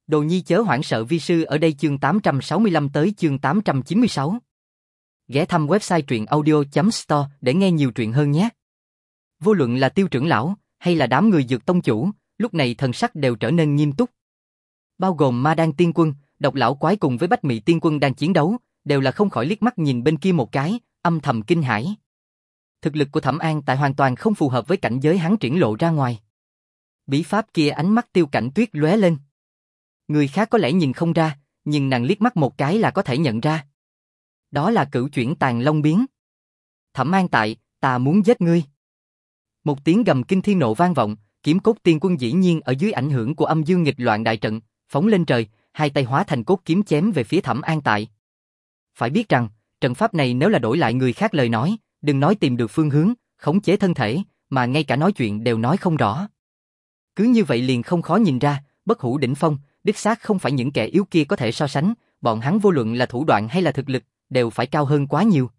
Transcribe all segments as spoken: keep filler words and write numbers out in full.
Đồ nhi chớ hoảng sợ vi sư ở đây chương tám trăm sáu mươi lăm tới chương tám trăm chín mươi sáu. Ghé thăm website truyện audio chấm store để nghe nhiều truyện hơn nhé. Vô luận là Tiêu trưởng lão hay là đám người Dược tông chủ, lúc này thần sắc đều trở nên nghiêm túc. Bao gồm Ma Đan tiên quân, Độc lão quái cùng với Bách Mị tiên quân đang chiến đấu, đều là không khỏi liếc mắt nhìn bên kia một cái, âm thầm kinh hãi. Thực lực của Thẩm An Tại hoàn toàn không phù hợp với cảnh giới hắn triển lộ ra ngoài. Bí pháp kia ánh mắt Tiêu Cảnh Tuyết lóe lên. Người khác có lẽ nhìn không ra, nhưng nàng liếc mắt một cái là có thể nhận ra. Đó là cửu chuyển tàn long biến. Thẩm An Tại, ta muốn giết ngươi. Một tiếng gầm kinh thiên nộ vang vọng, Kiếm Cốt tiên quân dĩ nhiên ở dưới ảnh hưởng của âm dương nghịch loạn đại trận, phóng lên trời, hai tay hóa thành cốt kiếm chém về phía Thẩm An Tại. Phải biết rằng, trận pháp này nếu là đổi lại người khác lời nói, đừng nói tìm được phương hướng, khống chế thân thể, mà ngay cả nói chuyện đều nói không rõ. Cứ như vậy liền không khó nhìn ra, bất hủ đỉnh phong, đích xác không phải những kẻ yếu kia có thể so sánh, bọn hắn vô luận là thủ đoạn hay là thực lực, đều phải cao hơn quá nhiều.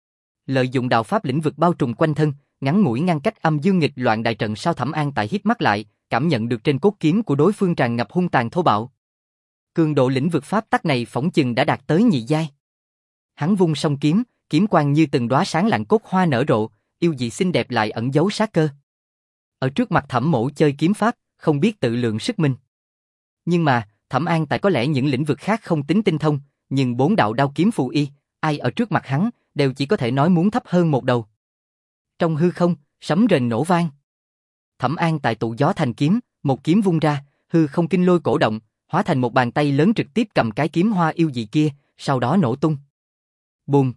Lợi dụng đạo pháp lĩnh vực bao trùm quanh thân, ngắn ngủi ngăn cách âm dương nghịch loạn đại trận sau Thẩm An Tại híp mắt lại, cảm nhận được trên cốt kiếm của đối phương tràn ngập hung tàn thô bạo. Cường độ lĩnh vực pháp tắc này phỏng chừng đã đạt tới nhị giai. Hắn vung song kiếm, kiếm quang như từng đóa sáng lạng cốt hoa nở rộ, yêu dị xinh đẹp lại ẩn giấu sát cơ. Ở trước mặt Thẩm Mỗ chơi kiếm pháp, không biết tự lượng sức mình. Nhưng mà, Thẩm An Tại có lẽ những lĩnh vực khác không tính tinh thông, nhưng bốn đạo đao kiếm phù y, ai ở trước mặt hắn, đều chỉ có thể nói muốn thấp hơn một đầu. Trong hư không, sấm rền nổ vang. Thẩm An Tại tụ gió thành kiếm, một kiếm vung ra, hư không kinh lôi cổ động, hóa thành một bàn tay lớn trực tiếp cầm cái kiếm hoa yêu dị kia, sau đó nổ tung. Bùm!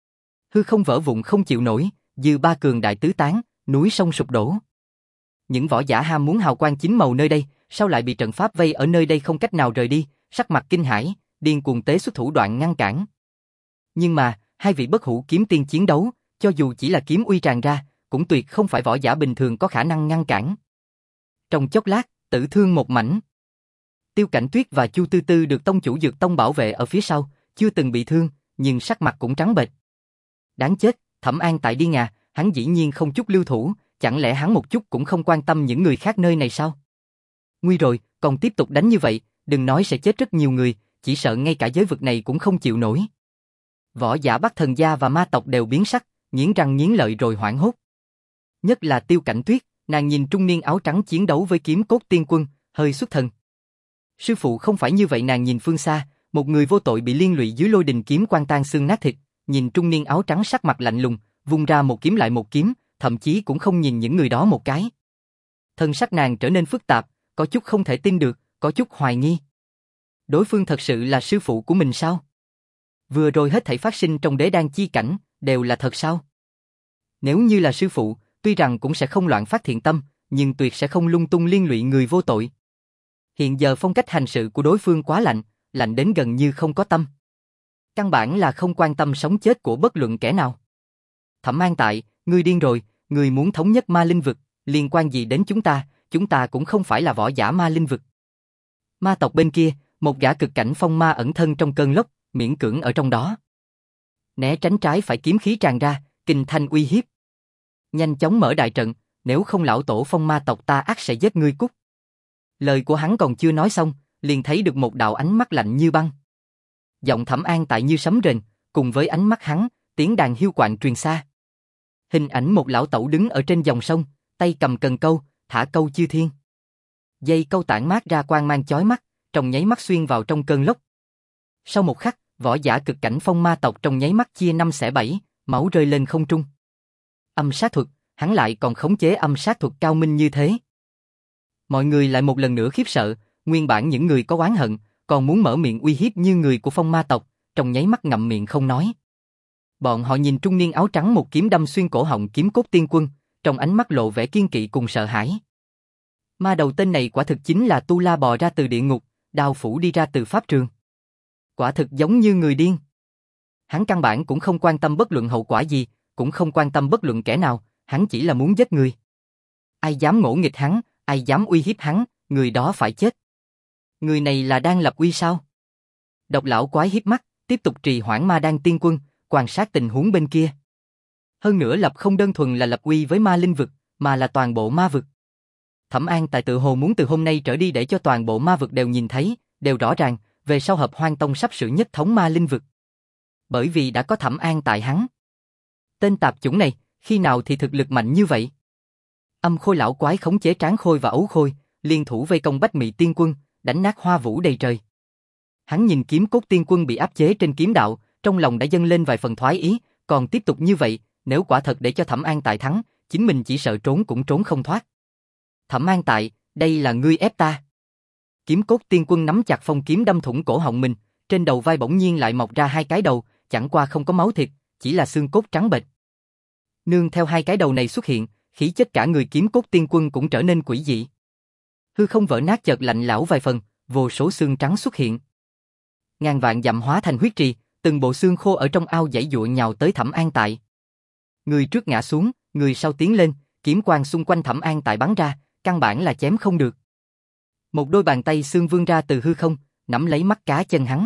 Hư không vỡ vụn không chịu nổi, dư ba cường đại tứ tán, núi sông sụp đổ. Những võ giả ham muốn hào quang chín màu nơi đây, sao lại bị trận pháp vây ở nơi đây không cách nào rời đi, sắc mặt kinh hãi, điên cuồng tế xuất thủ đoạn ngăn cản. Nhưng mà, hai vị bất hủ kiếm tiên chiến đấu, cho dù chỉ là kiếm uy tràn ra, cũng tuyệt không phải võ giả bình thường có khả năng ngăn cản. Trong chốc lát, tử thương một mảnh. Tiêu Cảnh Tuyết và Chu Tư Tư được tông chủ Dược tông bảo vệ ở phía sau, chưa từng bị thương, nhưng sắc mặt cũng trắng bệch. Đáng chết, Thẩm An Tại điên à, hắn dĩ nhiên không chút lưu thủ, chẳng lẽ hắn một chút cũng không quan tâm những người khác nơi này sao? Nguy rồi, còn tiếp tục đánh như vậy, đừng nói sẽ chết rất nhiều người, chỉ sợ ngay cả giới vực này cũng không chịu nổi. Võ giả Bắc Thần gia và ma tộc đều biến sắc, nghiến răng nghiến lợi rồi hoảng hốt. Nhất là Tiêu Cảnh Tuyết, nàng nhìn trung niên áo trắng chiến đấu với Kiếm Cốt tiên quân, hơi xuất thần. Sư phụ không phải như vậy, nàng nhìn phương xa, một người vô tội bị liên lụy dưới lôi đình kiếm quang tan xương nát thịt, nhìn trung niên áo trắng sắc mặt lạnh lùng, vung ra một kiếm lại một kiếm, thậm chí cũng không nhìn những người đó một cái. Thân sắc nàng trở nên phức tạp, có chút không thể tin được, có chút hoài nghi. Đối phương thật sự là sư phụ của mình sao? Vừa rồi hết thảy phát sinh trong đế đan chi cảnh, đều là thật sao? Nếu như là sư phụ, tuy rằng cũng sẽ không loạn phát thiện tâm, nhưng tuyệt sẽ không lung tung liên lụy người vô tội. Hiện giờ phong cách hành sự của đối phương quá lạnh, lạnh đến gần như không có tâm. Căn bản là không quan tâm sống chết của bất luận kẻ nào. Thẩm An Tại, ngươi điên rồi, ngươi muốn thống nhất ma linh vực, liên quan gì đến chúng ta, chúng ta cũng không phải là võ giả ma linh vực. Ma tộc bên kia, một gã cực cảnh phong ma ẩn thân trong cơn lốc, miễn cưỡng ở trong đó. Né tránh trái phải kiếm khí tràn ra, kinh thanh uy hiếp. Nhanh chóng mở đại trận, nếu không lão tổ phong ma tộc ta ắt sẽ giết ngươi cút. Lời của hắn còn chưa nói xong, liền thấy được một đạo ánh mắt lạnh như băng. Giọng Thẩm An Tại như sấm rền, cùng với ánh mắt hắn, tiếng đàn hiu quạnh truyền xa. Hình ảnh một lão tẩu đứng ở trên dòng sông, tay cầm cần câu, thả câu chư thiên. Dây câu tản mát ra quang mang chói mắt, trong nháy mắt xuyên vào trong cơn lốc. Sau một khắc, võ giả cực cảnh phong ma tộc trong nháy mắt chia năm xẻ bảy, máu rơi lên không trung. Âm sát thuật, hắn lại còn khống chế âm sát thuật cao minh như thế. Mọi người lại một lần nữa khiếp sợ, nguyên bản những người có oán hận, còn muốn mở miệng uy hiếp như người của phong ma tộc, trong nháy mắt ngậm miệng không nói. Bọn họ nhìn trung niên áo trắng một kiếm đâm xuyên cổ họng Kiếm Cốt tiên quân, trong ánh mắt lộ vẻ kiên kỵ cùng sợ hãi. Ma đầu tên này quả thực chính là tu la bò ra từ địa ngục, đao phủ đi ra từ pháp trường. Quả thực giống như người điên. Hắn căn bản cũng không quan tâm bất luận hậu quả gì, cũng không quan tâm bất luận kẻ nào, hắn chỉ là muốn giết người. Ai dám ngỗ nghịch hắn, ai dám uy hiếp hắn, người đó phải chết. Người này là đang lập uy sao? Độc lão quái híp mắt, tiếp tục trì hoãn Ma Đan tiên quân, quan sát tình huống bên kia. Hơn nữa lập không đơn thuần là lập uy với ma linh vực, mà là toàn bộ ma vực. Thẩm An Tại tự hồ muốn từ hôm nay trở đi để cho toàn bộ ma vực đều nhìn thấy, đều rõ ràng, về sau Hợp Hoan Tông sắp sửa nhất thống ma linh vực. Bởi vì đã có Thẩm An tại hắn. Tên tạp chủng này, khi nào thì thực lực mạnh như vậy? Âm Khôi lão quái khống chế Tráng Khôi và Ấu Khôi, liên thủ vây công Bách Mị Tiên Quân, đánh nát Hoa Vũ đầy trời. Hắn nhìn Kiếm Cốt Tiên Quân bị áp chế trên kiếm đạo, trong lòng đã dâng lên vài phần thoái ý, còn tiếp tục như vậy, nếu quả thật để cho Thẩm An tại thắng, chính mình chỉ sợ trốn cũng trốn không thoát. Thẩm An tại, đây là ngươi ép ta. Kiếm Cốt Tiên Quân nắm chặt phong kiếm đâm thủng cổ họng mình, trên đầu vai bỗng nhiên lại mọc ra hai cái đầu, chẳng qua không có máu thịt, chỉ là xương cốt trắng bệch. Nương theo hai cái đầu này xuất hiện, khí chất cả người Kiếm Cốt Tiên Quân cũng trở nên quỷ dị. Hư không vỡ nát chợt lạnh lẽo vài phần, vô số xương trắng xuất hiện. Ngàn vạn dặm hóa thành huyết trì, từng bộ xương khô ở trong ao giãy giụa nhào tới Thẩm An tại. Người trước ngã xuống, người sau tiến lên, kiếm quang xung quanh Thẩm An tại bắn ra, căn bản là chém không được. Một đôi bàn tay xương vươn ra từ hư không, nắm lấy mắt cá chân hắn.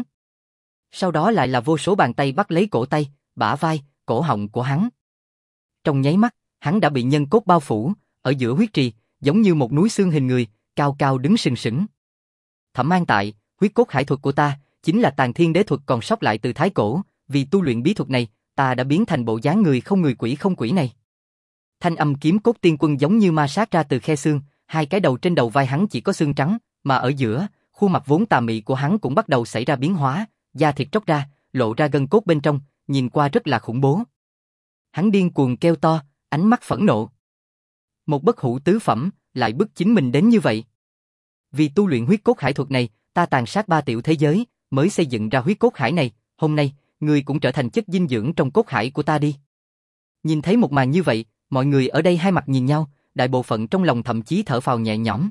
Sau đó lại là vô số bàn tay bắt lấy cổ tay, bả vai, cổ họng của hắn. Trong nháy mắt, hắn đã bị nhân cốt bao phủ, ở giữa huyết trì, giống như một núi xương hình người, cao cao đứng sừng sững. Thẩm An tại, huyết cốt hải thuật của ta, chính là Tàn Thiên Đế thuật còn sót lại từ thái cổ, vì tu luyện bí thuật này, ta đã biến thành bộ dáng người không người quỷ không quỷ này. Thanh âm Kiếm Cốt Tiên Quân giống như ma sát ra từ khe xương, hai cái đầu trên đầu vai hắn chỉ có xương trắng, mà ở giữa, khuôn mặt vốn tà mị của hắn cũng bắt đầu xảy ra biến hóa, da thịt tróc ra, lộ ra gân cốt bên trong, nhìn qua rất là khủng bố. Hắn điên cuồng kêu to, ánh mắt phẫn nộ. Một bất hủ tứ phẩm, lại bức chính mình đến như vậy. Vì tu luyện huyết cốt hải thuật này, ta tàn sát ba tiểu thế giới, mới xây dựng ra huyết cốt hải này, hôm nay, ngươi cũng trở thành chất dinh dưỡng trong cốt hải của ta đi. Nhìn thấy một màn như vậy, mọi người ở đây hai mặt nhìn nhau, đại bộ phận trong lòng thậm chí thở phào nhẹ nhõm.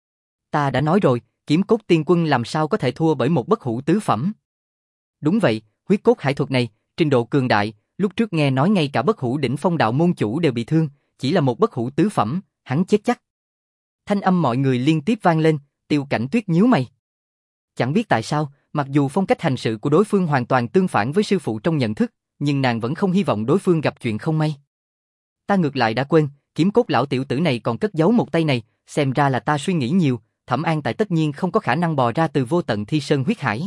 Ta đã nói rồi, Kiếm Cốt Tiên Quân làm sao có thể thua bởi một bất hủ tứ phẩm. Đúng vậy, huyết cốt hải thuật này, trình độ cường đại, lúc trước nghe nói ngay cả bất hủ đỉnh phong đạo môn chủ đều bị thương, chỉ là một bất hủ tứ phẩm, hắn chết chắc. Thanh âm mọi người liên tiếp vang lên, Tiêu Cảnh Tuyết nhíu mày. Chẳng biết tại sao, mặc dù phong cách hành sự của đối phương hoàn toàn tương phản với sư phụ trong nhận thức, nhưng nàng vẫn không hy vọng đối phương gặp chuyện không may. Ta ngược lại đã quên, Kiếm Cốt lão tiểu tử này còn cất giấu một tay này, xem ra là ta suy nghĩ nhiều, Thẩm An tại tất nhiên không có khả năng bò ra từ vô tận thi sơn huyết hải.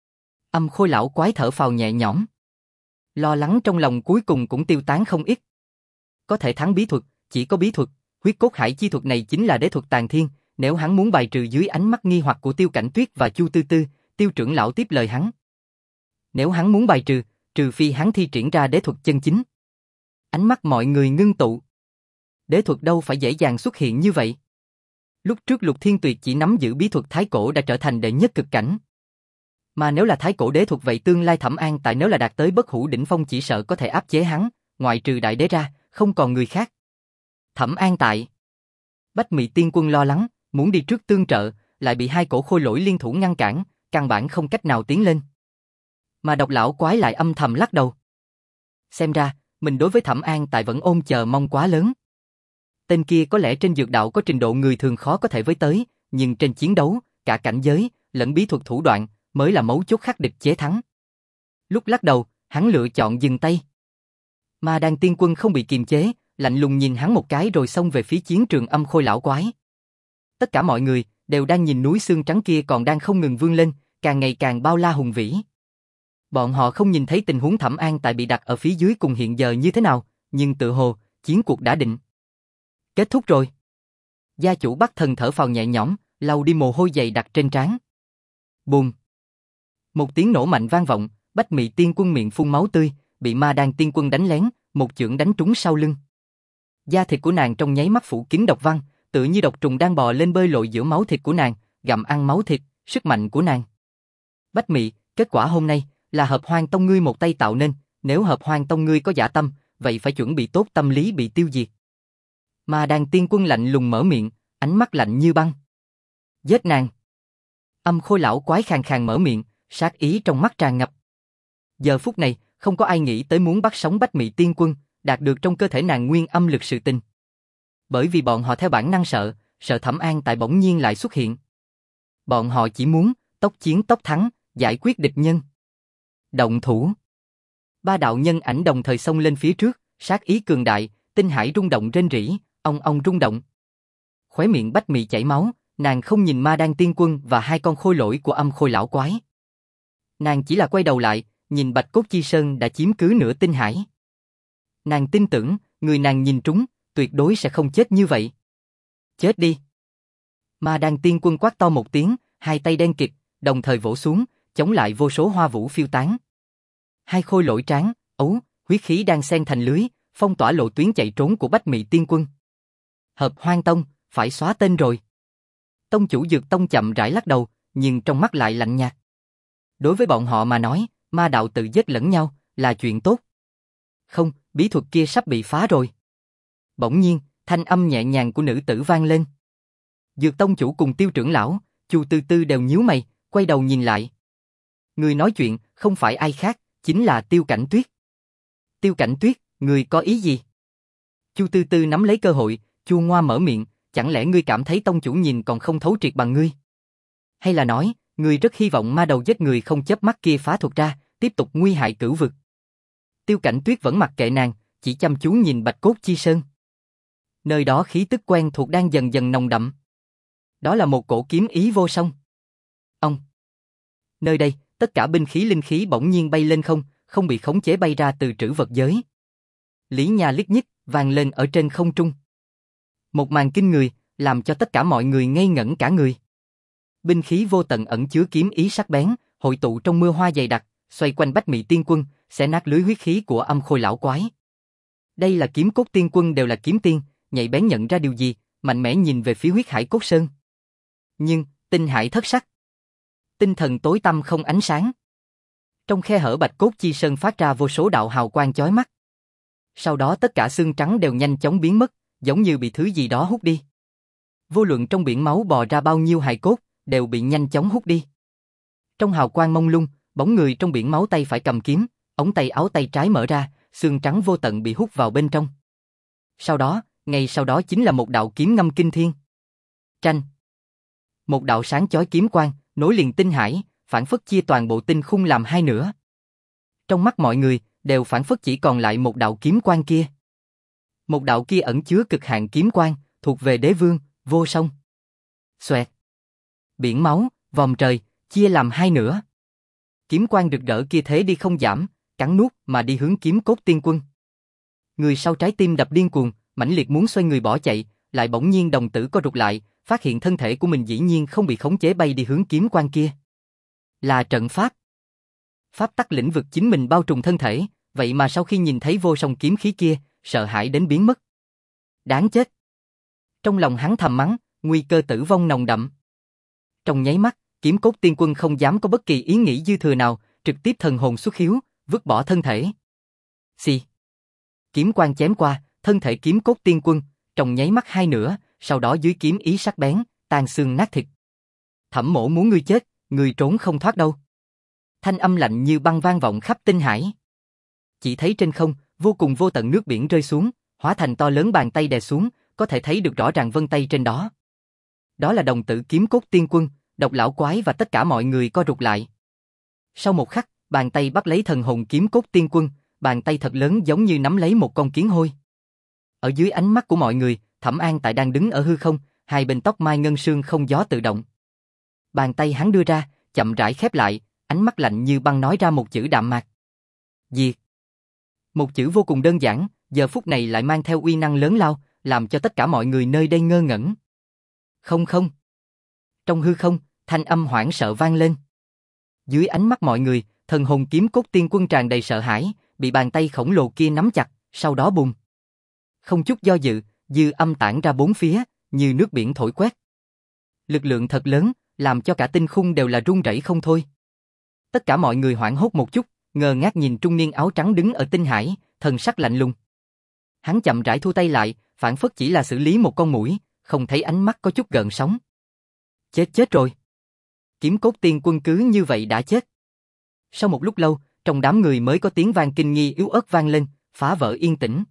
Âm Khôi lão quái thở phào nhẹ nhõm. Lo lắng trong lòng cuối cùng cũng tiêu tán không ít. Có thể thắng bí thuật, chỉ có bí thuật, huyết cốt hải chi thuật này chính là đế thuật tàn thiên, nếu hắn muốn bài trừ dưới ánh mắt nghi hoặc của Tiêu Cảnh Tuyết và Chu Tư Tư, Tiêu trưởng lão tiếp lời hắn. Nếu hắn muốn bài trừ, trừ phi hắn thi triển ra đế thuật chân chính. Ánh mắt mọi người ngưng tụ. Đế thuật đâu phải dễ dàng xuất hiện như vậy. Lúc trước Lục Thiên Tuyệt chỉ nắm giữ bí thuật thái cổ đã trở thành đệ nhất cực cảnh. Mà nếu là thái cổ đế thuật vậy tương lai Thẩm An tại nếu là đạt tới bất hủ đỉnh phong chỉ sợ có thể áp chế hắn, ngoại trừ đại đế ra, không còn người khác. Thẩm An tại. Bách Mị Tiên Quân lo lắng, muốn đi trước tương trợ, lại bị hai cổ khôi lỗi liên thủ ngăn cản, căn bản không cách nào tiến lên. Mà Độc lão quái lại âm thầm lắc đầu. Xem ra, mình đối với Thẩm An tại vẫn ôm chờ mong quá lớn. Tên kia có lẽ trên dược đạo có trình độ người thường khó có thể với tới, nhưng trên chiến đấu, cả cảnh giới, lẫn bí thuật thủ đoạn, mới là mấu chốt khắc địch chế thắng. Lúc lắc đầu, hắn lựa chọn dừng tay. Ma Đan Tiên Quân không bị kiềm chế, lạnh lùng nhìn hắn một cái rồi xông về phía chiến trường Âm Khôi lão quái. Tất cả mọi người đều đang nhìn núi xương trắng kia còn đang không ngừng vươn lên, càng ngày càng bao la hùng vĩ. Bọn họ không nhìn thấy tình huống Thẩm An tại bị đặt ở phía dưới cùng hiện giờ như thế nào, nhưng tự hồ, chiến cuộc đã định. Kết thúc rồi. Gia chủ Bắc Thần thở phào nhẹ nhõm, lau đi mồ hôi dày đặc trên trán. Bùm. Một tiếng nổ mạnh vang vọng, Bách Mị Tiên Quân miệng phun máu tươi, bị Ma Đan Tiên Quân đánh lén, một chưởng đánh trúng sau lưng. Da thịt của nàng trong nháy mắt phủ kín độc văn, tựa như độc trùng đang bò lên bơi lội giữa máu thịt của nàng, gặm ăn máu thịt, sức mạnh của nàng. Bách Mị, kết quả hôm nay là Hợp Hoan Tông ngươi một tay tạo nên, nếu Hợp Hoan Tông ngươi có giả tâm, vậy phải chuẩn bị tốt tâm lý bị tiêu diệt. Ma Đan Tiên Quân lạnh lùng mở miệng, ánh mắt lạnh như băng. Giết nàng. Âm Khôi lão quái khàn khàn mở miệng, sát ý trong mắt tràn ngập. Giờ phút này, không có ai nghĩ tới muốn bắt sống Bách Mị Tiên Quân, đạt được trong cơ thể nàng nguyên âm lực sự tình. Bởi vì bọn họ theo bản năng sợ, sợ Thẩm An tại bỗng nhiên lại xuất hiện. Bọn họ chỉ muốn tốc chiến tốc thắng, giải quyết địch nhân. Động thủ. Ba đạo nhân ảnh đồng thời xông lên phía trước, sát ý cường đại, tinh hải rung động rên rỉ, ong ong rung động. Khóe miệng Bách Mị chảy máu, Nàng không nhìn Ma Đan Tiên Quân và hai con khôi lỗi của âm khôi lão quái. Nàng chỉ là quay đầu lại, nhìn Bạch Cốt Chi Sơn đã chiếm cứ nửa tinh hải. Nàng tin tưởng, người nàng nhìn trúng, tuyệt đối sẽ không chết như vậy. Chết đi! Ma Đan Tiên Quân quát to một tiếng, hai tay đen kịt, đồng thời vỗ xuống, chống lại vô số hoa vũ phiêu tán. Hai khôi lỗi tráng, ấu, huyết khí đang xen thành lưới, phong tỏa lộ tuyến chạy trốn của Bách Mị Tiên Quân. Hợp Hoang Tông, phải xóa tên rồi. Tông chủ Dược Tông chậm rãi lắc đầu, nhưng trong mắt lại lạnh nhạt. Đối với bọn họ mà nói, ma đạo tự giết lẫn nhau, là chuyện tốt. Không, bí thuật kia sắp bị phá rồi. Bỗng nhiên, thanh âm nhẹ nhàng của nữ tử vang lên. Dược Tông chủ cùng Tiêu trưởng lão, Chu Tư Tư đều nhíu mày, quay đầu nhìn lại. Người nói chuyện không phải ai khác, chính là Tiêu Cảnh Tuyết. Tiêu Cảnh Tuyết, người có ý gì? Chu Tư Tư nắm lấy cơ hội, chua ngoa mở miệng, chẳng lẽ ngươi cảm thấy tông chủ nhìn còn không thấu triệt bằng ngươi? Hay là nói, ngươi rất hy vọng ma đầu giết người không chớp mắt kia phá thuật ra, tiếp tục nguy hại cửu vực? Tiêu Cảnh Tuyết vẫn mặc kệ nàng, chỉ chăm chú nhìn Bạch Cốt Chi Sơn. Nơi đó khí tức quen thuộc đang dần dần nồng đậm. Đó là một cổ kiếm ý vô song. Ông. Nơi đây, tất cả binh khí linh khí bỗng nhiên bay lên không, không bị khống chế bay ra từ trữ vật giới. Lý Nha liếc nhích, vang lên ở trên không trung. Một màn kinh người, làm cho tất cả mọi người ngây ngẩn cả người. Binh khí vô tận ẩn chứa kiếm ý sắc bén, hội tụ trong mưa hoa dày đặc, xoay quanh Bách Mị Tiên Quân, sẽ nát lưới huyết khí của âm khôi lão quái. Đây là Kiếm Cốt Tiên Quân đều là kiếm tiên, nhạy bén nhận ra điều gì, mạnh mẽ nhìn về phía huyết hải cốt sơn. Nhưng, tinh hải thất sắc. Tinh thần tối tăm không ánh sáng. Trong khe hở Bạch Cốt Chi Sơn phát ra vô số đạo hào quang chói mắt. Sau đó tất cả xương trắng đều nhanh chóng biến mất, giống như bị thứ gì đó hút đi. Vô luận trong biển máu bò ra bao nhiêu hài cốt, đều bị nhanh chóng hút đi. Trong hào quang mông lung, bóng người trong biển máu tay phải cầm kiếm, ống tay áo tay trái mở ra, xương trắng vô tận bị hút vào bên trong. Sau đó, ngay sau đó chính là một đạo kiếm ngâm kinh thiên. Tranh. Một đạo sáng chói kiếm quang, nối liền tinh hải, phản phất chia toàn bộ tinh khung làm hai nửa. Trong mắt mọi người, đều phản phất chỉ còn lại một đạo kiếm quang kia. Một đạo kia ẩn chứa cực hạn kiếm quang, thuộc về đế vương, vô song. Xoẹt. Biển máu, vòm trời, chia làm hai nửa. Kiếm quang rực rỡ kia thế đi không giảm, cắn nuốt mà đi hướng Kiếm Cốt Tiên Quân. Người sau trái tim đập điên cuồng, mãnh liệt muốn xoay người bỏ chạy, lại bỗng nhiên đồng tử co rụt lại, phát hiện thân thể của mình dĩ nhiên không bị khống chế bay đi hướng kiếm quang kia. Là trận pháp. Pháp tắc lĩnh vực chính mình bao trùm thân thể, vậy mà sau khi nhìn thấy vô song kiếm khí kia, sợ hãi đến biến mất. Đáng chết. Trong lòng hắn thầm mắng, nguy cơ tử vong nồng đậm. Trong nháy mắt, Kiếm Cốt Tiên Quân không dám có bất kỳ ý nghĩ dư thừa nào, trực tiếp thần hồn xuất hiếu, vứt bỏ thân thể. Xì. Kiếm quang chém qua, thân thể Kiếm Cốt Tiên Quân, trong nháy mắt hai nửa, sau đó dưới kiếm ý sắc bén, tan xương nát thịt. Thẩm Mỗ muốn ngươi chết, ngươi trốn không thoát đâu. Thanh âm lạnh như băng vang vọng khắp tinh hải. Chỉ thấy trên không, vô cùng vô tận nước biển rơi xuống, hóa thành to lớn bàn tay đè xuống, có thể thấy được rõ ràng vân tay trên đó. Đó là đồng tử Kiếm Cốt Tiên Quân, Độc lão quái và tất cả mọi người co rụt lại. Sau một khắc, bàn tay bắt lấy thần hồn Kiếm Cốt Tiên Quân, bàn tay thật lớn giống như nắm lấy một con kiến hôi. Ở dưới ánh mắt của mọi người, Thẩm An Tại đang đứng ở hư không, hai bên tóc mai ngân sương không gió tự động. Bàn tay hắn đưa ra, chậm rãi khép lại, ánh mắt lạnh như băng nói ra một chữ đạm mạc. Diệt. Một chữ vô cùng đơn giản, giờ phút này lại mang theo uy năng lớn lao, làm cho tất cả mọi người nơi đây ngơ ngẩn. Không không. Trong hư không, thanh âm hoảng sợ vang lên. Dưới ánh mắt mọi người, thần hồn Kiếm Cốt Tiên Quân tràn đầy sợ hãi, bị bàn tay khổng lồ kia nắm chặt, sau đó bùng. Không chút do dự, dư âm tản ra bốn phía, như nước biển thổi quét. Lực lượng thật lớn, làm cho cả tinh khung đều là rung rẩy không thôi. Tất cả mọi người hoảng hốt một chút, ngơ ngác nhìn trung niên áo trắng đứng ở tinh hải, thần sắc lạnh lùng. Hắn chậm rãi thu tay lại, phản phất chỉ là xử lý một con muỗi, không thấy ánh mắt có chút gợn sóng. Chết chết rồi. Kiếm Cốt Tiên Quân cứ như vậy đã chết. Sau một lúc lâu, trong đám người mới có tiếng vang kinh nghi yếu ớt vang lên, phá vỡ yên tĩnh.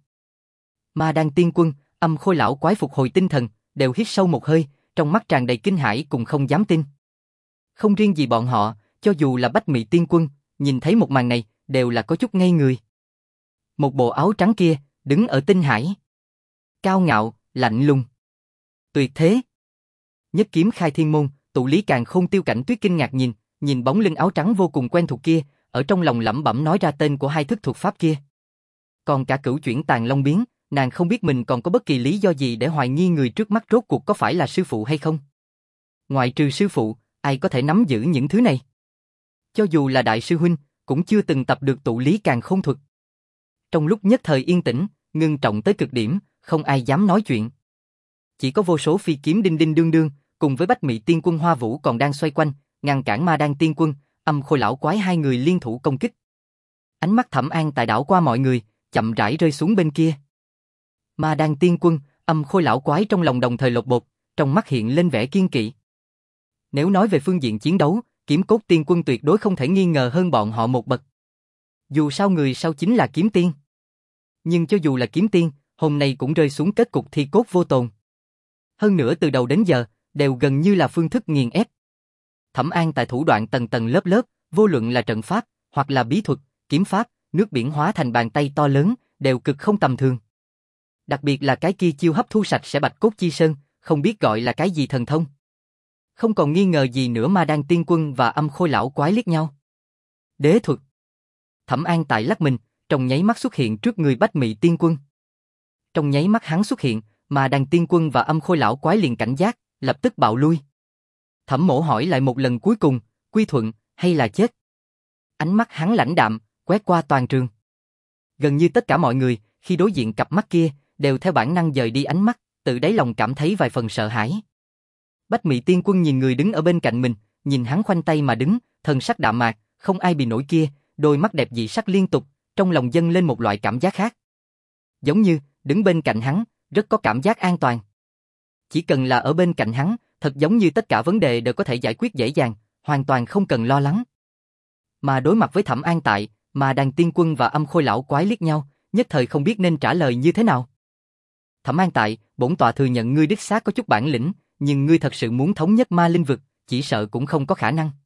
Ma Đan Tiên Quân, Âm Khôi lão quái phục hồi tinh thần, đều hít sâu một hơi, trong mắt tràn đầy kinh hãi cùng không dám tin. Không riêng gì bọn họ, cho dù là Bách Mị Tiên Quân, nhìn thấy một màn này, đều là có chút ngây người. Một bộ áo trắng kia, đứng ở tinh hải. Cao ngạo, lạnh lùng. Tuyệt thế. nhất kiếm khai thiên môn, tụ lý càn khôn Tiêu Cảnh Tuyết kinh ngạc nhìn, nhìn bóng lưng áo trắng vô cùng quen thuộc kia, ở trong lòng lẩm bẩm nói ra tên của hai thức thuật pháp kia. Còn cả cửu chuyển tàn long biến, nàng không biết mình còn có bất kỳ lý do gì để hoài nghi người trước mắt rốt cuộc có phải là sư phụ hay không. Ngoại trừ sư phụ, ai có thể nắm giữ những thứ này? Cho dù là đại sư huynh, cũng chưa từng tập được tụ lý càn khôn thuật. Trong lúc nhất thời yên tĩnh, ngưng trọng tới cực điểm, không ai dám nói chuyện. Chỉ có vô số phi kiếm đinh đinh đương đương, cùng với Bách Mị Tiên Quân Hoa Vũ còn đang xoay quanh, ngăn cản Ma Đan Tiên Quân, Âm Khôi lão quái hai người liên thủ công kích. Ánh mắt Thẩm An Tài đảo qua mọi người, chậm rãi rơi xuống bên kia. Ma Đan Tiên Quân, Âm Khôi lão quái trong lòng đồng thời lột bột, trong mắt hiện lên vẻ kiên kỵ. Nếu nói về phương diện chiến đấu, Kiếm Cốt Tiên Quân tuyệt đối không thể nghi ngờ hơn bọn họ một bậc. Dù sao người sau chính là Kiếm Tiên. Nhưng cho dù là Kiếm Tiên, hôm nay cũng rơi xuống kết cục thi cốt vô tồn. Hơn nữa từ đầu đến giờ, đều gần như là phương thức nghiền ép. Thẩm An Tài thủ đoạn tầng tầng lớp lớp, vô luận là trận pháp, hoặc là bí thuật, kiếm pháp, nước biển hóa thành bàn tay to lớn, đều cực không tầm thường. Đặc biệt là cái kia chiêu hấp thu sạch sẽ bạch cốt chi sơn, không biết gọi là cái gì thần thông. Không còn nghi ngờ gì nữa Ma Đan Tiên Quân và Âm Khôi lão quái liếc nhau. Đế thuật. Thẩm An Tài lắc mình, trong nháy mắt xuất hiện trước người Bách Mị Tiên Quân. Trong nháy mắt hắn xuất hiện, Ma Đan Tiên Quân và Âm Khôi lão quái liền cảnh giác, lập tức bạo lui. Thẩm Mỗ hỏi lại một lần cuối cùng, quy thuận hay là chết? Ánh mắt hắn lãnh đạm, quét qua toàn trường. Gần như tất cả mọi người, khi đối diện cặp mắt kia, đều theo bản năng dời đi ánh mắt, tự đáy lòng cảm thấy vài phần sợ hãi. Bách Mị Tiên Quân nhìn người đứng ở bên cạnh mình, nhìn hắn khoanh tay mà đứng, thần sắc đạm mạc, không ai bị nổi kia, đôi mắt đẹp dị sắc liên tục, trong lòng dâng lên một loại cảm giác khác. Giống như, đứng bên cạnh hắn, rất có cảm giác an toàn. Chỉ cần là ở bên cạnh hắn, thật giống như tất cả vấn đề đều có thể giải quyết dễ dàng, hoàn toàn không cần lo lắng. Mà đối mặt với Thẩm An Tại, Ma Đan Tiên Quân và Âm Khôi lão quái liếc nhau, nhất thời không biết nên trả lời như thế nào. Thẩm An Tại, bổn tọa thừa nhận ngươi đích xác có chút bản lĩnh, nhưng ngươi thật sự muốn thống nhất ma linh vực, chỉ sợ cũng không có khả năng.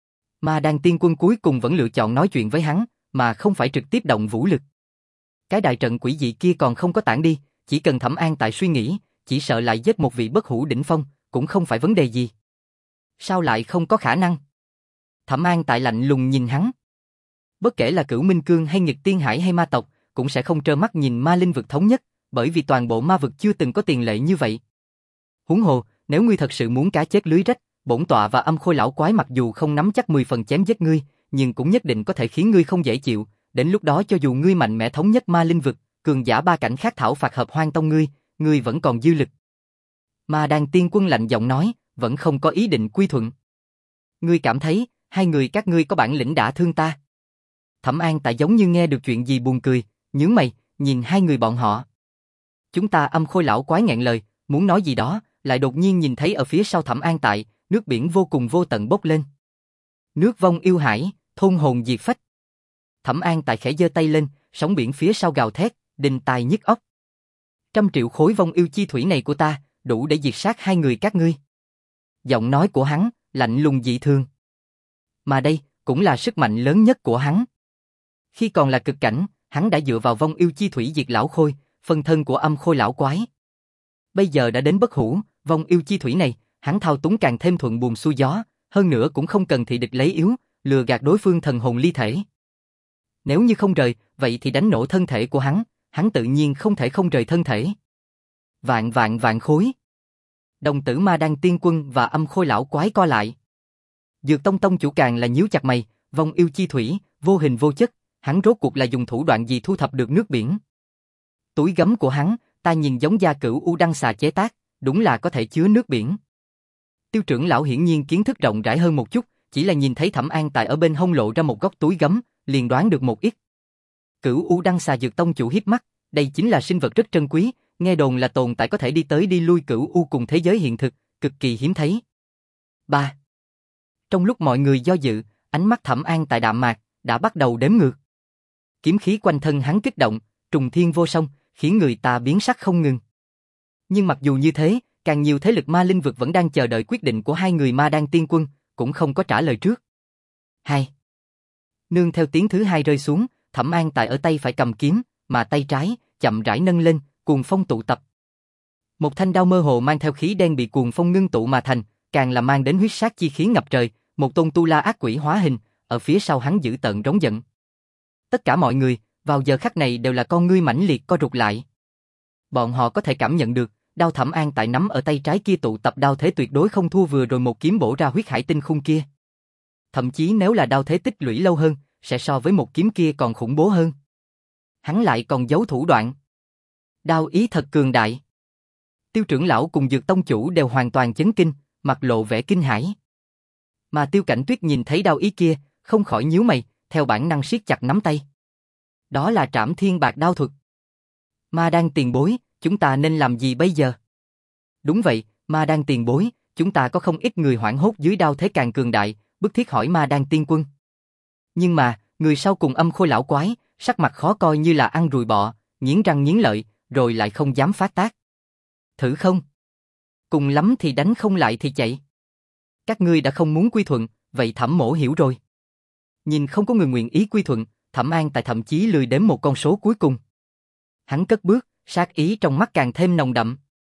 Ma Đan Tiên Quân cuối cùng vẫn lựa chọn nói chuyện với hắn, mà không phải trực tiếp động vũ lực. Cái đại trận quỷ dị kia còn không có tản đi, chỉ cần Thẩm An Tại suy nghĩ, chỉ sợ lại giết một vị bất hủ đỉnh phong, cũng không phải vấn đề gì. Sao lại không có khả năng? Thẩm An Tại lạnh lùng nhìn hắn. Bất kể là Cửu Minh Cương hay Nghịch Tiên Hải hay ma tộc, cũng sẽ không trơ mắt nhìn ma linh vực thống nhất, bởi vì toàn bộ ma vực chưa từng có tiền lệ như vậy. Huống hồ, nếu ngươi thật sự muốn cá chết lưới rách, bổn tọa và Âm Khôi lão quái mặc dù không nắm chắc mười phần chém giết ngươi, nhưng cũng nhất định có thể khiến ngươi không dễ chịu, đến lúc đó cho dù ngươi mạnh mẽ thống nhất ma linh vực, cường giả ba cảnh khác thảo phạt hợp hoang tông ngươi, ngươi vẫn còn dư lực. Ma Đan Tiên Quân lạnh giọng nói, vẫn không có ý định quy thuận. Ngươi cảm thấy, hai người các ngươi có bản lĩnh đả thương ta? Thẩm An Tại giống như nghe được chuyện gì buồn cười, nhướng mày, nhìn hai người bọn họ. Chúng ta Âm Khôi lão quái nghẹn lời, muốn nói gì đó, lại đột nhiên nhìn thấy ở phía sau Thẩm An Tại, nước biển vô cùng vô tận bốc lên. Nước vong yêu hải, thôn hồn diệt phách. Thẩm An Tại khẽ giơ tay lên, sóng biển phía sau gào thét, đinh tai nhức óc. Trăm triệu khối vong yêu chi thủy này của ta, đủ để diệt sát hai người các ngươi. Giọng nói của hắn, lạnh lùng dị thường. Mà đây, cũng là sức mạnh lớn nhất của hắn. Khi còn là cực cảnh, hắn đã dựa vào vong yêu chi thủy diệt lão khôi, phân thân của Âm Khôi lão quái. Bây giờ đã đến bất hủ, vong yêu chi thủy này, hắn thao túng càng thêm thuận buồm xuôi gió, hơn nữa cũng không cần thị địch lấy yếu, lừa gạt đối phương thần hồn ly thể. Nếu như không rời, vậy thì đánh nổ thân thể của hắn, hắn tự nhiên không thể không rời thân thể. Vạn vạn vạn khối. Đồng tử Ma Đan Tiên Quân và Âm Khôi lão quái co lại. Dược Tông tông chủ càng là nhíu chặt mày, vong yêu chi thủy, vô hình vô chất, hắn rốt cuộc là dùng thủ đoạn gì thu thập được nước biển? Túi gấm của hắn, ta nhìn giống da cửu u đăng xà chế tác, đúng là có thể chứa nước biển. Tiêu trưởng lão hiển nhiên kiến thức rộng rãi hơn một chút, chỉ là nhìn thấy Thẩm An Tại ở bên hông lộ ra một góc túi gấm, liền đoán được một ít. Cửu u đăng xà Dược Tông chủ híp mắt, đây chính là sinh vật rất trân quý, nghe đồn là tồn tại có thể đi tới đi lui cửu u cùng thế giới hiện thực, cực kỳ hiếm thấy. ba. Trong lúc mọi người do dự, ánh mắt Thẩm An Tại đạm mạc, đã bắt đầu đếm ngược. Kiếm khí quanh thân hắn kích động, trùng thiên vô song, khiến người ta biến sắc không ngừng. Nhưng mặc dù như thế, càng nhiều thế lực ma linh vực vẫn đang chờ đợi quyết định của hai người Ma Đan Tiên Quân, cũng không có trả lời trước. Hai. Nương theo tiếng thứ hai rơi xuống, Thẩm An Tại ở tay phải cầm kiếm, mà tay trái chậm rãi nâng lên, cuồng phong tụ tập. Một thanh đao mơ hồ mang theo khí đen bị cuồng phong ngưng tụ mà thành, càng là mang đến huyết sát chi khí ngập trời, một tôn tu la ác quỷ hóa hình, ở phía sau hắn dữ tợn rống giận. Tất cả mọi người, vào giờ khắc này đều là con ngươi mãnh liệt co rụt lại. Bọn họ có thể cảm nhận được, đao Thẩm An tại nắm ở tay trái kia tụ tập đao thế tuyệt đối không thua vừa rồi một kiếm bổ ra huyết hải tinh khung kia. Thậm chí nếu là đao thế tích lũy lâu hơn, sẽ so với một kiếm kia còn khủng bố hơn. Hắn lại còn giấu thủ đoạn. Đao ý thật cường đại. Tiêu trưởng lão cùng Dược tông chủ đều hoàn toàn chấn kinh, mặt lộ vẻ kinh hãi. Mà Tiêu Cảnh Tuyết nhìn thấy đao ý kia, không khỏi nhíu mày, theo bản năng siết chặt nắm tay. Đó là Trảm Thiên Bạc đao thuật. Ma Đan tiền bối, chúng ta nên làm gì bây giờ? Đúng vậy, Ma Đan tiền bối, chúng ta có không ít người hoảng hốt dưới đao thế càng cường đại, bức thiết hỏi Ma Đan tiên quân. Nhưng mà, người sau cùng Âm Khôi lão quái, sắc mặt khó coi như là ăn ruồi bọ, nghiến răng nghiến lợi, rồi lại không dám phát tác. Thử không? Cùng lắm thì đánh không lại thì chạy. Các ngươi đã không muốn quy thuận, vậy Thẩm mỗ hiểu rồi. Nhìn không có người nguyện ý quy thuận, Thẩm An tại thậm chí lười đếm một con số cuối cùng. Hắn cất bước, sát ý trong mắt càng thêm nồng đậm.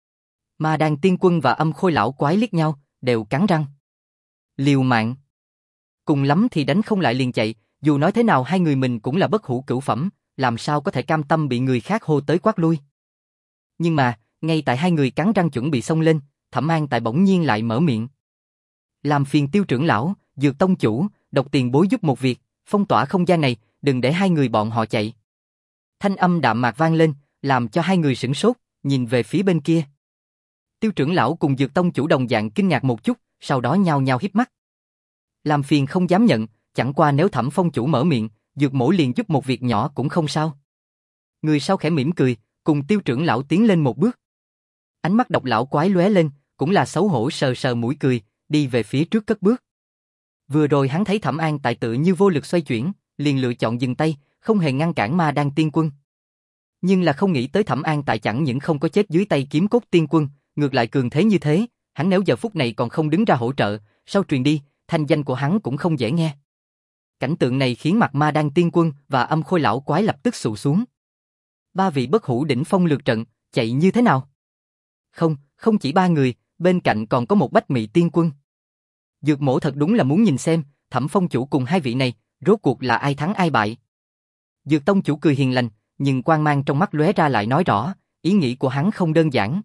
Ma Đan tiên quân và Âm Khôi lão quái liếc nhau, đều cắn răng. Liều mạng. Cùng lắm thì đánh không lại liền chạy, dù nói thế nào hai người mình cũng là bất hủ cửu phẩm, làm sao có thể cam tâm bị người khác hô tới quát lui. Nhưng mà, ngay tại hai người cắn răng chuẩn bị xông lên, Thẩm An tại bỗng nhiên lại mở miệng. Làm phiền Tiêu trưởng lão, Dược tông chủ, Độc tiền bối giúp một việc, phong tỏa không gian này, đừng để hai người bọn họ chạy. Thanh âm đạm mạc vang lên, làm cho hai người sửng sốt, nhìn về phía bên kia. Tiêu trưởng lão cùng Dược tông chủ đồng dạng kinh ngạc một chút, sau đó nhao nhao híp mắt. Làm phiền không dám nhận, chẳng qua nếu Thẩm phong chủ mở miệng, Dược mỗ liền giúp một việc nhỏ cũng không sao. Người sau khẽ mỉm cười, cùng Tiêu trưởng lão tiến lên một bước. Ánh mắt Độc lão quái lóe lên, cũng là xấu hổ sờ sờ mũi cười, đi về phía trước cất bước. Vừa rồi hắn thấy Thẩm An tại tự như vô lực xoay chuyển, liền lựa chọn dừng tay, không hề ngăn cản Ma Đan tiên quân. Nhưng là không nghĩ tới Thẩm An tại chẳng những không có chết dưới tay kiếm cốt tiên quân, ngược lại cường thế như thế, hắn nếu giờ phút này còn không đứng ra hỗ trợ, sau truyền đi, thanh danh của hắn cũng không dễ nghe. Cảnh tượng này khiến mặt Ma Đan tiên quân và Âm Khôi lão quái lập tức sụ xuống. Ba vị bất hủ đỉnh phong lượt trận, chạy như thế nào? Không, không chỉ ba người, bên cạnh còn có một Bách Mị tiên quân. Dược mỗ thật đúng là muốn nhìn xem, Thẩm phong chủ cùng hai vị này, rốt cuộc là ai thắng ai bại. Dược tông chủ cười hiền lành, nhưng quang mang trong mắt lóe ra lại nói rõ, ý nghĩ của hắn không đơn giản.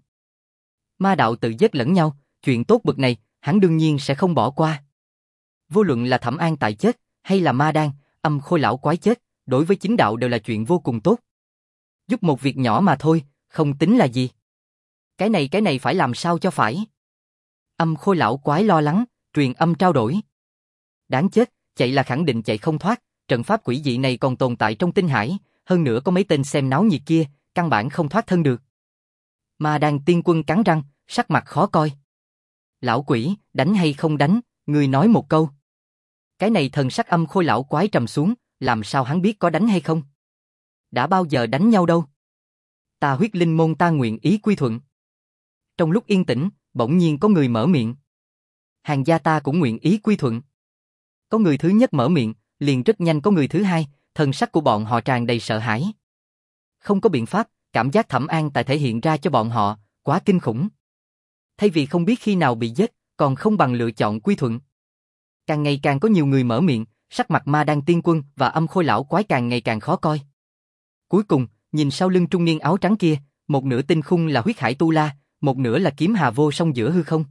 Ma đạo tự giết lẫn nhau, chuyện tốt bực này, hắn đương nhiên sẽ không bỏ qua. Vô luận là Thẩm An tại chết, hay là Ma Đan, Âm Khôi lão quái chết, đối với chính đạo đều là chuyện vô cùng tốt. Giúp một việc nhỏ mà thôi, không tính là gì. Cái này cái này phải làm sao cho phải. Âm Khôi lão quái lo lắng, truyền âm trao đổi. Đáng chết, chạy là khẳng định chạy không thoát, trận pháp quỷ dị này còn tồn tại trong tinh hải, hơn nữa có mấy tên xem náo nhiệt kia, căn bản không thoát thân được. Ma Đan tiên quân cắn răng, sắc mặt khó coi. Lão quỷ, đánh hay không đánh, ngươi nói một câu. Cái này thần sắc Âm Khôi lão quái trầm xuống, làm sao hắn biết có đánh hay không? Đã bao giờ đánh nhau đâu? Ta huyết linh môn ta nguyện ý quy thuận. Trong lúc yên tĩnh, bỗng nhiên có người mở miệng. Hàng gia ta cũng nguyện ý quy thuận. Có người thứ nhất mở miệng, liền rất nhanh có người thứ hai, thần sắc của bọn họ tràn đầy sợ hãi. Không có biện pháp, cảm giác Thẩm An tại thể hiện ra cho bọn họ, quá kinh khủng. Thay vì không biết khi nào bị giết, còn không bằng lựa chọn quy thuận. Càng ngày càng có nhiều người mở miệng, sắc mặt Ma Đan tiên quân và Âm Khôi lão quái càng ngày càng khó coi. Cuối cùng, nhìn sau lưng trung niên áo trắng kia, một nửa tinh khung là huyết hải tu la, một nửa là kiếm hà vô song giữa hư không.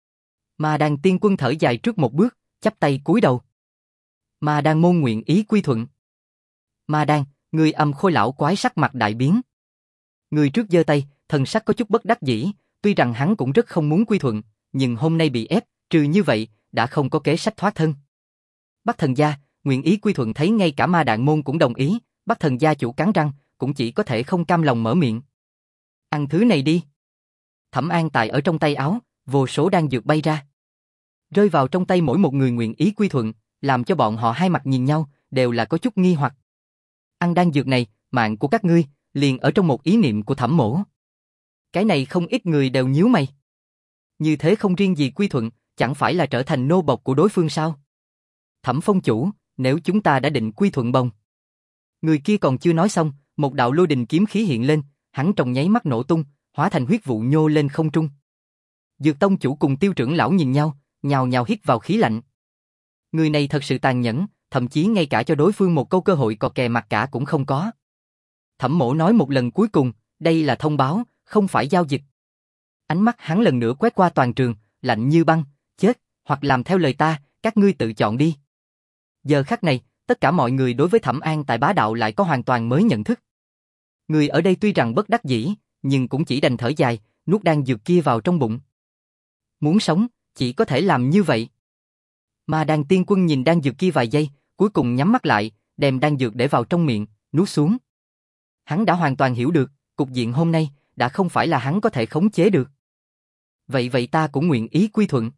Ma Đan tiên quân thở dài trước một bước, chắp tay cúi đầu. Ma Đan môn nguyện ý quy thuận. Ma Đan, người Âm Khôi lão quái sắc mặt đại biến. Người trước giơ tay, thần sắc có chút bất đắc dĩ, tuy rằng hắn cũng rất không muốn quy thuận, nhưng hôm nay bị ép, trừ như vậy, đã không có kế sách thoát thân. Bắc thần gia, nguyện ý quy thuận thấy ngay cả Ma Đan môn cũng đồng ý, Bắc thần gia chủ cắn răng, cũng chỉ có thể không cam lòng mở miệng. Ăn thứ này đi. Thẩm An tài ở trong tay áo, vô số đan dược bay ra. Rơi vào trong tay mỗi một người nguyện ý quy thuận, làm cho bọn họ hai mặt nhìn nhau, đều là có chút nghi hoặc. Ăn đan dược này, mạng của các ngươi, liền ở trong một ý niệm của Thẩm mỗ. Cái này không ít người đều nhíu mày. Như thế không riêng gì quy thuận, chẳng phải là trở thành nô bộc của đối phương sao? Thẩm phong chủ, nếu chúng ta đã định quy thuận bồng. Người kia còn chưa nói xong, một đạo lôi đình kiếm khí hiện lên, hắn trong nháy mắt nổ tung, hóa thành huyết vụ nhô lên không trung. Dược tông chủ cùng Tiêu trưởng lão nhìn nhau, nhào nhào hít vào khí lạnh. Người này thật sự tàn nhẫn, thậm chí ngay cả cho đối phương một câu cơ hội cọt kè mặt cả cũng không có. Thẩm Mỗ nói một lần cuối cùng, đây là thông báo, không phải giao dịch. Ánh mắt hắn lần nữa quét qua toàn trường, lạnh như băng, chết, hoặc làm theo lời ta, các ngươi tự chọn đi. Giờ khắc này, tất cả mọi người đối với Thẩm An Tại bá đạo lại có hoàn toàn mới nhận thức. Người ở đây tuy rằng bất đắc dĩ, nhưng cũng chỉ đành thở dài, nuốt đan dược kia vào trong bụng. Muốn sống, chỉ có thể làm như vậy. Mà Đan Tiên Quân nhìn đan dược kia vài giây, cuối cùng nhắm mắt lại, đem đan dược để vào trong miệng, nuốt xuống. Hắn đã hoàn toàn hiểu được, cục diện hôm nay đã không phải là hắn có thể khống chế được. Vậy vậy ta cũng nguyện ý quy thuận.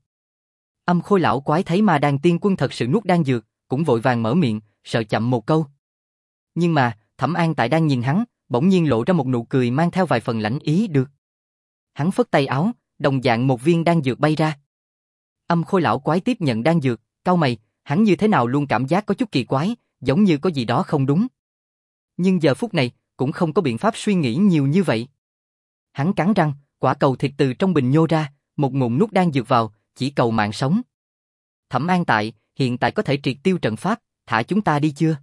Âm Khôi lão quái thấy Ma Đan Tiên Quân thật sự nuốt đan dược, cũng vội vàng mở miệng, sợ chậm một câu. Nhưng mà, Thẩm An Tại đang nhìn hắn, bỗng nhiên lộ ra một nụ cười mang theo vài phần lãnh ý được. Hắn phất tay áo, đồng dạng một viên đan dược bay ra. Âm Khôi lão quái tiếp nhận đan dược, cau mày, hắn như thế nào luôn cảm giác có chút kỳ quái, giống như có gì đó không đúng. Nhưng giờ phút này, cũng không có biện pháp suy nghĩ nhiều như vậy. Hắn cắn răng, quả cầu thịt từ trong bình nhô ra, một ngụm nuốt đan dược vào, chỉ cầu mạng sống. Thẩm An Tại, hiện tại có thể triệt tiêu trận pháp, thả chúng ta đi chưa?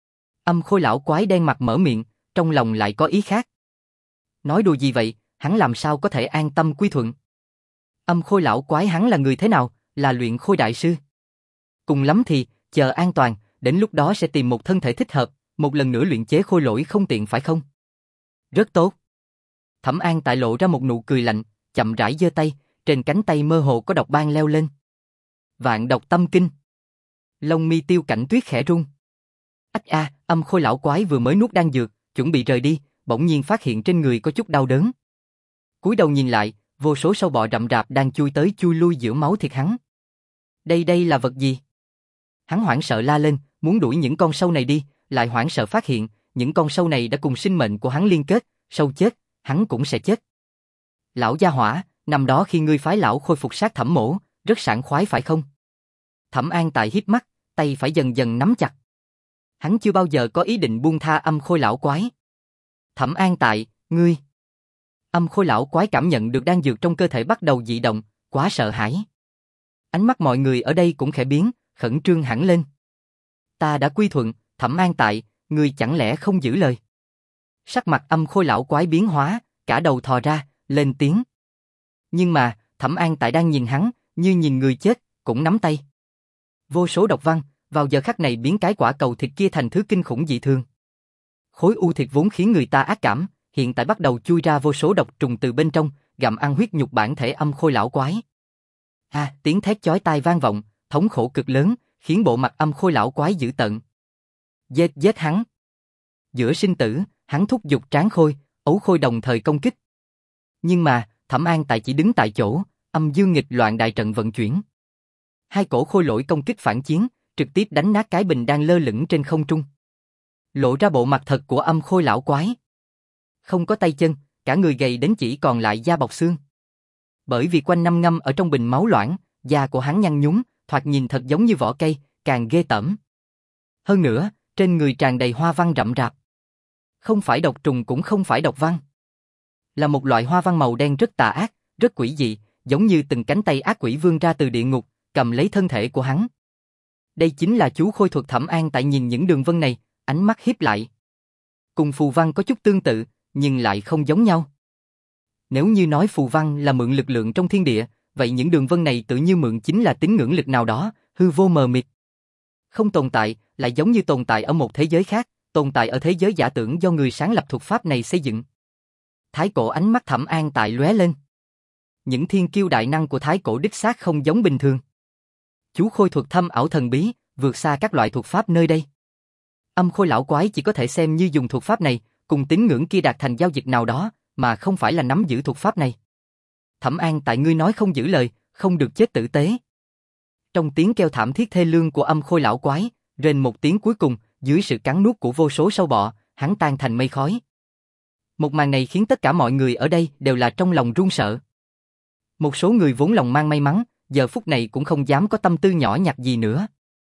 Âm Khôi lão quái đen mặt mở miệng, trong lòng lại có ý khác. Nói đùa gì vậy, hắn làm sao có thể an tâm quy thuận? Âm Khôi lão quái hắn là người thế nào, là luyện khôi đại sư. Cùng lắm thì, chờ an toàn, đến lúc đó sẽ tìm một thân thể thích hợp, một lần nữa luyện chế khôi lỗi không tiện phải không? Rất tốt. Thẩm An Tại lộ ra một nụ cười lạnh, chậm rãi giơ tay, trên cánh tay mơ hồ có độc ban leo lên. Vạn độc tâm kinh. Lông mi Tiêu Cảnh Tuyết khẽ rung. Ách a, Âm Khôi lão quái vừa mới nuốt đan dược, chuẩn bị rời đi, bỗng nhiên phát hiện trên người có chút đau đớn. Cúi đầu nhìn lại, vô số sâu bọ rậm rạp đang chui tới chui lui giữa máu thịt hắn. Đây đây là vật gì? Hắn hoảng sợ la lên, muốn đuổi những con sâu này đi, lại hoảng sợ phát hiện, những con sâu này đã cùng sinh mệnh của hắn liên kết, sâu chết, hắn cũng sẽ chết. Lão gia hỏa, năm đó khi ngươi phái lão khôi phục sát Thẩm Mỗ, rất sảng khoái phải không? Thẩm An Tại híp mắt, tay phải dần dần nắm chặt. Hắn chưa bao giờ có ý định buông tha Âm Khôi lão quái. Thẩm An Tại, ngươi... Âm Khôi lão quái cảm nhận được đan dược trong cơ thể bắt đầu dị động, quá sợ hãi. Ánh mắt mọi người ở đây cũng khẽ biến, khẩn trương hẳn lên. Ta đã quy thuận, Thẩm An Tại, ngươi chẳng lẽ không giữ lời? Sắc mặt Âm Khôi lão quái biến hóa, cả đầu thò ra, lên tiếng. Nhưng mà, Thẩm An Tại đang nhìn hắn, như nhìn người chết, cũng nắm tay. Vô số độc văn, vào giờ khắc này biến cái quả cầu thịt kia thành thứ kinh khủng dị thường. Khối u thịt vốn khiến người ta ác cảm, hiện tại bắt đầu chui ra vô số độc trùng từ bên trong, gặm ăn huyết nhục bản thể Âm Khôi lão quái. A, à, tiếng thét chói tai vang vọng, thống khổ cực lớn, khiến bộ mặt Âm Khôi lão quái dữ tợn. Giết giết hắn. Giữa sinh tử, hắn thúc giục Tráng Khôi, Ấu Khôi đồng thời công kích. Nhưng mà, Thẩm An Tại chỉ đứng tại chỗ, âm dương nghịch loạn đại trận vận chuyển. Hai cổ khôi lỗi công kích phản chiến, trực tiếp đánh nát cái bình đang lơ lửng trên không trung. Lộ ra bộ mặt thật của Âm Khôi lão quái. Không có tay chân, cả người gầy đến chỉ còn lại da bọc xương. Bởi vì quanh năm ngâm ở trong bình máu loãng, da của hắn nhăn nhúm, thoạt nhìn thật giống như vỏ cây, càng ghê tởm. Hơn nữa, trên người tràn đầy hoa văn rậm rạp. Không phải độc trùng cũng không phải độc văn. Là một loại hoa văn màu đen rất tà ác, rất quỷ dị, giống như từng cánh tay ác quỷ vươn ra từ địa ngục, cầm lấy thân thể của hắn. Đây chính là chú khôi thuật. Thẩm An Tại nhìn những đường vân này, ánh mắt híp lại. Cùng phù văn có chút tương tự, nhưng lại không giống nhau. Nếu như nói phù văn là mượn lực lượng trong thiên địa, vậy những đường vân này tự như mượn chính là tín ngưỡng lực nào đó, hư vô mờ mịt. Không tồn tại, lại giống như tồn tại ở một thế giới khác, tồn tại ở thế giới giả tưởng do người sáng lập thuật pháp này xây dựng. Thái cổ ánh mắt Thẩm An Tại lóe lên. Những thiên kiêu đại năng của thái cổ đích xác không giống bình thường. Chú khôi thuật thâm ảo thần bí, vượt xa các loại thuật pháp nơi đây. Âm Khôi lão quái chỉ có thể xem như dùng thuật pháp này, cùng tín ngưỡng kia đạt thành giao dịch nào đó, mà không phải là nắm giữ thuật pháp này. Thẩm An Tại, ngươi nói không giữ lời, không được chết tử tế. Trong tiếng kêu thảm thiết thê lương của Âm Khôi lão quái, rên một tiếng cuối cùng, dưới sự cắn nuốt của vô số sâu bọ, hắn tan thành mây khói. Một màn này khiến tất cả mọi người ở đây đều là trong lòng run sợ. Một số người vốn lòng mang may mắn, giờ phút này cũng không dám có tâm tư nhỏ nhặt gì nữa.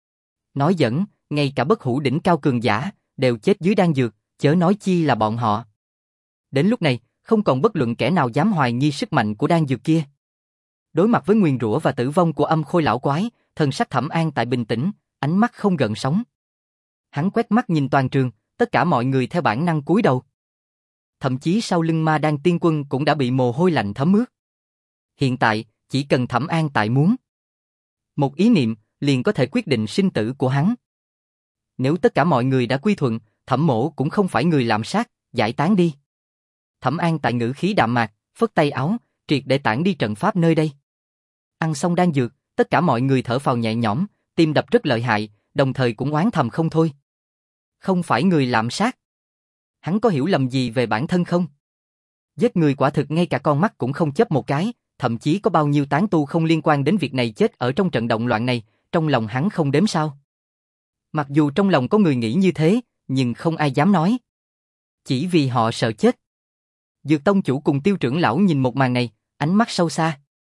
Nói giỡn, ngay cả bất hủ đỉnh cao cường giả đều chết dưới đan dược, chớ nói chi là bọn họ. Đến lúc này, không còn bất luận kẻ nào dám hoài nghi sức mạnh của đan dược kia. Đối mặt với nguyền rủa và tử vong của âm khôi lão quái, thần sắc Thẩm An Tại bình tĩnh, ánh mắt không gợn sóng. Hắn quét mắt nhìn toàn trường, tất cả mọi người theo bản năng cúi đầu. Thậm chí sau lưng Ma Đan Tiên Quân cũng đã bị mồ hôi lạnh thấm ướt. Hiện tại, chỉ cần Thẩm An Tại muốn. Một ý niệm, liền có thể quyết định sinh tử của hắn. Nếu tất cả mọi người đã quy thuận, Thẩm Mỗ cũng không phải người làm sát, giải tán đi. Thẩm An Tại ngữ khí đạm mạc, phất tay áo, triệt để tản đi trận pháp nơi đây. Ăn xong đan dược, tất cả mọi người thở phào nhẹ nhõm, tim đập rất lợi hại, đồng thời cũng oán thầm không thôi. Không phải người làm sát. Hắn có hiểu lầm gì về bản thân không? Giết người quả thực ngay cả con mắt cũng không chớp một cái, thậm chí có bao nhiêu tán tu không liên quan đến việc này chết ở trong trận động loạn này, trong lòng hắn không đếm sao. Mặc dù trong lòng có người nghĩ như thế, nhưng không ai dám nói. Chỉ vì họ sợ chết. Dược tông chủ cùng Tiêu trưởng lão nhìn một màn này, ánh mắt sâu xa.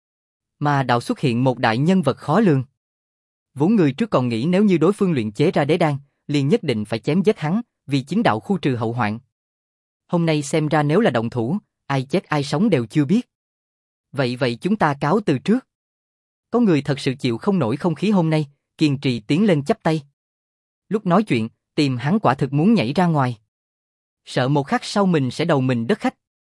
Mà đạo xuất hiện một đại nhân vật khó lường. Vốn người trước còn nghĩ nếu như đối phương luyện chế ra đế đan, liền nhất định phải chém giết hắn, vì chính đạo khu trừ hậu hoạn. Hôm nay xem ra nếu là động thủ, ai chết ai sống đều chưa biết. Vậy vậy chúng ta cáo từ trước. Có người thật sự chịu không nổi không khí hôm nay, kiên trì tiến lên chắp tay. Lúc nói chuyện, tìm hắn quả thực muốn nhảy ra ngoài. Sợ một khắc sau mình sẽ đầu mình đất khách.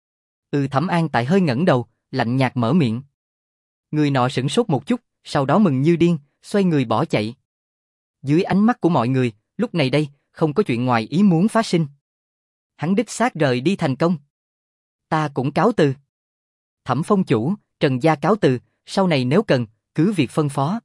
Ừ Thẩm An Tại hơi ngẩng đầu, lạnh nhạt mở miệng. Người nọ sửng sốt một chút, sau đó mừng như điên, xoay người bỏ chạy. Dưới ánh mắt của mọi người, lúc này đây, không có chuyện ngoài ý muốn phát sinh. Hắn đích xác rời đi thành công. Ta cũng cáo từ. Thẩm Phong chủ, Trần gia cáo từ, sau này nếu cần, cứ việc phân phó.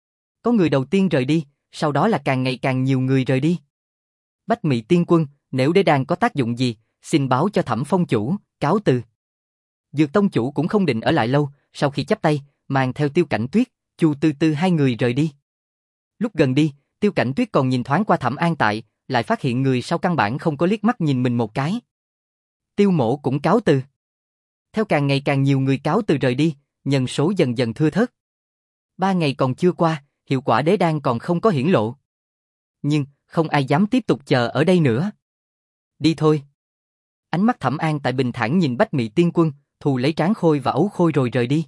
Có người đầu tiên rời đi, sau đó là càng ngày càng nhiều người rời đi. Bách Mị Tiên Quân, nếu đế đan có tác dụng gì, xin báo cho Thẩm Phong chủ, cáo từ. Dược tông chủ cũng không định ở lại lâu, sau khi chắp tay, mang theo Tiêu Cảnh Tuyết, Chu Tư Tư hai người rời đi. Lúc gần đi, Tiêu Cảnh Tuyết còn nhìn thoáng qua Thẩm An Tại, lại phát hiện người sau căn bản không có liếc mắt nhìn mình một cái. Tiêu Mỗ cũng cáo từ. Theo càng ngày càng nhiều người cáo từ rời đi, nhân số dần dần thưa thớt. Ba ngày còn chưa qua, hiệu quả đế đan còn không có hiển lộ. Nhưng, không ai dám tiếp tục chờ ở đây nữa. Đi thôi. Ánh mắt Thẩm An Tại bình thản nhìn Bách Mị Tiên Quân, thù lấy Tráng Khôi và Ấu Khôi rồi rời đi.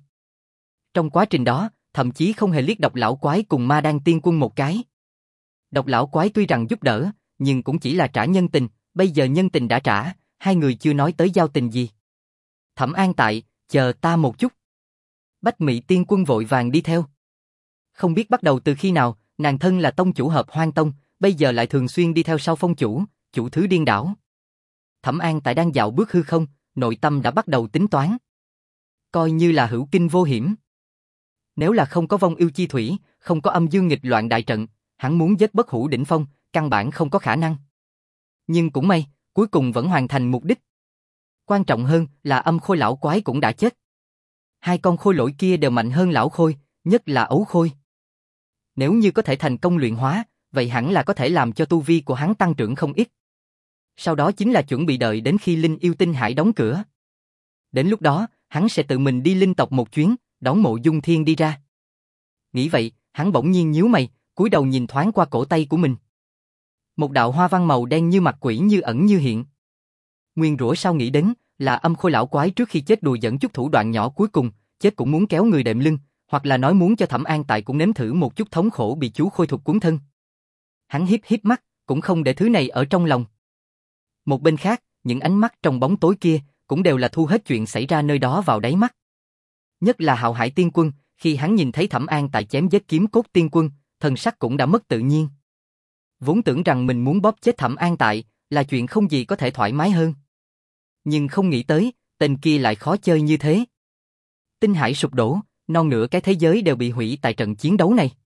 Trong quá trình đó, thậm chí không hề liếc Độc Lão Quái cùng Ma Đan Tiên Quân một cái. Độc Lão Quái tuy rằng giúp đỡ, nhưng cũng chỉ là trả nhân tình, bây giờ nhân tình đã trả, hai người chưa nói tới giao tình gì. Thẩm An Tại, chờ ta một chút. Bách Mị Tiên Quân vội vàng đi theo. Không biết bắt đầu từ khi nào, nàng thân là tông chủ Hợp Hoang Tông, bây giờ lại thường xuyên đi theo sau Phong chủ, chủ thứ điên đảo. Thẩm An Tại đang dạo bước hư không, nội tâm đã bắt đầu tính toán. Coi như là hữu kinh vô hiểm. Nếu là không có vong yêu chi thủy, không có âm dương nghịch loạn đại trận, hắn muốn giết Bất Hủ đỉnh phong, căn bản không có khả năng. Nhưng cũng may, cuối cùng vẫn hoàn thành mục đích. Quan trọng hơn là âm khôi lão quái cũng đã chết. Hai con khôi lỗi kia đều mạnh hơn lão khôi, nhất là ấu khôi. Nếu như có thể thành công luyện hóa, vậy hẳn là có thể làm cho tu vi của hắn tăng trưởng không ít. Sau đó chính là chuẩn bị đợi đến khi Linh Yêu Tinh Hải đóng cửa. Đến lúc đó, hắn sẽ tự mình đi linh tộc một chuyến, đón Mộ Dung Thiên đi ra. Nghĩ vậy, hắn bỗng nhiên nhíu mày, cúi đầu nhìn thoáng qua cổ tay của mình. Một đạo hoa văn màu đen như mặt quỷ như ẩn như hiện. Nguyên rủa sao nghĩ đến, là âm khôi lão quái trước khi chết đùa dẫn chút thủ đoạn nhỏ cuối cùng, chết cũng muốn kéo người đệm lưng, hoặc là nói muốn cho Thẩm An Tại cũng nếm thử một chút thống khổ bị chú khôi thuật cuốn thân. Hắn híp híp mắt, cũng không để thứ này ở trong lòng. Một bên khác, những ánh mắt trong bóng tối kia, cũng đều là thu hết chuyện xảy ra nơi đó vào đáy mắt. Nhất là Hạo Hải Tiên Quân, khi hắn nhìn thấy Thẩm An Tại chém giết Kiếm Cốt Tiên Quân, thần sắc cũng đã mất tự nhiên. Vốn tưởng rằng mình muốn bóp chết Thẩm An Tại, là chuyện không gì có thể thoải mái hơn. Nhưng không nghĩ tới, tên kia lại khó chơi như thế. Tinh hải sụp đổ, non nửa cái thế giới đều bị hủy tại trận chiến đấu này.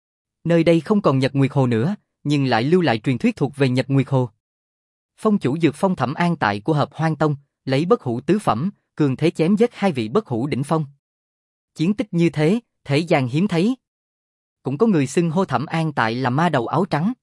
Nơi đây không còn Nhật Nguyệt Hồ nữa, nhưng lại lưu lại truyền thuyết thuộc về Nhật Nguyệt Hồ. Phong chủ dược phong Thẩm An Tại của Hợp Hoang Tông, lấy bất hủ tứ phẩm, cường thế chém giết hai vị bất hủ đỉnh phong. Chiến tích như thế, thế gian hiếm thấy. Cũng có người xưng hô Thẩm An Tại là ma đầu áo trắng.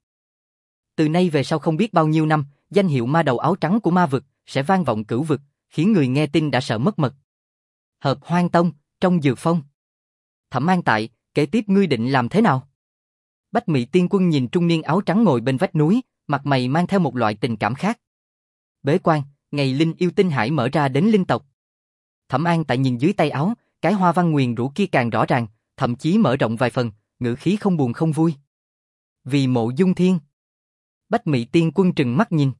Từ nay về sau không biết bao nhiêu năm, danh hiệu ma đầu áo trắng của ma vực sẽ vang vọng cửu vực, khiến người nghe tin đã sợ mất mật. Hợp Hoang Tông, trong dược phong. Thẩm An Tại, kế tiếp ngươi định làm thế nào? Bách Mị Tiên Quân nhìn trung niên áo trắng ngồi bên vách núi, mặt mày mang theo một loại tình cảm khác. Bế quan, Ngày linh yêu tinh hải mở ra đến linh tộc. Thẩm An tại nhìn dưới tay áo, cái hoa văn nguyền rủa kia càng rõ ràng, thậm chí mở rộng vài phần, ngữ khí không buồn không vui. Vì Mộ Dung Thiên. Bách Mị Tiên Quân trừng mắt nhìn.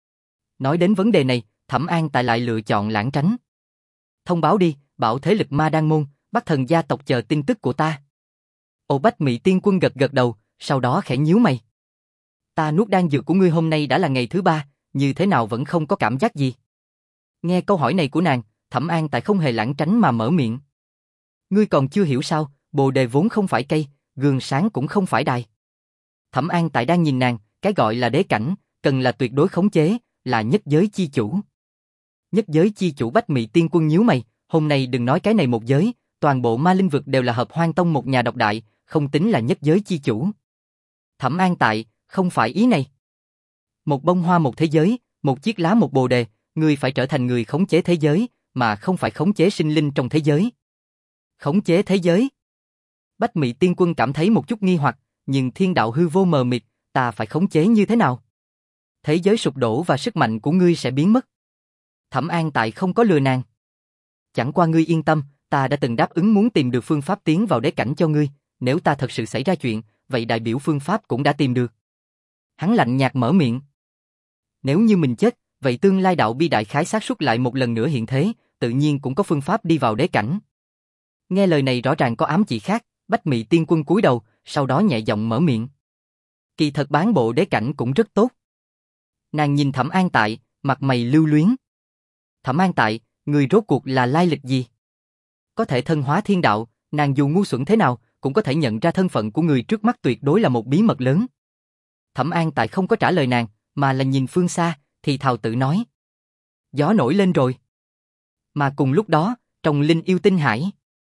Nói đến vấn đề này, Thẩm An tại lại lựa chọn lảng tránh. Thông báo đi, bảo thế lực Ma Đan Môn, Bắc Thần gia tộc chờ tin tức của ta. Ồ, Bách Mị Tiên Quân gật gật đầu, sau đó khẽ nhíu mày. Ta nuốt đan dược của ngươi hôm nay đã là ngày thứ ba, như thế nào vẫn không có cảm giác gì? Nghe câu hỏi này của nàng, Thẩm An tại không hề lảng tránh mà mở miệng. Ngươi còn chưa hiểu sao, bồ đề vốn không phải cây, gương sáng cũng không phải đài. Thẩm An tại đang nhìn nàng, cái gọi là đế cảnh, cần là tuyệt đối khống chế, là nhất giới chi chủ. Nhất giới chi chủ Bách Mị Tiên Quân nhíu mày, hôm nay đừng nói cái này một giới, toàn bộ ma linh vực đều là Hợp Hoan Tông một nhà độc đại, không tính là nhất giới chi chủ. Thẩm An tại, không phải ý này. Một bông hoa một thế giới, một chiếc lá một bồ đề, ngươi phải trở thành người khống chế thế giới, mà không phải khống chế sinh linh trong thế giới. Khống chế thế giới? Bách Mị Tiên Quân cảm thấy một chút nghi hoặc, nhưng thiên đạo hư vô mờ mịt, ta phải khống chế như thế nào? Thế giới sụp đổ và sức mạnh của ngươi sẽ biến mất. Thẩm An tại không có lừa nàng. Chẳng qua ngươi yên tâm, ta đã từng đáp ứng muốn tìm được phương pháp tiến vào đế cảnh cho ngươi, nếu ta thật sự xảy ra chuyện, vậy đại biểu phương pháp cũng đã tìm được. Hắn lạnh nhạt mở miệng. Nếu như mình chết, vậy tương lai đạo bi đại khái xác suất lại một lần nữa hiện thế, tự nhiên cũng có phương pháp đi vào đế cảnh. Nghe lời này rõ ràng có ám chỉ khác, Bách Mị Tiên Quân cúi đầu, sau đó nhẹ giọng mở miệng. Kỳ thật bán bộ đế cảnh cũng rất tốt. Nàng nhìn Thẩm An tại, mặt mày lưu luyến. Thẩm An tại, người rốt cuộc là lai lịch gì? Có thể thân hóa thiên đạo, nàng dù ngu xuẩn thế nào, cũng có thể nhận ra thân phận của người trước mắt tuyệt đối là một bí mật lớn. Thẩm An tại không có trả lời nàng, mà là nhìn phương xa, thì thào tự nói. Gió nổi lên rồi. Mà cùng lúc đó, trong linh yêu tinh hải,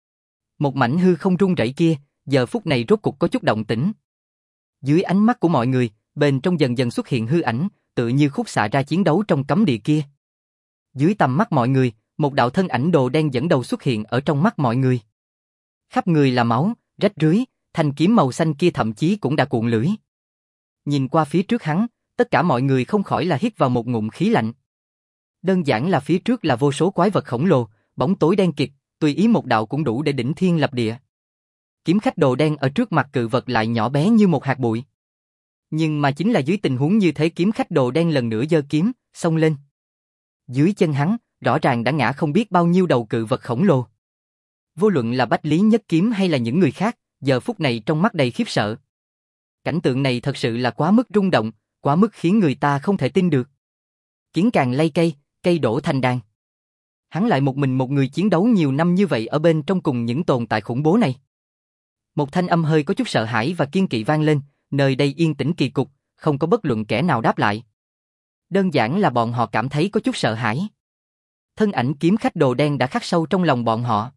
một mảnh hư không rung rẩy kia, giờ phút này rốt cục có chút động tĩnh. Dưới ánh mắt của mọi người, bên trong dần dần xuất hiện hư ảnh, tự như khúc xạ ra chiến đấu trong cấm địa kia. Dưới tầm mắt mọi người, một đạo thân ảnh đồ đen dẫn đầu xuất hiện ở trong mắt mọi người. Khắp người là máu, rách rưới, thanh kiếm màu xanh kia thậm chí cũng đã cuộn lưỡi. Nhìn qua phía trước hắn, tất cả mọi người không khỏi là hít vào một ngụm khí lạnh. Đơn giản là phía trước là vô số quái vật khổng lồ, bóng tối đen kịt, tùy ý một đạo cũng đủ để đỉnh thiên lập địa. Kiếm khách đồ đen ở trước mặt cự vật lại nhỏ bé như một hạt bụi. Nhưng mà chính là dưới tình huống như thế kiếm khách đồ đen lần nữa giơ kiếm, xông lên. Dưới chân hắn, rõ ràng đã ngã không biết bao nhiêu đầu cự vật khổng lồ. Vô luận là Bách Lý Nhất Kiếm hay là những người khác, giờ phút này trong mắt đầy khiếp sợ. Cảnh tượng này thật sự là quá mức rung động, quá mức khiến người ta không thể tin được. Kiến càng lay cây, cây đổ thành đàn. Hắn lại một mình một người chiến đấu nhiều năm như vậy ở bên trong cùng những tồn tại khủng bố này. Một thanh âm hơi có chút sợ hãi và kiên kỵ vang lên, nơi đây yên tĩnh kỳ cục, không có bất luận kẻ nào đáp lại. Đơn giản là bọn họ cảm thấy có chút sợ hãi. Thân ảnh kiếm khách đồ đen đã khắc sâu trong lòng bọn họ.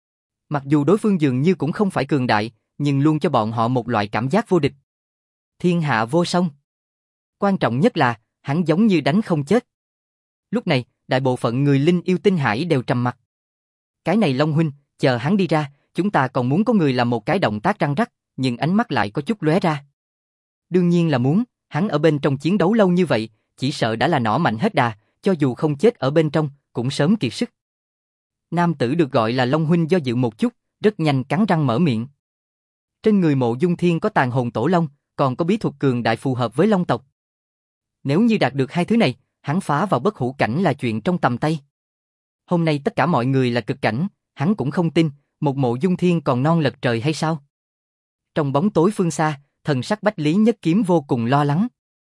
Mặc dù đối phương dường như cũng không phải cường đại, nhưng luôn cho bọn họ một loại cảm giác vô địch. Thiên hạ vô song. Quan trọng nhất là, hắn giống như đánh không chết. Lúc này, đại bộ phận người linh yêu tinh hải đều trầm mặc. Cái này Long huynh, chờ hắn đi ra, chúng ta còn muốn có người làm một cái động tác răng rắc, nhưng ánh mắt lại có chút lóe ra. Đương nhiên là muốn, hắn ở bên trong chiến đấu lâu như vậy, chỉ sợ đã là nỏ mạnh hết đà, cho dù không chết ở bên trong, cũng sớm kiệt sức. Nam tử được gọi là Long huynh do dự một chút, rất nhanh cắn răng mở miệng. Trên người Mộ Dung Thiên có tàn hồn tổ long, còn có bí thuật cường đại phù hợp với long tộc. Nếu như đạt được hai thứ này, hắn phá vào bất hủ cảnh là chuyện trong tầm tay. Hôm nay tất cả mọi người là cực cảnh, hắn cũng không tin, một Mộ Dung Thiên còn non lật trời hay sao? Trong bóng tối phương xa, thần sắc Bách Lý Nhất Kiếm vô cùng lo lắng.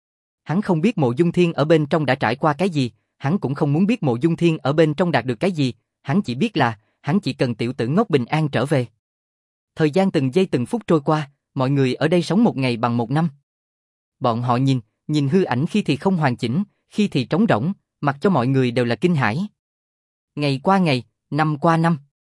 Hắn không biết Mộ Dung Thiên ở bên trong đã trải qua cái gì, hắn cũng không muốn biết Mộ Dung Thiên ở bên trong đạt được cái gì, hắn chỉ biết là, hắn chỉ cần tiểu tử ngốc bình an trở về. Thời gian từng giây từng phút trôi qua, mọi người ở đây sống một ngày bằng một năm. Bọn họ nhìn, nhìn hư ảnh khi thì không hoàn chỉnh, khi thì trống rỗng, mặc cho mọi người đều là kinh hãi. Ngày qua ngày, năm qua năm.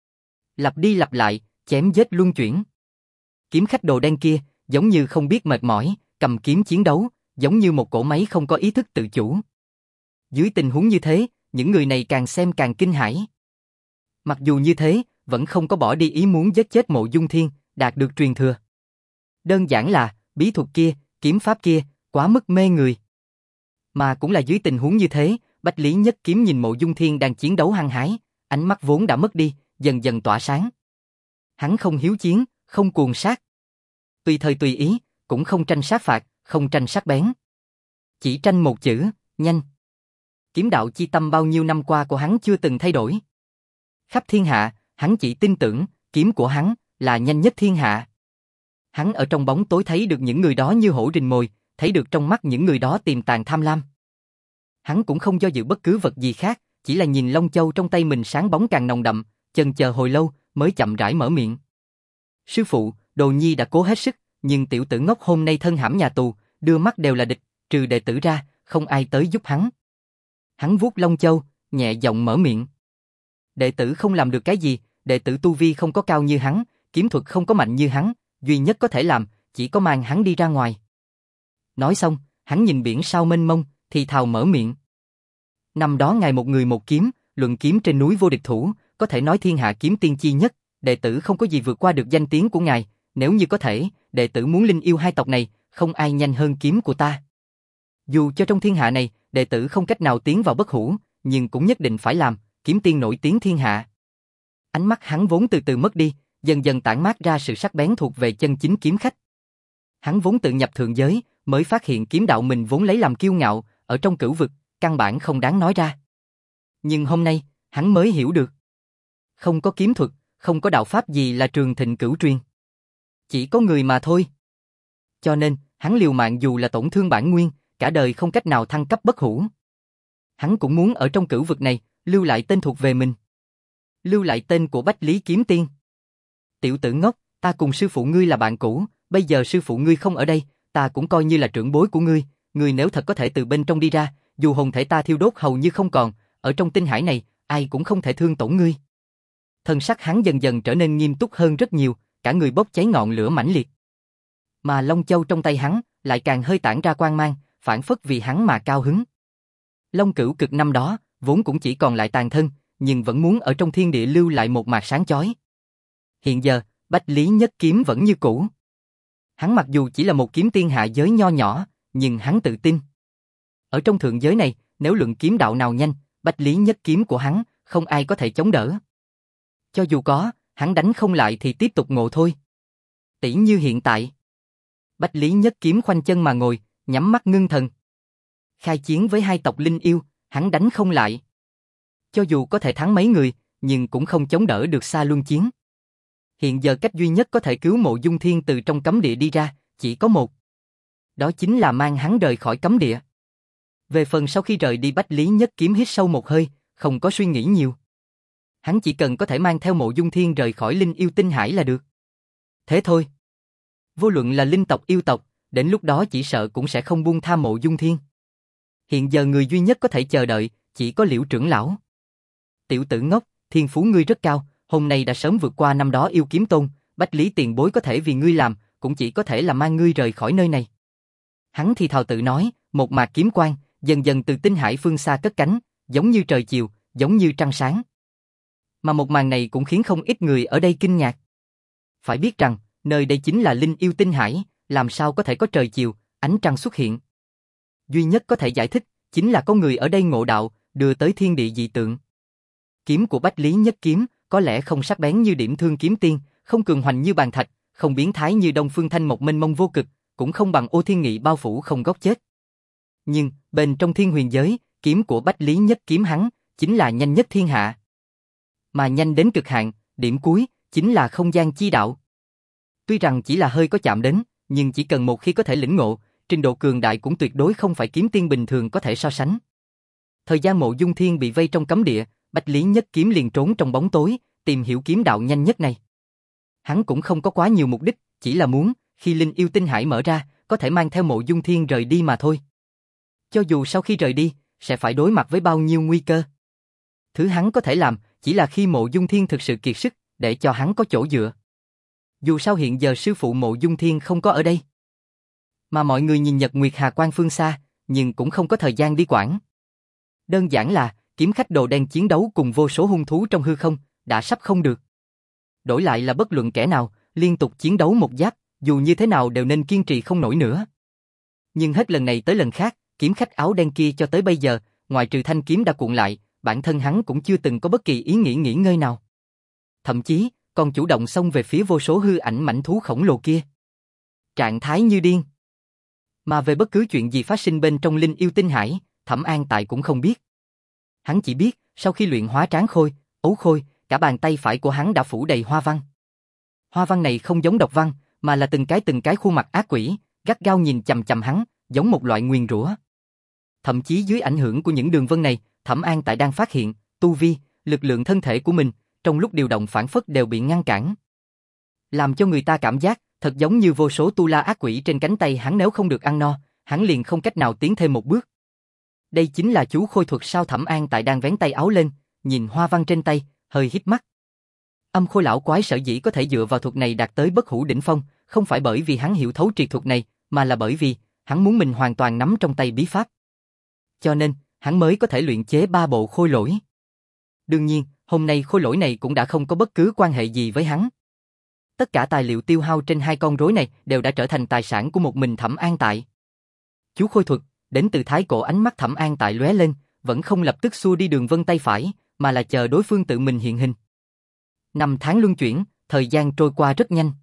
Lặp đi lặp lại, chém giết luân chuyển. Kiếm khách đồ đen kia, giống như không biết mệt mỏi, cầm kiếm chiến đấu, giống như một cỗ máy không có ý thức tự chủ. Dưới tình huống như thế, những người này càng xem càng kinh hãi. Mặc dù như thế, vẫn không có bỏ đi ý muốn giết chết Mộ Dung Thiên, đạt được truyền thừa. Đơn giản là, bí thuật kia, kiếm pháp kia, quá mức mê người. Mà cũng là dưới tình huống như thế, Bách Lý Nhất Kiếm nhìn Mộ Dung Thiên đang chiến đấu hăng hái, ánh mắt vốn đã mất đi, dần dần tỏa sáng. Hắn không hiếu chiến, không cuồng sát. Tùy thời tùy ý, cũng không tranh sát phạt, không tranh sắc bén. Chỉ tranh một chữ, nhanh. Kiếm đạo chi tâm bao nhiêu năm qua của hắn chưa từng thay đổi. Khắp thiên hạ, hắn chỉ tin tưởng, kiếm của hắn là nhanh nhất thiên hạ. Hắn ở trong bóng tối thấy được những người đó như hổ rình mồi, thấy được trong mắt những người đó tiềm tàng tham lam. Hắn cũng không do dự bất cứ vật gì khác, chỉ là nhìn Long Châu trong tay mình sáng bóng càng nồng đậm, chần chờ hồi lâu mới chậm rãi mở miệng. Sư phụ, Đồ Nhi đã cố hết sức, nhưng tiểu tử ngốc hôm nay thân hãm nhà tù, đưa mắt đều là địch, trừ đệ tử ra, không ai tới giúp hắn. Hắn vuốt Long Châu, nhẹ giọng mở miệng. Đệ tử không làm được cái gì, đệ tử tu vi không có cao như hắn, kiếm thuật không có mạnh như hắn, duy nhất có thể làm, chỉ có mang hắn đi ra ngoài. Nói xong, hắn nhìn biển sao mênh mông, thì thào mở miệng. Năm đó ngài một người một kiếm, luận kiếm trên núi vô địch thủ, có thể nói thiên hạ kiếm tiên chi nhất, đệ tử không có gì vượt qua được danh tiếng của ngài, nếu như có thể, đệ tử muốn linh yêu hai tộc này, không ai nhanh hơn kiếm của ta. Dù cho trong thiên hạ này, đệ tử không cách nào tiến vào bất hủ, nhưng cũng nhất định phải làm, kiếm tiên nổi tiếng thiên hạ. Ánh mắt hắn vốn từ từ mất đi, dần dần tản mát ra sự sắc bén thuộc về chân chính kiếm khách. Hắn vốn tự nhập thượng giới, mới phát hiện kiếm đạo mình vốn lấy làm kiêu ngạo, ở trong cửu vực, căn bản không đáng nói ra. Nhưng hôm nay, hắn mới hiểu được. Không có kiếm thuật, không có đạo pháp gì là trường thịnh cửu truyền. Chỉ có người mà thôi. Cho nên, hắn liều mạng dù là tổn thương bản nguyên, cả đời không cách nào thăng cấp bất hủ. Hắn cũng muốn ở trong cửu vực này, lưu lại tên thuộc về mình. Lưu lại tên của Bách Lý Kiếm Tiên. Tiểu tử ngốc, ta cùng sư phụ ngươi là bạn cũ, bây giờ sư phụ ngươi không ở đây, ta cũng coi như là trưởng bối của ngươi, ngươi nếu thật có thể từ bên trong đi ra, dù hồn thể ta thiêu đốt hầu như không còn, ở trong tinh hải này, ai cũng không thể thương tổn ngươi. Thân sắc hắn dần dần trở nên nghiêm túc hơn rất nhiều, cả người bốc cháy ngọn lửa mãnh liệt. Mà Long Châu trong tay hắn lại càng hơi tản ra quang mang, phản phất vì hắn mà cao hứng. Long Cửu Cực năm đó, vốn cũng chỉ còn lại tàn thân, nhưng vẫn muốn ở trong thiên địa lưu lại một mạt sáng chói. Hiện giờ, Bách Lý Nhất Kiếm vẫn như cũ. Hắn mặc dù chỉ là một kiếm tiên hạ giới nho nhỏ, nhưng hắn tự tin. Ở trong thượng giới này, nếu luận kiếm đạo nào nhanh, Bách Lý Nhất Kiếm của hắn, không ai có thể chống đỡ. Cho dù có, hắn đánh không lại thì tiếp tục ngộ thôi. Tỉ như hiện tại. Bách Lý Nhất Kiếm khoanh chân mà ngồi, nhắm mắt ngưng thần. Khai chiến với hai tộc linh yêu, hắn đánh không lại. Cho dù có thể thắng mấy người, nhưng cũng không chống đỡ được Xa Luân chiến. Hiện giờ cách duy nhất có thể cứu Mộ Dung Thiên từ trong cấm địa đi ra, chỉ có một. Đó chính là mang hắn rời khỏi cấm địa. Về phần sau khi rời đi, Bách Lý Nhất Kiếm hít sâu một hơi, không có suy nghĩ nhiều. Hắn chỉ cần có thể mang theo Mộ Dung Thiên rời khỏi linh yêu tinh hải là được. Thế thôi. Vô luận là linh tộc yêu tộc, đến lúc đó chỉ sợ cũng sẽ không buông tha Mộ Dung Thiên. Hiện giờ người duy nhất có thể chờ đợi, chỉ có Liễu trưởng lão. Tiểu tử ngốc, thiên phú ngươi rất cao, hôm nay đã sớm vượt qua năm đó yêu kiếm tôn, Bách Lý tiền bối có thể vì ngươi làm, cũng chỉ có thể là mang ngươi rời khỏi nơi này. Hắn thì thào tự nói, một mạc kiếm quang, dần dần từ tinh hải phương xa cất cánh, giống như trời chiều, giống như trăng sáng. Mà một màn này cũng khiến không ít người ở đây kinh ngạc. Phải biết rằng, nơi đây chính là linh yêu tinh hải, làm sao có thể có trời chiều, ánh trăng xuất hiện. Duy nhất có thể giải thích, chính là có người ở đây ngộ đạo, đưa tới thiên địa dị tượng. Kiếm của Bách Lý Nhất Kiếm, có lẽ không sắc bén như Điểm Thương Kiếm Tiên, không cường hoành như Bàn Thạch, không biến thái như Đông Phương Thanh Mộc mênh mông vô cực, cũng không bằng Ô Thiên Nghị bao phủ không góc chết. Nhưng, bên trong thiên huyền giới, kiếm của Bách Lý Nhất Kiếm hắn, chính là nhanh nhất thiên hạ. Mà nhanh đến cực hạn, điểm cuối, chính là không gian chi đạo. Tuy rằng chỉ là hơi có chạm đến, nhưng chỉ cần một khi có thể lĩnh ngộ, trình độ cường đại cũng tuyệt đối không phải kiếm tiên bình thường có thể so sánh. Thời gian Mộ Dung Thiên bị vây trong cấm địa, Bách Lý Nhất Kiếm liền trốn trong bóng tối, tìm hiểu kiếm đạo nhanh nhất này. Hắn cũng không có quá nhiều mục đích, chỉ là muốn, khi linh yêu tinh hải mở ra, có thể mang theo Mộ Dung Thiên rời đi mà thôi. Cho dù sau khi rời đi, sẽ phải đối mặt với bao nhiêu nguy cơ. Thứ hắn có thể làm, chỉ là khi Mộ Dung Thiên thực sự kiệt sức, để cho hắn có chỗ dựa. Dù sao hiện giờ sư phụ Mộ Dung Thiên không có ở đây. Mà mọi người nhìn Nhật Nguyệt Hà Quang phương xa, nhưng cũng không có thời gian đi quản. Đơn giản là, kiếm khách đồ đen chiến đấu cùng vô số hung thú trong hư không, đã sắp không được. Đổi lại là bất luận kẻ nào, liên tục chiến đấu một giáp, dù như thế nào đều nên kiên trì không nổi nữa. Nhưng hết lần này tới lần khác, kiếm khách áo đen kia cho tới bây giờ, ngoài trừ thanh kiếm đã cuộn lại, bản thân hắn cũng chưa từng có bất kỳ ý nghĩ nghỉ ngơi nào. Thậm chí, còn chủ động xông về phía vô số hư ảnh mãnh thú khổng lồ kia. Trạng thái như điên. Mà về bất cứ chuyện gì phát sinh bên trong linh yêu tinh hải, Thẩm An Tại cũng không biết. Hắn chỉ biết, sau khi luyện hóa tráng khôi, ấu khôi, cả bàn tay phải của hắn đã phủ đầy hoa văn. Hoa văn này không giống độc văn, mà là từng cái từng cái khuôn mặt ác quỷ, gắt gao nhìn chằm chằm hắn, giống một loại nguyền rủa. Thậm chí dưới ảnh hưởng của những đường vân này, Thẩm An Tại đang phát hiện, tu vi, lực lượng thân thể của mình, trong lúc điều động phản phất đều bị ngăn cản. Làm cho người ta cảm giác, thật giống như vô số tu la ác quỷ trên cánh tay hắn, nếu không được ăn no, hắn liền không cách nào tiến thêm một bước. Đây chính là chú khôi thuật sao? Thẩm An Tại đang vén tay áo lên, nhìn hoa văn trên tay, hơi híp mắt. Âm khôi lão quái sở dĩ có thể dựa vào thuật này đạt tới bất hủ đỉnh phong, không phải bởi vì hắn hiểu thấu triệt thuật này, mà là bởi vì hắn muốn mình hoàn toàn nắm trong tay bí pháp. Cho nên, hắn mới có thể luyện chế ba bộ khôi lỗi. Đương nhiên, hôm nay khôi lỗi này cũng đã không có bất cứ quan hệ gì với hắn. Tất cả tài liệu tiêu hao trên hai con rối này đều đã trở thành tài sản của một mình Thẩm An Tại. Chú khôi thuật, đến từ thái cổ. Ánh mắt Thẩm An Tại lóe lên, vẫn không lập tức xua đi đường vân tay phải, mà là chờ đối phương tự mình hiện hình. Năm tháng luân chuyển, thời gian trôi qua rất nhanh.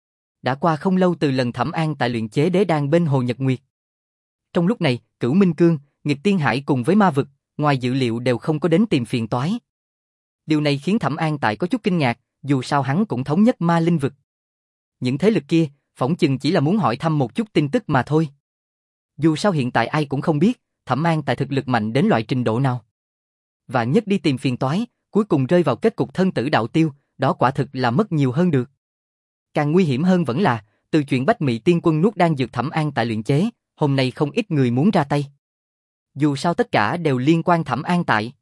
Đã qua không lâu từ lần Thẩm An Tại luyện chế đế đan bên Hồ Nhật Nguyệt. Trong lúc này, Cửu Minh Cương, Nghịch Tiên Hải cùng với ma vực, ngoài dự liệu đều không có đến tìm phiền toái. Điều này khiến Thẩm An Tại có chút kinh ngạc, dù sao hắn cũng thống nhất ma linh vực. Những thế lực kia, phỏng chừng chỉ là muốn hỏi thăm một chút tin tức mà thôi. Dù sao hiện tại ai cũng không biết, Thẩm An Tại thực lực mạnh đến loại trình độ nào. Và nhất đi tìm phiền toái, cuối cùng rơi vào kết cục thân tử đạo tiêu, đó quả thực là mất nhiều hơn được. Càng nguy hiểm hơn vẫn là, từ chuyện Bách Mị Tiên Quân nuốt đan dược Thẩm An Tại luyện chế, hôm nay không ít người muốn ra tay. Dù sao tất cả đều liên quan Thẩm An Tại.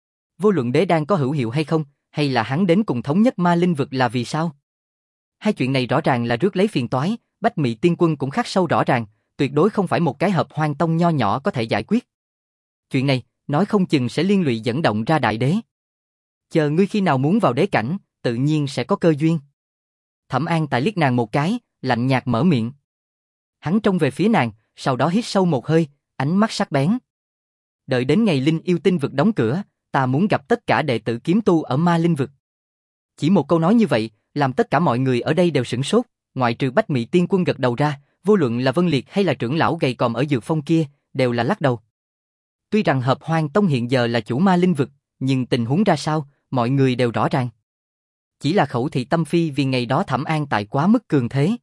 Vô luận đế đan có hữu hiệu hay không, hay là hắn đến cùng thống nhất ma linh vực là vì sao? Hai chuyện này rõ ràng là rước lấy phiền toái, Bách Mị Tiên Quân cũng khắc sâu rõ ràng, tuyệt đối không phải một cái hợp hoang tông nho nhỏ có thể giải quyết. Chuyện này, nói không chừng sẽ liên lụy dẫn động ra đại đế. Chờ ngươi khi nào muốn vào đế cảnh, tự nhiên sẽ có cơ duyên. Thẩm An Tại liếc nàng một cái, lạnh nhạt mở miệng. Hắn trông về phía nàng, sau đó hít sâu một hơi, ánh mắt sắc bén. Đợi đến ngày linh yêu tinh vực đóng cửa, ta muốn gặp tất cả đệ tử kiếm tu ở ma linh vực. Chỉ một câu nói như vậy, làm tất cả mọi người ở đây đều sửng sốt, ngoại trừ Bách Mị Tiên Quân gật đầu ra, vô luận là Vân Liệt hay là trưởng lão gầy còm ở Dược Phong kia, đều là lắc đầu. Tuy rằng Hợp Hoang Tông hiện giờ là chủ ma linh vực, nhưng tình huống ra sao, mọi người đều rõ ràng. Chỉ là khẩu thị tâm phi vì ngày đó Thẩm An Tại quá mức cường thế.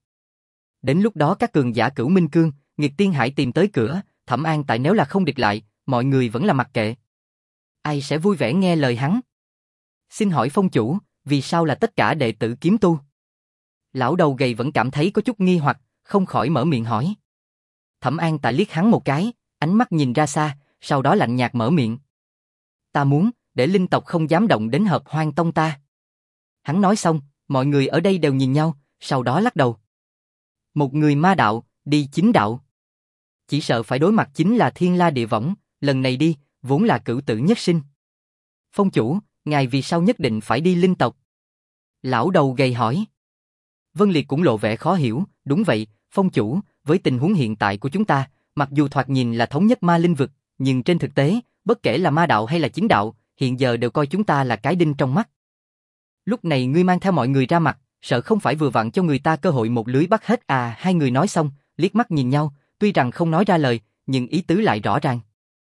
Đến lúc đó các cường giả Cửu Minh Cương, Nghịch Tiên Hải tìm tới cửa, Thẩm An Tại nếu là không địch lại, mọi người vẫn là mặc kệ. Ai sẽ vui vẻ nghe lời hắn? Xin hỏi phong chủ, vì sao là tất cả đệ tử kiếm tu? Lão đầu gầy vẫn cảm thấy có chút nghi hoặc, không khỏi mở miệng hỏi. Thẩm An Tại liếc hắn một cái, ánh mắt nhìn ra xa, sau đó lạnh nhạt mở miệng. Ta muốn, để linh tộc không dám động đến Hợp Hoang Tông ta. Hắn nói xong, mọi người ở đây đều nhìn nhau, sau đó lắc đầu. Một người ma đạo, đi chính đạo. Chỉ sợ phải đối mặt chính là thiên la địa võng, lần này đi, vốn là cửu tử nhất sinh. Phong chủ, ngài vì sao nhất định phải đi linh tộc? Lão đầu gầy hỏi. Vân Liệt cũng lộ vẻ khó hiểu, đúng vậy, phong chủ, với tình huống hiện tại của chúng ta, mặc dù thoạt nhìn là thống nhất ma linh vực, nhưng trên thực tế, bất kể là ma đạo hay là chính đạo, hiện giờ đều coi chúng ta là cái đinh trong mắt. Lúc này ngươi mang theo mọi người ra mặt, sợ không phải vừa vặn cho người ta cơ hội một lưới bắt hết à? Hai người nói xong, liếc mắt nhìn nhau, tuy rằng không nói ra lời, nhưng ý tứ lại rõ ràng.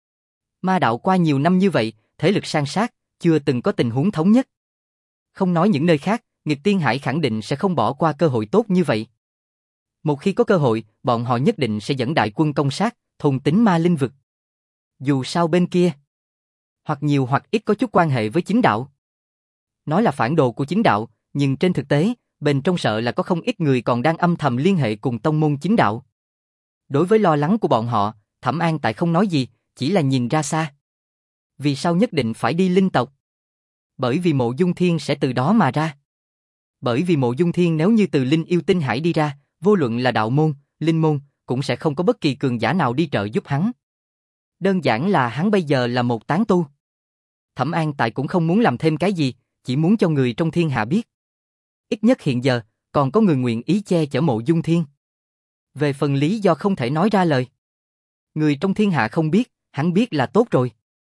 Ma đạo qua nhiều năm như vậy, thế lực san sát, chưa từng có tình huống thống nhất. Không nói những nơi khác, Nghịch Tiên Hải khẳng định sẽ không bỏ qua cơ hội tốt như vậy. Một khi có cơ hội, bọn họ nhất định sẽ dẫn đại quân công sát, thôn tính ma linh vực. Dù sao bên kia, hoặc nhiều hoặc ít có chút quan hệ với chính đạo. Nói là phản đồ của chính đạo, nhưng trên thực tế, bên trong sợ là có không ít người còn đang âm thầm liên hệ cùng tông môn chính đạo. Đối với lo lắng của bọn họ, Thẩm An Tại không nói gì, chỉ là nhìn ra xa. Vì sao nhất định phải đi linh tộc? Bởi vì Mộ Dung Thiên sẽ từ đó mà ra. Bởi vì Mộ Dung Thiên nếu như từ linh yêu tinh hải đi ra, vô luận là đạo môn, linh môn, cũng sẽ không có bất kỳ cường giả nào đi trợ giúp hắn. Đơn giản là hắn bây giờ là một tán tu. Thẩm An Tại cũng không muốn làm thêm cái gì, chỉ muốn cho người trong thiên hạ biết. Ít nhất hiện giờ, còn có người nguyện ý che chở Mộ Dung Thiên. Về phần lý do không thể nói ra lời. Người trong thiên hạ không biết, hắn biết là tốt rồi.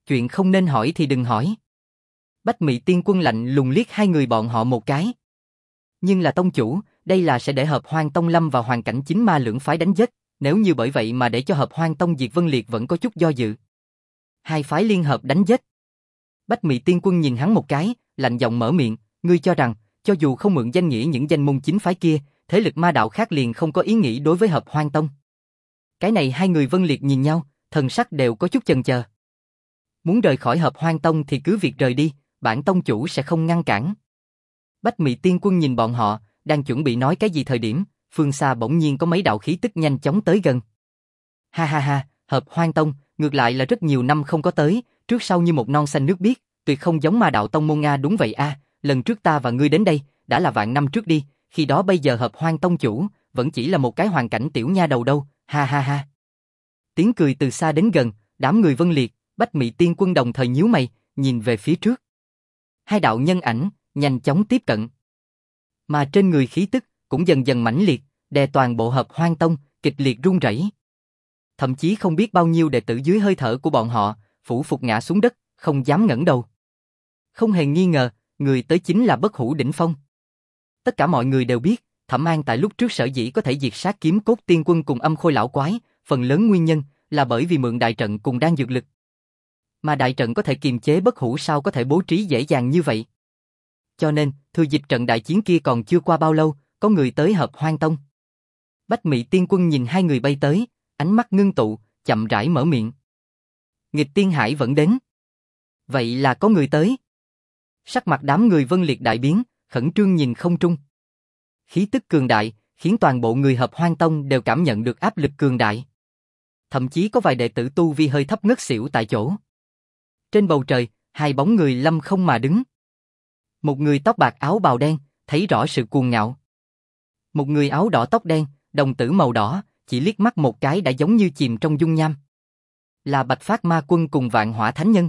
Chuyện không nên hỏi thì đừng hỏi. Bách Mị Tiên Quân lạnh lùng liếc hai người bọn họ một cái. Nhưng là tông chủ, đây là sẽ để Hợp Hoang Tông lâm vào hoàn cảnh chính ma lưỡng phái đánh giết, nếu như bởi vậy mà để cho Hợp Hoang Tông diệt Vân Liệt vẫn có chút do dự. Hai phái liên hợp đánh giết. Bách Mị Tiên Quân nhìn hắn một cái, lạnh giọng mở miệng, ngươi cho rằng, cho dù không mượn danh nghĩa những danh môn chính phái kia, thế lực ma đạo khác liền không có ý nghĩ đối với Hợp Hoang Tông. Cái này hai người Vân Liệt nhìn nhau, thần sắc đều có chút chần chờ. Muốn rời khỏi Hợp Hoang Tông thì cứ việc rời đi, bản tông chủ sẽ không ngăn cản. Bách Mị Tiên Quân nhìn bọn họ, đang chuẩn bị nói cái gì thời điểm, phương xa bỗng nhiên có mấy đạo khí tức nhanh chóng tới gần. Ha ha ha, Hợp Hoang Tông, ngược lại là rất nhiều năm không có tới, trước sau như một non xanh nước biếc, tuyệt không giống ma đạo tông môn Nga. Đúng vậy a, lần trước ta và ngươi đến đây, đã là vạn năm trước đi, khi đó bây giờ Hợp Hoang Tông chủ, vẫn chỉ là một cái hoàn cảnh tiểu nha đầu đâu, ha ha ha. Tiếng cười từ xa đến gần, đám người Vân Liệt, Bách Mị Tiên Quân đồng thời nhíu mày, nhìn về phía trước. Hai đạo nhân ảnh, nhanh chóng tiếp cận. Mà trên người khí tức, cũng dần dần mãnh liệt, đè toàn bộ Hợp Hoang Tông, kịch liệt rung rẩy. Thậm chí không biết bao nhiêu đệ tử dưới hơi thở của bọn họ, phủ phục ngã xuống đất, không dám ngẩng đầu. Không hề nghi ngờ, người tới chính là Bất Hủ Đỉnh Phong. Tất cả mọi người đều biết, Thẩm An tại lúc trước sở dĩ có thể diệt sát Kiếm Cốt Tiên Quân cùng Âm Khôi lão quái, phần lớn nguyên nhân là bởi vì mượn đại trận cùng đan dược lực. Mà đại trận có thể kiềm chế Bất Hủ sao có thể bố trí dễ dàng như vậy. Cho nên, thừa dịp trận đại chiến kia còn chưa qua bao lâu, có người tới Hợp Hoang Tông. Bách Mị Tiên Quân nhìn hai người bay tới, ánh mắt ngưng tụ, chậm rãi mở miệng. Nghịch Tiên Hải vẫn đến. Vậy là có người tới. Sắc mặt đám người Vân Liệt đại biến, khẩn trương nhìn không trung. Khí tức cường đại, khiến toàn bộ người Hợp Hoang Tông đều cảm nhận được áp lực cường đại. Thậm chí có vài đệ tử tu vi hơi thấp ngất xỉu tại chỗ. Trên bầu trời, hai bóng người lăm không mà đứng. Một người tóc bạc áo bào đen, thấy rõ sự cuồng ngạo. Một người áo đỏ tóc đen, đồng tử màu đỏ, chỉ liếc mắt một cái đã giống như chìm trong dung nham. Là Bạch Phát Ma Quân cùng Vạn Hỏa Thánh Nhân.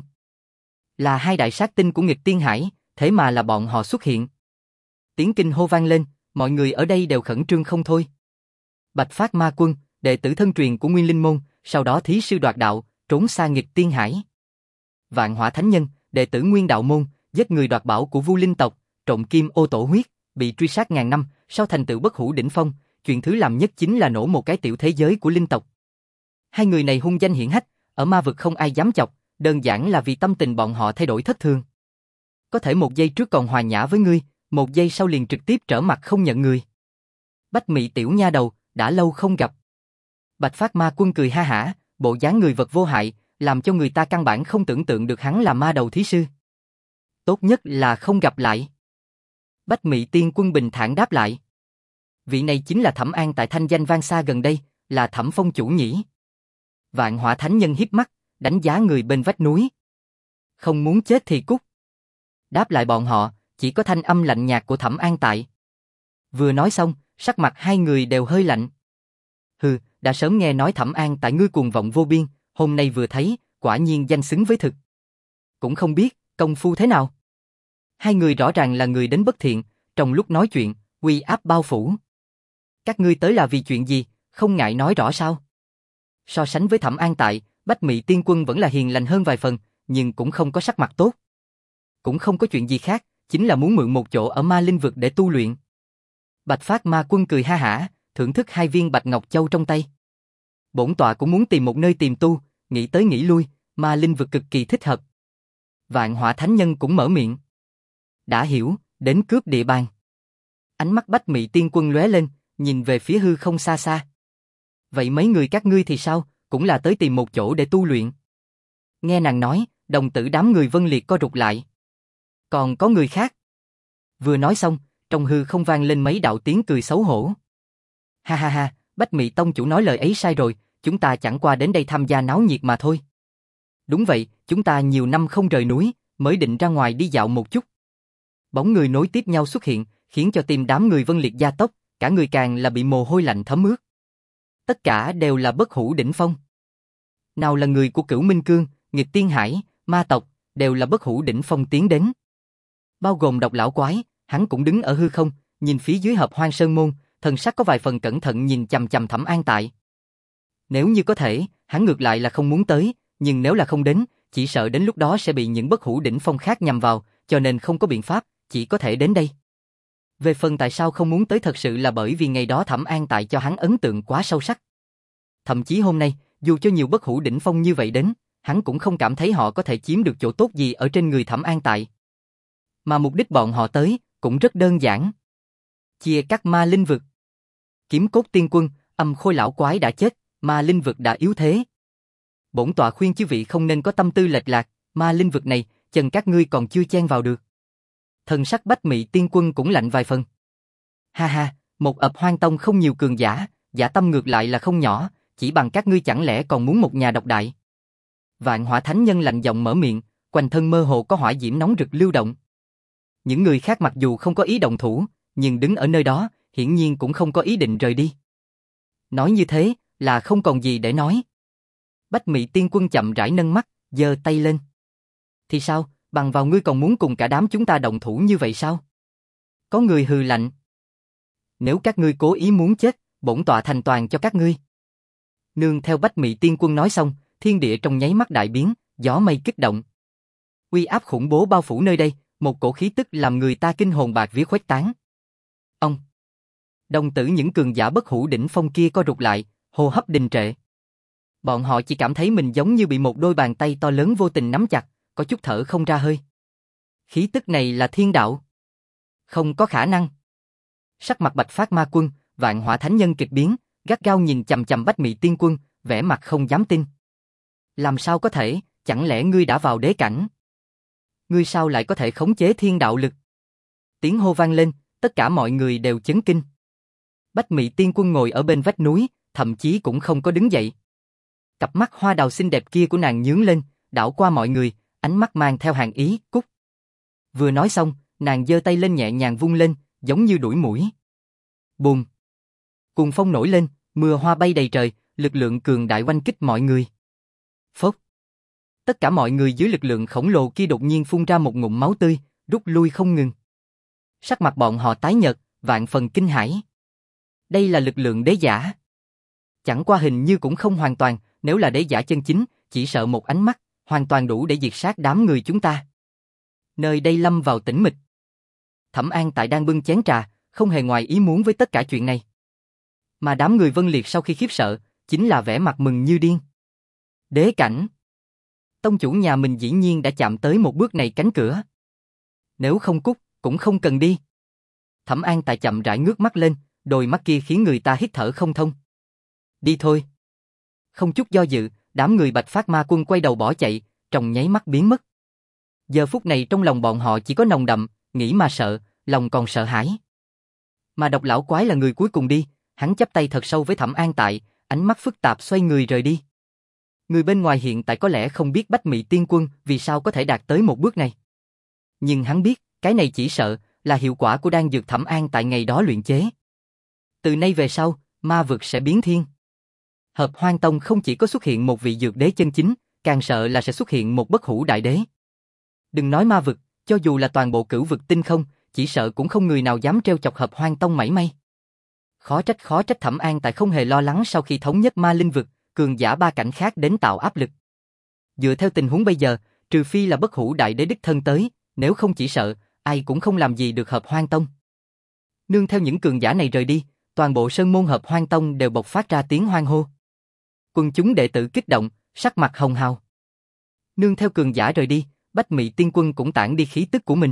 Là hai đại sát tinh của Nghịch Tiên Hải, thế mà là bọn họ xuất hiện. Tiếng kinh hô vang lên, mọi người ở đây đều khẩn trương không thôi. Bạch Phát Ma Quân, đệ tử thân truyền của Nguyên Linh Môn, sau đó thí sư đoạt đạo, trốn xa Nghịch Tiên Hải. Vạn Hỏa Thánh Nhân, đệ tử Nguyên Đạo Môn, giết người đoạt bảo của Vu Linh tộc, trộm kim ô tổ huyết, bị truy sát ngàn năm, sau thành tựu Bất Hủ Đỉnh Phong, chuyện thứ làm nhất chính là nổ một cái tiểu thế giới của linh tộc. Hai người này hung danh hiển hách, ở ma vực không ai dám chọc, đơn giản là vì tâm tình bọn họ thay đổi thất thường. Có thể một giây trước còn hòa nhã với ngươi, một giây sau liền trực tiếp trở mặt không nhận người. Bách Mị tiểu nha đầu, đã lâu không gặp. Bạch Phát Ma Quân cười ha hả, bộ dáng người vật vô hại, làm cho người ta căn bản không tưởng tượng được hắn là ma đầu thí sư. Tốt nhất là không gặp lại. Bách Mị Tiên Quân bình thản đáp lại. Vị này chính là Thẩm An tại thanh danh vang xa gần đây, là Thẩm Phong chủ nhỉ. Vạn Hỏa Thánh Nhân híp mắt, đánh giá người bên vách núi. Không muốn chết thì cút. Đáp lại bọn họ, chỉ có thanh âm lạnh nhạt của Thẩm An tại. Vừa nói xong, sắc mặt hai người đều hơi lạnh. Hừ, đã sớm nghe nói Thẩm An tại ngươi cuồng vọng vô biên, hôm nay vừa thấy, quả nhiên danh xứng với thực. Cũng không biết, công phu thế nào. Hai người rõ ràng là người đến bất thiện, trong lúc nói chuyện, uy áp bao phủ. Các ngươi tới là vì chuyện gì, không ngại nói rõ sao? So sánh với Thẩm An tại, Bách Mị Tiên Quân vẫn là hiền lành hơn vài phần, nhưng cũng không có sắc mặt tốt. Cũng không có chuyện gì khác, chính là muốn mượn một chỗ ở ma linh vực để tu luyện. Bạch Phát Ma Quân cười ha hả, thưởng thức hai viên bạch ngọc châu trong tay. Bổn tọa cũng muốn tìm một nơi tìm tu, nghĩ tới nghĩ lui, ma linh vực cực kỳ thích hợp. Vạn Hỏa Thánh Nhân cũng mở miệng. Đã hiểu, đến cướp địa bàn. Ánh mắt Bách Mị Tiên Quân lóe lên, nhìn về phía hư không xa xa. Vậy mấy người các ngươi thì sao, cũng là tới tìm một chỗ để tu luyện. Nghe nàng nói, đồng tử đám người Vân Liệt co rụt lại. Còn có người khác. Vừa nói xong, trong hư không vang lên mấy đạo tiếng cười xấu hổ. Ha ha ha, Bách Mị Tông chủ nói lời ấy sai rồi, chúng ta chẳng qua đến đây tham gia náo nhiệt mà thôi. Đúng vậy, chúng ta nhiều năm không rời núi, mới định ra ngoài đi dạo một chút. Bóng người nối tiếp nhau xuất hiện, khiến cho tim đám người Vân Liệt gia tốc, cả người càng là bị mồ hôi lạnh thấm ướt. Tất cả đều là Bất Hủ Đỉnh Phong. Nào là người của Cửu Minh Cương, Nghịch Tiên Hải, ma tộc, đều là Bất Hủ Đỉnh Phong tiến đến. Bao gồm Độc Lão Quái, hắn cũng đứng ở hư không, nhìn phía dưới Hợp Hoang Sơn Môn, thần sắc có vài phần cẩn thận nhìn chằm chằm Thẩm An tại. Nếu như có thể, hắn ngược lại là không muốn tới, nhưng nếu là không đến, chỉ sợ đến lúc đó sẽ bị những bất hủ đỉnh phong khác nhằm vào, cho nên không có biện pháp, chỉ có thể đến đây. Về phần tại sao không muốn tới thật sự là bởi vì ngày đó Thẩm An Tại cho hắn ấn tượng quá sâu sắc. Thậm chí hôm nay, dù cho nhiều bất hủ đỉnh phong như vậy đến, hắn cũng không cảm thấy họ có thể chiếm được chỗ tốt gì ở trên người Thẩm An Tại. Mà mục đích bọn họ tới, cũng rất đơn giản. Chia cắt ma linh vực. Kiếm cốt tiên quân, âm khôi lão quái đã chết, ma linh vực đã yếu thế. Bổn tọa khuyên chư vị không nên có tâm tư lệch lạc, ma linh vực này, chân các ngươi còn chưa chen vào được. Thần sắc Bách Mị tiên quân cũng lạnh vài phần. Ha ha, một ập Hoang Tông không nhiều cường giả, giả tâm ngược lại là không nhỏ, chỉ bằng các ngươi chẳng lẽ còn muốn một nhà độc đại. Vạn Hỏa Thánh Nhân lạnh giọng mở miệng, quanh thân mơ hồ có hỏa diễm nóng rực lưu động. Những người khác mặc dù không có ý động thủ, nhưng đứng ở nơi đó, hiển nhiên cũng không có ý định rời đi. Nói như thế, là không còn gì để nói. Bách Mị tiên quân chậm rãi nâng mắt, giơ tay lên. Thì sao, bằng vào ngươi còn muốn cùng cả đám chúng ta động thủ như vậy sao? Có người hừ lạnh. Nếu các ngươi cố ý muốn chết, bổn tọa thành toàn cho các ngươi. Nương theo Bách Mị tiên quân nói xong, thiên địa trong nháy mắt đại biến, gió mây kích động. Uy áp khủng bố bao phủ nơi đây, một cổ khí tức làm người ta kinh hồn bạt vía khuếch tán. Ông. Đồng tử những cường giả bất hủ đỉnh phong kia co rụt lại, hô hấp đình trệ. Bọn họ chỉ cảm thấy mình giống như bị một đôi bàn tay to lớn vô tình nắm chặt, có chút thở không ra hơi. Khí tức này là thiên đạo. Không có khả năng. Sắc mặt Bạch Phát Ma Quân, Vạn Hỏa Thánh Nhân kịch biến, gắt gao nhìn chằm chằm Bách Mị tiên quân, vẻ mặt không dám tin. Làm sao có thể, chẳng lẽ ngươi đã vào đế cảnh? Ngươi sao lại có thể khống chế thiên đạo lực? Tiếng hô vang lên, tất cả mọi người đều chấn kinh. Bách Mị tiên quân ngồi ở bên vách núi, thậm chí cũng không có đứng dậy. Cặp mắt hoa đào xinh đẹp kia của nàng nhướng lên, đảo qua mọi người, ánh mắt mang theo hàn ý, cút. Vừa nói xong, nàng giơ tay lên nhẹ nhàng vung lên, giống như đuổi muỗi. Bùm. Cuồng phong nổi lên, mưa hoa bay đầy trời, lực lượng cường đại oanh kích mọi người. Phốc. Tất cả mọi người dưới lực lượng khổng lồ kia đột nhiên phun ra một ngụm máu tươi, rút lui không ngừng. Sắc mặt bọn họ tái nhợt, vạn phần kinh hãi. Đây là lực lượng đế giả. Chẳng qua hình như cũng không hoàn toàn, nếu là đế giả chân chính, chỉ sợ một ánh mắt, hoàn toàn đủ để diệt sát đám người chúng ta. Nơi đây lâm vào tĩnh mịch. Thẩm An Tại đang bưng chén trà, không hề ngoài ý muốn với tất cả chuyện này. Mà đám người Vân Liệt sau khi khiếp sợ, chính là vẻ mặt mừng như điên. Đế cảnh. Tông chủ nhà mình dĩ nhiên đã chạm tới một bước này cánh cửa. Nếu không cút, cũng không cần đi. Thẩm An Tại chậm rãi ngước mắt lên, đôi mắt kia khiến người ta hít thở không thông. Đi thôi. Không chút do dự, đám người Bạch Phát Ma Quân quay đầu bỏ chạy, trong nháy mắt biến mất. Giờ phút này trong lòng bọn họ chỉ có nồng đậm, nghĩ mà sợ, lòng còn sợ hãi. Mà Độc lão quái là người cuối cùng đi, hắn chắp tay thật sâu với Thẩm An Tại, ánh mắt phức tạp xoay người rời đi. Người bên ngoài hiện tại có lẽ không biết Bách Mị tiên quân vì sao có thể đạt tới một bước này. Nhưng hắn biết, cái này chỉ sợ là hiệu quả của đan dược Thẩm An Tại ngày đó luyện chế. Từ nay về sau, ma vực sẽ biến thiên. Hợp Hoang Tông không chỉ có xuất hiện một vị dược đế chân chính, càng sợ là sẽ xuất hiện một bất hủ đại đế. Đừng nói ma vực, cho dù là toàn bộ cửu vực tinh không, chỉ sợ cũng không người nào dám trêu chọc Hợp Hoang Tông mảy may. Khó trách khó trách Thẩm An Tại không hề lo lắng sau khi thống nhất ma linh vực, cường giả ba cảnh khác đến tạo áp lực. Dựa theo tình huống bây giờ, trừ phi là bất hủ đại đế đích thân tới, nếu không chỉ sợ, ai cũng không làm gì được Hợp Hoang Tông. Nương theo những cường giả này rời đi, toàn bộ sơn môn Hợp Hoang Tông đều bộc phát ra tiếng hoan hô. Quân chúng đệ tử kích động, sắc mặt hồng hào. Nương theo cường giả rời đi, Bách Mị tiên quân cũng tản đi khí tức của mình.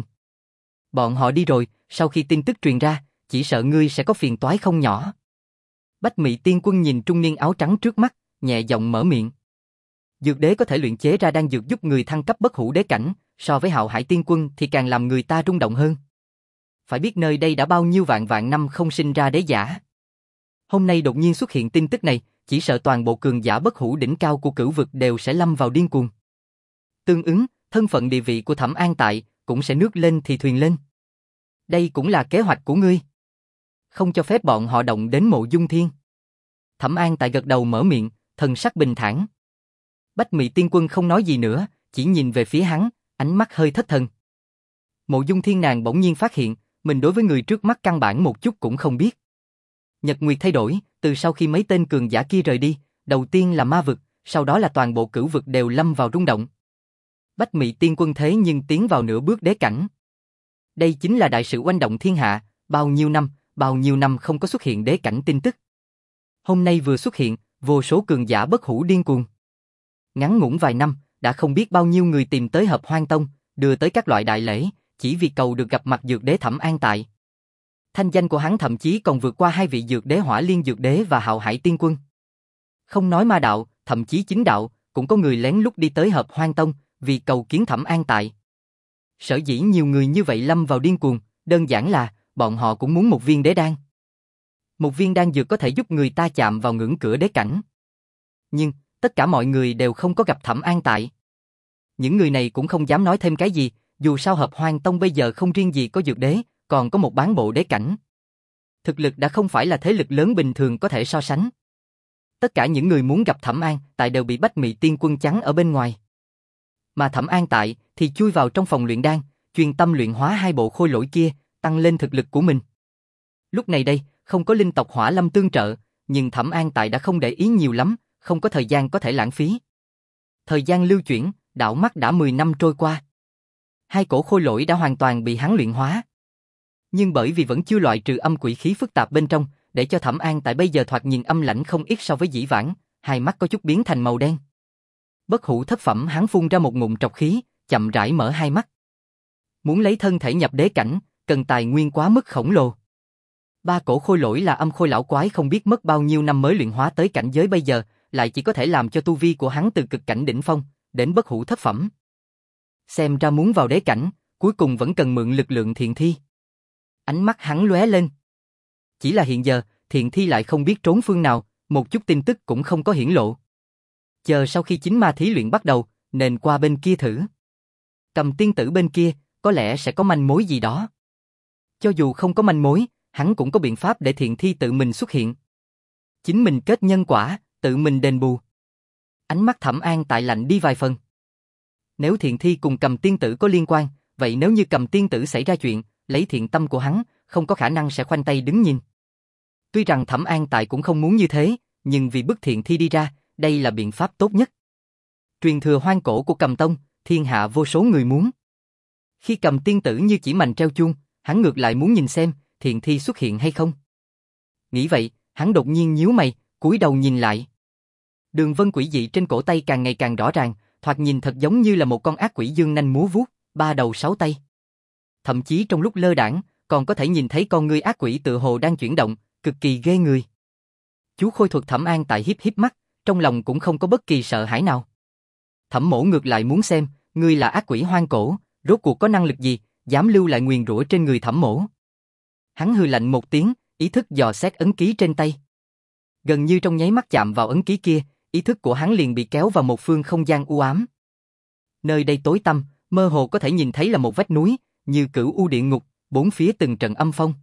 Bọn họ đi rồi, sau khi tin tức truyền ra, chỉ sợ ngươi sẽ có phiền toái không nhỏ. Bách Mị tiên quân nhìn trung niên áo trắng trước mắt, nhẹ giọng mở miệng. Dược đế có thể luyện chế ra đan dược giúp người thăng cấp bất hủ đế cảnh, so với Hạo Hải tiên quân thì càng làm người ta rung động hơn. Phải biết nơi đây đã bao nhiêu vạn vạn năm không sinh ra đế giả. Hôm nay đột nhiên xuất hiện tin tức này, chỉ sợ toàn bộ cường giả bất hủ đỉnh cao của cửu vực đều sẽ lâm vào điên cuồng. Tương ứng, thân phận địa vị của Thẩm An Tại cũng sẽ nước lên thì thuyền lên. Đây cũng là kế hoạch của ngươi. Không cho phép bọn họ động đến Mộ Dung Thiên. Thẩm An Tại gật đầu mở miệng, thần sắc bình thản. Bách Mị tiên quân không nói gì nữa, chỉ nhìn về phía hắn, ánh mắt hơi thất thần. Mộ Dung Thiên nàng bỗng nhiên phát hiện, mình đối với người trước mắt căn bản một chút cũng không biết. Nhật Nguyệt thay đổi, từ sau khi mấy tên cường giả kia rời đi, đầu tiên là ma vực, sau đó là toàn bộ cửu vực đều lâm vào rung động. Bách Mị Tiên Quân thế nhưng tiến vào nửa bước đế cảnh. Đây chính là đại sự oanh động thiên hạ, bao nhiêu năm, bao nhiêu năm không có xuất hiện đế cảnh tin tức. Hôm nay vừa xuất hiện, vô số cường giả bất hủ điên cuồng. Ngắn ngủn vài năm, đã không biết bao nhiêu người tìm tới Hợp Hoan Tông, đưa tới các loại đại lễ, chỉ vì cầu được gặp mặt dược đế Thẩm An Tại. Thanh danh của hắn thậm chí còn vượt qua hai vị dược đế Hỏa Liên Dược Đế và Hạo Hải Tiên Quân. Không nói ma đạo, thậm chí chính đạo, cũng có người lén lút đi tới Hợp Hoan Tông, vì cầu kiến Thẩm An Tại. Sở dĩ nhiều người như vậy lâm vào điên cuồng, đơn giản là, bọn họ cũng muốn một viên đế đan. Một viên đan dược có thể giúp người ta chạm vào ngưỡng cửa đế cảnh. Nhưng, tất cả mọi người đều không có gặp Thẩm An Tại. Những người này cũng không dám nói thêm cái gì, dù sao Hợp Hoan Tông bây giờ không riêng gì có dược đế, còn có một bán bộ đế cảnh. Thực lực đã không phải là thế lực lớn bình thường có thể so sánh. Tất cả những người muốn gặp Thẩm An Tại đều bị Bách Mị Tiên Quân chắn ở bên ngoài. Mà Thẩm An Tại thì chui vào trong phòng luyện đan, chuyên tâm luyện hóa hai bộ khôi lỗi kia, tăng lên thực lực của mình. Lúc này đây, không có linh tộc Hỏa Lâm tương trợ, nhưng Thẩm An Tại đã không để ý nhiều lắm, không có thời gian có thể lãng phí. Thời gian lưu chuyển, đảo mắt đã mười năm trôi qua. Hai cổ khôi lỗi đã hoàn toàn bị hắn luyện hóa. Nhưng bởi vì vẫn chưa loại trừ âm quỷ khí phức tạp bên trong, để cho Thẩm An Tại bây giờ thoạt nhìn âm lãnh không ít so với dĩ vãng, hai mắt có chút biến thành màu đen. Bất hủ thất phẩm hắn phun ra một ngụm trọc khí, chậm rãi mở hai mắt. Muốn lấy thân thể nhập đế cảnh, cần tài nguyên quá mức khổng lồ. Ba cổ khôi lỗi là âm khôi lão quái không biết mất bao nhiêu năm mới luyện hóa tới cảnh giới bây giờ, lại chỉ có thể làm cho tu vi của hắn từ cực cảnh đỉnh phong đến bất hủ thất phẩm. Xem ra muốn vào đế cảnh, cuối cùng vẫn cần mượn lực lượng thiện thi. Ánh mắt hắn lóe lên. Chỉ là hiện giờ, thiện thi lại không biết trốn phương nào, một chút tin tức cũng không có hiển lộ. Chờ sau khi chính ma thí luyện bắt đầu, nên qua bên kia thử. Cầm tiên tử bên kia, có lẽ sẽ có manh mối gì đó. Cho dù không có manh mối, hắn cũng có biện pháp để thiện thi tự mình xuất hiện. Chính mình kết nhân quả, tự mình đền bù. Ánh mắt Thẩm An Tại lạnh đi vài phần. Nếu thiện thi cùng cầm tiên tử có liên quan, vậy nếu như cầm tiên tử xảy ra chuyện, lấy thiện tâm của hắn, không có khả năng sẽ khoanh tay đứng nhìn. Tuy rằng Thẩm An Tại cũng không muốn như thế, nhưng vì bức thiện thi đi ra, đây là biện pháp tốt nhất. Truyền thừa hoang cổ của Cầm Tông, thiên hạ vô số người muốn. Khi cầm tiên tử như chỉ mành treo chuông, hắn ngược lại muốn nhìn xem, thiện thi xuất hiện hay không. Nghĩ vậy, hắn đột nhiên nhíu mày, cúi đầu nhìn lại. Đường vân quỷ dị trên cổ tay càng ngày càng rõ ràng, thoạt nhìn thật giống như là một con ác quỷ dương nanh múa vuốt, ba đầu sáu tay. Thậm chí trong lúc lơ đãng, còn có thể nhìn thấy con ngươi ác quỷ tựa hồ đang chuyển động, cực kỳ ghê người. Chú khôi thuật Thẩm An Tại híp híp mắt, trong lòng cũng không có bất kỳ sợ hãi nào. Thẩm Mỗ ngược lại muốn xem, ngươi là ác quỷ hoang cổ, rốt cuộc có năng lực gì, dám lưu lại nguyền rủa trên người Thẩm Mỗ. Hắn hừ lạnh một tiếng, ý thức dò xét ấn ký trên tay. Gần như trong nháy mắt chạm vào ấn ký kia, ý thức của hắn liền bị kéo vào một phương không gian u ám. Nơi đây tối tăm, mơ hồ có thể nhìn thấy là một vách núi, như cửu u địa ngục, bốn phía từng trận âm phong.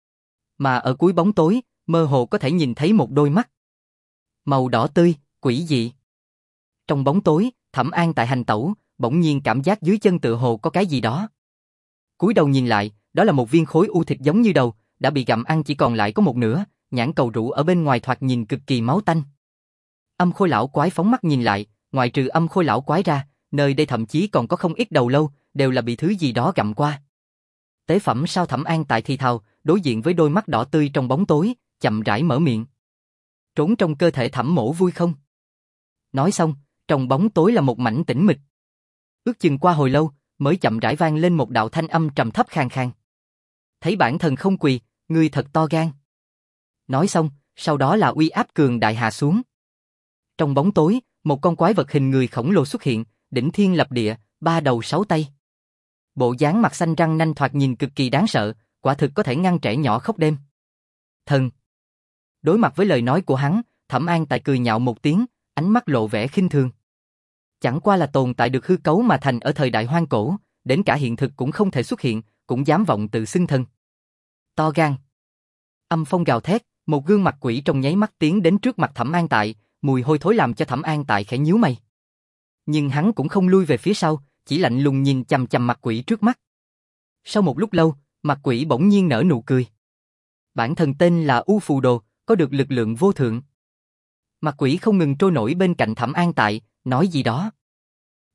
Mà ở cuối bóng tối, mơ hồ có thể nhìn thấy một đôi mắt. Màu đỏ tươi, quỷ dị. Trong bóng tối, Thẩm An Tại hành tẩu, bỗng nhiên cảm giác dưới chân tựa hồ có cái gì đó. Cúi đầu nhìn lại, đó là một viên khối u thịt giống như đầu, đã bị gặm ăn chỉ còn lại có một nửa, nhãn cầu rũ ở bên ngoài thoạt nhìn cực kỳ máu tanh. Âm khôi lão quái phóng mắt nhìn lại, ngoại trừ âm khôi lão quái ra, nơi đây thậm chí còn có không ít đầu lâu, đều là bị thứ gì đó gặm qua. Tế phẩm sao? Thẩm An Tại thì thào, đối diện với đôi mắt đỏ tươi trong bóng tối, chậm rãi mở miệng. Trốn trong cơ thể Thẩm Mỗ vui không? Nói xong, trong bóng tối là một mảnh tĩnh mịch. Ước chừng qua hồi lâu, mới chậm rãi vang lên một đạo thanh âm trầm thấp khàn khàn. Thấy bản thân không quỳ, ngươi thật to gan. Nói xong, sau đó là uy áp cường đại hạ xuống. Trong bóng tối, một con quái vật hình người khổng lồ xuất hiện, đỉnh thiên lập địa, ba đầu sáu tay. Bộ dáng mặt xanh răng nanh thoạt nhìn cực kỳ đáng sợ, quả thực có thể ngăn trẻ nhỏ khóc đêm. Thần. Đối mặt với lời nói của hắn, Thẩm An Tại cười nhạo một tiếng, ánh mắt lộ vẻ khinh thường. Chẳng qua là tồn tại được hư cấu mà thành ở thời đại hoang cổ, đến cả hiện thực cũng không thể xuất hiện, cũng dám vọng tự xưng thần. To gan. Âm phong gào thét, một gương mặt quỷ trong nháy mắt tiến đến trước mặt Thẩm An Tại, mùi hôi thối làm cho Thẩm An Tại khẽ nhíu mày. Nhưng hắn cũng không lui về phía sau, chỉ lạnh lùng nhìn chằm chằm mặt quỷ trước mắt. Sau một lúc lâu, mặt quỷ bỗng nhiên nở nụ cười. Bản thân tên là U Phù Đồ, có được lực lượng vô thượng. Mặt quỷ không ngừng trôi nổi bên cạnh Thẩm An Tại, nói gì đó.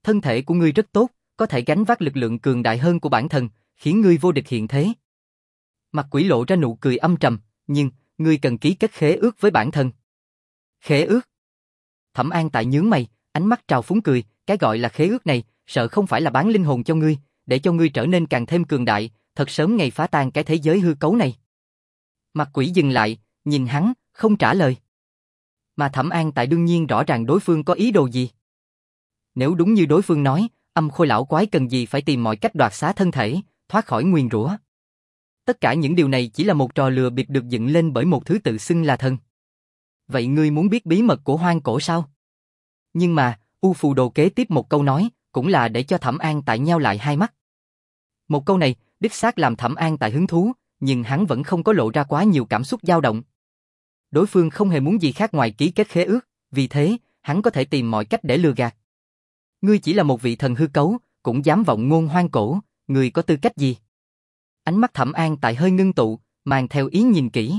Thân thể của ngươi rất tốt, có thể gánh vác lực lượng cường đại hơn của bản thần, khiến ngươi vô địch hiện thế. Mặt quỷ lộ ra nụ cười âm trầm, nhưng, ngươi cần ký kết khế ước với bản thân. Khế ước? Thẩm An Tại nhướng mày, ánh mắt trào phúng cười, cái gọi là khế ước này, sợ không phải là bán linh hồn cho ngươi, để cho ngươi trở nên càng thêm cường đại, thật sớm ngày phá tan cái thế giới hư cấu này. Mặt quỷ dừng lại, nhìn hắn, không trả lời. Mà Thẩm An Tại đương nhiên rõ ràng đối phương có ý đồ gì. Nếu đúng như đối phương nói, âm khôi lão quái cần gì phải tìm mọi cách đoạt xá thân thể, thoát khỏi nguyền rủa. Tất cả những điều này chỉ là một trò lừa bịp được dựng lên bởi một thứ tự xưng là thần. Vậy ngươi muốn biết bí mật của hoang cổ sao? Nhưng mà, U Phù Đồ kế tiếp một câu nói, cũng là để cho Thẩm An Tại nheo lại hai mắt. Một câu này, đích xác làm Thẩm An Tại hứng thú, nhưng hắn vẫn không có lộ ra quá nhiều cảm xúc dao động. Đối phương không hề muốn gì khác ngoài ký kết khế ước, vì thế, hắn có thể tìm mọi cách để lừa gạt. Ngươi chỉ là một vị thần hư cấu, cũng dám vọng ngôn hoang cổ, ngươi có tư cách gì? Ánh mắt Thẩm An Tại hơi ngưng tụ, mang theo ý nhìn kỹ.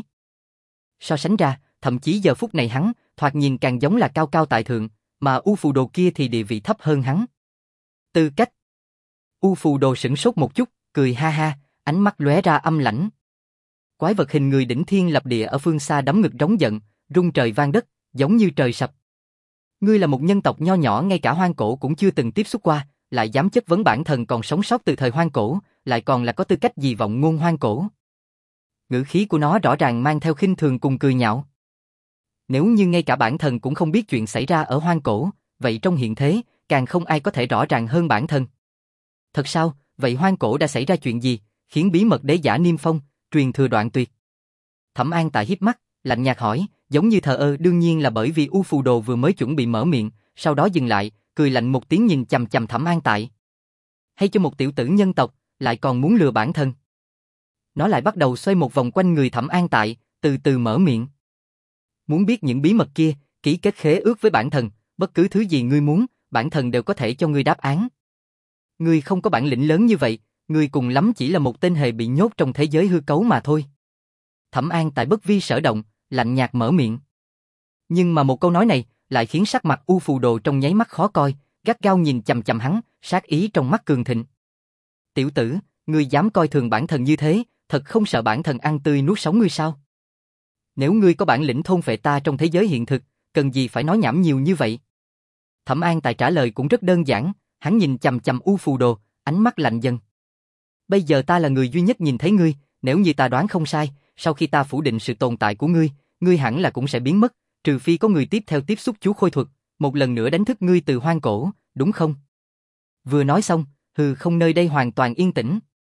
So sánh ra, thậm chí giờ phút này hắn, thoạt nhìn càng giống là cao cao tại thượng, mà U Phù Đồ kia thì địa vị thấp hơn hắn. Tư cách? U Phù Đồ sửng sốt một chút, cười ha ha, ánh mắt lóe ra âm lãnh. Quái vật hình người đỉnh thiên lập địa ở phương xa đấm ngực rống giận, rung trời vang đất, giống như trời sập. Ngươi là một nhân tộc nho nhỏ ngay cả hoang cổ cũng chưa từng tiếp xúc qua, lại dám chất vấn bản thần còn sống sót từ thời hoang cổ, lại còn là có tư cách gì vọng ngôn hoang cổ. Ngữ khí của nó rõ ràng mang theo khinh thường cùng cười nhạo. Nếu như ngay cả bản thần cũng không biết chuyện xảy ra ở hoang cổ, vậy trong hiện thế, càng không ai có thể rõ ràng hơn bản thần. Thật sao, vậy hoang cổ đã xảy ra chuyện gì, khiến bí mật đế giả niêm phong, truyền thừa đoạn tuyệt? Thẩm An Tại híp mắt, lạnh nhạt hỏi, giống như thờ ơ. Đương nhiên là bởi vì U Phù Đồ vừa mới chuẩn bị mở miệng, sau đó dừng lại, cười lạnh một tiếng nhìn chằm chằm Thẩm An Tại. Hay cho một tiểu tử nhân tộc, lại còn muốn lừa bản thân. Nó lại bắt đầu xoay một vòng quanh người Thẩm An Tại, từ từ mở miệng. Muốn biết những bí mật kia, ký kết khế ước với bản thần, bất cứ thứ gì ngươi muốn, bản thần đều có thể cho ngươi đáp án. Ngươi không có bản lĩnh lớn như vậy, ngươi cùng lắm chỉ là một tên hề bị nhốt trong thế giới hư cấu mà thôi. Thẩm An Tại bất vi sở động, lạnh nhạt mở miệng. Nhưng mà một câu nói này, lại khiến sắc mặt U Phù Đồ trong nháy mắt khó coi, gắt gao nhìn chằm chằm hắn, sát ý trong mắt cường thịnh. Tiểu tử, ngươi dám coi thường bản thần như thế, thật không sợ bản thần ăn tươi nuốt sống ngươi sao? Nếu ngươi có bản lĩnh thôn phệ ta trong thế giới hiện thực, cần gì phải nói nhảm nhiều như vậy? Thẩm An Tại trả lời cũng rất đơn giản, hắn nhìn chằm chằm U Phù Đồ, ánh mắt lạnh dần. Bây giờ ta là người duy nhất nhìn thấy ngươi, nếu như ta đoán không sai, sau khi ta phủ định sự tồn tại của ngươi, ngươi hẳn là cũng sẽ biến mất, trừ phi có người tiếp theo tiếp xúc chú khôi thuật, một lần nữa đánh thức ngươi từ hoang cổ, đúng không? Vừa nói xong, hừ không nơi đây hoàn toàn yên tĩnh.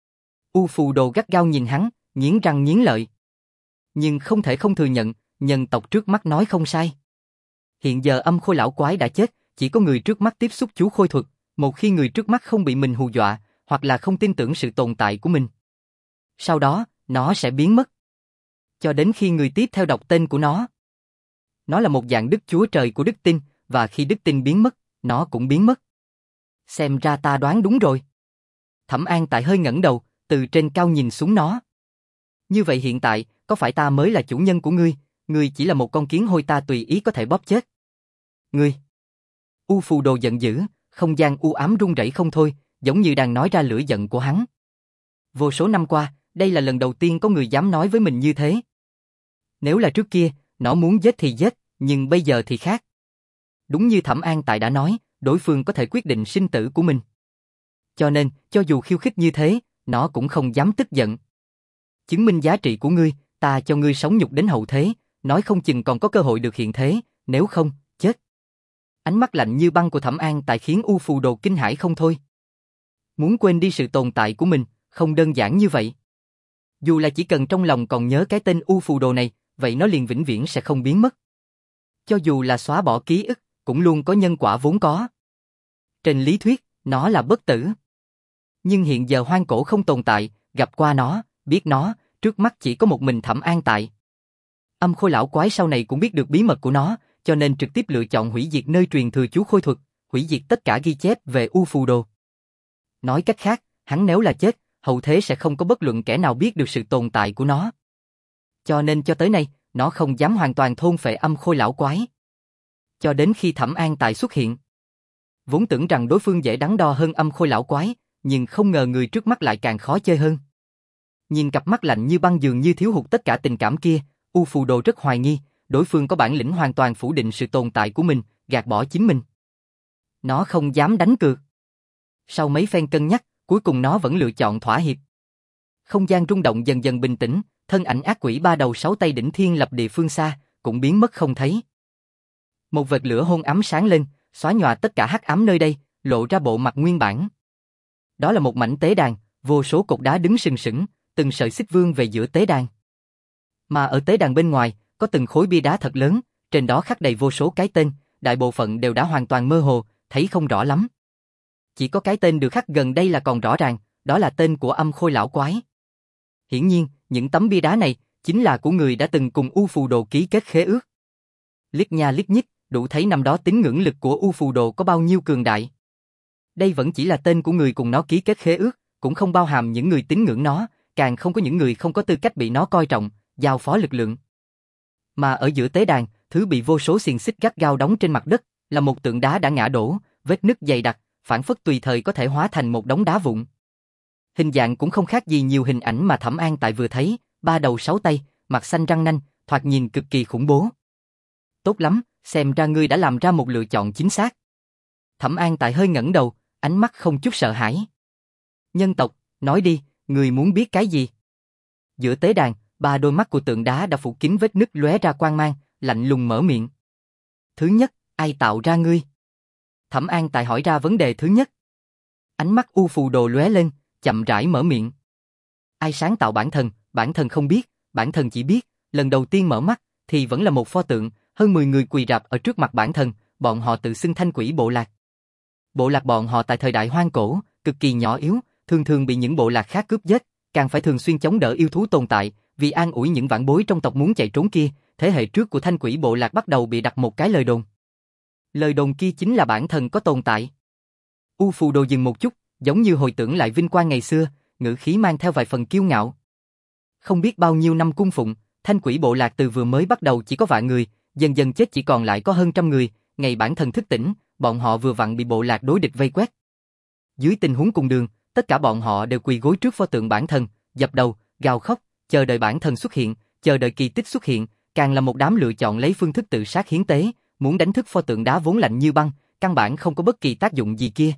U Phù Đồ gắt gao nhìn hắn, nghiến răng nghiến lợi. Nhưng không thể không thừa nhận, nhân tộc trước mắt nói không sai. Hiện giờ âm khôi lão quái đã chết, chỉ có người trước mắt tiếp xúc chú khôi thuật, một khi người trước mắt không bị mình hù dọa, hoặc là không tin tưởng sự tồn tại của mình. Sau đó, nó sẽ biến mất. Cho đến khi người tiếp theo đọc tên của nó. Nó là một dạng đức chúa trời của đức tin, và khi đức tin biến mất, nó cũng biến mất. Xem ra ta đoán đúng rồi. Thẩm An Tại hơi ngẩng đầu, từ trên cao nhìn xuống nó. Như vậy hiện tại, có phải ta mới là chủ nhân của ngươi, ngươi chỉ là một con kiến hôi ta tùy ý có thể bóp chết. Ngươi! U Phù Đồ giận dữ, không gian u ám run rẩy không thôi, giống như đang nói ra lửa giận của hắn. Vô số năm qua, đây là lần đầu tiên có người dám nói với mình như thế. Nếu là trước kia, nó muốn giết thì giết, nhưng bây giờ thì khác. Đúng như Thẩm An Tại đã nói, đối phương có thể quyết định sinh tử của mình. Cho nên, cho dù khiêu khích như thế, nó cũng không dám tức giận. Chứng minh giá trị của ngươi, ta cho ngươi sống nhục đến hậu thế, nói không chừng còn có cơ hội được hiện thế, nếu không, chết. Ánh mắt lạnh như băng của Thẩm An Tại khiến U Phù Đồ kinh hãi không thôi. Muốn quên đi sự tồn tại của mình, không đơn giản như vậy. Dù là chỉ cần trong lòng còn nhớ cái tên U Phù Đồ này, vậy nó liền vĩnh viễn sẽ không biến mất. Cho dù là xóa bỏ ký ức, cũng luôn có nhân quả vốn có. Trên lý thuyết, nó là bất tử. Nhưng hiện giờ hoang cổ không tồn tại, gặp qua nó, biết nó, trước mắt chỉ có một mình Thẩm An Tại. Âm khôi lão quái sau này cũng biết được bí mật của nó, cho nên trực tiếp lựa chọn hủy diệt nơi truyền thừa chú khôi thuật, hủy diệt tất cả ghi chép về U Phù Đồ. Nói cách khác, hắn nếu là chết, hậu thế sẽ không có bất luận kẻ nào biết được sự tồn tại của nó. Cho nên cho tới nay, nó không dám hoàn toàn thôn phệ âm khôi lão quái. Cho đến khi Thẩm An Tại xuất hiện. Vốn tưởng rằng đối phương dễ đắn đo hơn Âm Khôi lão quái, nhưng không ngờ người trước mắt lại càng khó chơi hơn. Nhìn cặp mắt lạnh như băng dường như thiếu hụt tất cả tình cảm kia, U Phù Đồ rất hoài nghi, đối phương có bản lĩnh hoàn toàn phủ định sự tồn tại của mình, gạt bỏ chính mình. Nó không dám đánh cược. Sau mấy phen cân nhắc, cuối cùng nó vẫn lựa chọn thỏa hiệp. Không gian rung động dần dần bình tĩnh, thân ảnh ác quỷ ba đầu sáu tay đỉnh thiên lập địa phương xa, cũng biến mất không thấy. Một vệt lửa hôn ấm sáng lên, xóa nhòa tất cả hắc ám nơi đây, lộ ra bộ mặt nguyên bản. Đó là một mảnh tế đàn, vô số cột đá đứng sừng sững, từng sợi xích vương về giữa tế đàn. Mà ở tế đàn bên ngoài, có từng khối bia đá thật lớn, trên đó khắc đầy vô số cái tên, đại bộ phận đều đã hoàn toàn mơ hồ, thấy không rõ lắm. Chỉ có cái tên được khắc gần đây là còn rõ ràng, đó là tên của Âm Khôi lão quái. Hiển nhiên, những tấm bia đá này chính là của người đã từng cùng U Phù Đồ ký kết khế ước. Liếc nha liếc nhích, đủ thấy năm đó tín ngưỡng lực của U Phù Đồ có bao nhiêu cường đại. Đây vẫn chỉ là tên của người cùng nó ký kết khế ước, cũng không bao hàm những người tín ngưỡng nó, càng không có những người không có tư cách bị nó coi trọng, giao phó lực lượng. Mà ở giữa tế đàn, thứ bị vô số xiềng xích gắt gao đóng trên mặt đất, là một tượng đá đã ngã đổ, vết nứt dày đặc, phản phất tùy thời có thể hóa thành một đống đá vụn. Hình dạng cũng không khác gì nhiều hình ảnh mà Thẩm An Tại vừa thấy, ba đầu sáu tay, mặt xanh răng nanh, thoạt nhìn cực kỳ khủng bố. Tốt lắm, xem ra ngươi đã làm ra một lựa chọn chính xác. Thẩm An Tại hơi ngẩng đầu, ánh mắt không chút sợ hãi. Nhân tộc, nói đi, ngươi muốn biết cái gì? Giữa tế đàn, ba đôi mắt của tượng đá đã phủ kín vết nứt lóe ra quang mang, lạnh lùng mở miệng. Thứ nhất, ai tạo ra ngươi? Thẩm An Tại hỏi ra vấn đề thứ nhất. Ánh mắt U Phù Đồ lóe lên, chậm rãi mở miệng. Ai sáng tạo bản thân, bản thân không biết, bản thân chỉ biết, lần đầu tiên mở mắt, thì vẫn là một pho tượng, hơn mười người quỳ rạp ở trước mặt bản thân, bọn họ tự xưng Thanh Quỷ bộ lạc. Bộ lạc bọn họ tại thời đại hoang cổ, cực kỳ nhỏ yếu, thường thường bị những bộ lạc khác cướp giết, càng phải thường xuyên chống đỡ yêu thú tồn tại, vì an ủi những vãn bối trong tộc muốn chạy trốn kia, thế hệ trước của Thanh Quỷ bộ lạc bắt đầu bị đặt một cái lời đồn. Lời đồn kia chính là bản thân có tồn tại. U Phù Đồ dừng một chút, giống như hồi tưởng lại vinh quang ngày xưa, ngữ khí mang theo vài phần kiêu ngạo. Không biết bao nhiêu năm cung phụng, Thanh Quỷ bộ lạc từ vừa mới bắt đầu chỉ có vạn người, dần dần chết chỉ còn lại có hơn trăm người, ngày bản thân thức tỉnh, bọn họ vừa vặn bị bộ lạc đối địch vây quét. Dưới tình huống cùng đường, tất cả bọn họ đều quỳ gối trước pho tượng bản thân, dập đầu, gào khóc, chờ đợi bản thân xuất hiện, chờ đợi kỳ tích xuất hiện, càng là một đám lựa chọn lấy phương thức tự sát hiến tế, muốn đánh thức pho tượng đá vốn lạnh như băng, căn bản không có bất kỳ tác dụng gì kia.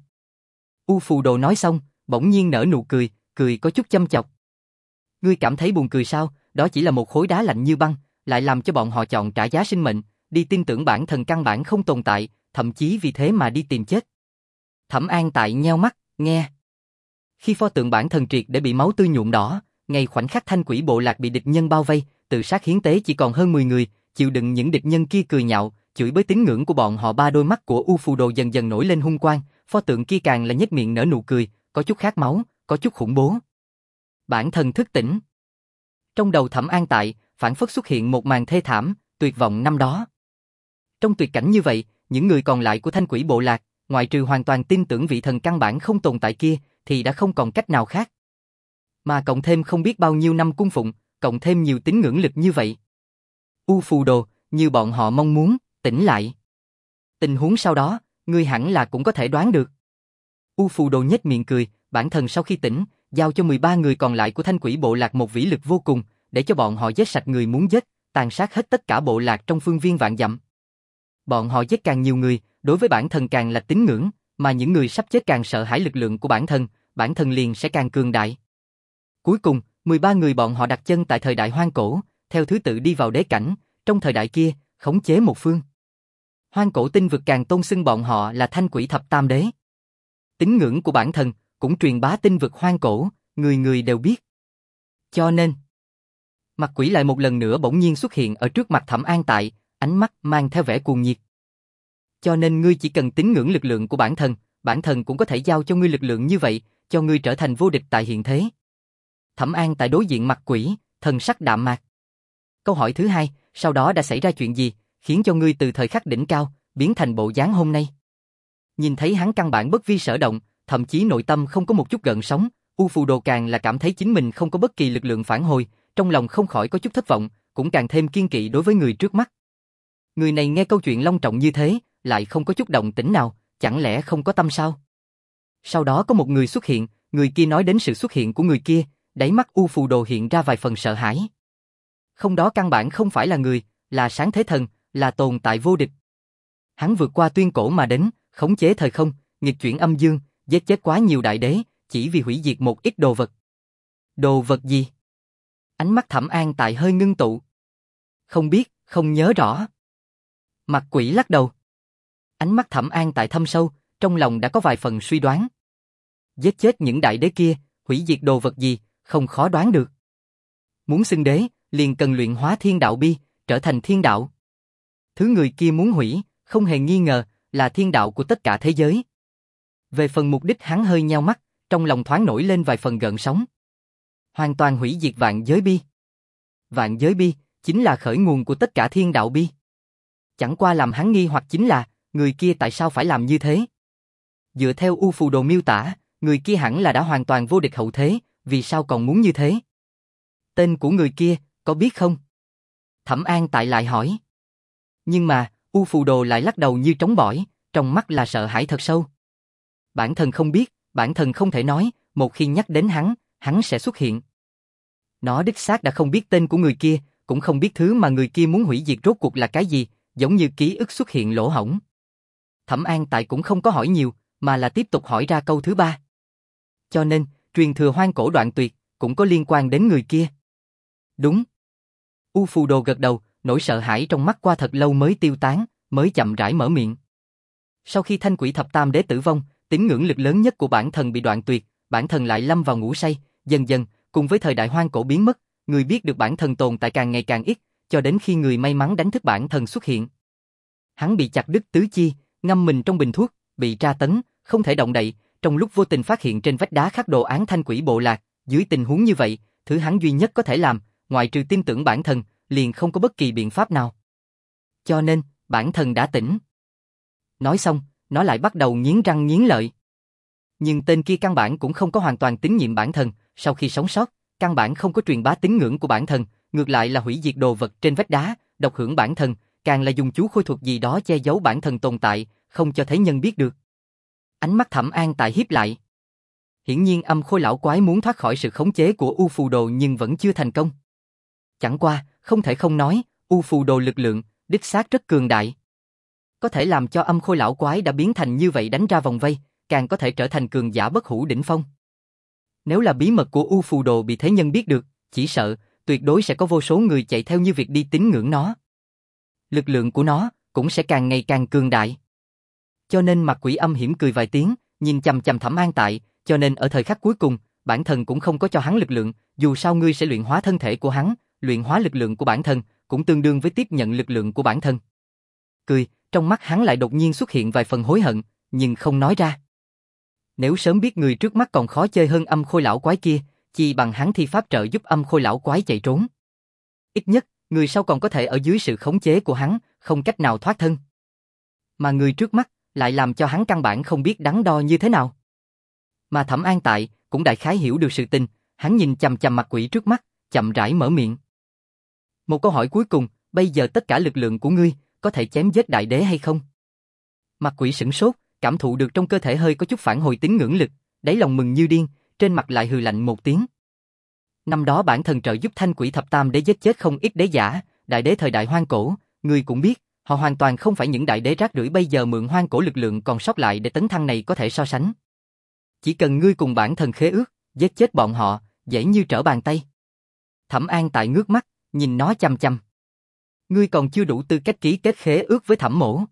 U Phù Đồ nói xong, bỗng nhiên nở nụ cười, cười có chút châm chọc. Ngươi cảm thấy buồn cười sao? Đó chỉ là một khối đá lạnh như băng, lại làm cho bọn họ chọn trả giá sinh mệnh, đi tin tưởng bản thân căn bản không tồn tại, thậm chí vì thế mà đi tìm chết. Thẩm An Tại nheo mắt, nghe. Khi pho tượng bản thân triệt để bị máu tươi nhuộm đỏ, ngay khoảnh khắc Thanh Quỷ bộ lạc bị địch nhân bao vây, tự sát hiến tế chỉ còn hơn mười người, chịu đựng những địch nhân kia cười nhạo, chửi bới tín ngưỡng của bọn họ. Ba đôi mắt của U Phù Đồ dần dần nổi lên hung quang, pho tượng kia càng là nhếch miệng nở nụ cười, có chút khát máu, có chút khủng bố. Bản thân thức tỉnh. Trong đầu Thẩm An Tại, phản phất xuất hiện một màn thê thảm, tuyệt vọng năm đó. Trong tuyệt cảnh như vậy, những người còn lại của Thanh Quỷ bộ lạc, ngoại trừ hoàn toàn tin tưởng vị thần căn bản không tồn tại kia, thì đã không còn cách nào khác. Mà cộng thêm không biết bao nhiêu năm cung phụng, cộng thêm nhiều tín ngưỡng lực như vậy. U Phù Đồ, như bọn họ mong muốn, tỉnh lại. Tình huống sau đó, ngươi hẳn là cũng có thể đoán được. U Phù Đồ nhếch miệng cười, bản thân sau khi tỉnh, giao cho mười ba người còn lại của Thanh Quỷ bộ lạc một vĩ lực vô cùng, để cho bọn họ giết sạch người muốn giết, tàn sát hết tất cả bộ lạc trong phương viên vạn dặm. Bọn họ giết càng nhiều người, đối với bản thân càng là tín ngưỡng, mà những người sắp chết càng sợ hãi lực lượng của bản thân, bản thân liền sẽ càng cường đại. Cuối cùng, mười ba người bọn họ đặt chân tại thời đại hoang cổ, theo thứ tự đi vào đế cảnh, trong thời đại kia, khống chế một phương. Hoang cổ tinh vực càng tôn xưng bọn họ là Thanh Quỷ thập tam đế. Tín ngưỡng của bản thân cũng truyền bá tinh vực hoang cổ, người người đều biết. Cho nên, mặt quỷ lại một lần nữa bỗng nhiên xuất hiện ở trước mặt Thẩm An Tại, ánh mắt mang theo vẻ cuồng nhiệt. Cho nên ngươi chỉ cần tín ngưỡng lực lượng của bản thân, bản thân cũng có thể giao cho ngươi lực lượng như vậy, cho ngươi trở thành vô địch tại hiện thế. Thẩm An Tại đối diện mặt quỷ, thần sắc đạm mạc. Câu hỏi thứ hai, sau đó đã xảy ra chuyện gì, khiến cho ngươi từ thời khắc đỉnh cao, biến thành bộ dáng hôm nay? Nhìn thấy hắn căn bản bất vi sở động, thậm chí nội tâm không có một chút gợn sóng, U Phù Đồ càng là cảm thấy chính mình không có bất kỳ lực lượng phản hồi, trong lòng không khỏi có chút thất vọng, cũng càng thêm kiên kỵ đối với người trước mắt. Người này nghe câu chuyện long trọng như thế, lại không có chút động tĩnh nào, chẳng lẽ không có tâm sao? Sau đó có một người xuất hiện, người kia nói đến sự xuất hiện của người kia, đáy mắt U Phù Đồ hiện ra vài phần sợ hãi. Không, đó căn bản không phải là người, là sáng thế thần, là tồn tại vô địch. Hắn vượt qua tuyên cổ mà đến, khống chế thời không, nghịch chuyển âm dương, giết chết quá nhiều đại đế, chỉ vì hủy diệt một ít đồ vật. Đồ vật gì? Ánh mắt Thẩm An Tại hơi ngưng tụ. Không biết, không nhớ rõ. Mặt quỷ lắc đầu. Ánh mắt Thẩm An Tại thâm sâu, trong lòng đã có vài phần suy đoán. Giết chết những đại đế kia, hủy diệt đồ vật gì, không khó đoán được. Muốn xưng đế, liền cần luyện hóa thiên đạo bi, trở thành thiên đạo. Thứ người kia muốn hủy, không hề nghi ngờ, là thiên đạo của tất cả thế giới. Về phần mục đích hắn hơi nheo mắt, trong lòng thoáng nổi lên vài phần gợn sóng. Hoàn toàn hủy diệt vạn giới bi. Vạn giới bi, chính là khởi nguồn của tất cả thiên đạo bi. Chẳng qua làm hắn nghi hoặc chính là, người kia tại sao phải làm như thế? Dựa theo U Phù Đồ miêu tả, người kia hẳn là đã hoàn toàn vô địch hậu thế, vì sao còn muốn như thế? Tên của người kia, có biết không? Thẩm An Tại lại hỏi. Nhưng mà, U Phù Đồ lại lắc đầu như trống bỏi, trong mắt là sợ hãi thật sâu. Bản thân không biết, bản thân không thể nói, một khi nhắc đến hắn, hắn sẽ xuất hiện. Nó đích xác đã không biết tên của người kia, cũng không biết thứ mà người kia muốn hủy diệt rốt cuộc là cái gì, giống như ký ức xuất hiện lỗ hổng. Thẩm An Tại cũng không có hỏi nhiều, mà là tiếp tục hỏi ra câu thứ ba. Cho nên, truyền thừa hoang cổ đoạn tuyệt, cũng có liên quan đến người kia. Đúng. U Phù Đồ gật đầu, nỗi sợ hãi trong mắt qua thật lâu mới tiêu tán, mới chậm rãi mở miệng. Sau khi Thanh Quỷ Thập Tam Đế tử vong, tín ngưỡng lực lớn nhất của bản thân bị đoạn tuyệt, bản thân lại lâm vào ngủ say, dần dần, cùng với thời đại hoang cổ biến mất, người biết được bản thân tồn tại càng ngày càng ít, cho đến khi người may mắn đánh thức bản thân xuất hiện. Hắn bị chặt đứt tứ chi, ngâm mình trong bình thuốc, bị tra tấn, không thể động đậy, trong lúc vô tình phát hiện trên vách đá khắc đồ án Thanh Quỷ bộ lạc, dưới tình huống như vậy, thứ hắn duy nhất có thể làm, ngoại trừ tin tưởng bản thân, liền không có bất kỳ biện pháp nào. Cho nên, bản thân đã tỉnh. Nói xong, nó lại bắt đầu nghiến răng nghiến lợi. Nhưng tên kia căn bản cũng không có hoàn toàn tín nhiệm bản thân, sau khi sống sót, căn bản không có truyền bá tín ngưỡng của bản thân, ngược lại là hủy diệt đồ vật trên vách đá, độc hưởng bản thân, càng là dùng chú khôi thuật gì đó che giấu bản thân tồn tại, không cho thế nhân biết được. Ánh mắt Thẩm An Tại híp lại. Hiển nhiên Âm Khôi lão quái muốn thoát khỏi sự khống chế của U Phù Đồ nhưng vẫn chưa thành công. Chẳng qua, không thể không nói, U Phù Đồ lực lượng, đích xác rất cường đại. Có thể làm cho Âm Khôi lão quái đã biến thành như vậy đánh ra vòng vây, càng có thể trở thành cường giả bất hủ đỉnh phong. Nếu là bí mật của U Phù Đồ bị thế nhân biết được, chỉ sợ, tuyệt đối sẽ có vô số người chạy theo như việc đi tín ngưỡng nó. Lực lượng của nó, cũng sẽ càng ngày càng cường đại. Cho nên mặt quỷ âm hiểm cười vài tiếng, nhìn chằm chằm Thẩm An Tại, cho nên ở thời khắc cuối cùng, bản thân cũng không có cho hắn lực lượng, dù sao ngươi sẽ luyện hóa thân thể của hắn, luyện hóa lực lượng của bản thân, cũng tương đương với tiếp nhận lực lượng của bản thân. Cười, trong mắt hắn lại đột nhiên xuất hiện vài phần hối hận, nhưng không nói ra. Nếu sớm biết người trước mắt còn khó chơi hơn Âm Khôi lão quái kia, chi bằng hắn thi pháp trợ giúp Âm Khôi lão quái chạy trốn. Ít nhất, người sau còn có thể ở dưới sự khống chế của hắn, không cách nào thoát thân. Mà người trước mắt, lại làm cho hắn căn bản không biết đắn đo như thế nào. Mà Thẩm An Tại, cũng đại khái hiểu được sự tình, hắn nhìn chằm chằm mặt quỷ trước mắt, chậm rãi mở miệng. Một câu hỏi cuối cùng, bây giờ tất cả lực lượng của ngươi, có thể chém giết đại đế hay không? Mặt quỷ sửng sốt, cảm thụ được trong cơ thể hơi có chút phản hồi tín ngưỡng lực, đáy lòng mừng như điên, trên mặt lại hừ lạnh một tiếng. Năm đó bản thân trợ giúp Thanh Quỷ Thập Tam Đế giết chết không ít đế giả, đại đế thời đại hoang cổ, ngươi cũng biết, họ hoàn toàn không phải những đại đế rác rưởi bây giờ mượn hoang cổ lực lượng còn sót lại để tấn thăng này có thể so sánh. Chỉ cần ngươi cùng bản thân khế ước, giết chết bọn họ, dễ như trở bàn tay. Thẩm An Tại ngước mắt, nhìn nó chăm chăm. Ngươi còn chưa đủ tư cách ký kết khế ước với Thẩm mỗ.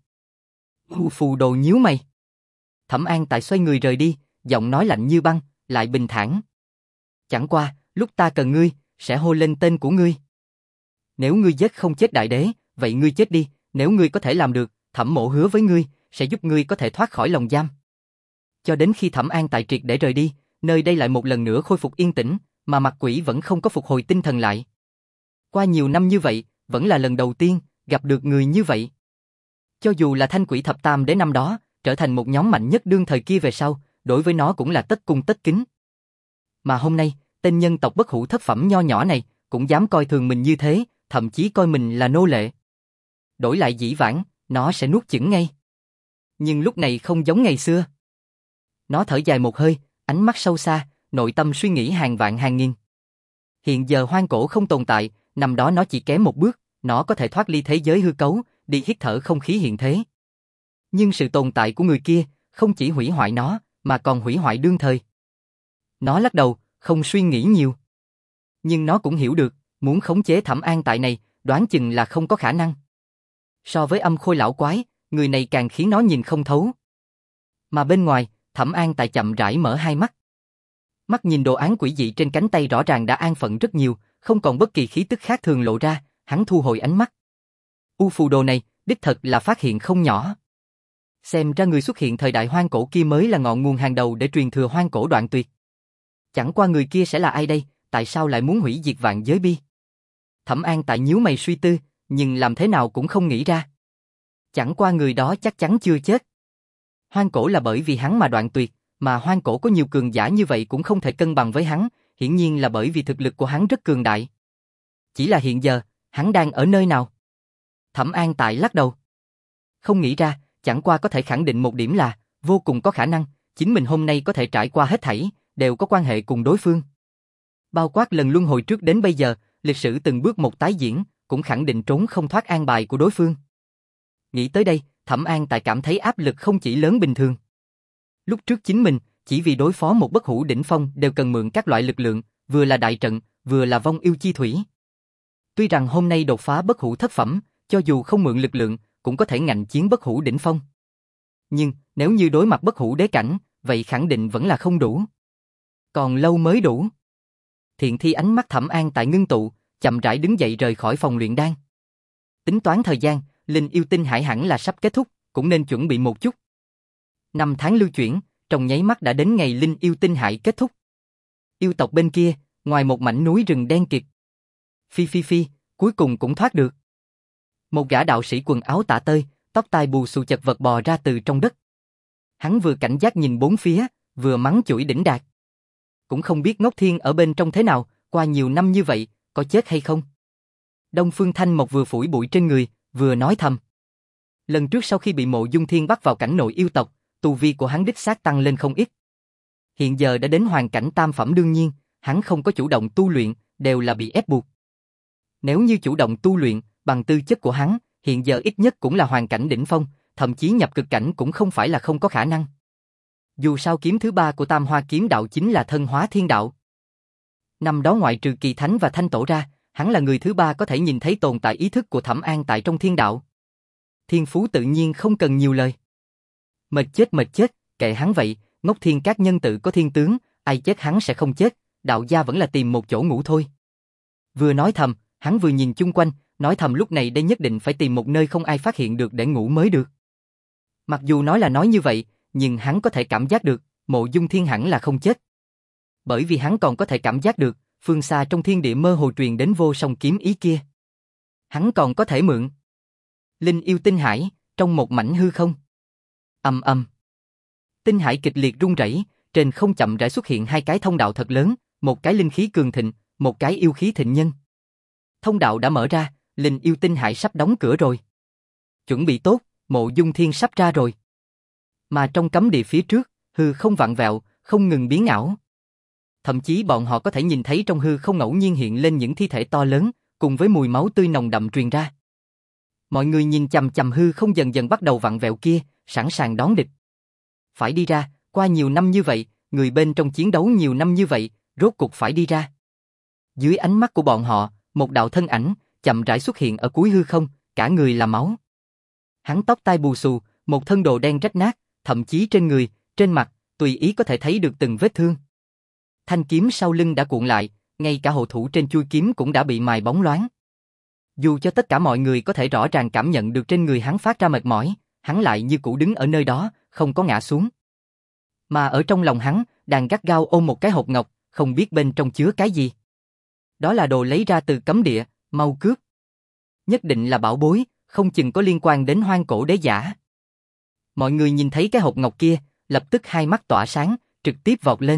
U Phù Đồ nhíu mày. Thẩm An Tại xoay người rời đi, giọng nói lạnh như băng, lại bình thản. Chẳng qua, lúc ta cần ngươi, sẽ hô lên tên của ngươi. Nếu ngươi giết không chết đại đế, vậy ngươi chết đi, nếu ngươi có thể làm được, Thẩm mỗ hứa với ngươi, sẽ giúp ngươi có thể thoát khỏi lồng giam. Cho đến khi Thẩm An Tại triệt để rời đi, nơi đây lại một lần nữa khôi phục yên tĩnh, mà mặt quỷ vẫn không có phục hồi tinh thần lại. Qua nhiều năm như vậy, vẫn là lần đầu tiên gặp được người như vậy. Cho dù là Thanh Quỷ Thập Tam Đế năm đó, trở thành một nhóm mạnh nhất đương thời kia về sau, đối với nó cũng là tất cung tất kính. Mà hôm nay, tên nhân tộc bất hủ thất phẩm nho nhỏ này, cũng dám coi thường mình như thế, thậm chí coi mình là nô lệ. Đổi lại dĩ vãng, nó sẽ nuốt chửng ngay. Nhưng lúc này không giống ngày xưa. Nó thở dài một hơi, ánh mắt sâu xa, nội tâm suy nghĩ hàng vạn hàng nghìn. Hiện giờ hoang cổ không tồn tại, nằm đó nó chỉ kém một bước, nó có thể thoát ly thế giới hư cấu, đi hít thở không khí hiện thế. Nhưng sự tồn tại của người kia, không chỉ hủy hoại nó, mà còn hủy hoại đương thời. Nó lắc đầu, không suy nghĩ nhiều. Nhưng nó cũng hiểu được, muốn khống chế Thẩm An Tại này, đoán chừng là không có khả năng. So với âm khôi lão quái, người này càng khiến nó nhìn không thấu. Mà bên ngoài, Thẩm An Tại chậm rãi mở hai mắt. Mắt nhìn đồ án quỷ dị trên cánh tay rõ ràng đã an phận rất nhiều, không còn bất kỳ khí tức khác thường lộ ra, hắn thu hồi ánh mắt. U phù đồ này, đích thật là phát hiện không nhỏ. Xem ra người xuất hiện thời đại hoang cổ kia mới là ngọn nguồn hàng đầu để truyền thừa hoang cổ đoạn tuyệt. Chẳng qua người kia sẽ là ai đây, tại sao lại muốn hủy diệt vạn giới bi? Thẩm An Tại nhíu mày suy tư, nhưng làm thế nào cũng không nghĩ ra. Chẳng qua người đó chắc chắn chưa chết. Hoang cổ là bởi vì hắn mà đoạn tuyệt, mà hoang cổ có nhiều cường giả như vậy cũng không thể cân bằng với hắn, hiển nhiên là bởi vì thực lực của hắn rất cường đại. Chỉ là hiện giờ, hắn đang ở nơi nào? Thẩm An Tại lắc đầu. Không nghĩ ra, chẳng qua có thể khẳng định một điểm là, vô cùng có khả năng, chính mình hôm nay có thể trải qua hết thảy, đều có quan hệ cùng đối phương. Bao quát lần luân hồi trước đến bây giờ, lịch sử từng bước một tái diễn, cũng khẳng định trốn không thoát an bài của đối phương. Nghĩ tới đây, Thẩm An Tại cảm thấy áp lực không chỉ lớn bình thường. Lúc trước chính mình, chỉ vì đối phó một bất hủ đỉnh phong đều cần mượn các loại lực lượng, vừa là đại trận, vừa là vong yêu chi thủy. Tuy rằng hôm nay đột phá bất hủ thất phẩm, cho dù không mượn lực lượng, cũng có thể ngạnh chiến bất hủ đỉnh phong. Nhưng, nếu như đối mặt bất hủ đế cảnh, vậy khẳng định vẫn là không đủ. Còn lâu mới đủ. Thiện Thi ánh mắt Thẩm An Tại ngưng tụ, chậm rãi đứng dậy rời khỏi phòng luyện đan. Tính toán thời gian, Linh Yêu Tinh Hải hẳn là sắp kết thúc, cũng nên chuẩn bị một chút. Năm tháng lưu chuyển, trong nháy mắt đã đến ngày Linh Yêu Tinh Hải kết thúc. Yêu tộc bên kia, ngoài một mảnh núi rừng đen kịt. Phi phi phi, cuối cùng cũng thoát được. Một gã đạo sĩ quần áo tả tơi, tóc tai bù xù chật vật bò ra từ trong đất. Hắn vừa cảnh giác nhìn bốn phía, vừa mắng chửi đỉnh đạt. Cũng không biết Ngốc Thiên ở bên trong thế nào, qua nhiều năm như vậy, có chết hay không. Đông Phương Thanh Mộc vừa phủi bụi trên người, vừa nói thầm. Lần trước sau khi bị Mộ Dung Thiên bắt vào cảnh nội yêu tộc, tu vi của hắn đích xác tăng lên không ít. Hiện giờ đã đến hoàn cảnh tam phẩm đương nhiên, hắn không có chủ động tu luyện, đều là bị ép buộc. Nếu như chủ động tu luyện, bằng tư chất của hắn, hiện giờ ít nhất cũng là hoàn cảnh đỉnh phong, thậm chí nhập cực cảnh cũng không phải là không có khả năng. Dù sao kiếm thứ ba của Tam Hoa kiếm đạo chính là thân hóa thiên đạo. Năm đó ngoại trừ Kỳ Thánh và Thanh Tổ ra, hắn là người thứ ba có thể nhìn thấy tồn tại ý thức của Thẩm An Tại trong thiên đạo. Thiên phú tự nhiên không cần nhiều lời. Mệt chết mệt chết, kệ hắn vậy, Ngốc Thiên các nhân tự có thiên tướng, ai chết hắn sẽ không chết, đạo gia vẫn là tìm một chỗ ngủ thôi. Vừa nói thầm, hắn vừa nhìn chung quanh, nói thầm lúc này đây nhất định phải tìm một nơi không ai phát hiện được để ngủ mới được. Mặc dù nói là nói như vậy, nhưng hắn có thể cảm giác được, Mộ Dung Thiên hẳn là không chết. Bởi vì hắn còn có thể cảm giác được, phương xa trong thiên địa mơ hồ truyền đến vô song kiếm ý kia. Hắn còn có thể mượn. Linh Yêu Tinh Hải, trong một mảnh hư không. Ầm ầm. Tinh hải kịch liệt rung rẩy, trên không chậm rãi xuất hiện hai cái thông đạo thật lớn, một cái linh khí cường thịnh, một cái yêu khí thịnh nhân. Thông đạo đã mở ra, Linh Yêu Tinh Hải sắp đóng cửa rồi. Chuẩn bị tốt, Mộ Dung Thiên sắp ra rồi. Mà trong cấm địa phía trước, hư không vặn vẹo, không ngừng biến ảo. Thậm chí bọn họ có thể nhìn thấy trong hư không ngẫu nhiên hiện lên những thi thể to lớn, cùng với mùi máu tươi nồng đậm truyền ra. Mọi người nhìn chằm chằm hư không dần dần bắt đầu vặn vẹo kia, sẵn sàng đón địch. Phải đi ra, qua nhiều năm như vậy, người bên trong chiến đấu nhiều năm như vậy, rốt cục phải đi ra. Dưới ánh mắt của bọn họ, một đạo thân ảnh, chậm rãi xuất hiện ở cuối hư không, cả người là máu. Hắn tóc tai bù xù, một thân đồ đen rách nát, thậm chí trên người, trên mặt, tùy ý có thể thấy được từng vết thương. Thanh kiếm sau lưng đã cuộn lại, ngay cả hộ thủ trên chuôi kiếm cũng đã bị mài bóng loáng. Dù cho tất cả mọi người có thể rõ ràng cảm nhận được trên người hắn phát ra mệt mỏi, hắn lại như cũ đứng ở nơi đó, không có ngã xuống. Mà ở trong lòng hắn, đang gắt gao ôm một cái hộp ngọc, không biết bên trong chứa cái gì. Đó là đồ lấy ra từ cấm địa, mau cướp. Nhất định là bảo bối, không chừng có liên quan đến hoang cổ đế giả. Mọi người nhìn thấy cái hộp ngọc kia, lập tức hai mắt tỏa sáng, trực tiếp vọt lên.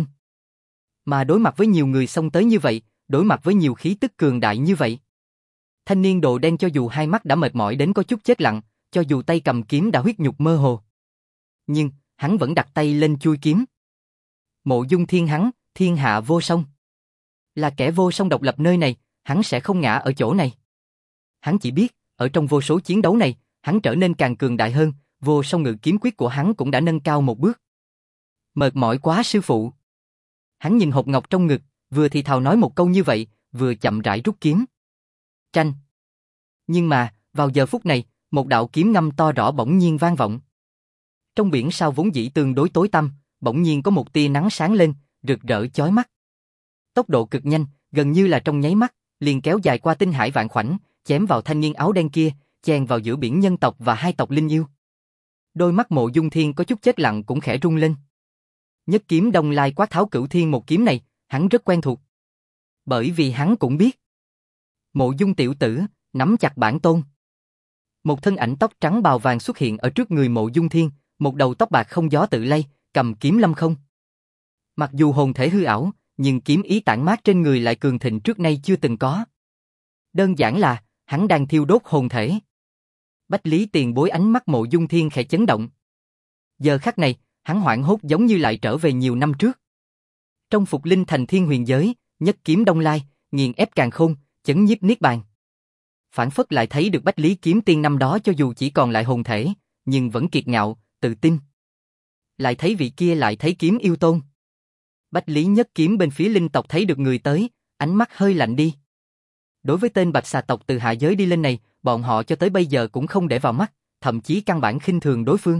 Mà đối mặt với nhiều người xông tới như vậy, đối mặt với nhiều khí tức cường đại như vậy. Thanh niên đồ đen cho dù hai mắt đã mệt mỏi đến có chút chết lặng, cho dù tay cầm kiếm đã huyết nhục mơ hồ. Nhưng, hắn vẫn đặt tay lên chuôi kiếm. Mộ Dung Thiên hắn, thiên hạ vô song. Là kẻ vô song độc lập nơi này, hắn sẽ không ngã ở chỗ này. Hắn chỉ biết, ở trong vô số chiến đấu này, hắn trở nên càng cường đại hơn, vô song ngự kiếm quyết của hắn cũng đã nâng cao một bước. Mệt mỏi quá sư phụ. Hắn nhìn hộp ngọc trong ngực, vừa thì thào nói một câu như vậy, vừa chậm rãi rút kiếm. Tranh. Nhưng mà, vào giờ phút này, một đạo kiếm ngâm to rõ bỗng nhiên vang vọng. Trong biển sao vốn dĩ tương đối tối tăm, bỗng nhiên có một tia nắng sáng lên, rực rỡ chói mắt. Tốc độ cực nhanh, gần như là trong nháy mắt, liền kéo dài qua tinh hải vạn khoảnh, chém vào thanh niên áo đen kia, chèn vào giữa biển nhân tộc và hai tộc linh yêu. Đôi mắt Mộ Dung Thiên có chút chết lặng cũng khẽ rung lên. Nhất kiếm Đông Lai quát tháo cửu thiên một kiếm này, hắn rất quen thuộc. Bởi vì hắn cũng biết. Mộ Dung tiểu tử, nắm chặt bản tôn. Một thân ảnh tóc trắng bào vàng xuất hiện ở trước người Mộ Dung Thiên, một đầu tóc bạc không gió tự lay, cầm kiếm lâm không. Mặc dù hồn thể hư ảo, nhưng kiếm ý tản mát trên người lại cường thịnh trước nay chưa từng có. Đơn giản là, hắn đang thiêu đốt hồn thể. Bách Lý Tiền Bối ánh mắt Mộ Dung Thiên khẽ chấn động. Giờ khắc này, hắn hoảng hốt giống như lại trở về nhiều năm trước. Trong Phục Linh Thành Thiên Huyền Giới, nhất kiếm Đông Lai, nghiền ép càn khôn, chấn nhiếp niết bàn. Phản phất lại thấy được Bách Lý Kiếm Tiên năm đó cho dù chỉ còn lại hồn thể, nhưng vẫn kiệt ngạo, tự tin. Lại thấy vị kia lại thấy kiếm yêu tôn. Bách Lý nhất kiếm bên phía linh tộc thấy được người tới, ánh mắt hơi lạnh đi. Đối với tên bạch xà tộc từ hạ giới đi lên này, bọn họ cho tới bây giờ cũng không để vào mắt, thậm chí căn bản khinh thường đối phương.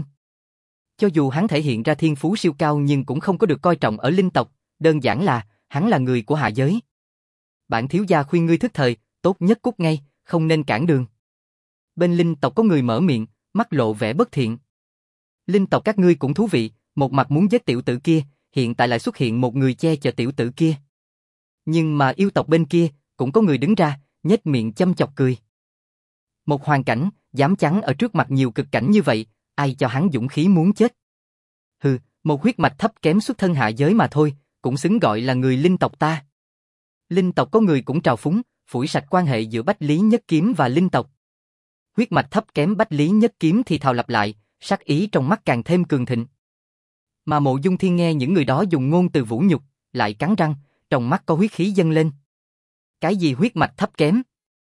Cho dù hắn thể hiện ra thiên phú siêu cao nhưng cũng không có được coi trọng ở linh tộc, đơn giản là, hắn là người của hạ giới. Bản thiếu gia khuyên ngươi thức thời, tốt nhất cút ngay, không nên cản đường. Bên linh tộc có người mở miệng, mắt lộ vẻ bất thiện. Linh tộc các ngươi cũng thú vị, một mặt muốn giết tiểu tử kia, hiện tại lại xuất hiện một người che chở tiểu tử kia. Nhưng mà yêu tộc bên kia, cũng có người đứng ra, nhếch miệng châm chọc cười. Một hoàn cảnh, dám chắn ở trước mặt nhiều cực cảnh như vậy, ai cho hắn dũng khí muốn chết. Hừ, một huyết mạch thấp kém xuất thân hạ giới mà thôi, cũng xứng gọi là người linh tộc ta. Linh tộc có người cũng trào phúng, phủi sạch quan hệ giữa Bách Lý Nhất Kiếm và linh tộc. Huyết mạch thấp kém Bách Lý Nhất Kiếm thì thào lặp lại, sắc ý trong mắt càng thêm cường thịnh. Mà Mộ Dung Thiên nghe những người đó dùng ngôn từ vũ nhục, lại cắn răng, trong mắt có huyết khí dâng lên. Cái gì huyết mạch thấp kém?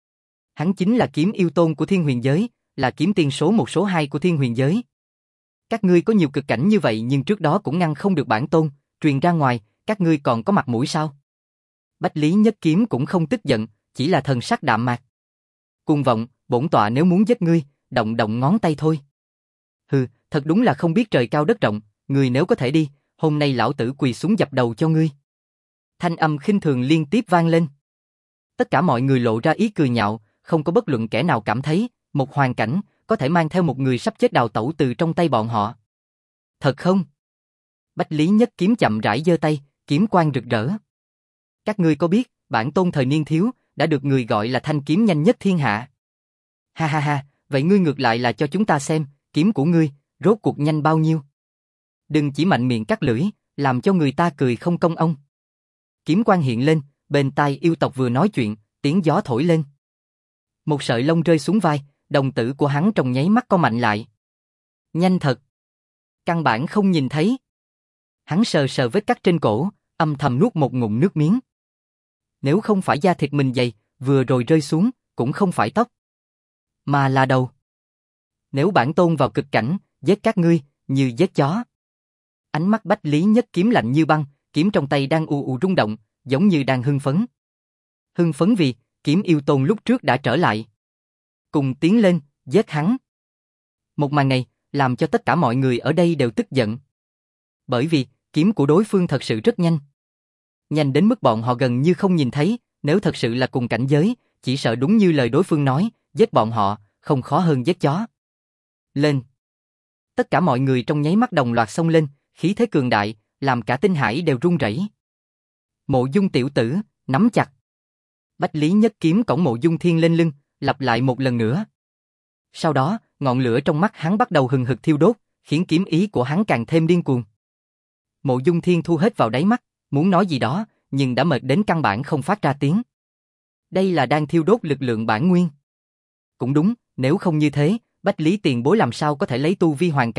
Hắn chính là kiếm yêu tôn của Thiên Huyền Giới, là kiếm tiên số một số hai của Thiên Huyền Giới. Các ngươi có nhiều cực cảnh như vậy nhưng trước đó cũng ngăn không được bản tôn, truyền ra ngoài, các ngươi còn có mặt mũi sao? Bách Lý Nhất Kiếm cũng không tức giận, chỉ là thần sắc đạm mạc. Cuồng vọng, bổn tọa nếu muốn giết ngươi, động động ngón tay thôi. Hừ, thật đúng là không biết trời cao đất rộng, ngươi nếu có thể đi, hôm nay lão tử quỳ xuống dập đầu cho ngươi. Thanh âm khinh thường liên tiếp vang lên. Tất cả mọi người lộ ra ý cười nhạo, không có bất luận kẻ nào cảm thấy, một hoàn cảnh, có thể mang theo một người sắp chết đào tẩu từ trong tay bọn họ. Thật không? Bách Lý Nhất Kiếm chậm rãi giơ tay, kiếm quang rực rỡ. Các ngươi có biết, bản tôn thời niên thiếu, đã được người gọi là thanh kiếm nhanh nhất thiên hạ. Ha ha ha, vậy ngươi ngược lại là cho chúng ta xem, kiếm của ngươi, rốt cuộc nhanh bao nhiêu. Đừng chỉ mạnh miệng cắt lưỡi, làm cho người ta cười không công ông. Kiếm quang hiện lên, bên tai yêu tộc vừa nói chuyện, tiếng gió thổi lên. Một sợi lông rơi xuống vai, đồng tử của hắn trong nháy mắt co mạnh lại. Nhanh thật. Căn bản không nhìn thấy. Hắn sờ sờ vết cắt trên cổ, âm thầm nuốt một ngụm nước miếng. Nếu không phải da thịt mình dày, vừa rồi rơi xuống, cũng không phải tóc, mà là đầu. Nếu bản tôn vào cực cảnh, giết các ngươi, như giết chó. Ánh mắt Bách Lý Nhất Kiếm lạnh như băng, kiếm trong tay đang ù ù rung động, giống như đang hưng phấn. Hưng phấn vì, kiếm yêu tôn lúc trước đã trở lại. Cùng tiến lên, giết hắn. Một màn này, làm cho tất cả mọi người ở đây đều tức giận. Bởi vì, kiếm của đối phương thật sự rất nhanh. Nhanh đến mức bọn họ gần như không nhìn thấy, nếu thật sự là cùng cảnh giới, chỉ sợ đúng như lời đối phương nói, giết bọn họ, không khó hơn giết chó. Lên. Tất cả mọi người trong nháy mắt đồng loạt xông lên, khí thế cường đại, làm cả tinh hải đều rung rẩy. Mộ Dung tiểu tử, nắm chặt. Bách Lý Nhất Kiếm cõng Mộ Dung Thiên lên lưng, lặp lại một lần nữa. Sau đó, ngọn lửa trong mắt hắn bắt đầu hừng hực thiêu đốt, khiến kiếm ý của hắn càng thêm điên cuồng. Mộ Dung Thiên thu hết vào đáy mắt, muốn nói gì đó, nhưng đã mệt đến căn bản không phát ra tiếng. Đây là đang thiêu đốt lực lượng bản nguyên. Cũng đúng, nếu không như thế, Bách Lý Tiền Bối làm sao có thể lấy tu vi hoàn cảnh,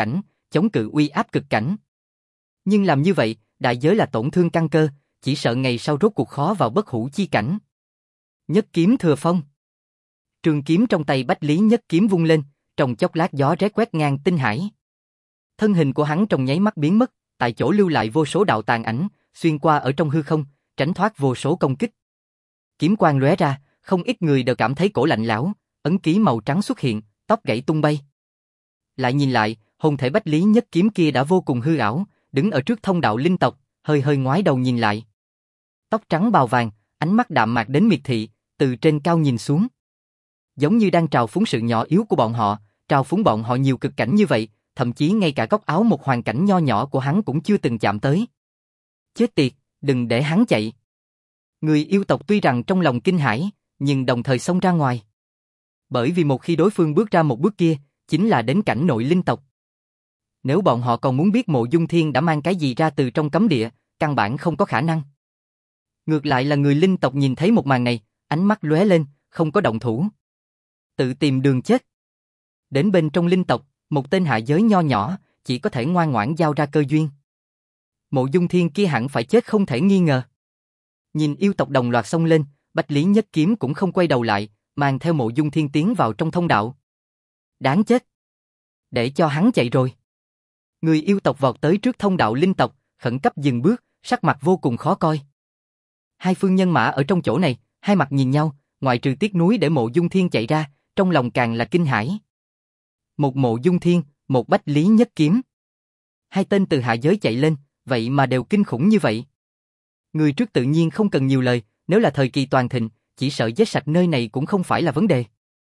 chống cự uy áp cực cảnh. Nhưng làm như vậy, đại giới là tổn thương căn cơ, chỉ sợ ngày sau rốt cuộc khó vào bất hủ chi cảnh. Nhất kiếm thừa phong. Trường kiếm trong tay Bách Lý Nhất Kiếm vung lên, trong chốc lát gió rét quét ngang tinh hải. Thân hình của hắn trong nháy mắt biến mất, tại chỗ lưu lại vô số đạo tàn ảnh, xuyên qua ở trong hư không, tránh thoát vô số công kích. Kiếm quang lóe ra, không ít người đều cảm thấy cổ lạnh lẽo, ấn ký màu trắng xuất hiện, tóc gãy tung bay. Lại nhìn lại, hồn thể Bách Lý Nhất Kiếm kia đã vô cùng hư ảo, đứng ở trước thông đạo linh tộc, hơi hơi ngoái đầu nhìn lại. Tóc trắng bào vàng, ánh mắt đạm mạc đến miệt thị, từ trên cao nhìn xuống. Giống như đang trào phúng sự nhỏ yếu của bọn họ, trào phúng bọn họ nhiều cực cảnh như vậy, thậm chí ngay cả góc áo một hoàn cảnh nho nhỏ của hắn cũng chưa từng chạm tới. Chết tiệt, đừng để hắn chạy. Người yêu tộc tuy rằng trong lòng kinh hãi, nhưng đồng thời xông ra ngoài. Bởi vì một khi đối phương bước ra một bước kia, chính là đến cảnh nội linh tộc. Nếu bọn họ còn muốn biết Mộ Dung Thiên đã mang cái gì ra từ trong cấm địa, căn bản không có khả năng. Ngược lại là người linh tộc nhìn thấy một màn này, ánh mắt lóe lên, không có động thủ. Tự tìm đường chết. Đến bên trong linh tộc, một tên hạ giới nho nhỏ, chỉ có thể ngoan ngoãn giao ra cơ duyên. Mộ Dung Thiên kia hẳn phải chết không thể nghi ngờ. Nhìn yêu tộc đồng loạt xông lên, Bách Lý Nhất Kiếm cũng không quay đầu lại, mang theo Mộ Dung Thiên tiến vào trong thông đạo. Đáng chết. Để cho hắn chạy rồi. Người yêu tộc vọt tới trước thông đạo linh tộc, khẩn cấp dừng bước, sắc mặt vô cùng khó coi. Hai phương nhân mã ở trong chỗ này, hai mặt nhìn nhau, ngoại trừ tiếc nuối để Mộ Dung Thiên chạy ra, trong lòng càng là kinh hãi. Một Mộ Dung Thiên, một Bách Lý Nhất Kiếm. Hai tên từ hạ giới chạy lên, vậy mà đều kinh khủng như vậy. Người trước tự nhiên không cần nhiều lời, nếu là thời kỳ toàn thịnh, chỉ sợ giết sạch nơi này cũng không phải là vấn đề.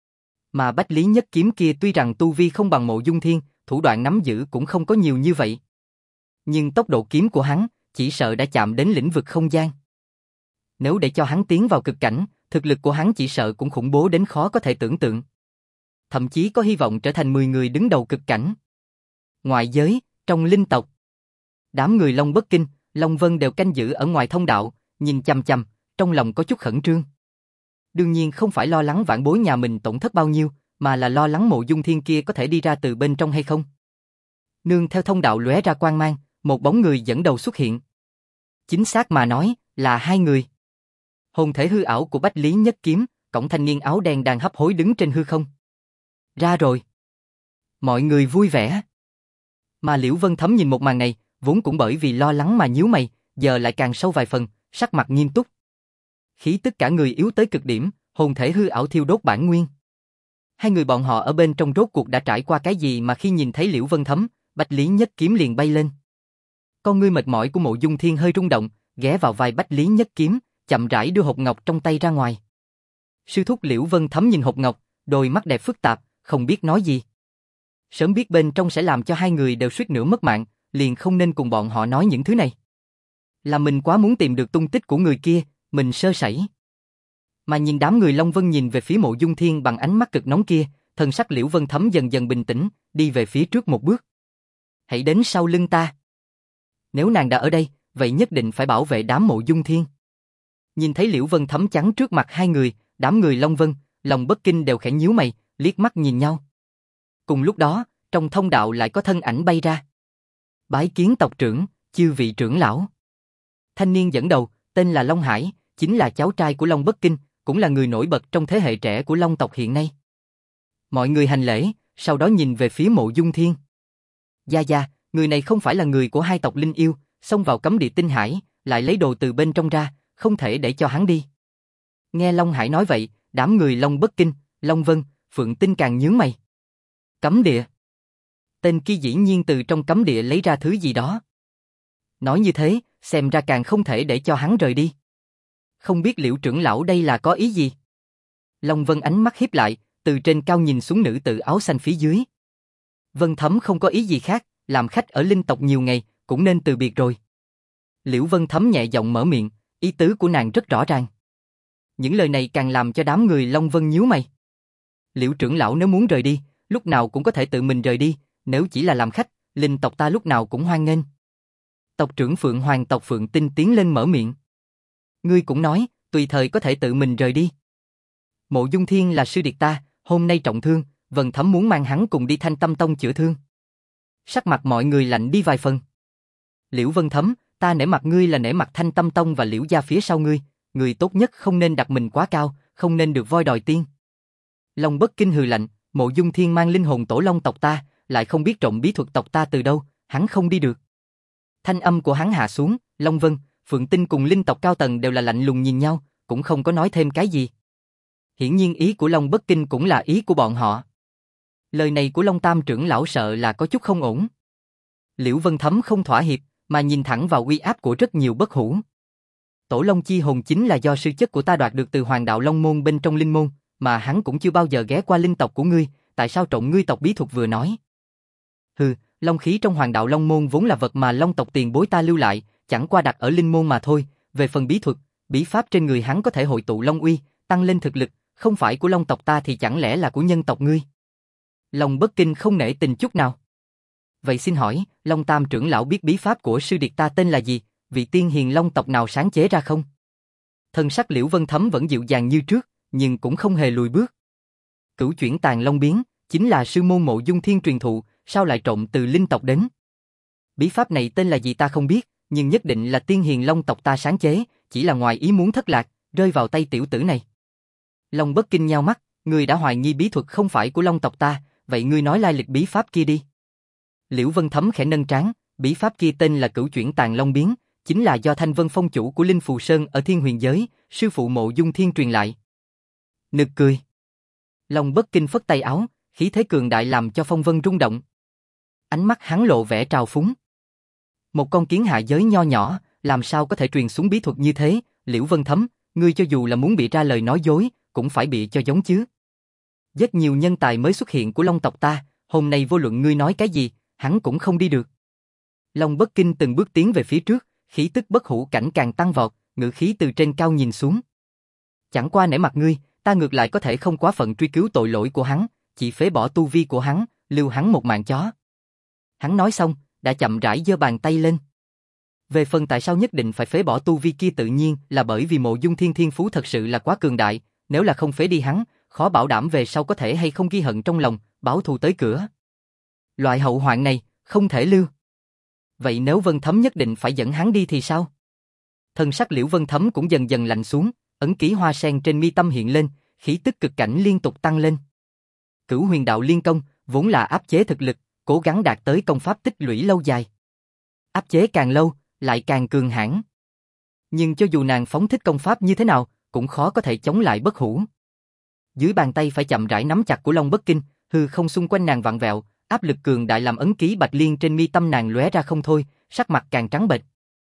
Mà Bách Lý Nhất Kiếm kia tuy rằng tu vi không bằng Mộ Dung Thiên, thủ đoạn nắm giữ cũng không có nhiều như vậy. Nhưng tốc độ kiếm của hắn, chỉ sợ đã chạm đến lĩnh vực không gian. Nếu để cho hắn tiến vào cực cảnh, thực lực của hắn chỉ sợ cũng khủng bố đến khó có thể tưởng tượng. Thậm chí có hy vọng trở thành mười người đứng đầu cực cảnh. Ngoại giới, trong linh tộc, đám người Long Bất Kinh, Long Vân đều canh giữ ở ngoài thông đạo, nhìn chằm chằm, trong lòng có chút khẩn trương. Đương nhiên không phải lo lắng vãn bối nhà mình tổn thất bao nhiêu, mà là lo lắng Mộ Dung Thiên kia có thể đi ra từ bên trong hay không. Nương theo thông đạo lóe ra quang mang, một bóng người dẫn đầu xuất hiện. Chính xác mà nói, là hai người. Hồn thể hư ảo của Bách Lý Nhất Kiếm, cổng thanh niên áo đen đang hấp hối đứng trên hư không. Ra rồi. Mọi người vui vẻ. Mà Liễu Vân Thấm nhìn một màn này, vốn cũng bởi vì lo lắng mà nhíu mày, giờ lại càng sâu vài phần, sắc mặt nghiêm túc. Khí tức cả người yếu tới cực điểm, hồn thể hư ảo thiêu đốt bản nguyên. Hai người bọn họ ở bên trong rốt cuộc đã trải qua cái gì mà khi nhìn thấy Liễu Vân Thấm, Bách Lý Nhất Kiếm liền bay lên. Con ngươi mệt mỏi của Mộ Dung Thiên hơi rung động, ghé vào vai Bách Lý Nhất Kiếm, chậm rãi đưa hộp ngọc trong tay ra ngoài. Sư thúc Liễu Vân Thấm nhìn hộp ngọc, đôi mắt đẹp phức tạp, không biết nói gì. Sớm biết bên trong sẽ làm cho hai người đều suýt nữa mất mạng, liền không nên cùng bọn họ nói những thứ này. Là mình quá muốn tìm được tung tích của người kia, mình sơ sẩy. Mà nhìn đám người Long Vân nhìn về phía Mộ Dung Thiên bằng ánh mắt cực nóng kia, thần sắc Liễu Vân Thấm dần dần bình tĩnh, đi về phía trước một bước. Hãy đến sau lưng ta. Nếu nàng đã ở đây, vậy nhất định phải bảo vệ đám Mộ Dung Thiên. Nhìn thấy Liễu Vân Thấm chắn trước mặt hai người, đám người Long Vân, Long Bất Kinh đều khẽ nhíu mày, liếc mắt nhìn nhau. Cùng lúc đó, trong thông đạo lại có thân ảnh bay ra. Bái kiến tộc trưởng, chư vị trưởng lão. Thanh niên dẫn đầu, tên là Long Hải, chính là cháu trai của Long Bất Kinh, cũng là người nổi bật trong thế hệ trẻ của Long tộc hiện nay. Mọi người hành lễ, sau đó nhìn về phía Mộ Dung Thiên. Gia Gia, người này không phải là người của hai tộc linh yêu, xông vào cấm địa tinh hải, lại lấy đồ từ bên trong ra, không thể để cho hắn đi. Nghe Long Hải nói vậy, đám người Long Bất Kinh, Long Vân, Phượng Tinh càng nhướng mày. Cấm địa. Tên kia dĩ nhiên từ trong cấm địa lấy ra thứ gì đó. Nói như thế, xem ra càng không thể để cho hắn rời đi. Không biết Liễu trưởng lão đây là có ý gì? Long Vân ánh mắt híp lại, từ trên cao nhìn xuống nữ tử áo xanh phía dưới. Vân Thấm không có ý gì khác, làm khách ở linh tộc nhiều ngày, cũng nên từ biệt rồi. Liễu Vân Thấm nhẹ giọng mở miệng, ý tứ của nàng rất rõ ràng. Những lời này càng làm cho đám người Long Vân nhíu mày. Liễu trưởng lão nếu muốn rời đi, lúc nào cũng có thể tự mình rời đi, nếu chỉ là làm khách, linh tộc ta lúc nào cũng hoan nghênh. Tộc trưởng Phượng Hoàng tộc Phượng Tinh tiến lên mở miệng. Ngươi cũng nói, tùy thời có thể tự mình rời đi. Mộ Dung Thiên là sư điệt ta, hôm nay trọng thương, Vân Thấm muốn mang hắn cùng đi Thanh Tâm Tông chữa thương. Sắc mặt mọi người lạnh đi vài phần. Liễu Vân Thấm, ta nể mặt ngươi là nể mặt Thanh Tâm Tông và Liễu gia phía sau ngươi, ngươi tốt nhất không nên đặt mình quá cao, không nên được voi đòi tiên. Long Bất Kinh hừ lạnh, Mộ Dung Thiên mang linh hồn tổ long tộc ta, lại không biết trộm bí thuật tộc ta từ đâu, hắn không đi được. Thanh âm của hắn hạ xuống, Long Vân, Phượng Tinh cùng linh tộc cao tầng đều là lạnh lùng nhìn nhau, cũng không có nói thêm cái gì. Hiển nhiên ý của Long Bất Kinh cũng là ý của bọn họ. Lời này của Long Tam trưởng lão sợ là có chút không ổn. Liễu Vân Thấm không thỏa hiệp, mà nhìn thẳng vào uy áp của rất nhiều bất hủ. Tổ Long chi hồn chính là do sư chất của ta đoạt được từ Hoàng đạo Long môn bên trong linh môn, mà hắn cũng chưa bao giờ ghé qua linh tộc của ngươi, tại sao trộn ngươi tộc bí thuật vừa nói? Hừ, long khí trong Hoàng đạo Long môn vốn là vật mà Long tộc tiền bối ta lưu lại, chẳng qua đặt ở linh môn mà thôi, về phần bí thuật, bí pháp trên người hắn có thể hội tụ long uy, tăng lên thực lực, không phải của Long tộc ta thì chẳng lẽ là của nhân tộc ngươi? Long Bất Kinh không nể tình chút nào. Vậy xin hỏi, Long Tam trưởng lão biết bí pháp của sư điệt ta tên là gì, vị tiên hiền Long tộc nào sáng chế ra không? Thân sắc Liễu Vân Thấm vẫn dịu dàng như trước, nhưng cũng không hề lùi bước. Cửu chuyển tàn long biến, chính là sư môn Mộ Dung Thiên truyền thụ, sao lại trộn từ linh tộc đến? Bí pháp này tên là gì ta không biết, nhưng nhất định là tiên hiền Long tộc ta sáng chế, chỉ là ngoài ý muốn thất lạc, rơi vào tay tiểu tử này. Long Bất Kinh nheo mắt, ngươi đã hoài nghi bí thuật không phải của Long tộc ta, vậy ngươi nói lai lịch bí pháp kia đi. Liễu Vân Thấm khẽ nâng trán, bí pháp kia tên là Cửu chuyển tàn long biến, chính là do Thanh Vân Phong chủ của Linh Phù Sơn ở Thiên Huyền giới, sư phụ Mộ Dung Thiên truyền lại. Nực cười. Long Bất Kinh phất tay áo, khí thế cường đại làm cho phong vân rung động. Ánh mắt hắn lộ vẻ trào phúng. Một con kiến hạ giới nho nhỏ, làm sao có thể truyền xuống bí thuật như thế? Liễu Vân Thấm, ngươi cho dù là muốn bịa ra lời nói dối, cũng phải bịa cho giống chứ. Rất nhiều nhân tài mới xuất hiện của Long tộc ta, hôm nay vô luận ngươi nói cái gì, hắn cũng không đi được. Long Bất Kinh từng bước tiến về phía trước, khí tức bất hủ cảnh càng tăng vọt, ngự khí từ trên cao nhìn xuống. Chẳng qua nể mặt ngươi, ta ngược lại có thể không quá phận truy cứu tội lỗi của hắn, chỉ phế bỏ tu vi của hắn, lưu hắn một mạng chó. Hắn nói xong, đã chậm rãi giơ bàn tay lên. Về phần tại sao nhất định phải phế bỏ tu vi kia tự nhiên là bởi vì Mộ Dung Thiên thiên phú thật sự là quá cường đại, nếu là không phế đi hắn, khó bảo đảm về sau có thể hay không ghi hận trong lòng, báo thù tới cửa. Loại hậu hoạn này, không thể lưu. Vậy nếu Vân Thấm nhất định phải dẫn hắn đi thì sao? Thân sắc Liễu Vân Thấm cũng dần dần lạnh xuống, ấn ký hoa sen trên mi tâm hiện lên, khí tức cực cảnh liên tục tăng lên. Cửu Huyền Đạo Liên Công vốn là áp chế thực lực, cố gắng đạt tới công pháp tích lũy lâu dài. Áp chế càng lâu, lại càng cường hãn. Nhưng cho dù nàng phóng thích công pháp như thế nào, cũng khó có thể chống lại bất hủ. Dưới bàn tay phải chậm rãi nắm chặt của Long Bất Kinh, hư không xung quanh nàng vặn vẹo, áp lực cường đại làm ấn ký bạch liên trên mi tâm nàng lóe ra không thôi, sắc mặt càng trắng bệch.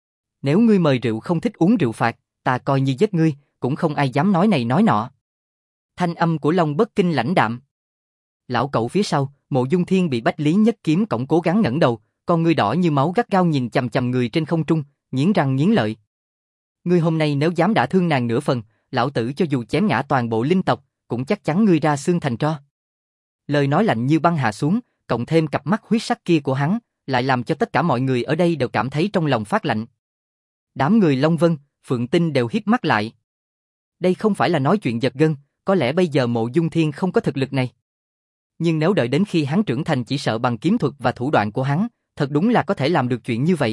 Nếu ngươi mời rượu không thích uống rượu phạt, ta coi như giết ngươi, cũng không ai dám nói này nói nọ. Thanh âm của Long Bất Kinh lãnh đạm. Lão cậu phía sau, Mộ Dung Thiên bị Bách Lý Nhất Kiếm cổng cố gắng ngẩng đầu, con ngươi đỏ như máu gắt gao nhìn chằm chằm người trên không trung, nghiến răng nghiến lợi. Ngươi hôm nay nếu dám đả thương nàng nửa phần, lão tử cho dù chém ngã toàn bộ linh tộc, cũng chắc chắn ngươi ra xương thành tro. Lời nói lạnh như băng hạ xuống, cộng thêm cặp mắt huyết sắc kia của hắn, lại làm cho tất cả mọi người ở đây đều cảm thấy trong lòng phát lạnh. Đám người Long Vân, Phượng Tinh đều híp mắt lại. Đây không phải là nói chuyện giật gân, có lẽ bây giờ Mộ Dung Thiên không có thực lực này. Nhưng nếu đợi đến khi hắn trưởng thành chỉ sợ bằng kiếm thuật và thủ đoạn của hắn, thật đúng là có thể làm được chuyện như vậy.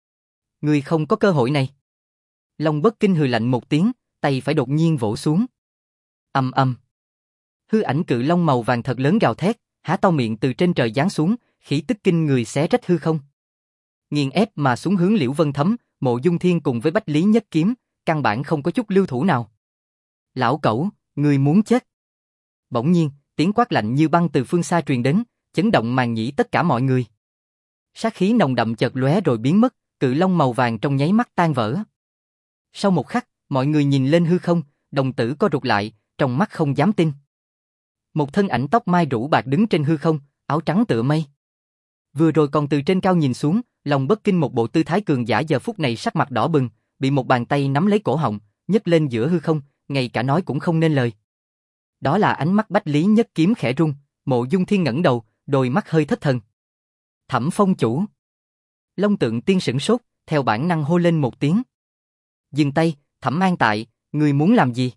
Ngươi không có cơ hội này. Long Bất Kinh hừ lạnh một tiếng, tay phải đột nhiên vỗ xuống. Ầm ầm. Hư ảnh cự long màu vàng thật lớn gào thét, há to miệng từ trên trời giáng xuống, khí tức kinh người xé rách hư không. Nghiền ép mà xuống hướng Liễu Vân Thấm, Mộ Dung Thiên cùng với Bách Lý Nhất Kiếm, căn bản không có chút lưu thủ nào. Lão cẩu, ngươi muốn chết. Bỗng nhiên, tiếng quát lạnh như băng từ phương xa truyền đến, chấn động màng nhĩ tất cả mọi người. Sát khí nồng đậm chợt lóe rồi biến mất, cự long màu vàng trong nháy mắt tan vỡ. Sau một khắc, mọi người nhìn lên hư không, đồng tử co rụt lại, trong mắt không dám tin. Một thân ảnh tóc mai rũ bạc đứng trên hư không, áo trắng tựa mây. Vừa rồi còn từ trên cao nhìn xuống, Long Bất Kinh một bộ tư thái cường giả giờ phút này sắc mặt đỏ bừng, bị một bàn tay nắm lấy cổ họng, nhấc lên giữa hư không, ngay cả nói cũng không nên lời. Đó là ánh mắt Bách Lý Nhất Kiếm khẽ rung, Mộ Dung Thiên ngẩng đầu, đôi mắt hơi thất thần. Thẩm Phong chủ. Long Tượng Tiên sửng sốt, theo bản năng hô lên một tiếng. Dừng tay, Thẩm An Tại, ngươi muốn làm gì?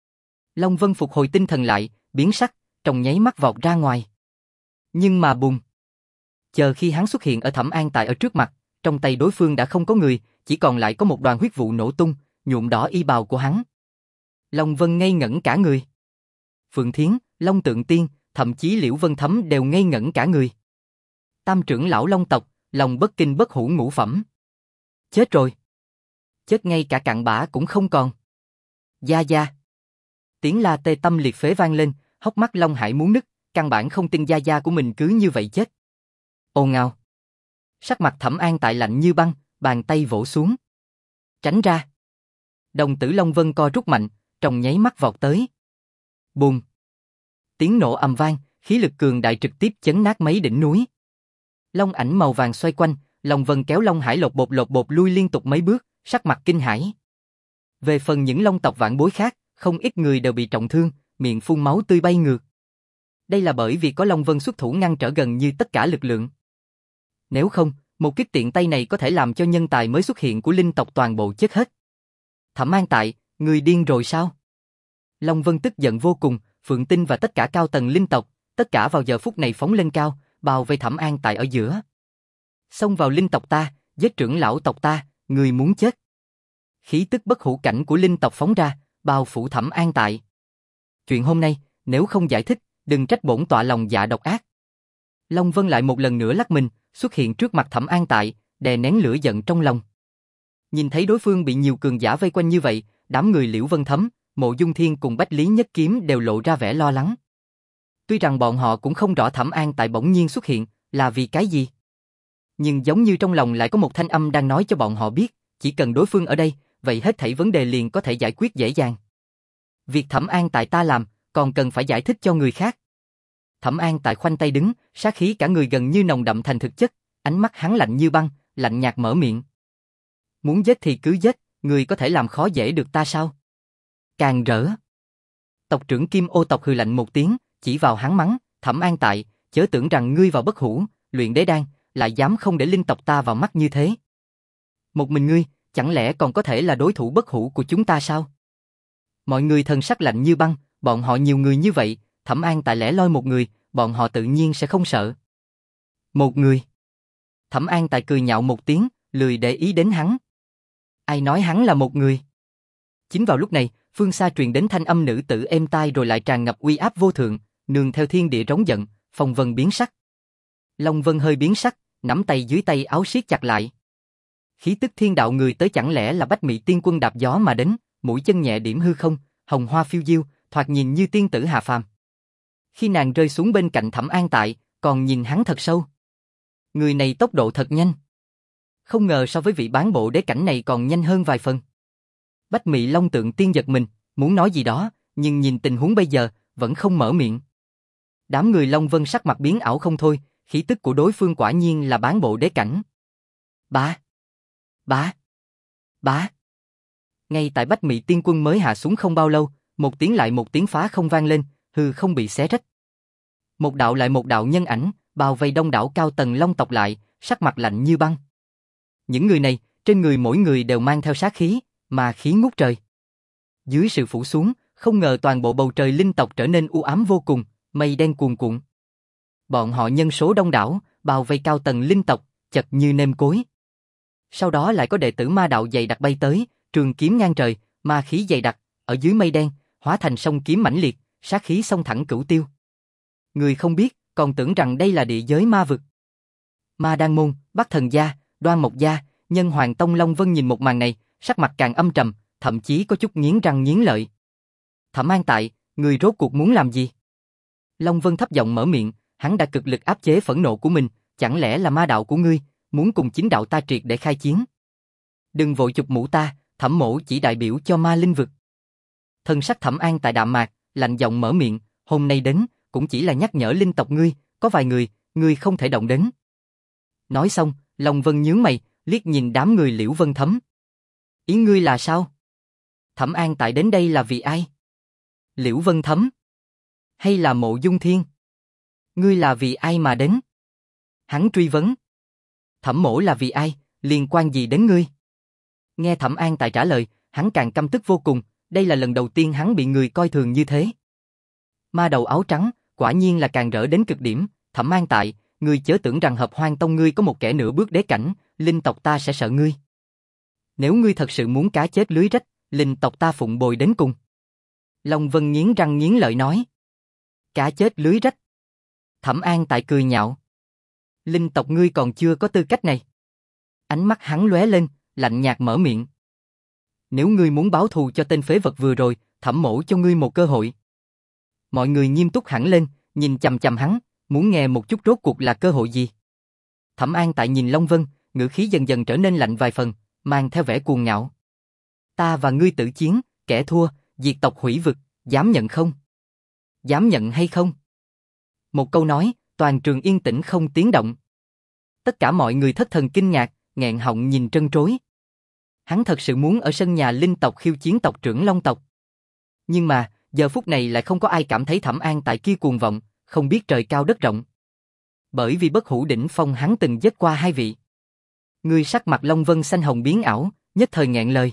Long Vân phục hồi tinh thần lại, biến sắc, trong nháy mắt vọt ra ngoài. Nhưng mà bùng. Chờ khi hắn xuất hiện ở Thẩm An Tại ở trước mặt, trong tay đối phương đã không có người, chỉ còn lại có một đoàn huyết vụ nổ tung, nhuộm đỏ y bào của hắn. Long Vân ngây ngẩn cả người. Phượng Thiến, Long Tượng Tiên, thậm chí Liễu Vân Thấm đều ngây ngẩn cả người. Tam trưởng lão Long tộc, lòng bất kinh bất hủ ngũ phẩm. Chết rồi. Chết ngay cả cặn bã cũng không còn. Gia Gia. Tiếng la tê tâm liệt phế vang lên, hốc mắt Long Hải muốn nứt, căn bản không tin Gia Gia của mình cứ như vậy chết. Ồn ào. Sắc mặt Thẩm An Tại lạnh như băng, bàn tay vỗ xuống. Tránh ra. Đồng tử Long Vân co rút mạnh, trong nháy mắt vọt tới. Bùm. Tiếng nổ ầm vang, khí lực cường đại trực tiếp chấn nát mấy đỉnh núi. Long ảnh màu vàng xoay quanh, Long Vân kéo Long Hải lột bột lột bột lui liên tục mấy bước, sắc mặt kinh hãi. Về phần những Long tộc vạn bối khác, không ít người đều bị trọng thương, miệng phun máu tươi bay ngược. Đây là bởi vì có Long Vân xuất thủ ngăn trở gần như tất cả lực lượng. Nếu không, một kích tiện tay này có thể làm cho nhân tài mới xuất hiện của linh tộc toàn bộ chết hết. Thẩm An Tại, người điên rồi sao? Long Vân tức giận vô cùng, Phượng Tinh và tất cả cao tầng linh tộc, tất cả vào giờ phút này phóng lên cao, bao vây Thẩm An Tại ở giữa. Xông vào linh tộc ta, giết trưởng lão tộc ta, người muốn chết. Khí tức bất hủ cảnh của linh tộc phóng ra, bao phủ Thẩm An Tại. Chuyện hôm nay, nếu không giải thích, đừng trách bổn tọa lòng dạ độc ác. Long Vân lại một lần nữa lắc mình, xuất hiện trước mặt Thẩm An Tại, đè nén lửa giận trong lòng. Nhìn thấy đối phương bị nhiều cường giả vây quanh như vậy, đám người Liễu Vân Thấm, Mộ Dung Thiên cùng Bách Lý Nhất Kiếm đều lộ ra vẻ lo lắng. Tuy rằng bọn họ cũng không rõ Thẩm An Tại bỗng nhiên xuất hiện là vì cái gì, nhưng giống như trong lòng lại có một thanh âm đang nói cho bọn họ biết, chỉ cần đối phương ở đây, vậy hết thảy vấn đề liền có thể giải quyết dễ dàng. Việc Thẩm An Tại ta làm, còn cần phải giải thích cho người khác. Thẩm An Tại khoanh tay đứng, sát khí cả người gần như nồng đậm thành thực chất, ánh mắt hắn lạnh như băng, lạnh nhạt mở miệng. Muốn giết thì cứ giết, người có thể làm khó dễ được ta sao? Càng rỡ. Tộc trưởng Kim Ô tộc hừ lạnh một tiếng, chỉ vào hắn mắng, Thẩm An Tại, chớ tưởng rằng ngươi vào bất hủ, luyện đế đan, lại dám không để linh tộc ta vào mắt như thế. Một mình ngươi, chẳng lẽ còn có thể là đối thủ bất hủ của chúng ta sao? Mọi người thần sắc lạnh như băng, bọn họ nhiều người như vậy, Thẩm An Tại lẻ loi một người, bọn họ tự nhiên sẽ không sợ. Một người. Thẩm An Tại cười nhạo một tiếng, lười để ý đến hắn. Ai nói hắn là một người? Chính vào lúc này, phương xa truyền đến thanh âm nữ tử êm tai rồi lại tràn ngập uy áp vô thượng, nương theo thiên địa rống giận, phong vân biến sắc. Long Vân hơi biến sắc, nắm tay dưới tay áo siết chặt lại. Khí tức thiên đạo người tới chẳng lẽ là Bách Mị Tiên Quân đạp gió mà đến, mũi chân nhẹ điểm hư không, hồng hoa phiêu diêu, thoạt nhìn như tiên tử hạ phàm. Khi nàng rơi xuống bên cạnh Thẩm An Tại, còn nhìn hắn thật sâu. Người này tốc độ thật nhanh. Không ngờ so với vị bán bộ đế cảnh này còn nhanh hơn vài phần. Bách Mị Long Tượng Tiên giật mình, muốn nói gì đó, nhưng nhìn tình huống bây giờ, vẫn không mở miệng. Đám người Long Vân sắc mặt biến ảo không thôi, khí tức của đối phương quả nhiên là bán bộ đế cảnh. Bá, bá, bá. Ngay tại Bách Mị Tiên Quân mới hạ xuống không bao lâu, một tiếng lại một tiếng phá không vang lên, hư không bị xé rách. Một đạo lại một đạo nhân ảnh, bao vây đông đảo cao tầng Long tộc lại, sắc mặt lạnh như băng. Những người này, trên người mỗi người đều mang theo sát khí, mà khí ngút trời. Dưới sự phủ xuống, không ngờ toàn bộ bầu trời linh tộc trở nên u ám vô cùng, mây đen cuồn cuộn. Bọn họ nhân số đông đảo, bao vây cao tầng linh tộc, chật như nêm cối. Sau đó lại có đệ tử ma đạo dày đặc bay tới, trường kiếm ngang trời, ma khí dày đặc, ở dưới mây đen, hóa thành sông kiếm mãnh liệt, sát khí xông thẳng cửu tiêu. Người không biết, còn tưởng rằng đây là địa giới ma vực. Ma Đan Môn, Bắc Thần Gia, Đoan Mộc Gia, Nhân Hoàng Tông Long Vân nhìn một màn này, sắc mặt càng âm trầm, thậm chí có chút nghiến răng nghiến lợi. Thẩm An Tại, người rốt cuộc muốn làm gì? Long Vân thấp giọng mở miệng, hắn đã cực lực áp chế phẫn nộ của mình, chẳng lẽ là ma đạo của ngươi, muốn cùng chính đạo ta triệt để khai chiến? Đừng vội chụp mũ ta, Thẩm mỗ chỉ đại biểu cho ma linh vực. Thân sắc Thẩm An Tại đạm mạc, lạnh giọng mở miệng, hôm nay đến, cũng chỉ là nhắc nhở linh tộc ngươi, có vài người, ngươi không thể động đến. Nói xong, Long Vân nhướng mày, liếc nhìn đám người Liễu Vân Thấm. Ý ngươi là sao? Thẩm An Tại đến đây là vì ai? Liễu Vân Thấm? Hay là Mộ Dung Thiên? Ngươi là vì ai mà đến? Hắn truy vấn. Thẩm mỗ là vì ai, liên quan gì đến ngươi? Nghe Thẩm An Tại trả lời, hắn càng căm tức vô cùng, đây là lần đầu tiên hắn bị người coi thường như thế. Ma đầu áo trắng, quả nhiên là càng rỡ đến cực điểm, Thẩm An Tại, ngươi chớ tưởng rằng Hợp Hoan Tông ngươi có một kẻ nửa bước đế cảnh, linh tộc ta sẽ sợ ngươi. Nếu ngươi thật sự muốn cá chết lưới rách, linh tộc ta phụng bồi đến cùng. Long Vân nghiến răng nghiến lợi nói. Cá chết lưới rách. Thẩm An Tại cười nhạo. Linh tộc ngươi còn chưa có tư cách này. Ánh mắt hắn lóe lên, lạnh nhạt mở miệng. Nếu ngươi muốn báo thù cho tên phế vật vừa rồi, thẩm mổ cho ngươi một cơ hội. Mọi người nghiêm túc hẳn lên, nhìn chằm chằm hắn, muốn nghe một chút rốt cuộc là cơ hội gì. Thẩm An Tại nhìn Long Vân, ngữ khí dần dần trở nên lạnh vài phần, mang theo vẻ cuồng ngạo. Ta và ngươi tử chiến, kẻ thua, diệt tộc hủy vực, dám nhận không? Dám nhận hay không? Một câu nói, toàn trường yên tĩnh không tiếng động. Tất cả mọi người thất thần kinh ngạc, nghẹn họng nhìn trân trối. Hắn thật sự muốn ở sân nhà linh tộc khiêu chiến tộc trưởng Long tộc. Nhưng mà, giờ phút này lại không có ai cảm thấy Thẩm An Tại kia cuồng vọng, không biết trời cao đất rộng. Bởi vì bất hủ đỉnh phong hắn từng giết qua hai vị. Người sắc mặt Long Vân xanh hồng biến ảo, nhất thời nghẹn lời.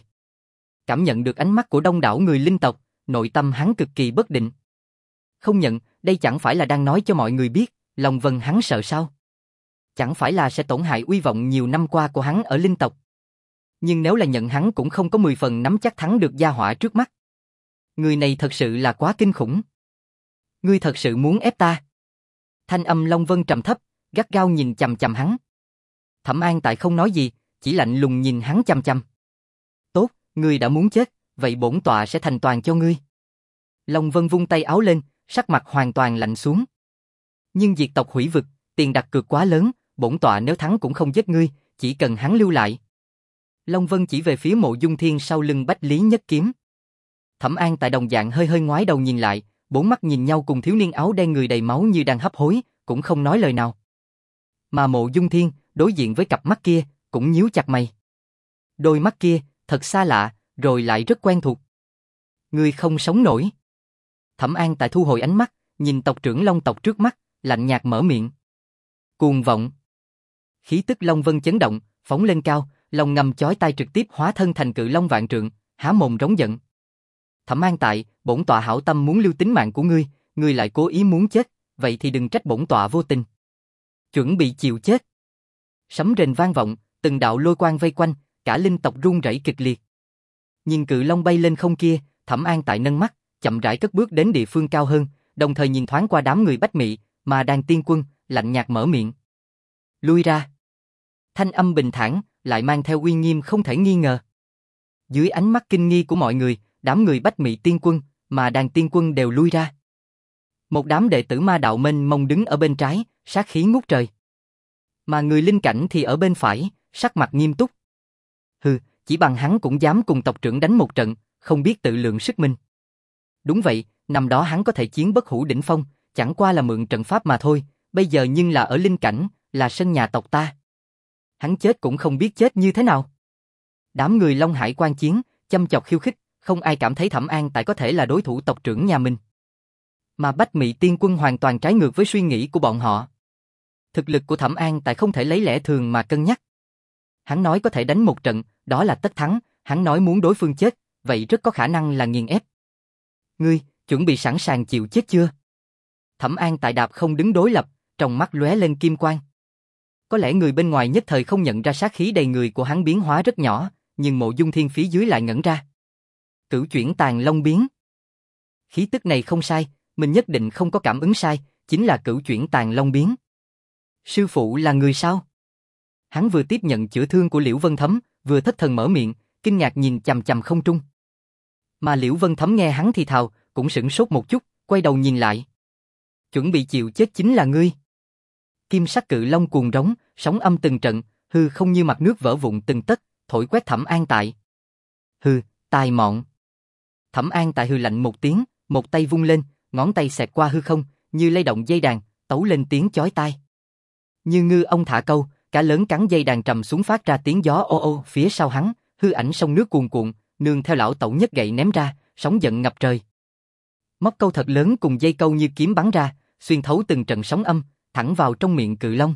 Cảm nhận được ánh mắt của đông đảo người linh tộc, nội tâm hắn cực kỳ bất định. Không nhận, đây chẳng phải là đang nói cho mọi người biết, Long Vân hắn sợ sao? Chẳng phải là sẽ tổn hại uy vọng nhiều năm qua của hắn ở linh tộc. Nhưng nếu là nhận hắn cũng không có mười phần nắm chắc thắng được gia hỏa trước mắt. Người này thật sự là quá kinh khủng. Ngươi thật sự muốn ép ta? Thanh âm Long Vân trầm thấp, gắt gao nhìn chằm chằm hắn. Thẩm An Tại không nói gì, chỉ lạnh lùng nhìn hắn chằm chằm. Tốt, ngươi đã muốn chết, vậy bổn tọa sẽ thành toàn cho ngươi. Long Vân vung tay áo lên, sắc mặt hoàn toàn lạnh xuống. Nhưng diệt tộc hủy vực, tiền đặt cược quá lớn, bổn tọa nếu thắng cũng không giết ngươi, chỉ cần hắn lưu lại. Long Vân chỉ về phía Mộ Dung Thiên sau lưng Bách Lý Nhất Kiếm. Thẩm An Tại đồng dạng hơi hơi ngoái đầu nhìn lại, bốn mắt nhìn nhau cùng thiếu niên áo đen người đầy máu như đang hấp hối, cũng không nói lời nào. Mà Mộ Dung Thiên, đối diện với cặp mắt kia, cũng nhíu chặt mày. Đôi mắt kia, thật xa lạ, rồi lại rất quen thuộc. Ngươi không sống nổi. Thẩm An Tại thu hồi ánh mắt, nhìn tộc trưởng Long tộc trước mắt, lạnh nhạt mở miệng. Cuồng vọng. Khí tức Long Vân chấn động, phóng lên cao, lòng ngầm chói tai trực tiếp hóa thân thành cự long vạn trượng, há mồm rống giận. Thẩm An Tại, bổn tọa hảo tâm muốn lưu tính mạng của ngươi, ngươi lại cố ý muốn chết, vậy thì đừng trách bổn tọa vô tình. Chuẩn bị chịu chết. Sấm rền vang vọng, từng đạo lôi quang vây quanh, cả linh tộc run rẩy kịch liệt. Nhìn cự long bay lên không kia, Thẩm An Tại nâng mắt, chậm rãi cất bước đến địa phương cao hơn, đồng thời nhìn thoáng qua đám người Bách Mị, mà đang tiên quân, lạnh nhạt mở miệng. Lui ra. Thanh âm bình thản, lại mang theo uy nghiêm không thể nghi ngờ. Dưới ánh mắt kinh nghi của mọi người, đám người Bách Mị tiên quân, mà đàn tiên quân đều lui ra. Một đám đệ tử ma đạo mênh mông đứng ở bên trái, sát khí ngút trời. Mà người linh cảnh thì ở bên phải, sắc mặt nghiêm túc. Hừ, chỉ bằng hắn cũng dám cùng tộc trưởng đánh một trận, không biết tự lượng sức mình. Đúng vậy, năm đó hắn có thể chiến bất hủ đỉnh phong, chẳng qua là mượn trận pháp mà thôi, bây giờ nhưng là ở linh cảnh, là sân nhà tộc ta. Hắn chết cũng không biết chết như thế nào. Đám người Long Hải quan chiến, chăm chọc khiêu khích, không ai cảm thấy Thẩm An Tại có thể là đối thủ tộc trưởng nhà mình. Mà Bách Mị tiên quân hoàn toàn trái ngược với suy nghĩ của bọn họ. Thực lực của Thẩm An Tại không thể lấy lẽ thường mà cân nhắc. Hắn nói có thể đánh một trận, đó là tất thắng, hắn nói muốn đối phương chết, vậy rất có khả năng là nghiền ép. Ngươi, chuẩn bị sẵn sàng chịu chết chưa? Thẩm An Tại đạp không đứng đối lập, trong mắt lóe lên kim quang. Có lẽ người bên ngoài nhất thời không nhận ra sát khí đầy người của hắn biến hóa rất nhỏ, nhưng Mộ Dung Thiên phía dưới lại ngẩn ra. Cửu chuyển tàn long biến. Khí tức này không sai, mình nhất định không có cảm ứng sai, chính là cửu chuyển tàn long biến. Sư phụ là người sao? Hắn vừa tiếp nhận chữa thương của Liễu Vân Thấm, vừa thất thần mở miệng, kinh ngạc nhìn chằm chằm không trung. Mà Liễu Vân Thấm nghe hắn thì thào, cũng sửng sốt một chút, quay đầu nhìn lại. Chuẩn bị chịu chết chính là ngươi. Kim sắc cự long cuồng rống, sóng âm từng trận, hư không như mặt nước vỡ vụn từng tấc, thổi quét Thẩm An Tại. Hừ, tài mọn. Thẩm An Tại hừ lạnh một tiếng, một tay vung lên, ngón tay xẹt qua hư không, như lay động dây đàn, tấu lên tiếng chói tai. Như ngư ông thả câu, cá lớn cắn dây đàn trầm xuống phát ra tiếng gió ô ô, phía sau hắn, hư ảnh sông nước cuồn cuộn, nương theo lão tẩu nhất gậy ném ra, sóng giận ngập trời. Móc câu thật lớn cùng dây câu như kiếm bắn ra, xuyên thấu từng trận sóng âm, thẳng vào trong miệng cự long.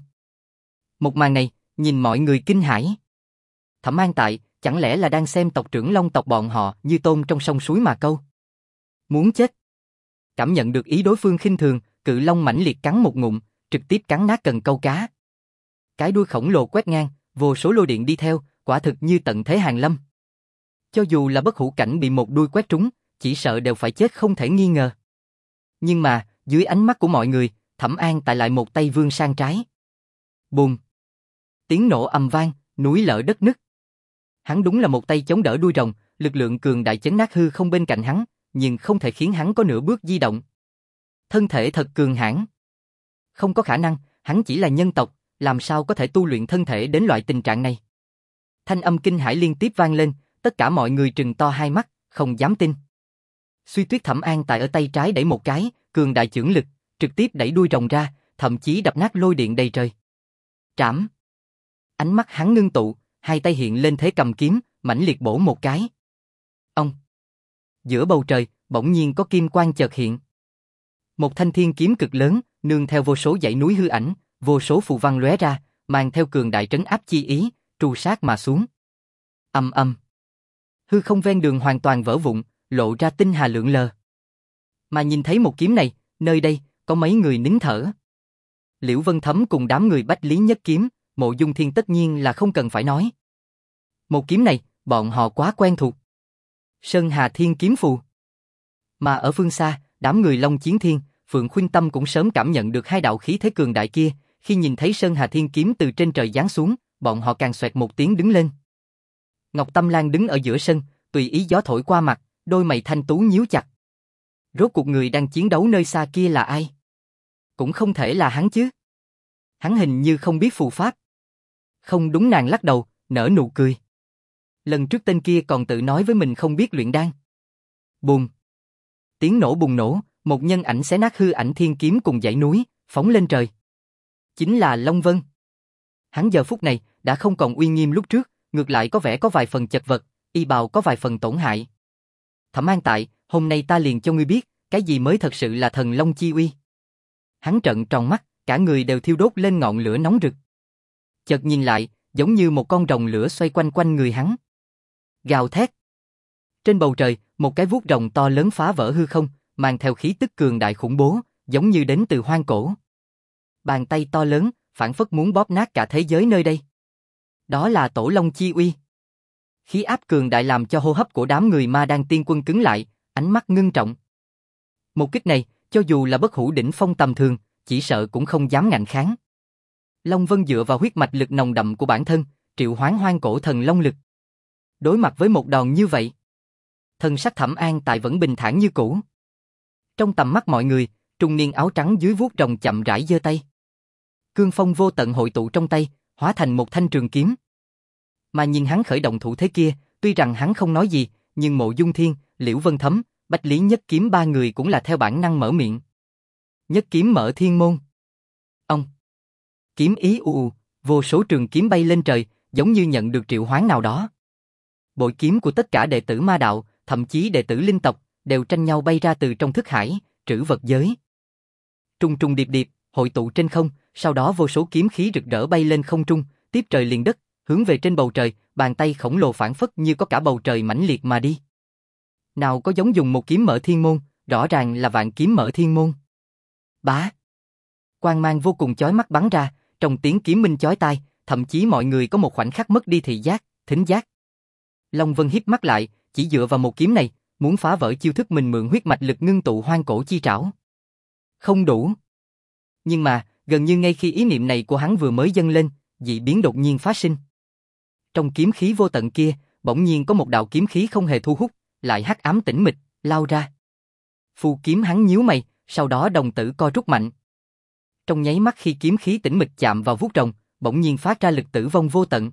Một màn này, nhìn mọi người kinh hãi. Thẩm An Tại, chẳng lẽ là đang xem tộc trưởng Long tộc bọn họ như tôm trong sông suối mà câu? Muốn chết. Cảm nhận được ý đối phương khinh thường, cự long mãnh liệt cắn một ngụm, trực tiếp cắn nát cần câu cá. Cái đuôi khổng lồ quét ngang, vô số lôi điện đi theo, quả thực như tận thế hàng lâm. Cho dù là bất hủ cảnh bị một đuôi quét trúng, chỉ sợ đều phải chết không thể nghi ngờ. Nhưng mà, dưới ánh mắt của mọi người, Thẩm An Tại lại một tay vươn sang trái. Bùm! Tiếng nổ ầm vang, núi lở đất nứt. Hắn đúng là một tay chống đỡ đuôi rồng, lực lượng cường đại chấn nát hư không bên cạnh hắn, nhưng không thể khiến hắn có nửa bước di động. Thân thể thật cường hãn. Không có khả năng, hắn chỉ là nhân tộc, làm sao có thể tu luyện thân thể đến loại tình trạng này. Thanh âm kinh hãi liên tiếp vang lên, tất cả mọi người trừng to hai mắt, không dám tin. Suy Tuyết Thẩm An Tại ở tay trái đẩy một cái, cường đại chưởng lực, trực tiếp đẩy đuôi rồng ra, thậm chí đập nát lôi điện đầy trời. Trảm! Ánh mắt hắn ngưng tụ, hai tay hiện lên thế cầm kiếm, mãnh liệt bổ một cái. Ông! Giữa bầu trời, bỗng nhiên có kim quang chợt hiện. Một thanh thiên kiếm cực lớn, nương theo vô số dãy núi hư ảnh, vô số phù văn lóe ra, mang theo cường đại trấn áp chi ý, tru sát mà xuống. Ầm ầm. Hư không ven đường hoàn toàn vỡ vụn, lộ ra tinh hà lượn lờ. Mà nhìn thấy một kiếm này, nơi đây có mấy người nín thở. Liễu Vân Thấm cùng đám người Bách Lý Nhất Kiếm, Mộ Dung Thiên tất nhiên là không cần phải nói. Một kiếm này, bọn họ quá quen thuộc. Sơn Hà Thiên Kiếm Phù. Mà ở phương xa, đám người Long Chiến Thiên, Phượng Khuynh Tâm cũng sớm cảm nhận được hai đạo khí thế cường đại kia, khi nhìn thấy Sơn Hà Thiên Kiếm từ trên trời giáng xuống, bọn họ càng xoẹt một tiếng đứng lên. Ngọc Tâm Lan đứng ở giữa sân, tùy ý gió thổi qua mặt, đôi mày thanh tú nhíu chặt. Rốt cuộc người đang chiến đấu nơi xa kia là ai? Cũng không thể là hắn chứ. Hắn hình như không biết phù pháp. Không đúng, nàng lắc đầu, nở nụ cười. Lần trước tên kia còn tự nói với mình không biết luyện đan. Bùm! Tiếng nổ bùng nổ, một nhân ảnh xé nát hư ảnh thiên kiếm cùng dãy núi, phóng lên trời. Chính là Long Vân. Hắn giờ phút này đã không còn uy nghiêm lúc trước, ngược lại có vẻ có vài phần chật vật, y bào có vài phần tổn hại. Thẩm An Tại, hôm nay ta liền cho ngươi biết, cái gì mới thật sự là thần long chi uy. Hắn trợn tròn mắt, cả người đều thiêu đốt lên ngọn lửa nóng rực. Chợt nhìn lại, giống như một con rồng lửa xoay quanh quanh người hắn. Gào thét. Trên bầu trời, một cái vuốt rồng to lớn phá vỡ hư không, mang theo khí tức cường đại khủng bố, giống như đến từ hoang cổ. Bàn tay to lớn, phảng phất muốn bóp nát cả thế giới nơi đây. Đó là Tổ Long chi uy. Khí áp cường đại làm cho hô hấp của đám người Ma Đan Tiên Quân cứng lại, ánh mắt ngưng trọng. Một kích này, cho dù là bất hủ đỉnh phong tầm thường, chỉ sợ cũng không dám ngạnh kháng. Long Vân dựa vào huyết mạch lực nồng đậm của bản thân, triệu hoán hoang cổ thần long lực. Đối mặt với một đòn như vậy, thần sắc Thẩm An Tại vẫn bình thản như cũ. Trong tầm mắt mọi người, trung niên áo trắng dưới vuốt rồng chậm rãi giơ tay. Cương phong vô tận hội tụ trong tay, hóa thành một thanh trường kiếm. Mà nhìn hắn khởi động thủ thế kia, tuy rằng hắn không nói gì, nhưng Mộ Dung Thiên, Liễu Vân Thấm, Bách Lý Nhất Kiếm ba người cũng là theo bản năng mở miệng. Nhất kiếm mở thiên môn. Ông. Kiếm ý ù ù, vô số trường kiếm bay lên trời, giống như nhận được triệu hoán nào đó. Bội kiếm của tất cả đệ tử ma đạo, thậm chí đệ tử linh tộc, đều tranh nhau bay ra từ trong thức hải, trữ vật giới. Trùng trùng điệp điệp, hội tụ trên không, sau đó vô số kiếm khí rực rỡ bay lên không trung, tiếp trời liền đất, hướng về trên bầu trời, bàn tay khổng lồ phảng phất như có cả bầu trời mãnh liệt mà đi. Nào có giống dùng một kiếm mở thiên môn, rõ ràng là vạn kiếm mở thiên môn. Bá! Quang mang vô cùng chói mắt bắn ra, trong tiếng kiếm minh chói tai, thậm chí mọi người có một khoảnh khắc mất đi thị giác, thính giác. Long Vân híp mắt lại, chỉ dựa vào một kiếm này, muốn phá vỡ chiêu thức mình mượn huyết mạch lực ngưng tụ hoang cổ chi trảo. Không đủ. Nhưng mà, gần như ngay khi ý niệm này của hắn vừa mới dâng lên, dị biến đột nhiên phát sinh. Trong kiếm khí vô tận kia, bỗng nhiên có một đạo kiếm khí không hề thu hút, lại hắc ám tĩnh mịch, lao ra. Phù kiếm hắn nhíu mày, sau đó đồng tử co rút mạnh. Trong nháy mắt khi kiếm khí tĩnh mịch chạm vào vuốt rồng, bỗng nhiên phát ra lực tử vong vô tận.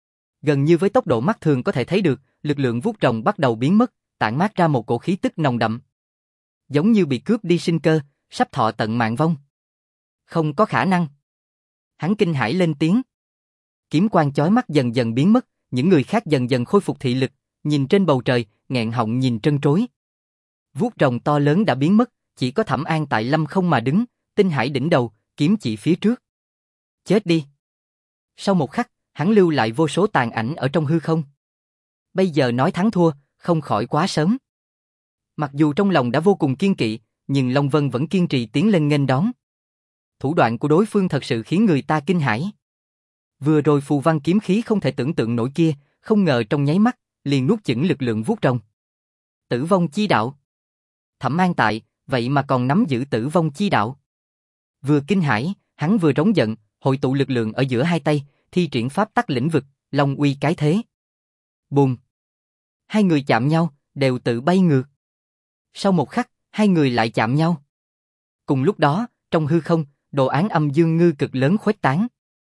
Gần như với tốc độ mắt thường có thể thấy được, lực lượng vuốt rồng bắt đầu biến mất, tản mát ra một cổ khí tức nồng đậm. Giống như bị cướp đi sinh cơ, sắp thọ tận mạng vong. Không có khả năng. Hắn kinh hãi lên tiếng. Kiếm quang chói mắt dần dần biến mất, những người khác dần dần khôi phục thị lực, nhìn trên bầu trời, nghẹn họng nhìn trân trối. Vuốt rồng to lớn đã biến mất, chỉ có Thẩm An Tại lâm không mà đứng, tinh hải đỉnh đầu, kiếm chỉ phía trước. Chết đi. Sau một khắc, hắn lưu lại vô số tàn ảnh ở trong hư không. Bây giờ nói thắng thua, không khỏi quá sớm. Mặc dù trong lòng đã vô cùng kiên kỵ, nhưng Long Vân vẫn kiên trì tiến lên nghênh đón. thủ đoạn của đối phương thật sự khiến người ta kinh hãi. Vừa rồi phù văn kiếm khí không thể tưởng tượng nổi kia, không ngờ trong nháy mắt, liền nuốt chửng lực lượng vuốt rồng. Tử vong chi đạo. Thẩm An Tại, vậy mà còn nắm giữ tử vong chi đạo. Vừa kinh hãi, hắn vừa rống giận, hội tụ lực lượng ở giữa hai tay, thi triển pháp tắc lĩnh vực, long uy cái thế. Bùm! Hai người chạm nhau, đều tự bay ngược. Sau một khắc, hai người lại chạm nhau. Cùng lúc đó, trong hư không, đồ án âm dương ngư cực lớn khuếch tán.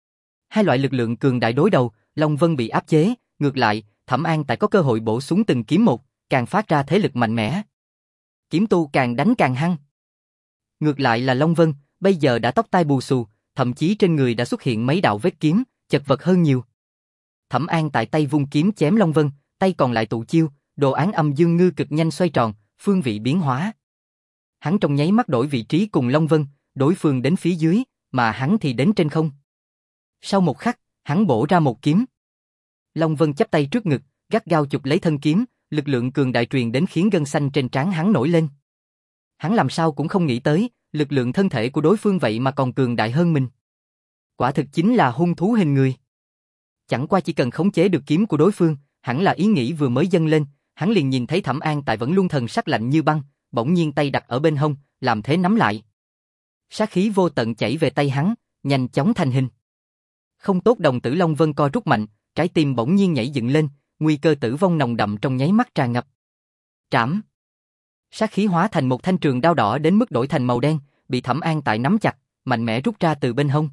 Hai loại lực lượng cường đại đối đầu, Long Vân bị áp chế, ngược lại, Thẩm An Tại có cơ hội bổ súng từng kiếm một, càng phát ra thế lực mạnh mẽ. Kiếm tu càng đánh càng hăng. Ngược lại là Long Vân, bây giờ đã tóc tai bù xù, thậm chí trên người đã xuất hiện mấy đạo vết kiếm, chật vật hơn nhiều. Thẩm An Tại tay vung kiếm chém Long Vân, tay còn lại tụ chiêu, đồ án âm dương ngư cực nhanh xoay tròn, phương vị biến hóa. Hắn trong nháy mắt đổi vị trí cùng Long Vân, đối phương đến phía dưới, mà hắn thì đến trên không. Sau một khắc, hắn bổ ra một kiếm. Long Vân chắp tay trước ngực, gắt gao chụp lấy thân kiếm, lực lượng cường đại truyền đến khiến gân xanh trên trán hắn nổi lên. Hắn làm sao cũng không nghĩ tới, lực lượng thân thể của đối phương vậy mà còn cường đại hơn mình. Quả thực chính là hung thú hình người. Chẳng qua chỉ cần khống chế được kiếm của đối phương, hẳn là ý nghĩ vừa mới dâng lên, hắn liền nhìn thấy Thẩm An Tại vẫn luôn thần sắc lạnh như băng, bỗng nhiên tay đặt ở bên hông, làm thế nắm lại. Sát khí vô tận chảy về tay hắn, nhanh chóng thành hình. Không tốt, đồng tử Long Vân co rút mạnh, trái tim bỗng nhiên nhảy dựng lên, nguy cơ tử vong nồng đậm trong nháy mắt tràn ngập. Trảm. Sát khí hóa thành một thanh trường đao đỏ đến mức đổi thành màu đen, bị Thẩm An Tại nắm chặt, mạnh mẽ rút ra từ bên hông.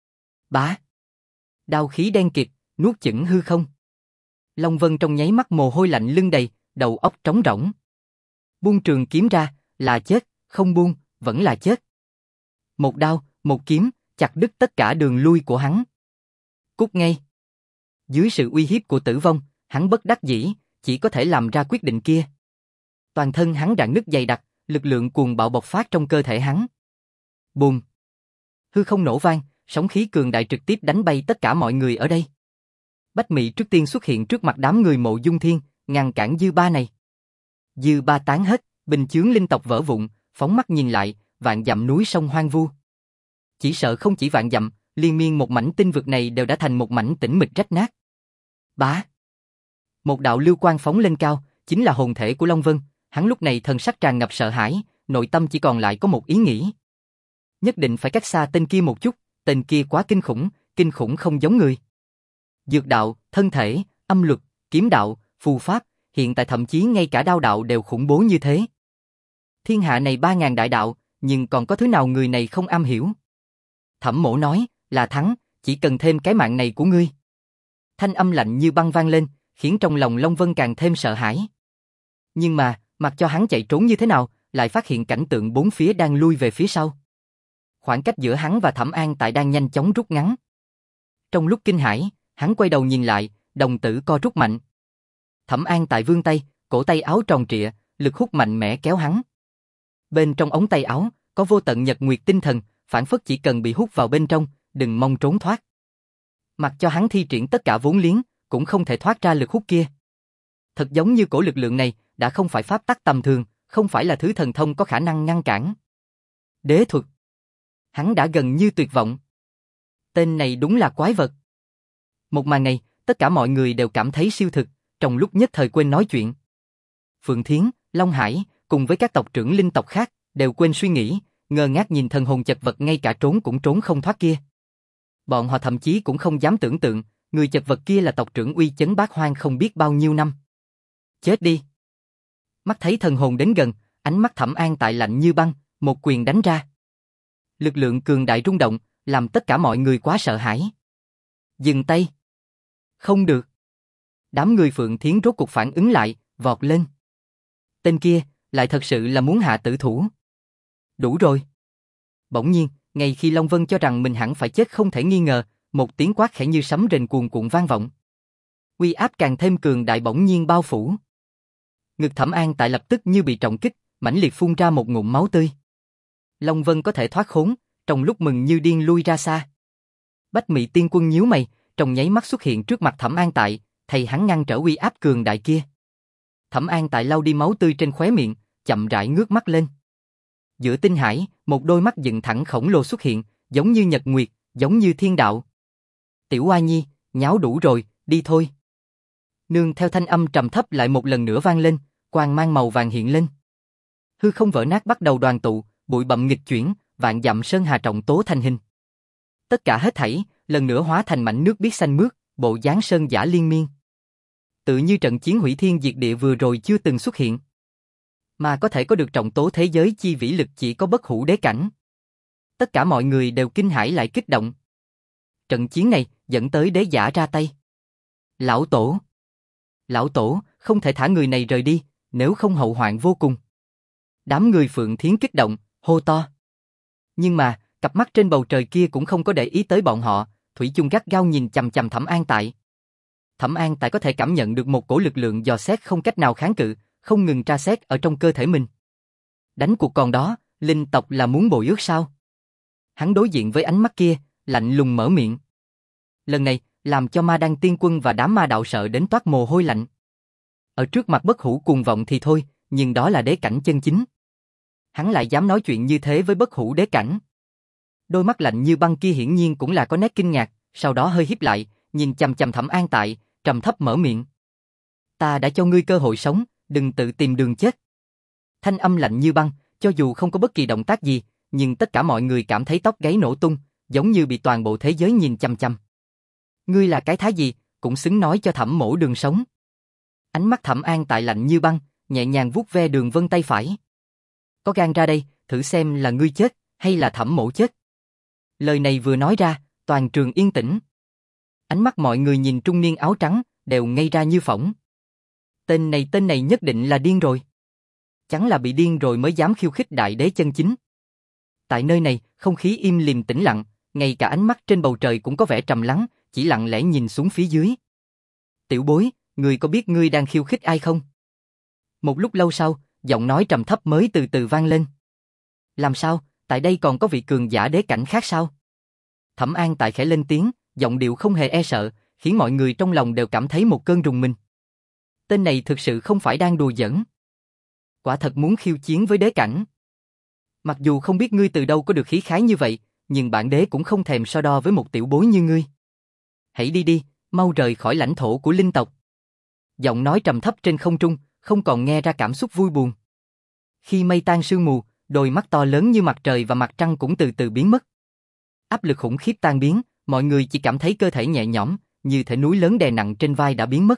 Bá. Đao khí đen kịt, nuốt chửng hư không. Long Vân trong nháy mắt mồ hôi lạnh lưng đầy, đầu óc trống rỗng. Buông trường kiếm ra, là chết, không buông, vẫn là chết. Một đao, một kiếm, chặt đứt tất cả đường lui của hắn. Cút ngay. Dưới sự uy hiếp của tử vong, hắn bất đắc dĩ, chỉ có thể làm ra quyết định kia. Toàn thân hắn rạn nứt dày đặc, lực lượng cuồng bạo bộc phát trong cơ thể hắn. Bùm. Hư không nổ vang, sóng khí cường đại trực tiếp đánh bay tất cả mọi người ở đây. Bách Mị trước tiên xuất hiện trước mặt đám người Mộ Dung Thiên, ngăn cản dư ba này. Dư ba tán hết, bình chướng linh tộc vỡ vụn, phóng mắt nhìn lại, vạn dặm núi sông hoang vu. Chỉ sợ không chỉ vạn dặm, liên miên một mảnh tinh vực này đều đã thành một mảnh tĩnh mịch rách nát. Bá. Một đạo lưu quang phóng lên cao, chính là hồn thể của Long Vân, hắn lúc này thần sắc tràn ngập sợ hãi, nội tâm chỉ còn lại có một ý nghĩ. Nhất định phải cách xa tên kia một chút, tên kia quá kinh khủng, kinh khủng không giống người. Dược đạo, thân thể, âm luật, kiếm đạo, phù pháp, hiện tại thậm chí ngay cả đao đạo đều khủng bố như thế. Thiên hạ này ba ngàn đại đạo, nhưng còn có thứ nào người này không am hiểu? Thẩm Mỗ nói, là thắng, chỉ cần thêm cái mạng này của ngươi. Thanh âm lạnh như băng vang lên, khiến trong lòng Long Vân càng thêm sợ hãi. Nhưng mà, mặc cho hắn chạy trốn như thế nào, lại phát hiện cảnh tượng bốn phía đang lui về phía sau. Khoảng cách giữa hắn và Thẩm An Tại đang nhanh chóng rút ngắn. Trong lúc kinh hãi, hắn quay đầu nhìn lại, đồng tử co rút mạnh. Thẩm An Tại vươn tay, cổ tay áo tròn trịa, lực hút mạnh mẽ kéo hắn. Bên trong ống tay áo, có vô tận nhật nguyệt tinh thần, phản phất chỉ cần bị hút vào bên trong, đừng mong trốn thoát. Mặc cho hắn thi triển tất cả vốn liếng, cũng không thể thoát ra lực hút kia. Thật giống như cổ lực lượng này, đã không phải pháp tắc tầm thường, không phải là thứ thần thông có khả năng ngăn cản. Đế thuật. Hắn đã gần như tuyệt vọng. Tên này đúng là quái vật. Một màn này, tất cả mọi người đều cảm thấy siêu thực, trong lúc nhất thời quên nói chuyện. Phượng Thiến, Long Hải, cùng với các tộc trưởng linh tộc khác, đều quên suy nghĩ, ngơ ngác nhìn thần hồn chật vật ngay cả trốn cũng trốn không thoát kia. Bọn họ thậm chí cũng không dám tưởng tượng, người chật vật kia là tộc trưởng uy chấn bát hoang không biết bao nhiêu năm. Chết đi. Mắt thấy thần hồn đến gần, ánh mắt Thẩm An Tại lạnh như băng, một quyền đánh ra. Lực lượng cường đại rung động, làm tất cả mọi người quá sợ hãi. Dừng tay. Không được. Đám người Phượng Thiến rốt cuộc phản ứng lại, vọt lên. Tên kia, lại thật sự là muốn hạ tử thủ. Đủ rồi. Bỗng nhiên, ngay khi Long Vân cho rằng mình hẳn phải chết không thể nghi ngờ, một tiếng quát khẽ như sấm rền cuồn cuộn vang vọng. Uy áp càng thêm cường đại bỗng nhiên bao phủ. Ngực Thẩm An Tại lập tức như bị trọng kích, mãnh liệt phun ra một ngụm máu tươi. Long Vân có thể thoát khốn, trong lúc mừng như điên lui ra xa. Bách Mị Tiên Quân nhíu mày, trong nháy mắt xuất hiện trước mặt Thẩm An Tại, thầy hắn ngăn trở uy áp cường đại kia. Thẩm An Tại lau đi máu tươi trên khóe miệng, chậm rãi ngước mắt lên. Giữa tinh hải, một đôi mắt dựng thẳng khổng lồ xuất hiện, giống như nhật nguyệt, giống như thiên đạo. Tiểu Oa Nhi, nháo đủ rồi, đi thôi. Nương theo thanh âm trầm thấp lại một lần nữa vang lên, quang mang màu vàng hiện lên. Hư không vỡ nát bắt đầu đoàn tụ, bụi bặm nghịch chuyển, vạn dặm sơn hà trọng tố thành hình. Tất cả hết thảy, lần nữa hóa thành mảnh nước biếc xanh mướt, bộ dáng sơn giả liên miên. Tự như trận chiến hủy thiên diệt địa vừa rồi chưa từng xuất hiện. Mà có thể có được trọng tố thế giới chi vĩ lực chỉ có bất hủ đế cảnh. Tất cả mọi người đều kinh hãi lại kích động. Trận chiến này dẫn tới đế giả ra tay. Lão Tổ! Lão Tổ, không thể thả người này rời đi, nếu không hậu hoạn vô cùng. Đám người Phượng Thiến kích động, hô to. Nhưng mà, cặp mắt trên bầu trời kia cũng không có để ý tới bọn họ, thủy chung gắt gao nhìn chằm chằm Thẩm An Tại. Thẩm An Tại có thể cảm nhận được một cổ lực lượng dò xét không cách nào kháng cự, không ngừng tra xét ở trong cơ thể mình. Đánh cuộc còn đó, linh tộc là muốn bội ước sao? Hắn đối diện với ánh mắt kia, lạnh lùng mở miệng. Lần này, làm cho Ma Đăng Tiên Quân và đám ma đạo sợ đến toát mồ hôi lạnh. Ở trước mặt bất hủ cuồng vọng thì thôi, nhưng đó là đế cảnh chân chính. Hắn lại dám nói chuyện như thế với bất hủ đế cảnh. Đôi mắt lạnh như băng kia hiển nhiên cũng là có nét kinh ngạc, sau đó hơi híp lại, nhìn chằm chằm Thẩm An Tại, trầm thấp mở miệng. Ta đã cho ngươi cơ hội sống, đừng tự tìm đường chết. Thanh âm lạnh như băng, cho dù không có bất kỳ động tác gì, nhưng tất cả mọi người cảm thấy tóc gáy nổ tung, giống như bị toàn bộ thế giới nhìn chằm chằm. Ngươi là cái thá gì, cũng xứng nói cho Thẩm mỗ đường sống. Ánh mắt Thẩm An Tại lạnh như băng, nhẹ nhàng vuốt ve Đường Vân tay phải. Có gan ra đây, thử xem là ngươi chết, hay là Thẩm mỗ chết. Lời này vừa nói ra, toàn trường yên tĩnh. Ánh mắt mọi người nhìn trung niên áo trắng, đều ngây ra như phỏng. Tên này tên này nhất định là điên rồi. Chẳng là bị điên rồi mới dám khiêu khích đại đế chân chính. Tại nơi này, không khí im lìm tĩnh lặng, ngay cả ánh mắt trên bầu trời cũng có vẻ trầm lắng, chỉ lặng lẽ nhìn xuống phía dưới. Tiểu bối, ngươi có biết ngươi đang khiêu khích ai không? Một lúc lâu sau, giọng nói trầm thấp mới từ từ vang lên. Làm sao, tại đây còn có vị cường giả đế cảnh khác sao? Thẩm An Tại khẽ lên tiếng, giọng điệu không hề e sợ, khiến mọi người trong lòng đều cảm thấy một cơn rùng mình. Tên này thực sự không phải đang đùa giỡn. Quả thật muốn khiêu chiến với đế cảnh. Mặc dù không biết ngươi từ đâu có được khí khái như vậy, nhưng bản đế cũng không thèm so đo với một tiểu bối như ngươi. Hãy đi đi, mau rời khỏi lãnh thổ của linh tộc. Giọng nói trầm thấp trên không trung, không còn nghe ra cảm xúc vui buồn. Khi mây tan sương mù, đôi mắt to lớn như mặt trời và mặt trăng cũng từ từ biến mất. Áp lực khủng khiếp tan biến, mọi người chỉ cảm thấy cơ thể nhẹ nhõm, như thể núi lớn đè nặng trên vai đã biến mất.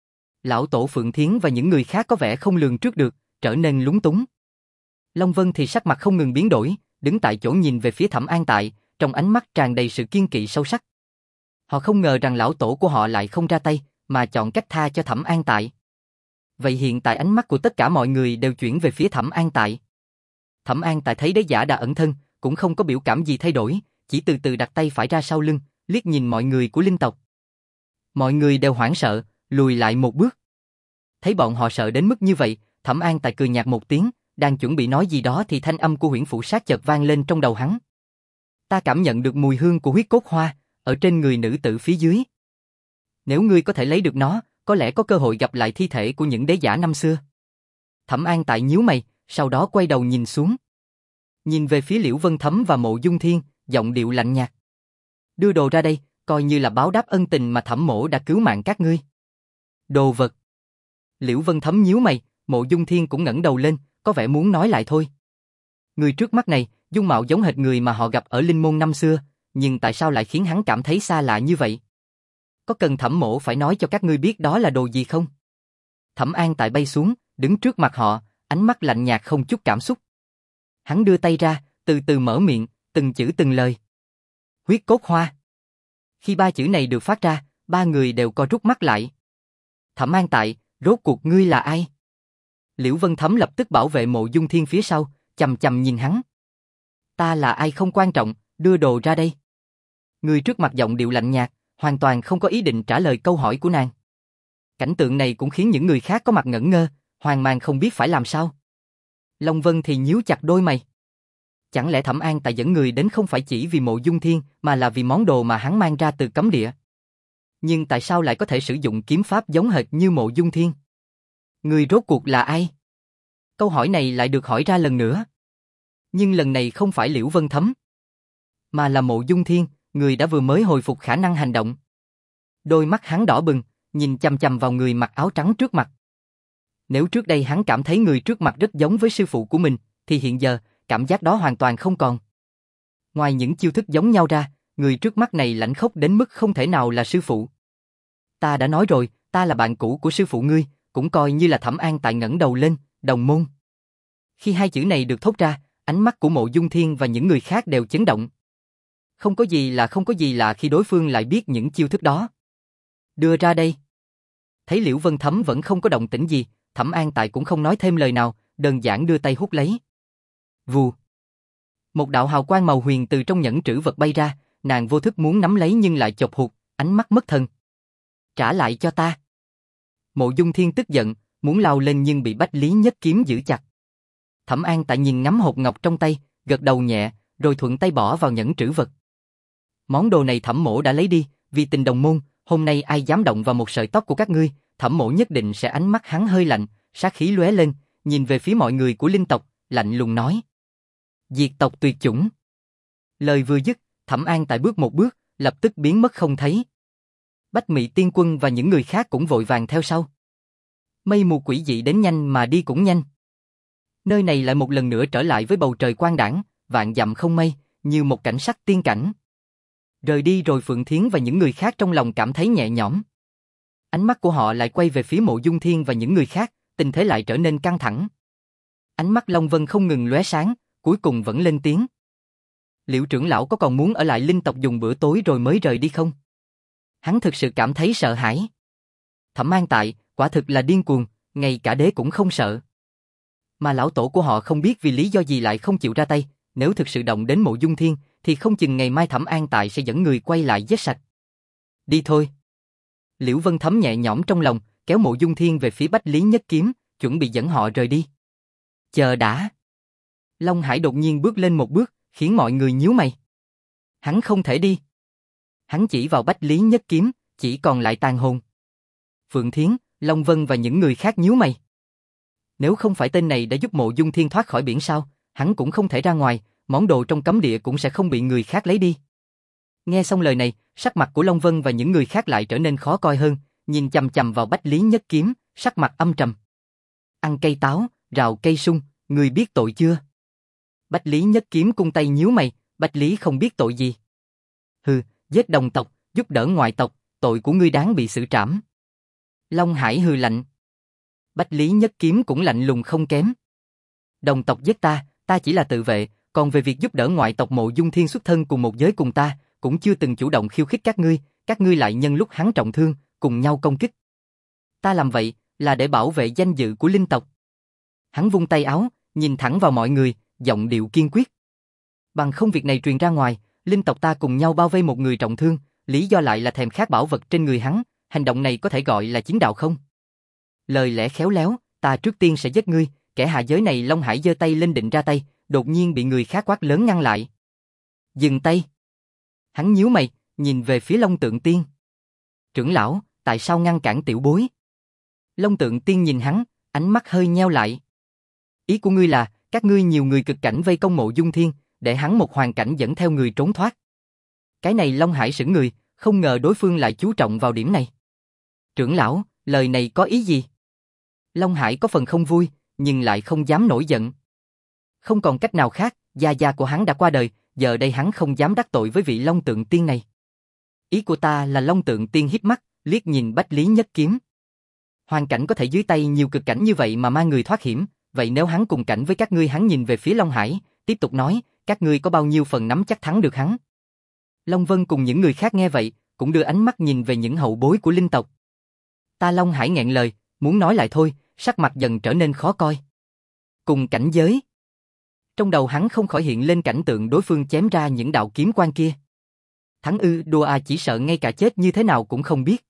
Lão Tổ Phượng Thiến và những người khác có vẻ không lường trước được, trở nên lúng túng. Long Vân thì sắc mặt không ngừng biến đổi, đứng tại chỗ nhìn về phía Thẩm An Tại, trong ánh mắt tràn đầy sự kiên kỵ sâu sắc. Họ không ngờ rằng lão tổ của họ lại không ra tay, mà chọn cách tha cho Thẩm An Tại. Vậy hiện tại ánh mắt của tất cả mọi người đều chuyển về phía Thẩm An Tại. Thẩm An Tại thấy đế giả đã ẩn thân, cũng không có biểu cảm gì thay đổi, chỉ từ từ đặt tay phải ra sau lưng, liếc nhìn mọi người của linh tộc. Mọi người đều hoảng sợ, lùi lại một bước. Thấy bọn họ sợ đến mức như vậy, Thẩm An Tại cười nhạt một tiếng, đang chuẩn bị nói gì đó thì thanh âm của Huyễn Phủ Sát chợt vang lên trong đầu hắn. Ta cảm nhận được mùi hương của huyết cốt hoa ở trên người nữ tử phía dưới. Nếu ngươi có thể lấy được nó, có lẽ có cơ hội gặp lại thi thể của những đế giả năm xưa. Thẩm An Tại nhíu mày, sau đó quay đầu nhìn xuống. Nhìn về phía Liễu Vân Thấm và Mộ Dung Thiên, giọng điệu lạnh nhạt. Đưa đồ ra đây, coi như là báo đáp ân tình mà Thẩm mỗ đã cứu mạng các ngươi. Đồ vật. Liễu Vân Thấm nhíu mày, Mộ Dung Thiên cũng ngẩng đầu lên, có vẻ muốn nói lại thôi. Người trước mắt này, dung mạo giống hệt người mà họ gặp ở Linh Môn năm xưa, nhưng tại sao lại khiến hắn cảm thấy xa lạ như vậy? Có cần Thẩm mỗ phải nói cho các ngươi biết đó là đồ gì không? Thẩm An Tại bay xuống, đứng trước mặt họ, ánh mắt lạnh nhạt không chút cảm xúc. Hắn đưa tay ra, từ từ mở miệng, từng chữ từng lời. Huyết cốt hoa. Khi ba chữ này được phát ra, ba người đều co rút mắt lại. Thẩm An Tại, rốt cuộc ngươi là ai? Liễu Vân Thấm lập tức bảo vệ Mộ Dung Thiên phía sau, chằm chằm nhìn hắn. Ta là ai không quan trọng, đưa đồ ra đây. Người trước mặt giọng điệu lạnh nhạt, hoàn toàn không có ý định trả lời câu hỏi của nàng. Cảnh tượng này cũng khiến những người khác có mặt ngẩn ngơ, hoang mang không biết phải làm sao. Long Vân thì nhíu chặt đôi mày. Chẳng lẽ Thẩm An Tại dẫn người đến không phải chỉ vì Mộ Dung Thiên, mà là vì món đồ mà hắn mang ra từ cấm địa? Nhưng tại sao lại có thể sử dụng kiếm pháp giống hệt như Mộ Dung Thiên? Người rốt cuộc là ai? Câu hỏi này lại được hỏi ra lần nữa. Nhưng lần này không phải Liễu Vân Thấm. mà là Mộ Dung Thiên, người đã vừa mới hồi phục khả năng hành động. Đôi mắt hắn đỏ bừng, nhìn chằm chằm vào người mặc áo trắng trước mặt. Nếu trước đây hắn cảm thấy người trước mặt rất giống với sư phụ của mình, thì hiện giờ, cảm giác đó hoàn toàn không còn. Ngoài những chiêu thức giống nhau ra, người trước mắt này lãnh khốc đến mức không thể nào là sư phụ. Ta đã nói rồi, ta là bạn cũ của sư phụ ngươi, cũng coi như là Thẩm An Tại ngẩng đầu lên, đồng môn. Khi hai chữ này được thốt ra, ánh mắt của Mộ Dung Thiên và những người khác đều chấn động. Không có gì là không có gì là khi đối phương lại biết những chiêu thức đó. Đưa ra đây. Thấy Liễu Vân Thấm vẫn không có động tĩnh gì, Thẩm An Tại cũng không nói thêm lời nào, đơn giản đưa tay hút lấy. Vù. Một đạo hào quang màu huyền từ trong nhẫn trữ vật bay ra, nàng vô thức muốn nắm lấy nhưng lại chộp hụt, ánh mắt mất thần. Trả lại cho ta. Mộ Dung Thiên tức giận, muốn lao lên nhưng bị Bách Lý Nhất Kiếm giữ chặt. Thẩm An Tại nhìn ngắm hột ngọc trong tay, gật đầu nhẹ, rồi thuận tay bỏ vào nhẫn trữ vật. Món đồ này Thẩm mỗ đã lấy đi, vì tình đồng môn, hôm nay ai dám động vào một sợi tóc của các ngươi, Thẩm mỗ nhất định sẽ. Ánh mắt hắn hơi lạnh, sát khí lóe lên, nhìn về phía mọi người của linh tộc, lạnh lùng nói: diệt tộc tuyệt chủng. Lời vừa dứt, Thẩm An Tại bước một bước, lập tức biến mất không thấy. Bách Mị Tiên Quân và những người khác cũng vội vàng theo sau. Mây mù quỷ dị đến nhanh mà đi cũng nhanh. Nơi này lại một lần nữa trở lại với bầu trời quang đãng, vạn dặm không mây, như một cảnh sắc tiên cảnh. Rời đi rồi Phượng Thiến và những người khác trong lòng cảm thấy nhẹ nhõm. Ánh mắt của họ lại quay về phía Mộ Dung Thiên và những người khác, tình thế lại trở nên căng thẳng. Ánh mắt Long Vân không ngừng lóe sáng, cuối cùng vẫn lên tiếng. Liễu trưởng lão có còn muốn ở lại linh tộc dùng bữa tối rồi mới rời đi không? Hắn thực sự cảm thấy sợ hãi. Thẩm An Tại, quả thực là điên cuồng, ngay cả đế cũng không sợ. Mà lão tổ của họ không biết vì lý do gì lại không chịu ra tay, nếu thực sự động đến Mộ Dung Thiên, thì không chừng ngày mai Thẩm An Tại sẽ dẫn người quay lại giết sạch. Đi thôi. Liễu Vân Thấm nhẹ nhõm trong lòng, kéo Mộ Dung Thiên về phía Bách Lý Nhất Kiếm, chuẩn bị dẫn họ rời đi. Chờ đã. Long Hải đột nhiên bước lên một bước, khiến mọi người nhíu mày. Hắn không thể đi. Hắn chỉ vào Bách Lý Nhất Kiếm, chỉ còn lại tàn hồn. Phượng Thiến, Long Vân và những người khác nhíu mày. Nếu không phải tên này đã giúp Mộ Dung Thiên thoát khỏi biển sao, hắn cũng không thể ra ngoài, món đồ trong cấm địa cũng sẽ không bị người khác lấy đi. Nghe xong lời này, sắc mặt của Long Vân và những người khác lại trở nên khó coi hơn, nhìn chằm chằm vào Bách Lý Nhất Kiếm, sắc mặt âm trầm. Ăn cây táo, rào cây sung, người biết tội chưa? Bách Lý Nhất Kiếm cung tay nhíu mày, Bách Lý không biết tội gì. Hừ, giết đồng tộc, giúp đỡ ngoại tộc, tội của ngươi đáng bị xử trảm. Long Hải hừ lạnh. Bách Lý Nhất Kiếm cũng lạnh lùng không kém. Đồng tộc giết ta, ta chỉ là tự vệ, còn về việc giúp đỡ ngoại tộc Mộ Dung Thiên xuất thân cùng một giới cùng ta, cũng chưa từng chủ động khiêu khích các ngươi, các ngươi lại nhân lúc hắn trọng thương, cùng nhau công kích. Ta làm vậy, là để bảo vệ danh dự của linh tộc. Hắn vung tay áo, nhìn thẳng vào mọi người, giọng điệu kiên quyết. Bằng không việc này truyền ra ngoài, linh tộc ta cùng nhau bao vây một người trọng thương, lý do lại là thèm khát bảo vật trên người hắn, hành động này có thể gọi là chiến đạo không? Lời lẽ khéo léo, ta trước tiên sẽ giết ngươi, kẻ hạ giới này. Long Hải giơ tay lên định ra tay, đột nhiên bị người khác quát lớn ngăn lại. Dừng tay. Hắn nhíu mày, nhìn về phía Long Tượng Tiên. Trưởng lão, tại sao ngăn cản tiểu bối? Long Tượng Tiên nhìn hắn, ánh mắt hơi nheo lại. Ý của ngươi là, các ngươi nhiều người cực cảnh vây công Mộ Dung Thiên, để hắn một hoàn cảnh dẫn theo người trốn thoát. Cái này Long Hải sững người, không ngờ đối phương lại chú trọng vào điểm này. Trưởng lão, lời này có ý gì? Long Hải có phần không vui, nhưng lại không dám nổi giận. Không còn cách nào khác, gia gia của hắn đã qua đời, giờ đây hắn không dám đắc tội với vị Long Tượng Tiên này. Ý của ta là Long Tượng Tiên híp mắt, liếc nhìn Bách Lý Nhất Kiếm. Hoàn cảnh có thể dưới tay nhiều cực cảnh như vậy mà mang người thoát hiểm, vậy nếu hắn cùng cảnh với các ngươi? Hắn nhìn về phía Long Hải, tiếp tục nói, các ngươi có bao nhiêu phần nắm chắc thắng được hắn? Long Vân cùng những người khác nghe vậy, cũng đưa ánh mắt nhìn về những hậu bối của linh tộc. Ta Long Hải nghẹn lời, muốn nói lại thôi, sắc mặt dần trở nên khó coi. Cùng cảnh giới. Trong đầu hắn không khỏi hiện lên cảnh tượng đối phương chém ra những đạo kiếm quang kia. Thắng ư? Đùa à, chỉ sợ ngay cả chết như thế nào cũng không biết.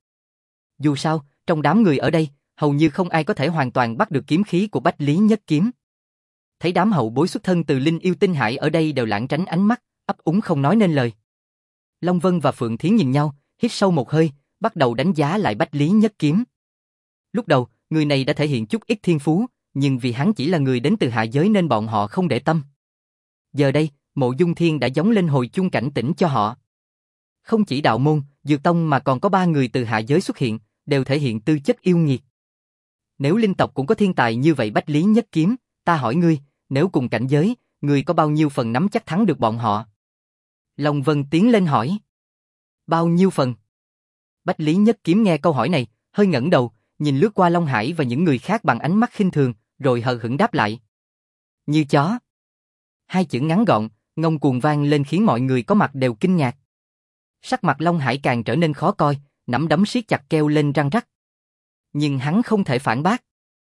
Dù sao, trong đám người ở đây, hầu như không ai có thể hoàn toàn bắt được kiếm khí của Bách Lý Nhất Kiếm. Thấy đám hậu bối xuất thân từ Linh Yêu Tinh Hải ở đây đều lảng tránh ánh mắt, ấp úng không nói nên lời. Long Vân và Phượng Thiến nhìn nhau, hít sâu một hơi, bắt đầu đánh giá lại Bách Lý Nhất Kiếm. Lúc đầu, người này đã thể hiện chút ít thiên phú, nhưng vì hắn chỉ là người đến từ hạ giới nên bọn họ không để tâm. Giờ đây, Mộ Dung Thiên đã gióng lên hồi chuông cảnh tỉnh cho họ. Không chỉ đạo môn, Dược Tông mà còn có ba người từ hạ giới xuất hiện, đều thể hiện tư chất yêu nghiệt. Nếu linh tộc cũng có thiên tài như vậy Bách Lý Nhất Kiếm, ta hỏi ngươi, nếu cùng cảnh giới, ngươi có bao nhiêu phần nắm chắc thắng được bọn họ? Long Vân tiến lên hỏi. Bao nhiêu phần? Bách Lý Nhất Kiếm nghe câu hỏi này, hơi ngẩng đầu, nhìn lướt qua Long Hải và những người khác bằng ánh mắt khinh thường, rồi hờ hững đáp lại. Như chó. Hai chữ ngắn gọn, ngông cuồng vang lên khiến mọi người có mặt đều kinh ngạc. Sắc mặt Long Hải càng trở nên khó coi, nắm đấm siết chặt kêu lên răng rắc. Nhưng hắn không thể phản bác.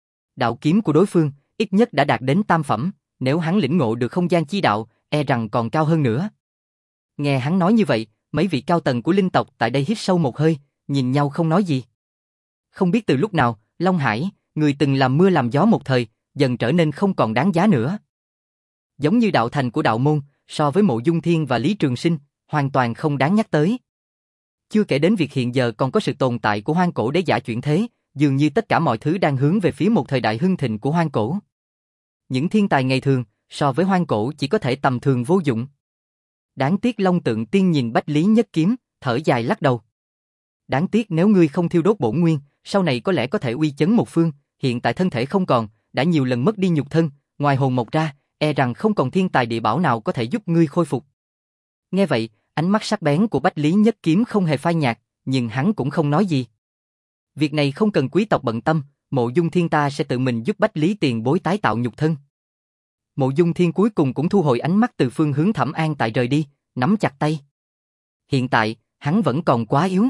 Đạo kiếm của đối phương, ít nhất đã đạt đến tam phẩm, nếu hắn lĩnh ngộ được không gian chi đạo, e rằng còn cao hơn nữa. Nghe hắn nói như vậy, mấy vị cao tầng của linh tộc tại đây hít sâu một hơi, nhìn nhau không nói gì. Không biết từ lúc nào, Long Hải, người từng làm mưa làm gió một thời, dần trở nên không còn đáng giá nữa. Giống như đạo thành của đạo môn, so với Mộ Dung Thiên và Lý Trường Sinh, hoàn toàn không đáng nhắc tới. Chưa kể đến việc hiện giờ còn có sự tồn tại của hoang cổ đế giả chuyển thế, dường như tất cả mọi thứ đang hướng về phía một thời đại hưng thịnh của hoang cổ. Những thiên tài ngày thường, so với hoang cổ chỉ có thể tầm thường vô dụng. Đáng tiếc Long Tượng Tiên nhìn Bách Lý Nhất Kiếm, thở dài lắc đầu. Đáng tiếc nếu ngươi không thiêu đốt bổn nguyên, sau này có lẽ có thể uy chấn một phương, hiện tại thân thể không còn, đã nhiều lần mất đi nhục thân, ngoài hồn mộc ra, e rằng không còn thiên tài địa bảo nào có thể giúp ngươi khôi phục. Nghe vậy, ánh mắt sắc bén của Bách Lý Nhất Kiếm không hề phai nhạt, nhưng hắn cũng không nói gì. Việc này không cần quý tộc bận tâm, Mộ Dung Thiên ta sẽ tự mình giúp Bách Lý tiền bối tái tạo nhục thân. Mộ Dung Thiên cuối cùng cũng thu hồi ánh mắt từ phương hướng Thẩm An tại rời đi, nắm chặt tay. Hiện tại, hắn vẫn còn quá yếu.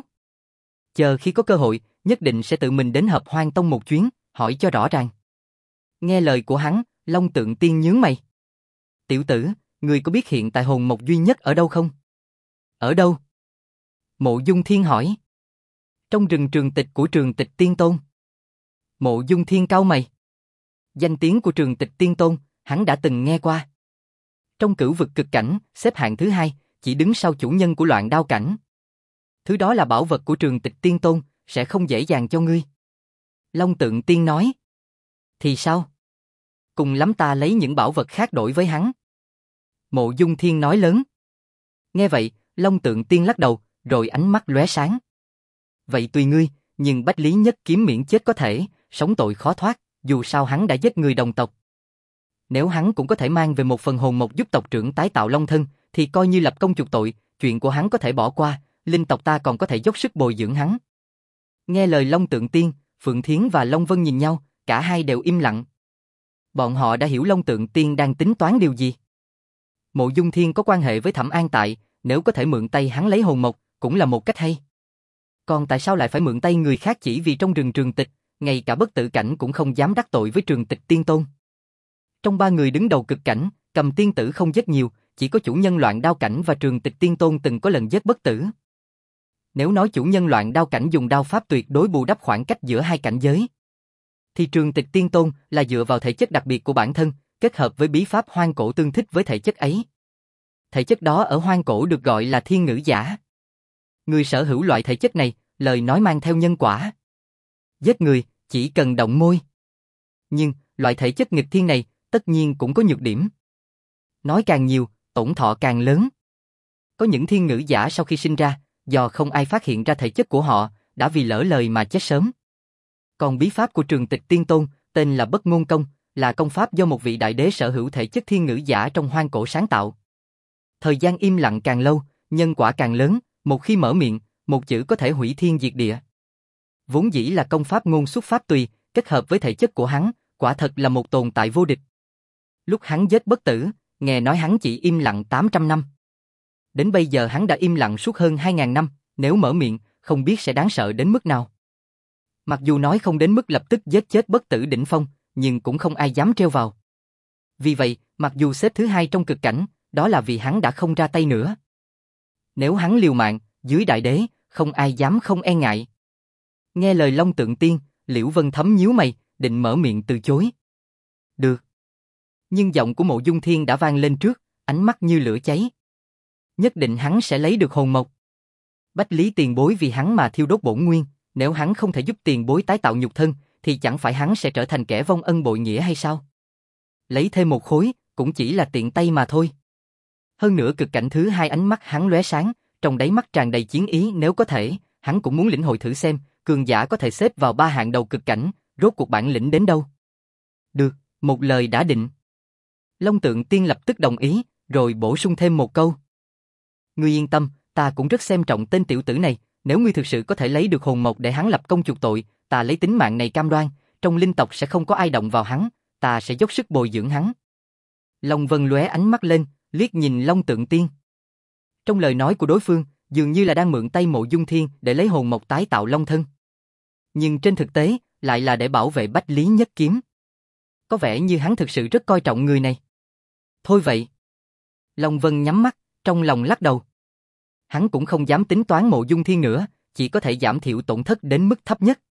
Chờ khi có cơ hội, nhất định sẽ tự mình đến Hợp Hoang Tông một chuyến, hỏi cho rõ ràng. Nghe lời của hắn, Long Tượng Tiên nhướng mày. Tiểu tử, ngươi có biết hiện tại hồn mộc duy nhất ở đâu không? Ở đâu? Mộ Dung Thiên hỏi. Trong rừng trường tịch của Trường Tịch Tiên Tôn. Mộ Dung Thiên cau mày. Danh tiếng của Trường Tịch Tiên Tôn, hắn đã từng nghe qua. Trong cửu vực cực cảnh, xếp hạng thứ hai, chỉ đứng sau chủ nhân của Loạn Đao cảnh. Thứ đó là bảo vật của Trường Tịch Tiên Tôn, sẽ không dễ dàng cho ngươi. Long Tượng Tiên nói. Thì sao? Cùng lắm ta lấy những bảo vật khác đổi với hắn. Mộ Dung Thiên nói lớn. Nghe vậy, Long Tượng Tiên lắc đầu, rồi ánh mắt lóe sáng. Vậy tùy ngươi, nhưng Bách Lý Nhất Kiếm miễn chết có thể, sống tội khó thoát, dù sao hắn đã giết người đồng tộc. Nếu hắn cũng có thể mang về một phần hồn mộc giúp tộc trưởng tái tạo long thân, thì coi như lập công chuộc tội, chuyện của hắn có thể bỏ qua, linh tộc ta còn có thể dốc sức bồi dưỡng hắn. Nghe lời Long Tượng Tiên, Phượng Thiến và Long Vân nhìn nhau, cả hai đều im lặng. Bọn họ đã hiểu Long Tượng Tiên đang tính toán điều gì. Mộ Dung Thiên có quan hệ với Thẩm An tại, nếu có thể mượn tay hắn lấy hồn mộc, cũng là một cách hay. Còn tại sao lại phải mượn tay người khác chỉ vì trong rừng Trường Tịch, ngay cả bất tử cảnh cũng không dám đắc tội với Trường Tịch Tiên Tôn. Trong ba người đứng đầu cực cảnh, Cầm Tiên Tử không giết nhiều, chỉ có chủ nhân Loạn Đao cảnh và Trường Tịch Tiên Tôn từng có lần giết bất tử. Nếu nói chủ nhân Loạn Đao cảnh dùng đao pháp tuyệt đối bù đắp khoảng cách giữa hai cảnh giới, thì Trường Tịch Tiên Tôn là dựa vào thể chất đặc biệt của bản thân, kết hợp với bí pháp hoang cổ tương thích với thể chất ấy. Thể chất đó ở hoang cổ được gọi là thiên ngữ giả. Người sở hữu loại thể chất này, lời nói mang theo nhân quả. Giết người, chỉ cần động môi. Nhưng, loại thể chất nghịch thiên này, tất nhiên cũng có nhược điểm. Nói càng nhiều, tổn thọ càng lớn. Có những thiên ngữ giả sau khi sinh ra, do không ai phát hiện ra thể chất của họ, đã vì lỡ lời mà chết sớm. Còn bí pháp của Trường Tịch Tiên Tôn, tên là Bất Ngôn Công, là công pháp do một vị đại đế sở hữu thể chất thiên ngữ giả trong hoang cổ sáng tạo. Thời gian im lặng càng lâu, nhân quả càng lớn, một khi mở miệng, một chữ có thể hủy thiên diệt địa. Vốn dĩ là công pháp ngôn xuất pháp tùy, kết hợp với thể chất của hắn, quả thật là một tồn tại vô địch. Lúc hắn giết bất tử, nghe nói hắn chỉ im lặng tám trăm năm. Đến bây giờ hắn đã im lặng suốt hơn hai nghìn năm, nếu mở miệng, không biết sẽ đáng sợ đến mức nào. Mặc dù nói không đến mức lập tức giết chết bất tử đỉnh phong, nhưng cũng không ai dám treo vào. Vì vậy, mặc dù xếp thứ hai trong cực cảnh, đó là vì hắn đã không ra tay nữa. Nếu hắn liều mạng, dưới đại đế, không ai dám không e ngại. Nghe lời Long Tượng Tiên, Liễu Vân Thấm nhíu mày, định mở miệng từ chối. Được. Nhưng giọng của Mộ Dung Thiên đã vang lên trước, ánh mắt như lửa cháy. Nhất định hắn sẽ lấy được hồn mộc. Bách Lý tiền bối vì hắn mà thiêu đốt bổn nguyên, nếu hắn không thể giúp tiền bối tái tạo nhục thân, thì chẳng phải hắn sẽ trở thành kẻ vong ân bội nghĩa hay sao? Lấy thêm một khối, cũng chỉ là tiện tay mà thôi. Hơn nữa cực cảnh thứ hai ánh mắt hắn lóe sáng, trong đáy mắt tràn đầy chiến ý, nếu có thể, hắn cũng muốn lĩnh hội thử xem, cường giả có thể xếp vào ba hạng đầu cực cảnh, rốt cuộc bản lĩnh đến đâu. Được, một lời đã định. Long Tượng Tiên lập tức đồng ý, rồi bổ sung thêm một câu. Ngươi yên tâm, ta cũng rất xem trọng tên tiểu tử này, nếu ngươi thực sự có thể lấy được hồn mộc để hắn lập công chuộc tội, ta lấy tính mạng này cam đoan, trong linh tộc sẽ không có ai động vào hắn, ta sẽ dốc sức bồi dưỡng hắn. Long Vân lóe ánh mắt lên, liếc nhìn Long Tượng Tiên. Trong lời nói của đối phương, dường như là đang mượn tay Mộ Dung Thiên để lấy hồn mộc tái tạo long thân. Nhưng trên thực tế, lại là để bảo vệ Bách Lý Nhất Kiếm. Có vẻ như hắn thực sự rất coi trọng người này. Thôi vậy. Long Vân nhắm mắt, trong lòng lắc đầu. Hắn cũng không dám tính toán Mộ Dung Thiên nữa, chỉ có thể giảm thiểu tổn thất đến mức thấp nhất.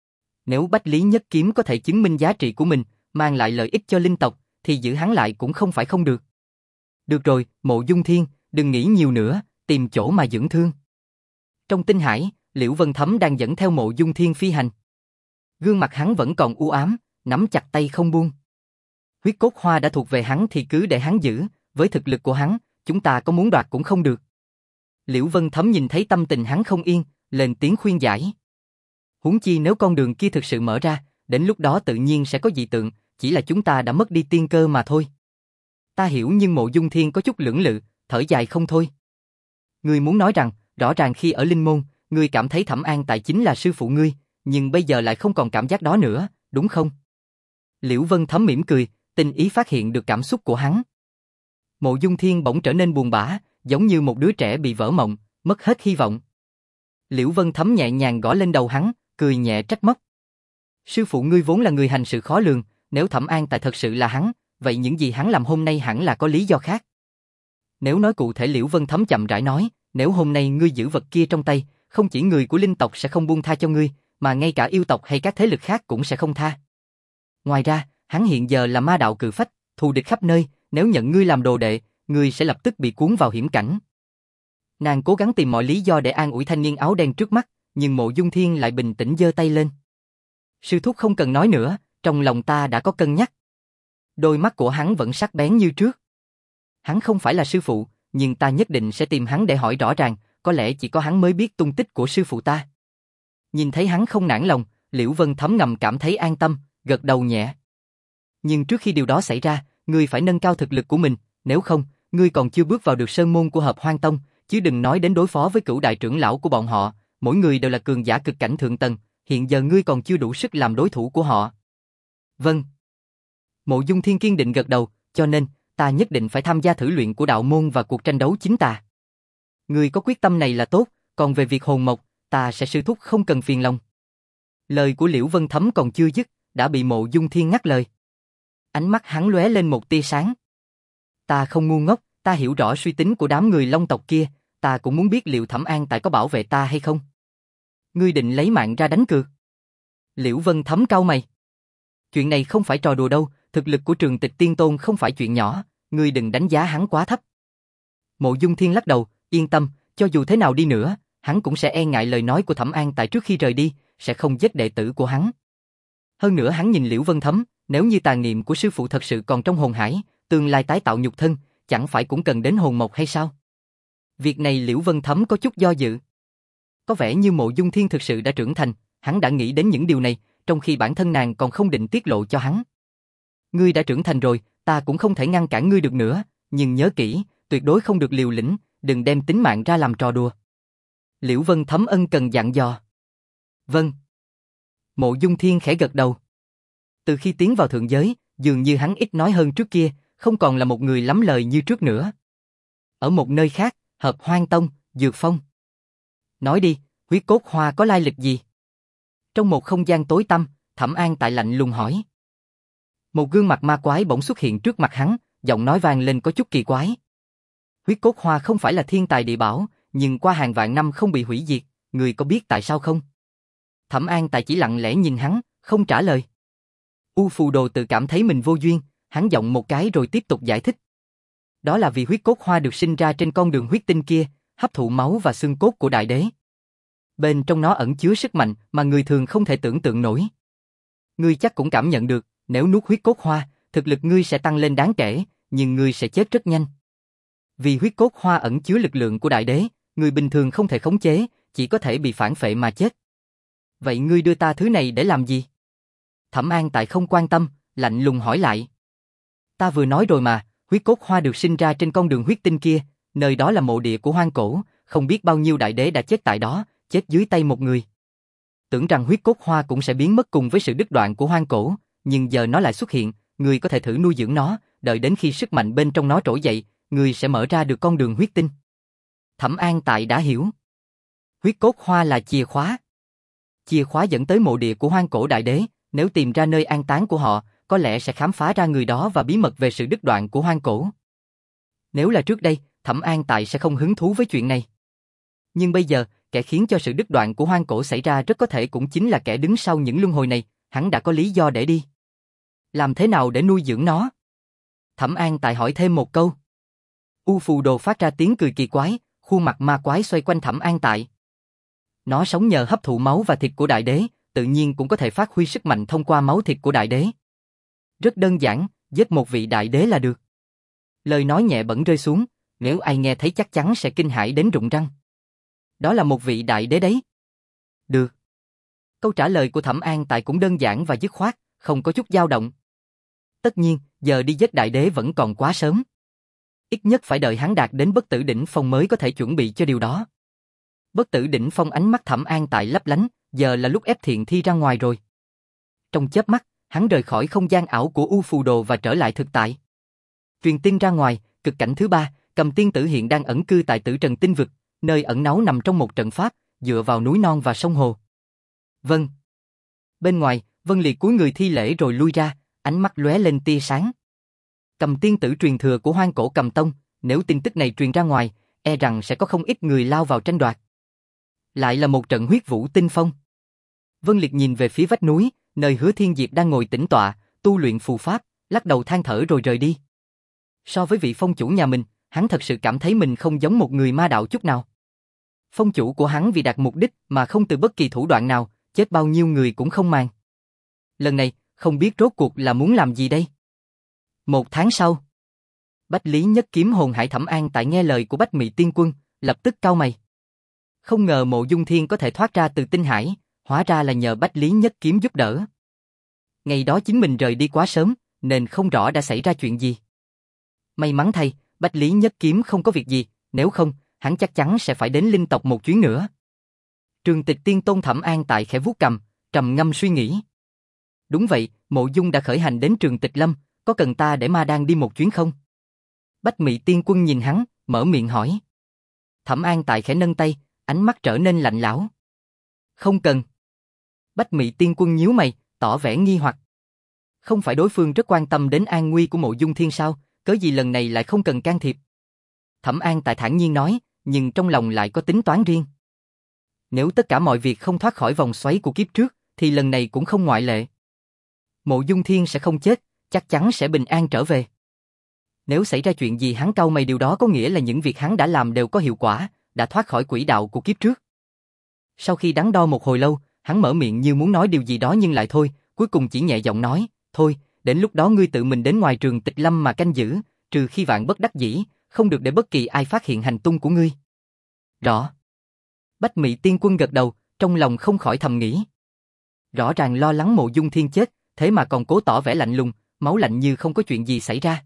Nếu Bách Lý Nhất Kiếm có thể chứng minh giá trị của mình, mang lại lợi ích cho linh tộc, thì giữ hắn lại cũng không phải không được. Được rồi, Mộ Dung Thiên, đừng nghĩ nhiều nữa, tìm chỗ mà dưỡng thương. Trong tinh hải, Liễu Vân Thấm đang dẫn theo Mộ Dung Thiên phi hành. Gương mặt hắn vẫn còn u ám, nắm chặt tay không buông. Huyết cốt hoa đã thuộc về hắn thì cứ để hắn giữ, với thực lực của hắn, chúng ta có muốn đoạt cũng không được. Liễu Vân Thấm nhìn thấy tâm tình hắn không yên, lên tiếng khuyên giải. Huống chi nếu con đường kia thực sự mở ra, đến lúc đó tự nhiên sẽ có dị tượng, chỉ là chúng ta đã mất đi tiên cơ mà thôi. Ta hiểu nhưng Mộ Dung Thiên có chút lưỡng lự, thở dài không thôi. Ngươi muốn nói rằng, rõ ràng khi ở Linh Môn, ngươi cảm thấy Thẩm An Tại chính là sư phụ ngươi, nhưng bây giờ lại không còn cảm giác đó nữa, đúng không? Liễu Vân Thấm mỉm cười, tình ý phát hiện được cảm xúc của hắn. Mộ Dung Thiên bỗng trở nên buồn bã, giống như một đứa trẻ bị vỡ mộng, mất hết hy vọng. Liễu Vân Thấm nhẹ nhàng gõ lên đầu hắn, cười nhẹ trách móc. Sư phụ ngươi vốn là người hành sự khó lường, nếu Thẩm An Tại thật sự là hắn, vậy những gì hắn làm hôm nay hẳn là có lý do khác. Nếu nói cụ thể, Liễu Vân Thấm chậm rãi nói, nếu hôm nay ngươi giữ vật kia trong tay, không chỉ người của linh tộc sẽ không buông tha cho ngươi, mà ngay cả yêu tộc hay các thế lực khác cũng sẽ không tha. Ngoài ra, hắn hiện giờ là ma đạo cự phách, thù địch khắp nơi, nếu nhận ngươi làm đồ đệ, ngươi sẽ lập tức bị cuốn vào hiểm cảnh. Nàng cố gắng tìm mọi lý do để an ủi thanh niên áo đen trước mắt, nhưng Mộ Dung Thiên lại bình tĩnh giơ tay lên. Sư thúc không cần nói nữa, trong lòng ta đã có cân nhắc. Đôi mắt của hắn vẫn sắc bén như trước. Hắn không phải là sư phụ, nhưng ta nhất định sẽ tìm hắn để hỏi rõ ràng, có lẽ chỉ có hắn mới biết tung tích của sư phụ ta. Nhìn thấy hắn không nản lòng, Liễu Vân Thấm ngầm cảm thấy an tâm, gật đầu nhẹ. Nhưng trước khi điều đó xảy ra, ngươi phải nâng cao thực lực của mình, nếu không, ngươi còn chưa bước vào được sơn môn của Hợp Hoan Tông, chứ đừng nói đến đối phó với cửu đại trưởng lão của bọn họ, mỗi người đều là cường giả cực cảnh thượng tầng, hiện giờ ngươi còn chưa đủ sức làm đối thủ của họ. Vâng. Mộ Dung Thiên kiên định gật đầu, cho nên, ta nhất định phải tham gia thử luyện của đạo môn và cuộc tranh đấu chính tà. Ngươi có quyết tâm này là tốt, còn về việc hồn mộc, ta sẽ sư thúc không cần phiền lòng. Lời của Liễu Vân Thấm còn chưa dứt, đã bị Mộ Dung Thiên ngắt lời. Ánh mắt hắn lóe lên một tia sáng. Ta không ngu ngốc, ta hiểu rõ suy tính của đám người Long tộc kia, ta cũng muốn biết liệu Thẩm An Tại có bảo vệ ta hay không. Ngươi định lấy mạng ra đánh cược? Liễu Vân Thấm cau mày. Chuyện này không phải trò đùa đâu, thực lực của Trường Tịch Tiên Tôn không phải chuyện nhỏ, ngươi đừng đánh giá hắn quá thấp. Mộ Dung Thiên lắc đầu, yên tâm, cho dù thế nào đi nữa, hắn cũng sẽ e ngại lời nói của Thẩm An Tại trước khi rời đi, sẽ không giết đệ tử của hắn. Hơn nữa hắn nhìn Liễu Vân Thấm, nếu như tà niệm của sư phụ thật sự còn trong hồn hải, tương lai tái tạo nhục thân, chẳng phải cũng cần đến hồn mộc hay sao? Việc này Liễu Vân Thấm có chút do dự. Có vẻ như Mộ Dung Thiên thực sự đã trưởng thành, hắn đã nghĩ đến những điều này, trong khi bản thân nàng còn không định tiết lộ cho hắn. Ngươi đã trưởng thành rồi, ta cũng không thể ngăn cản ngươi được nữa, nhưng nhớ kỹ, tuyệt đối không được liều lĩnh, đừng đem tính mạng ra làm trò đùa. Liễu Vân Thấm ân cần dặn dò. Vâng. Mộ Dung Thiên khẽ gật đầu. Từ khi tiến vào thượng giới, dường như hắn ít nói hơn trước kia, không còn là một người lắm lời như trước nữa. Ở một nơi khác, Hợp Hoan Tông, Dược Phong. Nói đi, huyết cốt hoa có lai lịch gì? Trong một không gian tối tăm, Thẩm An Tại lạnh lùng hỏi. Một gương mặt ma quái bỗng xuất hiện trước mặt hắn, giọng nói vang lên có chút kỳ quái. Huyết cốt hoa không phải là thiên tài địa bảo, nhưng qua hàng vạn năm không bị hủy diệt, người có biết tại sao không? Thẩm An Tại chỉ lặng lẽ nhìn hắn, không trả lời. U Phù Đồ tự cảm thấy mình vô duyên, hắn giọng một cái rồi tiếp tục giải thích. Đó là vì huyết cốt hoa được sinh ra trên con đường huyết tinh kia, hấp thụ máu và xương cốt của đại đế. Bên trong nó ẩn chứa sức mạnh mà người thường không thể tưởng tượng nổi. Ngươi chắc cũng cảm nhận được, nếu nuốt huyết cốt hoa, thực lực ngươi sẽ tăng lên đáng kể, nhưng ngươi sẽ chết rất nhanh. Vì huyết cốt hoa ẩn chứa lực lượng của đại đế, người bình thường không thể khống chế, chỉ có thể bị phản phệ mà chết. Vậy ngươi đưa ta thứ này để làm gì? Thẩm An Tại không quan tâm, lạnh lùng hỏi lại. Ta vừa nói rồi mà, huyết cốt hoa được sinh ra trên con đường huyết tinh kia, nơi đó là mộ địa của hoang cổ, không biết bao nhiêu đại đế đã chết tại đó, chết dưới tay một người. Tưởng rằng huyết cốt hoa cũng sẽ biến mất cùng với sự đứt đoạn của hoang cổ, nhưng giờ nó lại xuất hiện, ngươi có thể thử nuôi dưỡng nó, đợi đến khi sức mạnh bên trong nó trỗi dậy, ngươi sẽ mở ra được con đường huyết tinh. Thẩm An Tại đã hiểu. Huyết cốt hoa là chìa khóa. Chìa khóa dẫn tới mộ địa của hoang cổ đại đế, nếu tìm ra nơi an táng của họ, có lẽ sẽ khám phá ra người đó và bí mật về sự đứt đoạn của hoang cổ. Nếu là trước đây, Thẩm An Tại sẽ không hứng thú với chuyện này. Nhưng bây giờ, kẻ khiến cho sự đứt đoạn của hoang cổ xảy ra rất có thể cũng chính là kẻ đứng sau những luân hồi này, hắn đã có lý do để đi. Làm thế nào để nuôi dưỡng nó? Thẩm An Tại hỏi thêm một câu. U Phù Đồ phát ra tiếng cười kỳ quái, khuôn mặt ma quái xoay quanh Thẩm An Tại. Nó sống nhờ hấp thụ máu và thịt của đại đế, tự nhiên cũng có thể phát huy sức mạnh thông qua máu thịt của đại đế. Rất đơn giản, giết một vị đại đế là được. Lời nói nhẹ bẫng rơi xuống, nếu ai nghe thấy chắc chắn sẽ kinh hãi đến rụng răng. Đó là một vị đại đế đấy. Được. Câu trả lời của Thẩm An Tại cũng đơn giản và dứt khoát, không có chút dao động. Tất nhiên, giờ đi giết đại đế vẫn còn quá sớm. Ít nhất phải đợi hắn đạt đến bất tử đỉnh phong mới có thể chuẩn bị cho điều đó. Bất tử đỉnh phong ánh mắt Thẩm An Tại lấp lánh, giờ là lúc ép Thiện Thi ra ngoài rồi. Trong chớp mắt, hắn rời khỏi không gian ảo của U Phù Đồ và trở lại thực tại. Truyền tin ra ngoài, cực cảnh thứ ba, Cầm Tiên Tử hiện đang ẩn cư tại Tử Trần Tinh Vực, nơi ẩn náu nằm trong một trận pháp, dựa vào núi non và sông hồ. Vâng. Bên ngoài, Vân Liệt cúi người thi lễ rồi lui ra, ánh mắt lóe lên tia sáng. Cầm Tiên Tử truyền thừa của Hoang Cổ Cầm Tông, nếu tin tức này truyền ra ngoài, e rằng sẽ có không ít người lao vào tranh đoạt. Lại là một trận huyết vũ tinh phong. Vân Liệt nhìn về phía vách núi, nơi Hứa Thiên Diệp đang ngồi tĩnh tọa, tu luyện phù pháp, lắc đầu than thở rồi rời đi. So với vị phong chủ nhà mình, hắn thật sự cảm thấy mình không giống một người ma đạo chút nào. Phong chủ của hắn vì đạt mục đích mà không từ bất kỳ thủ đoạn nào, chết bao nhiêu người cũng không màng. Lần này, không biết rốt cuộc là muốn làm gì đây? Một tháng sau, Bách Lý Nhất Kiếm hồn hải Thẩm An Tại nghe lời của Bách Mị Tiên Quân, lập tức cau mày. Không ngờ Mộ Dung Thiên có thể thoát ra từ tinh hải, hóa ra là nhờ Bách Lý Nhất Kiếm giúp đỡ. Ngày đó chính mình rời đi quá sớm, nên không rõ đã xảy ra chuyện gì. May mắn thay, Bách Lý Nhất Kiếm không có việc gì, nếu không, hắn chắc chắn sẽ phải đến linh tộc một chuyến nữa. Trường Tịch Tiên Tôn Thẩm An Tại khẽ vuốt cằm, trầm ngâm suy nghĩ. Đúng vậy, Mộ Dung đã khởi hành đến Trường Tịch Lâm, có cần ta để Ma Đan đi một chuyến không? Bách Mị Tiên Quân nhìn hắn, mở miệng hỏi. Thẩm An Tại khẽ nâng tay, ánh mắt trở nên lạnh lẽo. Không cần. Bách Mị Tiên Quân nhíu mày, tỏ vẻ nghi hoặc. Không phải đối phương rất quan tâm đến an nguy của Mộ Dung Thiên sao, cớ gì lần này lại không cần can thiệp? Thẩm An Tại thản nhiên nói, nhưng trong lòng lại có tính toán riêng. Nếu tất cả mọi việc không thoát khỏi vòng xoáy của kiếp trước, thì lần này cũng không ngoại lệ. Mộ Dung Thiên sẽ không chết, chắc chắn sẽ bình an trở về. Nếu xảy ra chuyện gì hắn cau mày, điều đó có nghĩa là những việc hắn đã làm đều có hiệu quả, đã thoát khỏi quỹ đạo của kiếp trước. Sau khi đắn đo một hồi lâu, hắn mở miệng như muốn nói điều gì đó nhưng lại thôi, cuối cùng chỉ nhẹ giọng nói, thôi, đến lúc đó ngươi tự mình đến ngoài Trường Tịch Lâm mà canh giữ, trừ khi vạn bất đắc dĩ, không được để bất kỳ ai phát hiện hành tung của ngươi. Rõ. Bách Mị Tiên Quân gật đầu, trong lòng không khỏi thầm nghĩ. Rõ ràng lo lắng Mộ Dung Thiên chết, thế mà còn cố tỏ vẻ lạnh lùng, máu lạnh như không có chuyện gì xảy ra.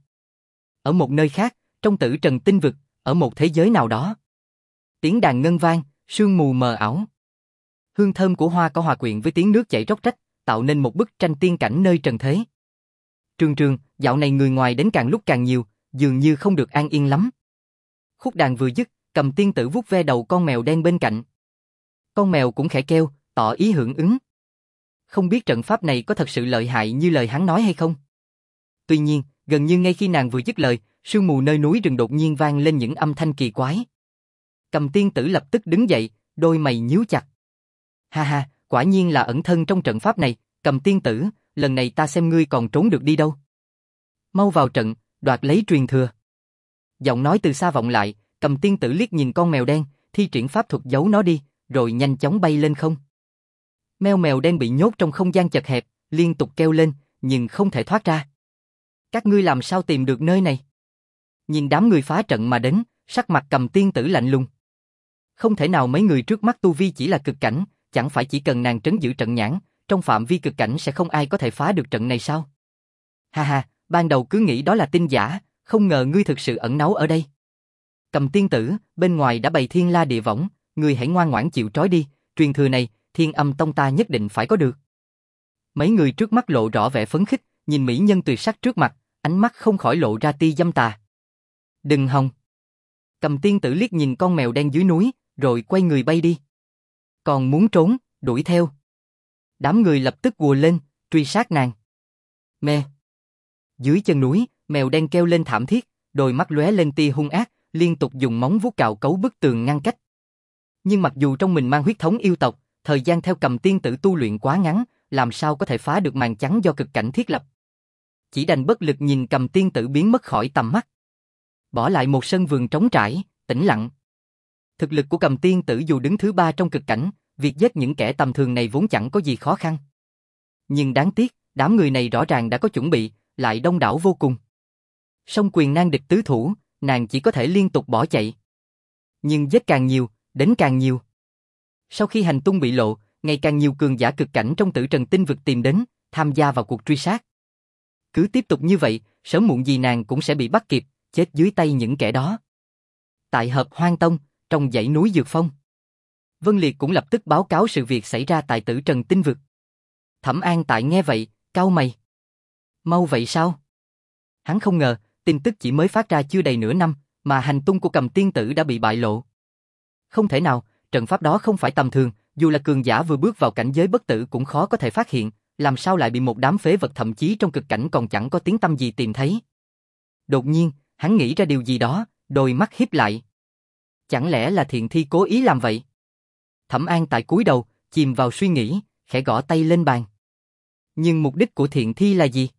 Ở một nơi khác, trong Tử Trần Tinh Vực, ở một thế giới nào đó. Tiếng đàn ngân vang, sương mù mờ ảo. Hương thơm của hoa cỏ hòa quyện với tiếng nước chảy róc rách, tạo nên một bức tranh tiên cảnh nơi trần thế. Trường Trường, dạo này người ngoài đến càng lúc càng nhiều, dường như không được an yên lắm. Khúc đàn vừa dứt, Cầm Tiên Tử vuốt ve đầu con mèo đen bên cạnh. Con mèo cũng khẽ kêu, tỏ ý hưởng ứng. Không biết trận pháp này có thật sự lợi hại như lời hắn nói hay không? Tuy nhiên, gần như ngay khi nàng vừa dứt lời, sương mù nơi núi rừng đột nhiên vang lên những âm thanh kỳ quái. Cầm Tiên Tử lập tức đứng dậy, đôi mày nhíu chặt. Ha ha, quả nhiên là ẩn thân trong trận pháp này, Cầm Tiên Tử, lần này ta xem ngươi còn trốn được đi đâu. Mau vào trận, đoạt lấy truyền thừa. Giọng nói từ xa vọng lại, Cầm Tiên Tử liếc nhìn con mèo đen, thi triển pháp thuật giấu nó đi, rồi nhanh chóng bay lên không. Mèo mèo đen bị nhốt trong không gian chật hẹp, liên tục kêu lên, nhưng không thể thoát ra. Các ngươi làm sao tìm được nơi này? Nhìn đám người phá trận mà đến, sắc mặt Cầm tiên tử lạnh lùng. Không thể nào mấy người trước mắt tu vi chỉ là cực cảnh, chẳng phải chỉ cần nàng trấn giữ trận nhãn, trong phạm vi cực cảnh sẽ không ai có thể phá được trận này sao? Ha ha, ban đầu cứ nghĩ đó là tin giả, không ngờ ngươi thực sự ẩn náu ở đây. Cầm tiên tử, bên ngoài đã bày thiên la địa võng, ngươi hãy ngoan ngoãn chịu trói đi, truyền thừa này, Thiên Âm Tông ta nhất định phải có được. Mấy người trước mắt lộ rõ vẻ phấn khích, nhìn mỹ nhân tuyệt sắc trước mặt, ánh mắt không khỏi lộ ra tia dâm tà. Đừng hòng. Cầm tiên tử liếc nhìn con mèo đen dưới núi, rồi quay người bay đi. Còn muốn trốn, đuổi theo. Đám người lập tức ùa lên, truy sát nàng. Mê. Dưới chân núi, mèo đen kêu lên thảm thiết, đôi mắt lóe lên tia hung ác, liên tục dùng móng vuốt cào cấu bức tường ngăn cách. Nhưng mặc dù trong mình mang huyết thống yêu tộc, thời gian theo Cầm tiên tử tu luyện quá ngắn, làm sao có thể phá được màn trắng do cực cảnh thiết lập. Chỉ đành bất lực nhìn Cầm tiên tử biến mất khỏi tầm mắt. Bỏ lại một sân vườn trống trải, tĩnh lặng. Thực lực của Cầm tiên tử dù đứng thứ ba trong cực cảnh, việc giết những kẻ tầm thường này vốn chẳng có gì khó khăn. Nhưng đáng tiếc, đám người này rõ ràng đã có chuẩn bị, lại đông đảo vô cùng. Song quyền nan địch tứ thủ, nàng chỉ có thể liên tục bỏ chạy. Nhưng giết càng nhiều, đến càng nhiều. Sau khi hành tung bị lộ, ngày càng nhiều cường giả cực cảnh trong Tử Trần Tinh vực tìm đến, tham gia vào cuộc truy sát. Cứ tiếp tục như vậy, sớm muộn gì nàng cũng sẽ bị bắt kịp, chết dưới tay những kẻ đó. Tại Hợp Hoang Tông, trong dãy núi Dược Phong, Vân Liệt cũng lập tức báo cáo sự việc xảy ra tại Tử Trần Tinh vực. Thẩm An Tại nghe vậy, cau mày. Mau vậy sao? Hắn không ngờ, tin tức chỉ mới phát ra chưa đầy nửa năm, mà hành tung của Cầm tiên tử đã bị bại lộ. Không thể nào, trận pháp đó không phải tầm thường, dù là cường giả vừa bước vào cảnh giới bất tử cũng khó có thể phát hiện, làm sao lại bị một đám phế vật thậm chí trong cực cảnh còn chẳng có tiếng tăm gì tìm thấy. Đột nhiên, hắn nghĩ ra điều gì đó, đôi mắt híp lại. Chẳng lẽ là Thiện Thi cố ý làm vậy? Thẩm An Tại cúi đầu, chìm vào suy nghĩ, khẽ gõ tay lên bàn. Nhưng mục đích của Thiện Thi là gì?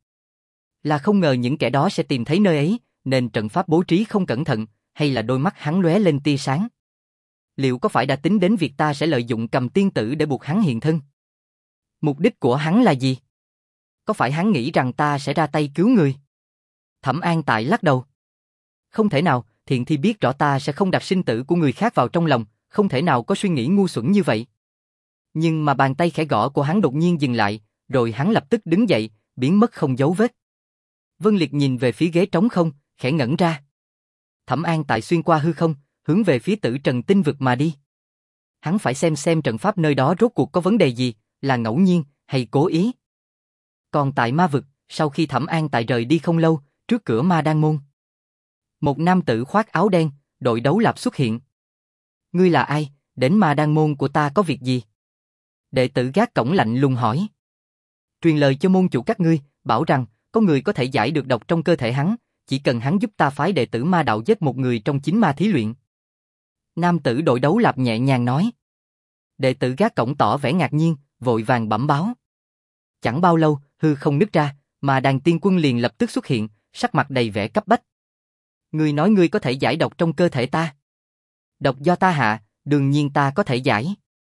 Là không ngờ những kẻ đó sẽ tìm thấy nơi ấy, nên trận pháp bố trí không cẩn thận, hay là đôi mắt hắn lóe lên tia sáng? Liệu có phải đã tính đến việc ta sẽ lợi dụng Cầm tiên tử để buộc hắn hiện thân? Mục đích của hắn là gì? Có phải hắn nghĩ rằng ta sẽ ra tay cứu người? Thẩm An Tại lắc đầu. Không thể nào, Thiện Thi biết rõ ta sẽ không đặt sinh tử của người khác vào trong lòng, không thể nào có suy nghĩ ngu xuẩn như vậy. Nhưng mà bàn tay khẽ gõ của hắn đột nhiên dừng lại, rồi hắn lập tức đứng dậy, biến mất không dấu vết. Vân Liệt nhìn về phía ghế trống không, khẽ ngẩn ra. Thẩm An Tại xuyên qua hư không, hướng về phía Tử Trần Tinh vực mà đi. Hắn phải xem xem trận pháp nơi đó rốt cuộc có vấn đề gì, là ngẫu nhiên hay cố ý. Còn tại ma vực, sau khi Thẩm An Tại rời đi không lâu, trước cửa Ma Đan Môn, một nam tử khoác áo đen, đội đấu lạp xuất hiện. Ngươi là ai, đến Ma Đan Môn của ta có việc gì? Đệ tử gác cổng lạnh lùng hỏi. Truyền lời cho môn chủ các ngươi, bảo rằng có người có thể giải được độc trong cơ thể hắn, chỉ cần hắn giúp ta phái đệ tử ma đạo giết một người trong chín ma thí luyện. Nam tử đội đấu lạp nhẹ nhàng nói. Đệ tử gác cổng tỏ vẻ ngạc nhiên, vội vàng bẩm báo. Chẳng bao lâu, hư không nứt ra, mà Đàn Tiên Quân liền lập tức xuất hiện, sắc mặt đầy vẻ cấp bách. Ngươi nói ngươi có thể giải độc trong cơ thể ta. Độc do ta hạ, đương nhiên ta có thể giải.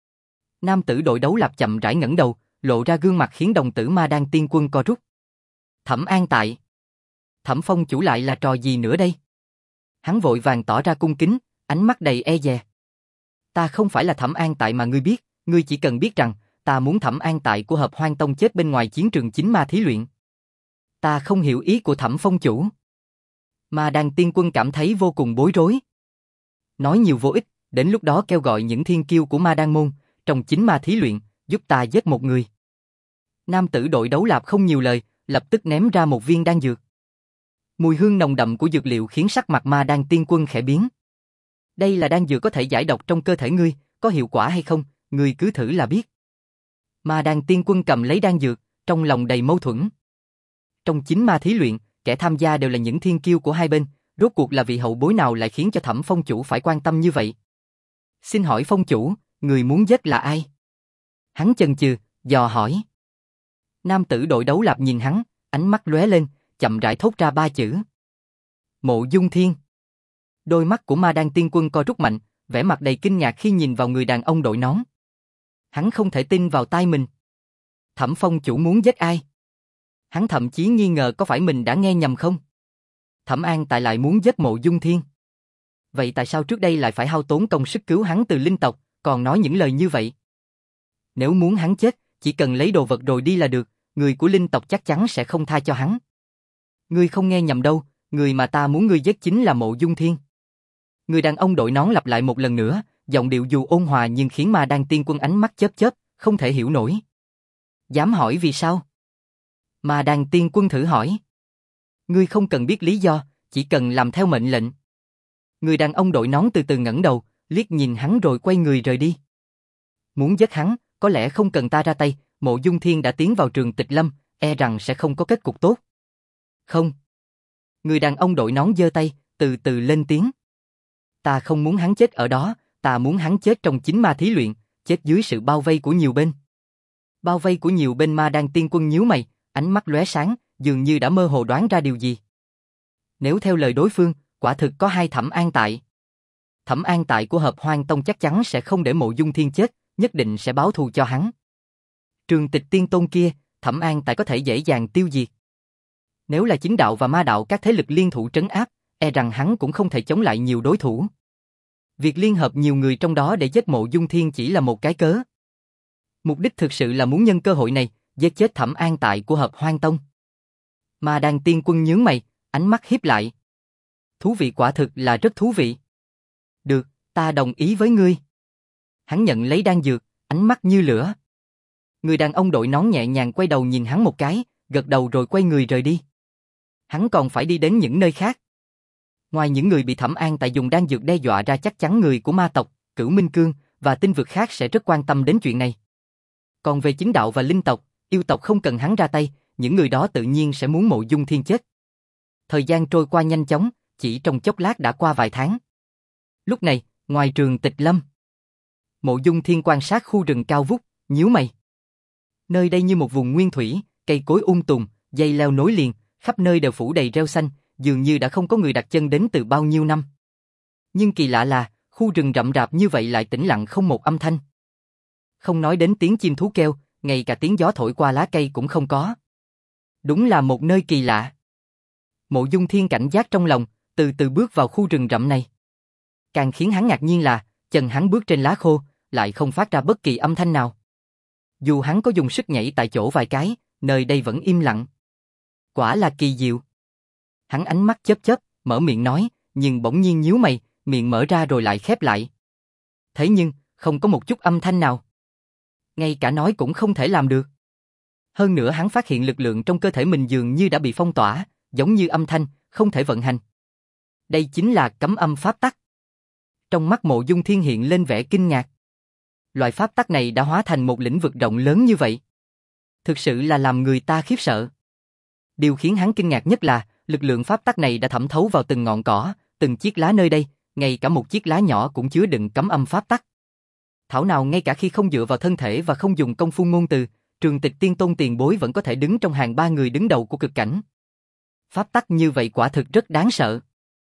Nam tử đội đấu lạp chậm rãi ngẩng đầu, lộ ra gương mặt khiến đồng tử Ma Đan Tiên Quân co rút. Thẩm An Tại. Thẩm Phong chủ lại là trò gì nữa đây? Hắn vội vàng tỏ ra cung kính, ánh mắt đầy e dè. Ta không phải là Thẩm An Tại mà ngươi biết, ngươi chỉ cần biết rằng, ta muốn Thẩm An Tại của Hợp Hoang Tông chết bên ngoài chiến trường chính ma thí luyện. Ta không hiểu ý của Thẩm Phong chủ. Ma Đan Tiên Quân cảm thấy vô cùng bối rối. Nói nhiều vô ích, đến lúc đó kêu gọi những thiên kiêu của Ma Đan Môn, trong chính ma thí luyện, giúp ta giết một người. Nam tử đội đấu lạp không nhiều lời, lập tức ném ra một viên đan dược. Mùi hương nồng đậm của dược liệu khiến sắc mặt Ma Đan Tiên Quân khẽ biến. Đây là đan dược có thể giải độc trong cơ thể ngươi, có hiệu quả hay không, ngươi cứ thử là biết. Ma Đan Tiên Quân cầm lấy đan dược, trong lòng đầy mâu thuẫn. Trong chính ma thí luyện, kẻ tham gia đều là những thiên kiêu của hai bên, rốt cuộc là vị hậu bối nào lại khiến cho Thẩm Phong chủ phải quan tâm như vậy? Xin hỏi Phong chủ, người muốn giết là ai? Hắn chần chừ, dò hỏi. Nam tử đội đấu lạp nhìn hắn, ánh mắt lóe lên, chậm rãi thốt ra ba chữ. Mộ Dung Thiên. Đôi mắt của Ma Đan Tiên Quân co rút mạnh, vẻ mặt đầy kinh ngạc khi nhìn vào người đàn ông đội nón. Hắn không thể tin vào tai mình. Thẩm Phong chủ muốn giết ai? Hắn thậm chí nghi ngờ có phải mình đã nghe nhầm không? Thẩm An Tại lại muốn giết Mộ Dung Thiên. Vậy tại sao trước đây lại phải hao tốn công sức cứu hắn từ linh tộc, còn nói những lời như vậy? Nếu muốn hắn chết, chỉ cần lấy đồ vật rồi đi là được, người của linh tộc chắc chắn sẽ không tha cho hắn. Ngươi không nghe nhầm đâu, người mà ta muốn ngươi giết chính là Mộ Dung Thiên. Người đàn ông đội nón lặp lại một lần nữa, giọng điệu dù ôn hòa nhưng khiến Ma Đan Tiên Quân ánh mắt chớp chớp, không thể hiểu nổi. Dám hỏi vì sao? Ma Đan Tiên Quân thử hỏi. Ngươi không cần biết lý do, chỉ cần làm theo mệnh lệnh. Người đàn ông đội nón từ từ ngẩng đầu, liếc nhìn hắn rồi quay người rời đi. Muốn giết hắn, có lẽ không cần ta ra tay, Mộ Dung Thiên đã tiến vào Trường Tịch Lâm, e rằng sẽ không có kết cục tốt. Không. Người đàn ông đội nón giơ tay, từ từ lên tiếng. Ta không muốn hắn chết ở đó, ta muốn hắn chết trong chính ma thí luyện, chết dưới sự bao vây của nhiều bên. Bao vây của nhiều bên. Ma Đan Tiên Quân nhíu mày, ánh mắt lóe sáng, dường như đã mơ hồ đoán ra điều gì. Nếu theo lời đối phương, quả thực có hai Thẩm An Tại. Thẩm An Tại của Hợp Hoan Tông chắc chắn sẽ không để Mộ Dung Thiên chết, nhất định sẽ báo thù cho hắn. Trường Tịch Tiên Tôn kia, Thẩm An Tại có thể dễ dàng tiêu diệt. Nếu là chính đạo và ma đạo các thế lực liên thủ trấn áp, e rằng hắn cũng không thể chống lại nhiều đối thủ. Việc liên hợp nhiều người trong đó để giết Mộ Dung Thiên chỉ là một cái cớ. Mục đích thực sự là muốn nhân cơ hội này, giết chết Thẩm An Tại của Hợp Hoan Tông. Ma Đan Tiên Quân nhướng mày, ánh mắt híp lại. Thú vị, quả thực là rất thú vị. Được, ta đồng ý với ngươi. Hắn nhận lấy đan dược, ánh mắt như lửa. Người đàn ông đội nón nhẹ nhàng quay đầu nhìn hắn một cái, gật đầu rồi quay người rời đi. Hắn còn phải đi đến những nơi khác. Ngoài những người bị Thẩm An Tại dùng đan dược đe dọa ra, chắc chắn người của ma tộc, Cửu Minh Cương và tinh vực khác sẽ rất quan tâm đến chuyện này. Còn về chính đạo và linh tộc, yêu tộc không cần hắn ra tay, những người đó tự nhiên sẽ muốn Mộ Dung Thiên chết. Thời gian trôi qua nhanh chóng, chỉ trong chốc lát đã qua vài tháng. Lúc này, ngoài Trường Tịch Lâm, Mộ Dung Thiên quan sát khu rừng cao vút, nhíu mày. Nơi đây như một vùng nguyên thủy, cây cối um tùm, dây leo nối liền, khắp nơi đều phủ đầy rêu xanh, dường như đã không có người đặt chân đến từ bao nhiêu năm. Nhưng kỳ lạ là, khu rừng rậm rạp như vậy lại tĩnh lặng không một âm thanh. Không nói đến tiếng chim thú kêu, ngay cả tiếng gió thổi qua lá cây cũng không có. Đúng là một nơi kỳ lạ. Mộ Dung Thiên cảnh giác trong lòng, từ từ bước vào khu rừng rậm này. Càng khiến hắn ngạc nhiên là, chân hắn bước trên lá khô, lại không phát ra bất kỳ âm thanh nào. Dù hắn có dùng sức nhảy tại chỗ vài cái, nơi đây vẫn im lặng. Quả là kỳ diệu. Hắn ánh mắt chớp chớp, mở miệng nói, nhưng bỗng nhiên nhíu mày, miệng mở ra rồi lại khép lại. Thế nhưng, không có một chút âm thanh nào. Ngay cả nói cũng không thể làm được. Hơn nữa hắn phát hiện lực lượng trong cơ thể mình dường như đã bị phong tỏa, giống như âm thanh, không thể vận hành. Đây chính là cấm âm pháp tắc. Trong mắt Mộ Dung Thiên hiện lên vẻ kinh ngạc. Loại pháp tắc này đã hóa thành một lĩnh vực rộng lớn như vậy. Thực sự là làm người ta khiếp sợ. Điều khiến hắn kinh ngạc nhất là, lực lượng pháp tắc này đã thẩm thấu vào từng ngọn cỏ, từng chiếc lá nơi đây, ngay cả một chiếc lá nhỏ cũng chứa đựng cấm âm pháp tắc. Thảo nào ngay cả khi không dựa vào thân thể và không dùng công phu ngôn từ, Trường Tịch Tiên Tôn tiền bối vẫn có thể đứng trong hàng ba người đứng đầu của cực cảnh. Pháp tắc như vậy quả thực rất đáng sợ.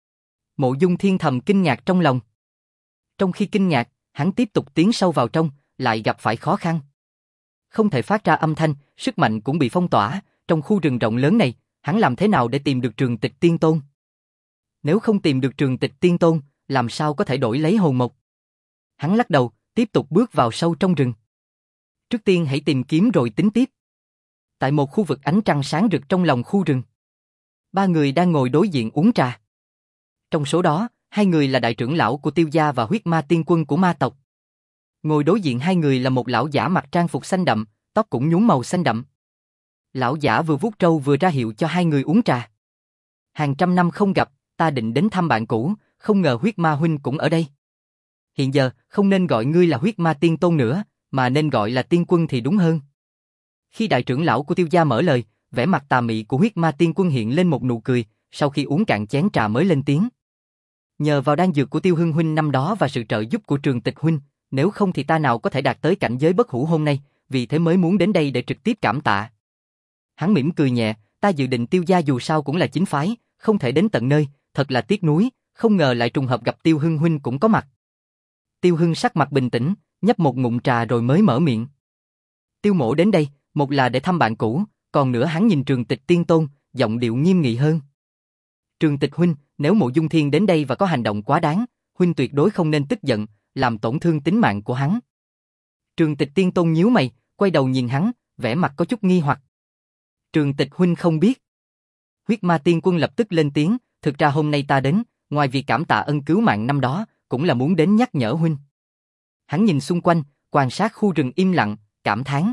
Mộ Dung Thiên thầm kinh ngạc trong lòng. Trong khi kinh ngạc, hắn tiếp tục tiến sâu vào trong, lại gặp phải khó khăn. Không thể phát ra âm thanh, sức mạnh cũng bị phong tỏa, trong khu rừng rộng lớn này, hắn làm thế nào để tìm được Trường Tịch Tiên Tôn? Nếu không tìm được Trường Tịch Tiên Tôn, làm sao có thể đổi lấy hồn mộc? Hắn lắc đầu, tiếp tục bước vào sâu trong rừng. Trước tiên hãy tìm kiếm rồi tính tiếp. Tại một khu vực ánh trăng sáng rực trong lòng khu rừng, ba người đang ngồi đối diện uống trà. Trong số đó, hai người là đại trưởng lão của Tiêu gia và Huyết Ma Tiên Quân của ma tộc. Ngồi đối diện hai người là một lão giả mặc trang phục xanh đậm, tóc cũng nhuốm màu xanh đậm. Lão giả vừa vuốt râu vừa ra hiệu cho hai người uống trà. Hàng trăm năm không gặp, ta định đến thăm bạn cũ, không ngờ Huyết Ma huynh cũng ở đây. Hiện giờ, không nên gọi ngươi là Huyết Ma Tiên Tôn nữa, mà nên gọi là Tiên Quân thì đúng hơn. Khi đại trưởng lão của Tiêu gia mở lời, vẻ mặt tà mị của Huyết Ma Tiên Quân hiện lên một nụ cười, sau khi uống cạn chén trà mới lên tiếng. Nhờ vào đan dược của Tiêu Hưng huynh năm đó và sự trợ giúp của Trường Tịch huynh, nếu không thì ta nào có thể đạt tới cảnh giới bất hủ hôm nay, vì thế mới muốn đến đây để trực tiếp cảm tạ. Hắn mỉm cười nhẹ, ta dự định Tiêu gia dù sao cũng là chính phái, không thể đến tận nơi, thật là tiếc nuối, không ngờ lại trùng hợp gặp Tiêu Hưng huynh cũng có mặt. Tiêu Hưng sắc mặt bình tĩnh, nhấp một ngụm trà rồi mới mở miệng. Tiêu mỗ đến đây, một là để thăm bạn cũ, còn nữa hắn nhìn Trường Tịch Tiên Tôn, giọng điệu nghiêm nghị hơn. Trường Tịch huynh, nếu Mộ Dung Thiên đến đây và có hành động quá đáng, huynh tuyệt đối không nên tức giận, làm tổn thương tính mạng của hắn. Trường Tịch Tiên Tôn nhíu mày, quay đầu nhìn hắn, vẻ mặt có chút nghi hoặc. Trường Tịch huynh không biết. Huyết Ma Tiên Quân lập tức lên tiếng, thực ra hôm nay ta đến, ngoài việc cảm tạ ân cứu mạng năm đó, cũng là muốn đến nhắc nhở huynh. Hắn nhìn xung quanh, quan sát khu rừng im lặng, cảm thán.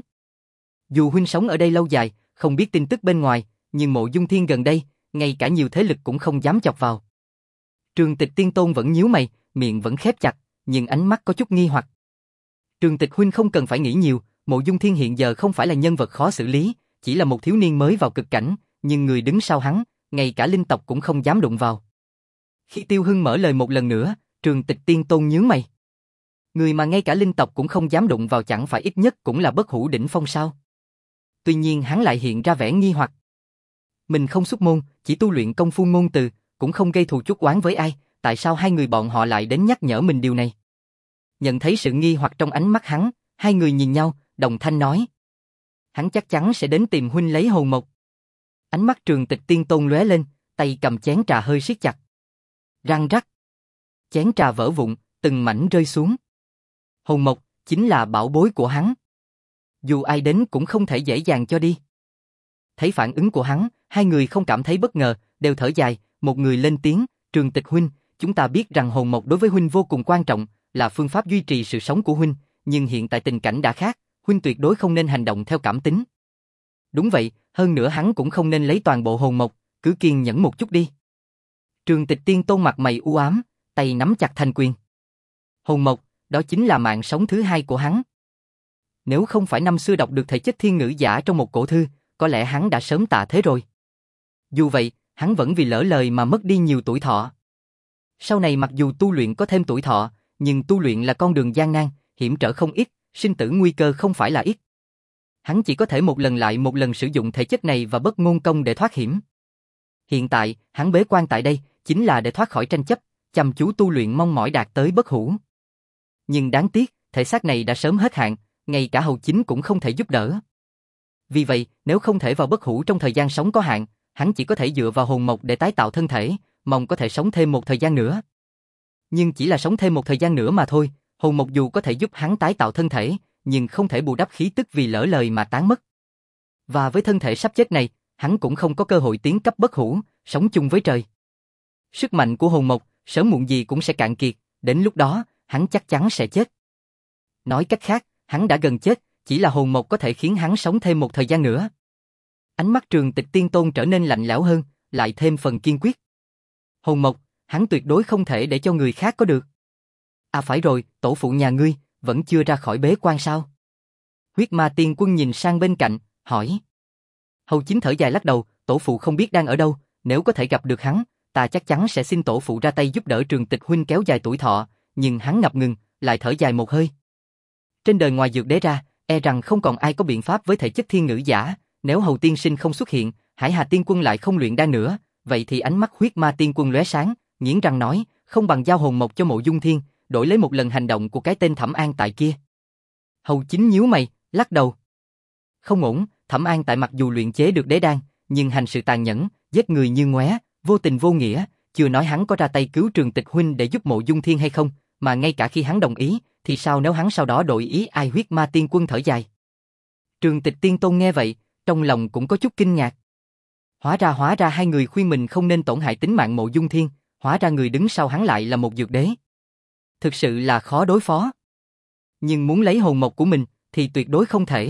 Dù huynh sống ở đây lâu dài, không biết tin tức bên ngoài, nhưng Mộ Dung Thiên gần đây, ngay cả nhiều thế lực cũng không dám chọc vào. Trường Tịch Tiên Tôn vẫn nhíu mày, miệng vẫn khép chặt, nhưng ánh mắt có chút nghi hoặc. Trường Tịch huynh không cần phải nghĩ nhiều, Mộ Dung Thiên hiện giờ không phải là nhân vật khó xử lý, chỉ là một thiếu niên mới vào cực cảnh, nhưng người đứng sau hắn, ngay cả linh tộc cũng không dám đụng vào. Khi Tiêu Hưng mở lời một lần nữa, Trường Tịch Tiên Tôn nhướng mày. Người mà ngay cả linh tộc cũng không dám đụng vào chẳng phải ít nhất cũng là bất hủ đỉnh phong sao? Tuy nhiên hắn lại hiện ra vẻ nghi hoặc. Mình không xuất môn, chỉ tu luyện công phu ngôn từ, cũng không gây thù chuốc oán với ai, tại sao hai người bọn họ lại đến nhắc nhở mình điều này? Nhận thấy sự nghi hoặc trong ánh mắt hắn, hai người nhìn nhau, đồng thanh nói. Hắn chắc chắn sẽ đến tìm huynh lấy hồn mộc. Ánh mắt Trường Tịch Tiên Tôn lóe lên, tay cầm chén trà hơi siết chặt. Răng rắc. Chén trà vỡ vụn, từng mảnh rơi xuống. Hồn mộc chính là bảo bối của hắn. Dù ai đến cũng không thể dễ dàng cho đi. Thấy phản ứng của hắn, hai người không cảm thấy bất ngờ, đều thở dài, một người lên tiếng, Trường Tịch huynh, chúng ta biết rằng hồn mộc đối với huynh vô cùng quan trọng, là phương pháp duy trì sự sống của huynh, nhưng hiện tại tình cảnh đã khác, huynh tuyệt đối không nên hành động theo cảm tính. Đúng vậy, hơn nữa hắn cũng không nên lấy toàn bộ hồn mộc, cứ kiên nhẫn một chút đi. Trường Tịch Tiên Tôn mặt mày u ám, tay nắm chặt thành quyền. Hồn mộc, đó chính là mạng sống thứ hai của hắn. Nếu không phải năm xưa đọc được thể chất thiên ngữ giả trong một cổ thư, có lẽ hắn đã sớm tạ thế rồi. Dù vậy, hắn vẫn vì lỡ lời mà mất đi nhiều tuổi thọ. Sau này mặc dù tu luyện có thêm tuổi thọ, nhưng tu luyện là con đường gian nan, hiểm trở không ít, sinh tử nguy cơ không phải là ít. Hắn chỉ có thể một lần lại một lần sử dụng thể chất này và bất ngôn công để thoát hiểm. Hiện tại, hắn bế quan tại đây, chính là để thoát khỏi tranh chấp, chăm chú tu luyện mong mỏi đạt tới bất hủ. Nhưng đáng tiếc, thể xác này đã sớm hết hạn, ngay cả hầu chính cũng không thể giúp đỡ. Vì vậy, nếu không thể vào bất hủ trong thời gian sống có hạn, hắn chỉ có thể dựa vào hồn mộc để tái tạo thân thể, mong có thể sống thêm một thời gian nữa. Nhưng chỉ là sống thêm một thời gian nữa mà thôi, hồn mộc dù có thể giúp hắn tái tạo thân thể, nhưng không thể bù đắp khí tức vì lỡ lời mà tán mất. Và với thân thể sắp chết này, hắn cũng không có cơ hội tiến cấp bất hủ, sống chung với trời. Sức mạnh của hồn mộc, sớm muộn gì cũng sẽ cạn kiệt, đến lúc đó, hắn chắc chắn sẽ chết. Nói cách khác, hắn đã gần chết, chỉ là hồn mộc có thể khiến hắn sống thêm một thời gian nữa. Ánh mắt Trường Tịch Tiên Tôn trở nên lạnh lẽo hơn, lại thêm phần kiên quyết. Hồn mộc, hắn tuyệt đối không thể để cho người khác có được. À phải rồi, tổ phụ nhà ngươi, vẫn chưa ra khỏi bế quan sao? Huyết Ma Tiên Quân nhìn sang bên cạnh, hỏi. Hầu chính thở dài lắc đầu, tổ phụ không biết đang ở đâu, nếu có thể gặp được hắn, ta chắc chắn sẽ xin tổ phụ ra tay giúp đỡ Trường Tịch huynh kéo dài tuổi thọ, nhưng hắn ngập ngừng, lại thở dài một hơi. Trên đời ngoài dược đế ra, e rằng không còn ai có biện pháp với thể chất thiên ngữ giả, nếu Hầu tiên sinh không xuất hiện, Hải Hà Tiên Quân lại không luyện đan nữa, vậy thì ánh mắt Huyết Ma Tiên Quân lóe sáng, nghiến răng nói, không bằng giao hồn mộc cho Mộ Dung Thiên, đổi lấy một lần hành động của cái tên Thẩm An tại kia. Hầu chính nhíu mày, lắc đầu. Không ổn, Thẩm An tại mặc dù luyện chế được đế đan, nhưng hành sự tàn nhẫn, giết người như ngoé, vô tình vô nghĩa, chưa nói hắn có ra tay cứu Trường Tịch huynh để giúp Mộ Dung Thiên hay không, mà ngay cả khi hắn đồng ý, thì sao nếu hắn sau đó đổi ý? Ai? Huyết Ma Tiên Quân thở dài. Trường Tịch Tiên Tôn nghe vậy, trong lòng cũng có chút kinh ngạc. Hóa ra hóa ra hai người khuyên mình không nên tổn hại tính mạng Mộ Dung Thiên, hóa ra người đứng sau hắn lại là một dược đế. Thực sự là khó đối phó. Nhưng muốn lấy hồn mộc của mình thì tuyệt đối không thể.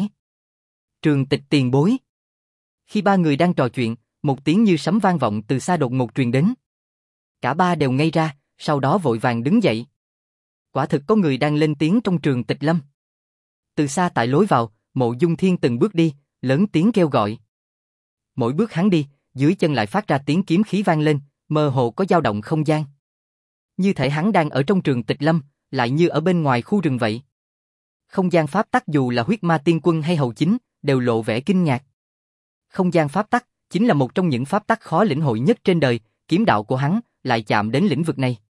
Trường Tịch tiền bối. Khi ba người đang trò chuyện, một tiếng như sấm vang vọng từ xa đột ngột truyền đến. Cả ba đều ngây ra, sau đó vội vàng đứng dậy. Quả thực có người đang lên tiếng trong Trường Tịch Lâm. Từ xa tại lối vào, Mộ Dung Thiên từng bước đi, lớn tiếng kêu gọi. Mỗi bước hắn đi, dưới chân lại phát ra tiếng kiếm khí vang lên, mơ hồ có dao động không gian. Như thể hắn đang ở trong Trường Tịch Lâm, lại như ở bên ngoài khu rừng vậy. Không gian pháp tắc dù là Huyết Ma Tiên Quân hay Hầu Chính, đều lộ vẻ kinh ngạc. Không gian pháp tắc chính là một trong những pháp tắc khó lĩnh hội nhất trên đời, kiếm đạo của hắn lại chạm đến lĩnh vực này.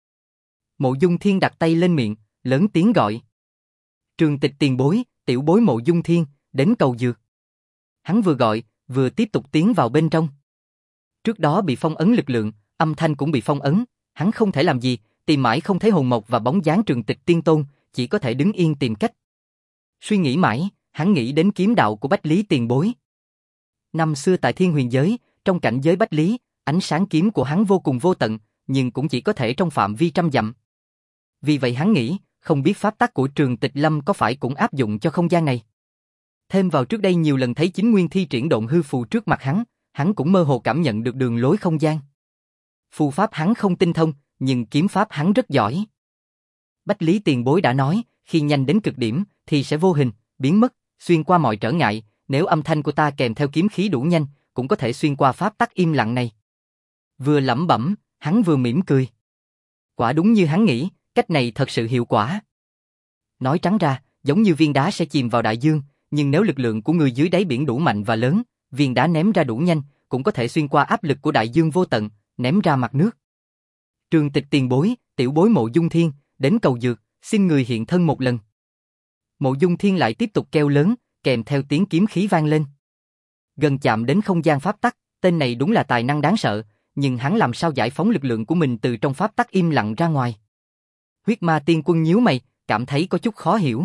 Mộ Dung Thiên đặt tay lên miệng, lớn tiếng gọi. Trường Tịch tiền bối, tiểu bối Mộ Dung Thiên, đến cầu dược. Hắn vừa gọi, vừa tiếp tục tiến vào bên trong. Trước đó bị phong ấn lực lượng, Âm thanh cũng bị phong ấn, hắn không thể làm gì, tìm mãi không thấy hồn mộc và bóng dáng Trường Tịch Tiên Tôn, chỉ có thể đứng yên tìm cách. Suy nghĩ mãi, hắn nghĩ đến kiếm đạo của Bách Lý tiền bối. Năm xưa tại Thiên Huyền giới, trong cảnh giới Bách Lý, ánh sáng kiếm của hắn vô cùng vô tận, nhưng cũng chỉ có thể trong phạm vi trăm dặm. Vì vậy hắn nghĩ, không biết pháp tắc của Trường Tịch Lâm có phải cũng áp dụng cho không gian này. Thêm vào trước đây nhiều lần thấy chính nguyên thi triển độn hư phù trước mặt hắn, hắn cũng mơ hồ cảm nhận được đường lối không gian. Phù pháp hắn không tinh thông, nhưng kiếm pháp hắn rất giỏi. Bách Lý tiền bối đã nói, khi nhanh đến cực điểm thì sẽ vô hình, biến mất, xuyên qua mọi trở ngại, nếu âm thanh của ta kèm theo kiếm khí đủ nhanh, cũng có thể xuyên qua pháp tắc im lặng này. Vừa lẩm bẩm, hắn vừa mỉm cười. Quả đúng như hắn nghĩ, cách này thật sự hiệu quả. Nói trắng ra, giống như viên đá sẽ chìm vào đại dương, nhưng nếu lực lượng của người dưới đáy biển đủ mạnh và lớn, viên đá ném ra đủ nhanh, cũng có thể xuyên qua áp lực của đại dương vô tận, ném ra mặt nước. Trường Tịch tiền bối, tiểu bối Mộ Dung Thiên, đến cầu dược, xin người hiện thân một lần. Mộ Dung Thiên lại tiếp tục kêu lớn, kèm theo tiếng kiếm khí vang lên. Gần chạm đến không gian pháp tắc, tên này đúng là tài năng đáng sợ, nhưng hắn làm sao giải phóng lực lượng của mình từ trong pháp tắc im lặng ra ngoài. Huyết Ma Tiên Quân nhíu mày, cảm thấy có chút khó hiểu.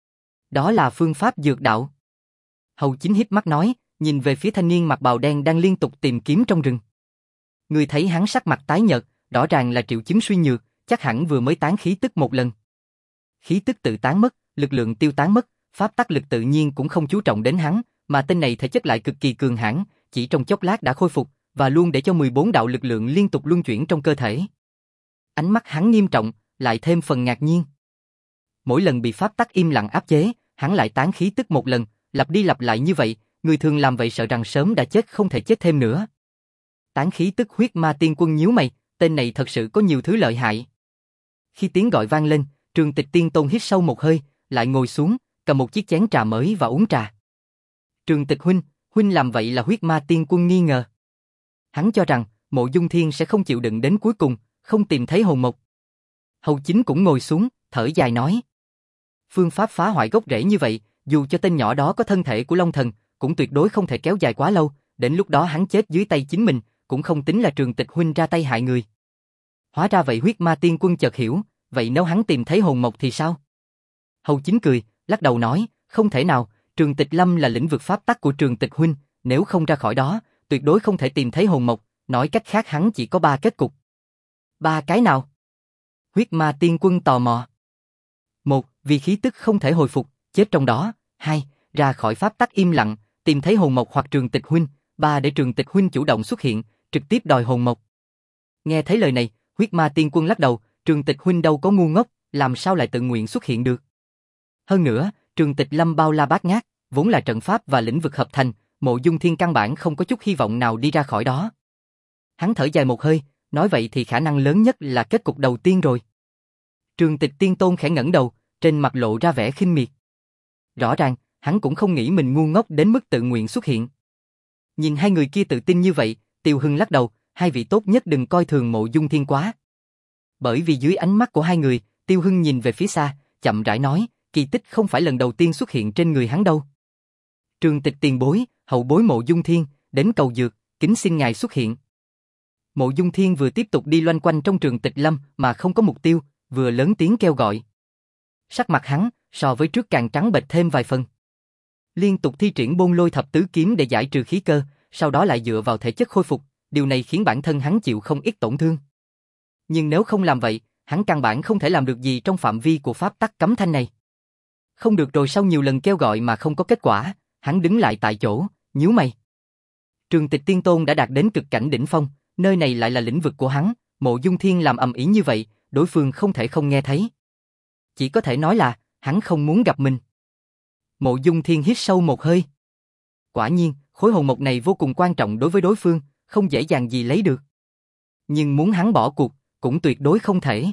Đó là phương pháp dược đạo. Hầu Chính híp mắt nói, nhìn về phía thanh niên mặc bào đen đang liên tục tìm kiếm trong rừng. Người thấy hắn sắc mặt tái nhợt, rõ ràng là triệu chứng suy nhược, chắc hẳn vừa mới tán khí tức một lần. Khí tức tự tán mất, lực lượng tiêu tán mất, pháp tắc lực tự nhiên cũng không chú trọng đến hắn, mà tên này thể chất lại cực kỳ cường hãn, chỉ trong chốc lát đã khôi phục, và luôn để cho mười bốn đạo lực lượng liên tục luân chuyển trong cơ thể. Ánh mắt hắn nghiêm trọng, lại thêm phần ngạc nhiên. Mỗi lần bị pháp tắc im lặng áp chế, hắn lại tán khí tức một lần, lặp đi lặp lại như vậy, người thường làm vậy sợ rằng sớm đã chết không thể chết thêm nữa. Tán khí tức Huyết Ma Tiên Quân nhíu mày, tên này thật sự có nhiều thứ lợi hại. Khi tiếng gọi vang lên, Trường Tịch Tiên Tôn hít sâu một hơi, lại ngồi xuống, cầm một chiếc chén trà mới và uống trà. Trường Tịch huynh, huynh làm vậy là Huyết Ma Tiên Quân nghi ngờ. Hắn cho rằng Mộ Dung Thiên sẽ không chịu đựng đến cuối cùng, không tìm thấy hồn mộc. Hầu Chính cũng ngồi xuống, thở dài nói. Phương pháp phá hoại gốc rễ như vậy, dù cho tên nhỏ đó có thân thể của Long Thần, cũng tuyệt đối không thể kéo dài quá lâu, đến lúc đó hắn chết dưới tay chính mình, cũng không tính là Trường Tịch huynh ra tay hại người. Hóa ra vậy. Huyết Ma Tiên Quân chợt hiểu, vậy nếu hắn tìm thấy hồn mộc thì sao? Hầu Chính cười, lắc đầu nói, không thể nào, Trường Tịch Lâm là lĩnh vực pháp tắc của Trường Tịch huynh, nếu không ra khỏi đó, tuyệt đối không thể tìm thấy hồn mộc, nói cách khác hắn chỉ có ba kết cục. Ba cái nào? Huyết Ma Tiên Quân tò mò. Một, vì khí tức không thể hồi phục, chết trong đó. Hai, ra khỏi pháp tắc im lặng, tìm thấy hồn mộc hoặc Trường Tịch huynh. Ba, để Trường Tịch huynh chủ động xuất hiện, trực tiếp đòi hồn mộc. Nghe thấy lời này, Huyết Ma Tiên Quân lắc đầu, Trường Tịch huynh đâu có ngu ngốc, làm sao lại tự nguyện xuất hiện được. Hơn nữa, Trường Tịch Lâm bao la bát ngát, vốn là trận pháp và lĩnh vực hợp thành, Mộ Dung Thiên căn bản không có chút hy vọng nào đi ra khỏi đó. Hắn thở dài một hơi, nói vậy thì khả năng lớn nhất là kết cục đầu tiên rồi. Trường Tịch Tiên Tôn khẽ ngẩng đầu, trên mặt lộ ra vẻ khinh miệt. Rõ ràng, hắn cũng không nghĩ mình ngu ngốc đến mức tự nguyện xuất hiện. Nhìn hai người kia tự tin như vậy, Tiêu Hưng lắc đầu, hai vị tốt nhất đừng coi thường Mộ Dung Thiên quá. Bởi vì dưới ánh mắt của hai người, Tiêu Hưng nhìn về phía xa, chậm rãi nói, kỳ tích không phải lần đầu tiên xuất hiện trên người hắn đâu. Trường Tịch tiền bối, hậu bối Mộ Dung Thiên, đến cầu dược, kính xin ngài xuất hiện. Mộ Dung Thiên vừa tiếp tục đi loanh quanh trong Trường Tịch Lâm mà không có mục tiêu, vừa lớn tiếng kêu gọi. Sắc mặt hắn so với trước càng trắng bệch thêm vài phần. Liên tục thi triển Bôn Lôi Thập Tứ Kiếm để giải trừ khí cơ, sau đó lại dựa vào thể chất khôi phục, điều này khiến bản thân hắn chịu không ít tổn thương. Nhưng nếu không làm vậy, hắn căn bản không thể làm được gì trong phạm vi của pháp tắc cấm thanh này. Không được rồi. Sau nhiều lần kêu gọi mà không có kết quả, hắn đứng lại tại chỗ, nhíu mày. Trường Tịch Tiên Tôn đã đạt đến cực cảnh đỉnh phong, nơi này lại là lĩnh vực của hắn, Mộ Dung Thiên làm ầm ĩ như vậy, đối phương không thể không nghe thấy. Chỉ có thể nói là, hắn không muốn gặp mình. Mộ Dung Thiên hít sâu một hơi. Quả nhiên, khối hồn mộc này vô cùng quan trọng đối với đối phương, không dễ dàng gì lấy được. Nhưng muốn hắn bỏ cuộc, cũng tuyệt đối không thể.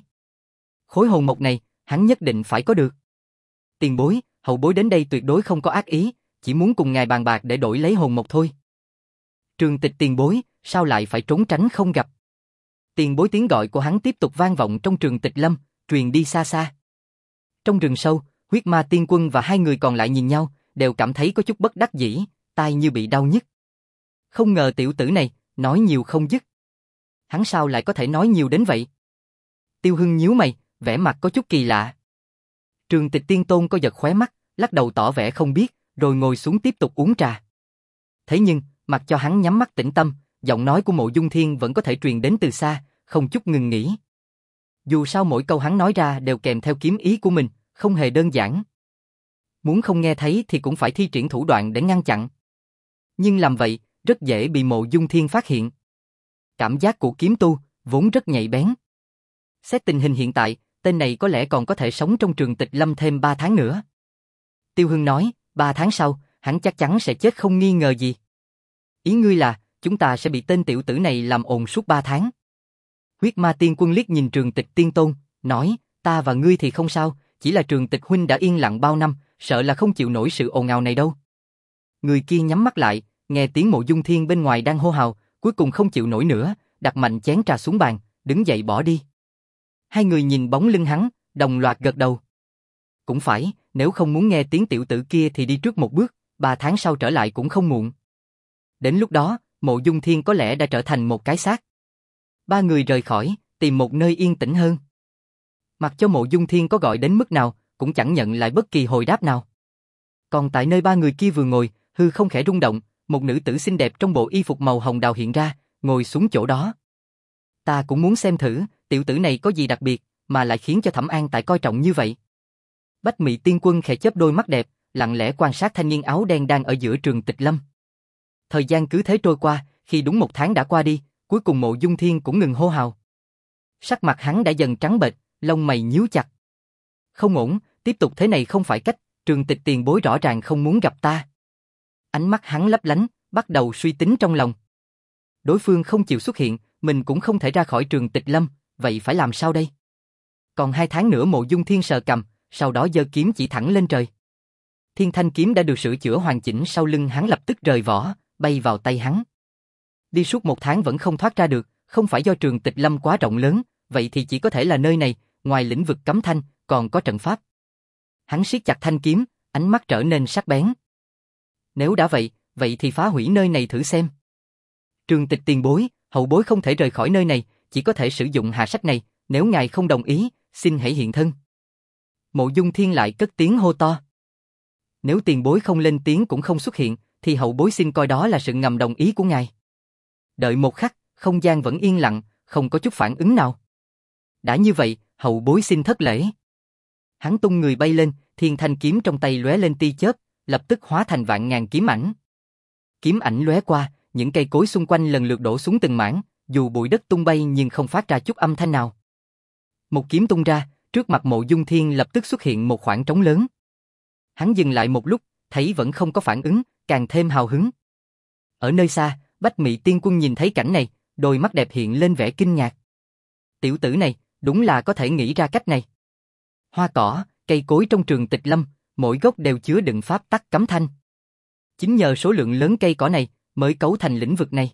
Khối hồn mộc này, hắn nhất định phải có được. Tiền bối, hậu bối đến đây tuyệt đối không có ác ý, chỉ muốn cùng ngài bàn bạc để đổi lấy hồn mộc thôi. Trường Tịch tiền bối, sao lại phải trốn tránh không gặp? Tiền bối tiếng gọi của hắn tiếp tục vang vọng trong Trường Tịch Lâm, truyền đi xa xa. Trong rừng sâu, Huyết Ma Tiên Quân và hai người còn lại nhìn nhau, đều cảm thấy có chút bất đắc dĩ, tai như bị đau nhức. Không ngờ tiểu tử này, nói nhiều không dứt. Hắn sao lại có thể nói nhiều đến vậy? Tiêu Hưng nhíu mày, vẻ mặt có chút kỳ lạ. Trường Tịch Tiên Tôn có giật khóe mắt, lắc đầu tỏ vẻ không biết, rồi ngồi xuống tiếp tục uống trà. Thế nhưng, mặc cho hắn nhắm mắt tĩnh tâm, giọng nói của Mộ Dung Thiên vẫn có thể truyền đến từ xa, không chút ngừng nghỉ. Dù sao mỗi câu hắn nói ra đều kèm theo kiếm ý của mình, không hề đơn giản. Muốn không nghe thấy thì cũng phải thi triển thủ đoạn để ngăn chặn. Nhưng làm vậy, rất dễ bị Mộ Dung Thiên phát hiện. Cảm giác của kiếm tu, vốn rất nhạy bén. Xét tình hình hiện tại, tên này có lẽ còn có thể sống trong Trường Tịch Lâm thêm ba tháng nữa. Tiêu Hưng nói, ba tháng sau, hắn chắc chắn sẽ chết không nghi ngờ gì. Ý ngươi là, chúng ta sẽ bị tên tiểu tử này làm ồn suốt ba tháng. Huyết Ma Tiên Quân liếc nhìn Trường Tịch Tiên Tôn, nói, ta và ngươi thì không sao, chỉ là Trường Tịch huynh đã yên lặng bao năm, sợ là không chịu nổi sự ồn ào này đâu. Người kia nhắm mắt lại, nghe tiếng Mộ Dung Thiên bên ngoài đang hô hào, cuối cùng không chịu nổi nữa, đặt mạnh chén trà xuống bàn, đứng dậy bỏ đi. Hai người nhìn bóng lưng hắn, đồng loạt gật đầu. Cũng phải, nếu không muốn nghe tiếng tiểu tử kia thì đi trước một bước, ba tháng sau trở lại cũng không muộn. Đến lúc đó, Mộ Dung Thiên có lẽ đã trở thành một cái xác. Ba người rời khỏi, tìm một nơi yên tĩnh hơn. Mặc cho Mộ Dung Thiên có gọi đến mức nào, cũng chẳng nhận lại bất kỳ hồi đáp nào. Còn tại nơi ba người kia vừa ngồi, hư không khẽ rung động, một nữ tử xinh đẹp trong bộ y phục màu hồng đào hiện ra, ngồi xuống chỗ đó. Ta cũng muốn xem thử, tiểu tử này có gì đặc biệt, mà lại khiến cho Thẩm An Tại coi trọng như vậy. Bách Mị Tiên Quân khẽ chớp đôi mắt đẹp, lặng lẽ quan sát thanh niên áo đen đang ở giữa Trường Tịch Lâm. Thời gian cứ thế trôi qua, khi đúng một tháng đã qua đi, cuối cùng Mộ Dung Thiên cũng ngừng hô hào. Sắc mặt hắn đã dần trắng bệch, lông mày nhíu chặt. Không ổn, tiếp tục thế này không phải cách, Trường Tịch tiền bối rõ ràng không muốn gặp ta. Ánh mắt hắn lấp lánh, bắt đầu suy tính trong lòng. Đối phương không chịu xuất hiện, mình cũng không thể ra khỏi Trường Tịch Lâm, vậy phải làm sao đây? Còn hai tháng nữa Mộ Dung Thiên sờ cằm, sau đó giơ kiếm chỉ thẳng lên trời. Thiên Thanh kiếm đã được sửa chữa hoàn chỉnh sau lưng hắn lập tức rời vỏ, bay vào tay hắn. Đi suốt một tháng vẫn không thoát ra được, không phải do Trường Tịch Lâm quá rộng lớn, vậy thì chỉ có thể là nơi này, ngoài lĩnh vực cấm thanh, còn có trận pháp. Hắn siết chặt thanh kiếm, ánh mắt trở nên sắc bén. Nếu đã vậy, vậy thì phá hủy nơi này thử xem. Trường Tịch tiền bối, hậu bối không thể rời khỏi nơi này, chỉ có thể sử dụng hạ sách này, nếu ngài không đồng ý, xin hãy hiện thân. Mộ Dung Thiên lại cất tiếng hô to. Nếu tiền bối không lên tiếng cũng không xuất hiện, thì hậu bối xin coi đó là sự ngầm đồng ý của ngài. Đợi một khắc, không gian vẫn yên lặng, không có chút phản ứng nào. Đã như vậy, hậu bối xin thất lễ. Hắn tung người bay lên, thiên thanh kiếm trong tay lóe lên tia chớp, lập tức hóa thành vạn ngàn kiếm ảnh. Kiếm ảnh lóe qua, những cây cối xung quanh lần lượt đổ xuống từng mảng, dù bụi đất tung bay nhưng không phát ra chút âm thanh nào. Một kiếm tung ra, trước mặt Mộ Dung Thiên lập tức xuất hiện một khoảng trống lớn. Hắn dừng lại một lúc, thấy vẫn không có phản ứng, càng thêm hào hứng. Ở nơi xa, Bách Mị Tiên Quân nhìn thấy cảnh này, đôi mắt đẹp hiện lên vẻ kinh ngạc. Tiểu tử này, đúng là có thể nghĩ ra cách này. Hoa cỏ, cây cối trong Trường Tịch Lâm, mỗi gốc đều chứa đựng pháp tắc cấm thanh. Chính nhờ số lượng lớn cây cỏ này, mới cấu thành lĩnh vực này.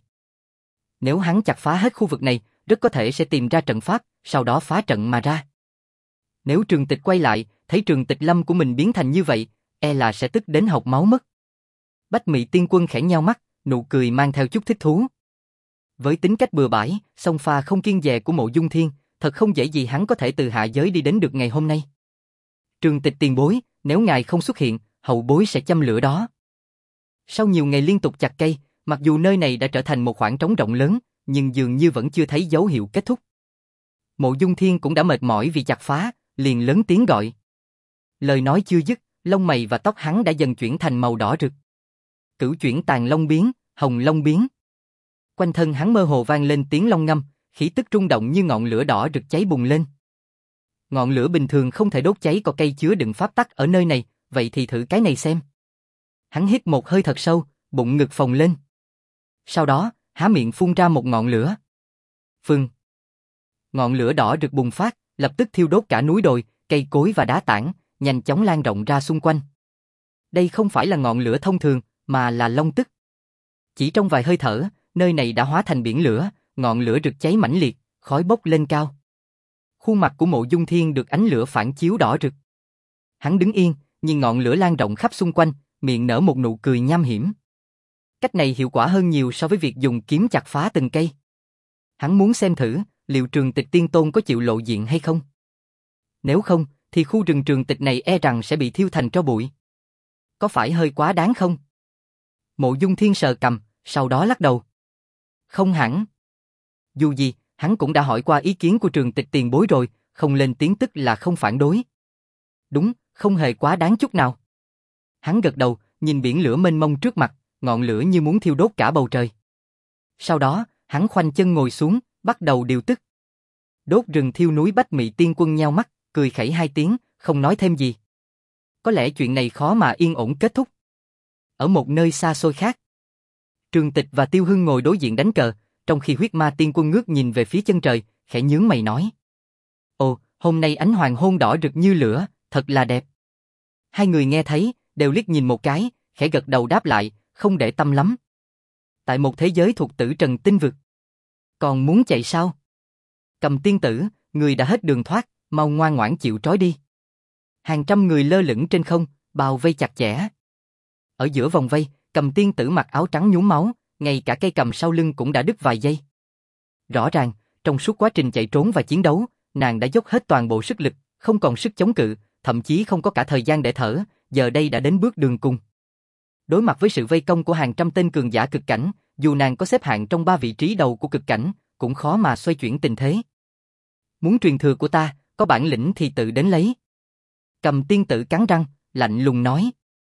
Nếu hắn chặt phá hết khu vực này, rất có thể sẽ tìm ra trận pháp, sau đó phá trận mà ra. Nếu Trường Tịch quay lại, thấy Trường Tịch Lâm của mình biến thành như vậy, e là sẽ tức đến hộc máu mất. Bách Mị Tiên Quân khẽ nhao mắt, nụ cười mang theo chút thích thú. Với tính cách bừa bãi, xông pha không kiêng dè của Mộ Dung Thiên, thật không dễ gì hắn có thể từ hạ giới đi đến được ngày hôm nay. Trường Tịch tiền bối, nếu ngài không xuất hiện, hậu bối sẽ châm lửa đó. Sau nhiều ngày liên tục chặt cây, mặc dù nơi này đã trở thành một khoảng trống rộng lớn, nhưng dường như vẫn chưa thấy dấu hiệu kết thúc. Mộ Dung Thiên cũng đã mệt mỏi vì chặt phá, liền lớn tiếng gọi. Lời nói chưa dứt, lông mày và tóc hắn đã dần chuyển thành màu đỏ rực. Cửu chuyển tàn long biến, hồng long biến. Quanh thân hắn mơ hồ vang lên tiếng long ngâm, khí tức rung động như ngọn lửa đỏ rực cháy bùng lên. Ngọn lửa bình thường không thể đốt cháy có cây chứa đựng pháp tắc ở nơi này, vậy thì thử cái này xem. Hắn hít một hơi thật sâu, bụng ngực phồng lên. Sau đó, há miệng phun ra một ngọn lửa. Phừng. Ngọn lửa đỏ rực bùng phát, lập tức thiêu đốt cả núi đồi, cây cối và đá tảng, nhanh chóng lan rộng ra xung quanh. Đây không phải là ngọn lửa thông thường, mà là long tức. Chỉ trong vài hơi thở, nơi này đã hóa thành biển lửa, ngọn lửa rực cháy mãnh liệt, khói bốc lên cao. Khuôn mặt của Mộ Dung Thiên được ánh lửa phản chiếu đỏ rực. Hắn đứng yên, nhìn ngọn lửa lan rộng khắp xung quanh, miệng nở một nụ cười nham hiểm. Cách này hiệu quả hơn nhiều so với việc dùng kiếm chặt phá từng cây. Hắn muốn xem thử, liệu Trường Tịch Tiên Tôn có chịu lộ diện hay không? Nếu không, thì khu rừng Trường Tịch này e rằng sẽ bị thiêu thành tro bụi. Có phải hơi quá đáng không? Mộ Dung Thiên sờ cằm, sau đó lắc đầu. Không hẳn. Dù gì, hắn cũng đã hỏi qua ý kiến của Trường Tịch tiền bối rồi, không lên tiếng tức là không phản đối. Đúng, không hề quá đáng chút nào. Hắn gật đầu, nhìn biển lửa mênh mông trước mặt, ngọn lửa như muốn thiêu đốt cả bầu trời. Sau đó, hắn khoanh chân ngồi xuống, bắt đầu điều tức. Đốt rừng thiêu núi Bách Mị Tiên Quân nheo mắt, cười khẩy hai tiếng, không nói thêm gì. Có lẽ chuyện này khó mà yên ổn kết thúc. Ở một nơi xa xôi khác, Trường Tịch và Tiêu Hưng ngồi đối diện đánh cờ, trong khi Huyết Ma Tiên Quân ngước nhìn về phía chân trời, khẽ nhướng mày nói. Ồ, hôm nay ánh hoàng hôn đỏ rực như lửa, thật là đẹp. Hai người nghe thấy, đều liếc nhìn một cái, khẽ gật đầu đáp lại, không để tâm lắm. Tại một thế giới thuộc tử trần tinh vực. Còn muốn chạy sao? Cầm tiên tử, người đã hết đường thoát, mau ngoan ngoãn chịu trói đi. Hàng trăm người lơ lửng trên không, bao vây chặt chẽ. Ở giữa vòng vây, Cầm tiên tử mặc áo trắng nhuốm máu, ngay cả cây cầm sau lưng cũng đã đứt vài giây. Rõ ràng, trong suốt quá trình chạy trốn và chiến đấu, nàng đã dốc hết toàn bộ sức lực, không còn sức chống cự, thậm chí không có cả thời gian để thở, giờ đây đã đến bước đường cùng. Đối mặt với sự vây công của hàng trăm tên cường giả cực cảnh, dù nàng có xếp hạng trong ba vị trí đầu của cực cảnh, cũng khó mà xoay chuyển tình thế. Muốn truyền thừa của ta, có bản lĩnh thì tự đến lấy. Cầm tiên tử cắn răng, lạnh lùng nói.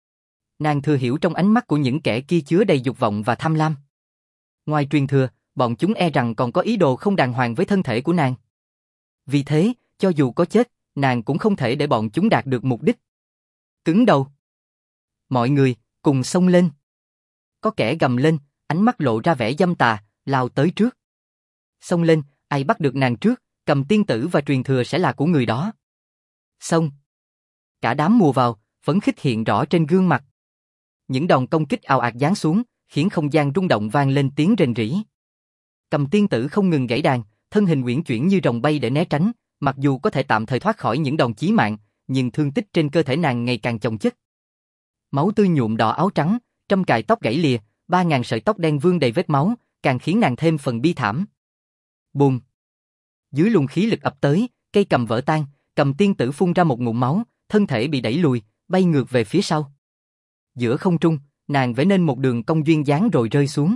Nàng thừa hiểu trong ánh mắt của những kẻ kia chứa đầy dục vọng và tham lam. Ngoài truyền thừa, bọn chúng e rằng còn có ý đồ không đàng hoàng với thân thể của nàng. Vì thế, cho dù có chết, nàng cũng không thể để bọn chúng đạt được mục đích. Cứng đầu. Mọi người, cùng xông lên. Có kẻ gầm lên, ánh mắt lộ ra vẻ dâm tà, lao tới trước. Xông lên, ai bắt được nàng trước, Cầm tiên tử và truyền thừa sẽ là của người đó. Xông. Cả đám mùa vào, phấn khích hiện rõ trên gương mặt. Những đòn công kích ào ạt giáng xuống, khiến không gian rung động vang lên tiếng rền rỉ. Cầm tiên tử không ngừng gãy đàn, thân hình uyển chuyển như rồng bay để né tránh, mặc dù có thể tạm thời thoát khỏi những đòn chí mạng, nhưng thương tích trên cơ thể nàng ngày càng chồng chất. Máu tươi nhuộm đỏ áo trắng, trăm cài tóc gãy lìa, ba ngàn sợi tóc đen vương đầy vết máu, càng khiến nàng thêm phần bi thảm. Bùm! Dưới luồng khí lực ập tới, cây cầm vỡ tan, Cầm tiên tử phun ra một ngụm máu, thân thể bị đẩy lùi, bay ngược về phía sau. Giữa không trung, nàng vẽ nên một đường cong duyên dáng rồi rơi xuống.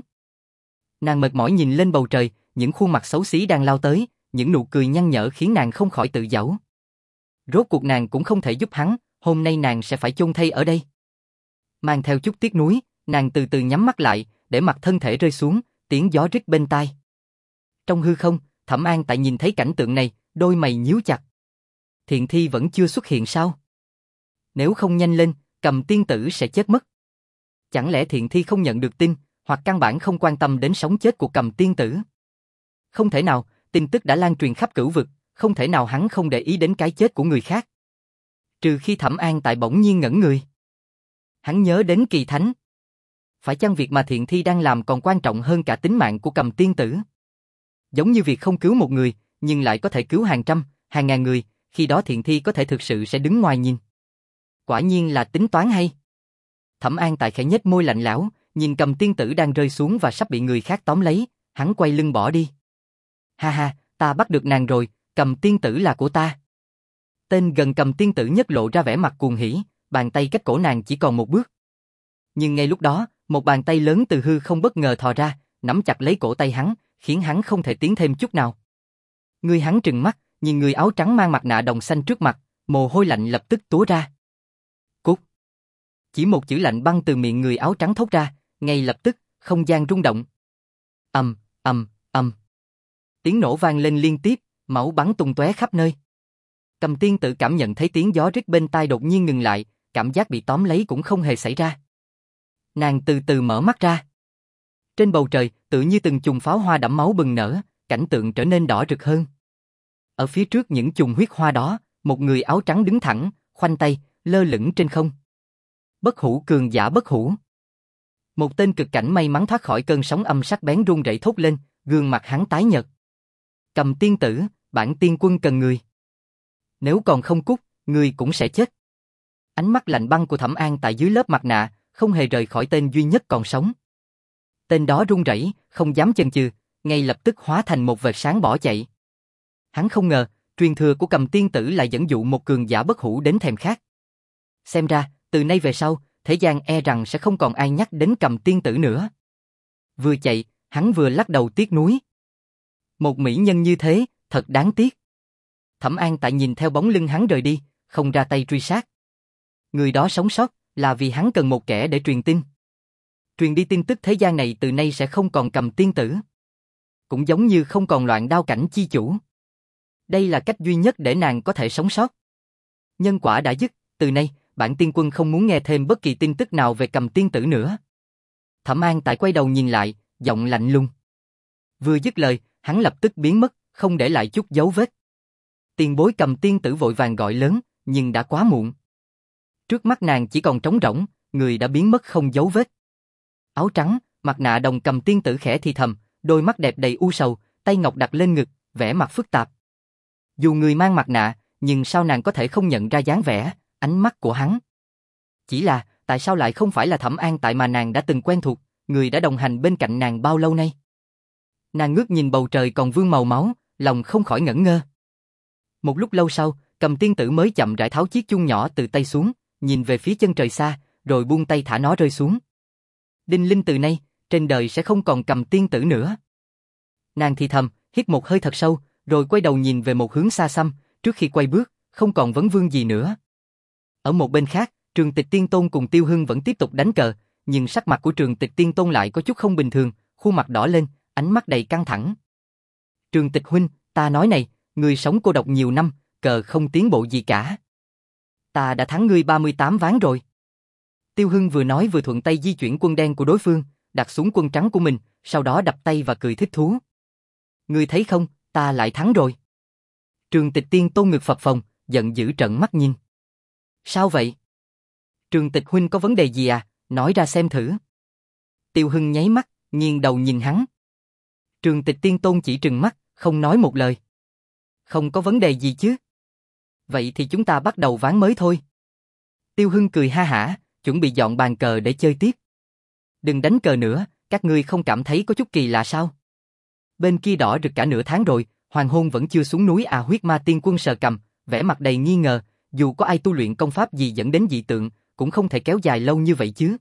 Nàng mệt mỏi nhìn lên bầu trời, những khuôn mặt xấu xí đang lao tới, những nụ cười nhăn nhở khiến nàng không khỏi tự giễu. Rốt cuộc nàng cũng không thể giúp hắn, hôm nay nàng sẽ phải chôn thây ở đây. Mang theo chút tiếc nuối, nàng từ từ nhắm mắt lại, để mặc thân thể rơi xuống, tiếng gió rít bên tai. Trong hư không, Thẩm An tại nhìn thấy cảnh tượng này, đôi mày nhíu chặt. Thiện thi vẫn chưa xuất hiện sao? Nếu không nhanh lên, Cầm tiên tử sẽ chết mất. Chẳng lẽ thiện thi không nhận được tin, hoặc căn bản không quan tâm đến sống chết của Cầm tiên tử? Không thể nào, tin tức đã lan truyền khắp cửu vực, không thể nào hắn không để ý đến cái chết của người khác. Trừ khi Thẩm An tại bỗng nhiên ngẩn người. Hắn nhớ đến Kỳ Thánh. Phải chăng việc mà thiện thi đang làm còn quan trọng hơn cả tính mạng của Cầm tiên tử? Giống như việc không cứu một người, nhưng lại có thể cứu hàng trăm, hàng ngàn người, khi đó thiện thi có thể thực sự sẽ đứng ngoài nhìn. Quả nhiên là tính toán hay. Thẩm An tại khẽ nhếch môi lạnh lẽo, nhìn Cầm tiên tử đang rơi xuống và sắp bị người khác tóm lấy, hắn quay lưng bỏ đi. Ha ha, ta bắt được nàng rồi, Cầm tiên tử là của ta. Tên gần Cầm tiên tử nhất lộ ra vẻ mặt cuồng hỉ, bàn tay cách cổ nàng chỉ còn một bước. Nhưng ngay lúc đó, một bàn tay lớn từ hư không bất ngờ thò ra, nắm chặt lấy cổ tay hắn, khiến hắn không thể tiến thêm chút nào. Người hắn trừng mắt, nhìn người áo trắng mang mặt nạ đồng xanh trước mặt, mồ hôi lạnh lập tức túa ra. Cút! Chỉ một chữ lạnh băng từ miệng người áo trắng thốt ra, ngay lập tức, không gian rung động. Ầm, ầm, ầm. Tiếng nổ vang lên liên tiếp, máu bắn tung tóe khắp nơi. Cầm tiên tử cảm nhận thấy tiếng gió rít bên tai đột nhiên ngừng lại, cảm giác bị tóm lấy cũng không hề xảy ra. Nàng từ từ mở mắt ra. Trên bầu trời, tự như từng chùm pháo hoa đẫm máu bừng nở, cảnh tượng trở nên đỏ rực hơn. Ở phía trước những chùm huyết hoa đó, một người áo trắng đứng thẳng, khoanh tay, lơ lửng trên không. Bất hủ cường giả bất hủ. Một tên cực cảnh may mắn thoát khỏi cơn sóng âm sắc bén run rẩy thốt lên, gương mặt hắn tái nhợt. Cầm tiên tử, bản tiên quân cần người. Nếu còn không cút, người cũng sẽ chết. Ánh mắt lạnh băng của Thẩm An tại dưới lớp mặt nạ, không hề rời khỏi tên duy nhất còn sống. Tên đó run rẩy, không dám chần chừ, ngay lập tức hóa thành một vệt sáng bỏ chạy. Hắn không ngờ, truyền thừa của Cầm Tiên Tử lại dẫn dụ một cường giả bất hủ đến thèm khát. Xem ra, từ nay về sau, thế gian e rằng sẽ không còn ai nhắc đến Cầm Tiên Tử nữa. Vừa chạy, hắn vừa lắc đầu tiếc nuối. Một mỹ nhân như thế, thật đáng tiếc. Thẩm An Tại nhìn theo bóng lưng hắn rời đi, không ra tay truy sát. Người đó sống sót, là vì hắn cần một kẻ để truyền tin. Truyền đi tin tức thế gian này từ nay sẽ không còn Cầm Tiên Tử. Cũng giống như không còn Loạn Đao Cảnh chi chủ. Đây là cách duy nhất để nàng có thể sống sót. Nhân quả đã dứt, từ nay, bản tiên quân không muốn nghe thêm bất kỳ tin tức nào về Cầm Tiên Tử nữa. Thẩm An Tại quay đầu nhìn lại, giọng lạnh lùng. Vừa dứt lời, hắn lập tức biến mất, không để lại chút dấu vết. Tiền bối Cầm Tiên Tử vội vàng gọi lớn, nhưng đã quá muộn. Trước mắt nàng chỉ còn trống rỗng, người đã biến mất không dấu vết. Áo trắng, mặt nạ đồng Cầm Tiên Tử khẽ thì thầm, đôi mắt đẹp đầy u sầu, tay ngọc đặt lên ngực, vẻ mặt phức tạp. Dù người mang mặt nạ, nhưng sao nàng có thể không nhận ra dáng vẻ, ánh mắt của hắn? Chỉ là, tại sao lại không phải là Thẩm An Tại mà nàng đã từng quen thuộc, người đã đồng hành bên cạnh nàng bao lâu nay? Nàng ngước nhìn bầu trời còn vương màu máu, lòng không khỏi ngẩn ngơ. Một lúc lâu sau, Cầm Tiên Tử mới chậm rãi tháo chiếc chuông nhỏ từ tay xuống, nhìn về phía chân trời xa, rồi buông tay thả nó rơi xuống. Đinh linh từ nay, trên đời sẽ không còn Cầm Tiên Tử nữa. Nàng thì thầm, hít một hơi thật sâu, rồi quay đầu nhìn về một hướng xa xăm, trước khi quay bước, không còn vấn vương gì nữa. Ở một bên khác, Trường Tịch Tiên Tôn cùng Tiêu Hưng vẫn tiếp tục đánh cờ, nhưng sắc mặt của Trường Tịch Tiên Tôn lại có chút không bình thường, khuôn mặt đỏ lên, ánh mắt đầy căng thẳng. Trường Tịch huynh, ta nói này, ngươi sống cô độc nhiều năm, cờ không tiến bộ gì cả. Ta đã thắng ngươi ba mươi tám ván rồi. Tiêu Hưng vừa nói vừa thuận tay di chuyển quân đen của đối phương, đặt xuống quân trắng của mình, sau đó đập tay và cười thích thú. Ngươi thấy không, ta lại thắng rồi. Trường Tịch Tiên Tôn ngực phập phồng, giận dữ trợn mắt nhìn. Sao vậy? Trường Tịch huynh có vấn đề gì à, nói ra xem thử. Tiêu Hưng nháy mắt, nghiêng đầu nhìn hắn. Trường Tịch Tiên Tôn chỉ trừng mắt, không nói một lời. Không có vấn đề gì chứ? Vậy thì chúng ta bắt đầu ván mới thôi. Tiêu Hưng cười ha hả, chuẩn bị dọn bàn cờ để chơi tiếp. Đừng đánh cờ nữa, các ngươi không cảm thấy có chút kỳ lạ sao? Bên kia đỏ rực cả nửa tháng rồi, hoàng hôn vẫn chưa xuống núi à? Huyết Ma Tiên Quân sờ cằm, vẻ mặt đầy nghi ngờ, dù có ai tu luyện công pháp gì dẫn đến dị tượng, cũng không thể kéo dài lâu như vậy chứ.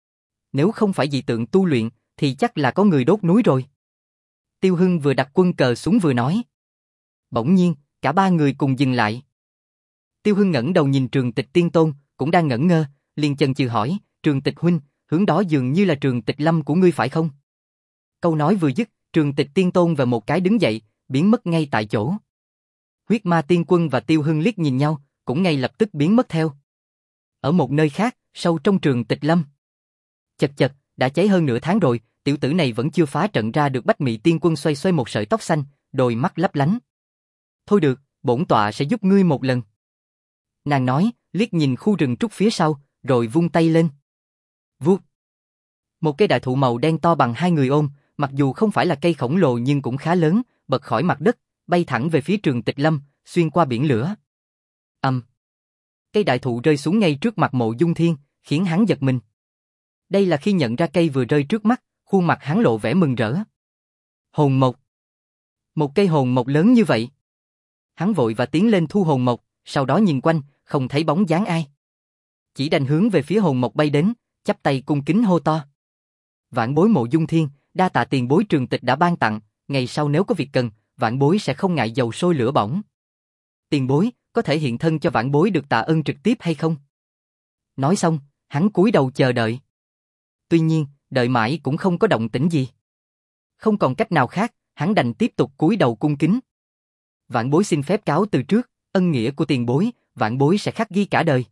Nếu không phải dị tượng tu luyện, thì chắc là có người đốt núi rồi. Tiêu Hưng vừa đặt quân cờ xuống vừa nói. Bỗng nhiên, cả ba người cùng dừng lại. Tiêu Hưng ngẩng đầu nhìn Trường Tịch Tiên Tôn, cũng đang ngẩn ngơ, liền chần chừ hỏi, Trường Tịch huynh, hướng đó dường như là Trường Tịch Lâm của ngươi phải không? Câu nói vừa dứt, Trường Tịch Tiên Tôn về một cái đứng dậy, biến mất ngay tại chỗ. Huyết Ma Tiên Quân và Tiêu Hưng liếc nhìn nhau, cũng ngay lập tức biến mất theo. Ở một nơi khác, sâu trong Trường Tịch Lâm. Chật chật, đã cháy hơn nửa tháng rồi, tiểu tử này vẫn chưa phá trận ra được. Bách Mị Tiên Quân xoay xoay một sợi tóc xanh, đôi mắt lấp lánh. Thôi được, bổn tọa sẽ giúp ngươi một lần. Nàng nói, liếc nhìn khu rừng trúc phía sau, rồi vung tay lên. Vuốt. Một cây đại thụ màu đen to bằng hai người ôm, mặc dù không phải là cây khổng lồ nhưng cũng khá lớn, bật khỏi mặt đất, bay thẳng về phía Trường Tịch Lâm, xuyên qua biển lửa. Ầm. Um. Cây đại thụ rơi xuống ngay trước mặt Mộ Dung Thiên, khiến hắn giật mình. Đây là khi nhận ra cây vừa rơi trước mắt, khuôn mặt hắn lộ vẻ mừng rỡ. Hồn mộc. Một cây hồn mộc lớn như vậy. Hắn vội và tiến lên thu hồn mộc, sau đó nhìn quanh, không thấy bóng dáng ai. Chỉ đành hướng về phía hồn mộc bay đến, chắp tay cung kính hô to. Vãn bối Mộ Dung Thiên, đa tạ tiền bối Trường Tịch đã ban tặng, ngày sau nếu có việc cần, vãn bối sẽ không ngại dầu sôi lửa bỏng. Tiền bối, có thể hiện thân cho vãn bối được tạ ơn trực tiếp hay không? Nói xong, hắn cúi đầu chờ đợi. Tuy nhiên, đợi mãi cũng không có động tĩnh gì. Không còn cách nào khác, hắn đành tiếp tục cúi đầu cung kính. Vãn bối xin phép cáo từ trước, ân nghĩa của tiền bối, vãn bối sẽ khắc ghi cả đời.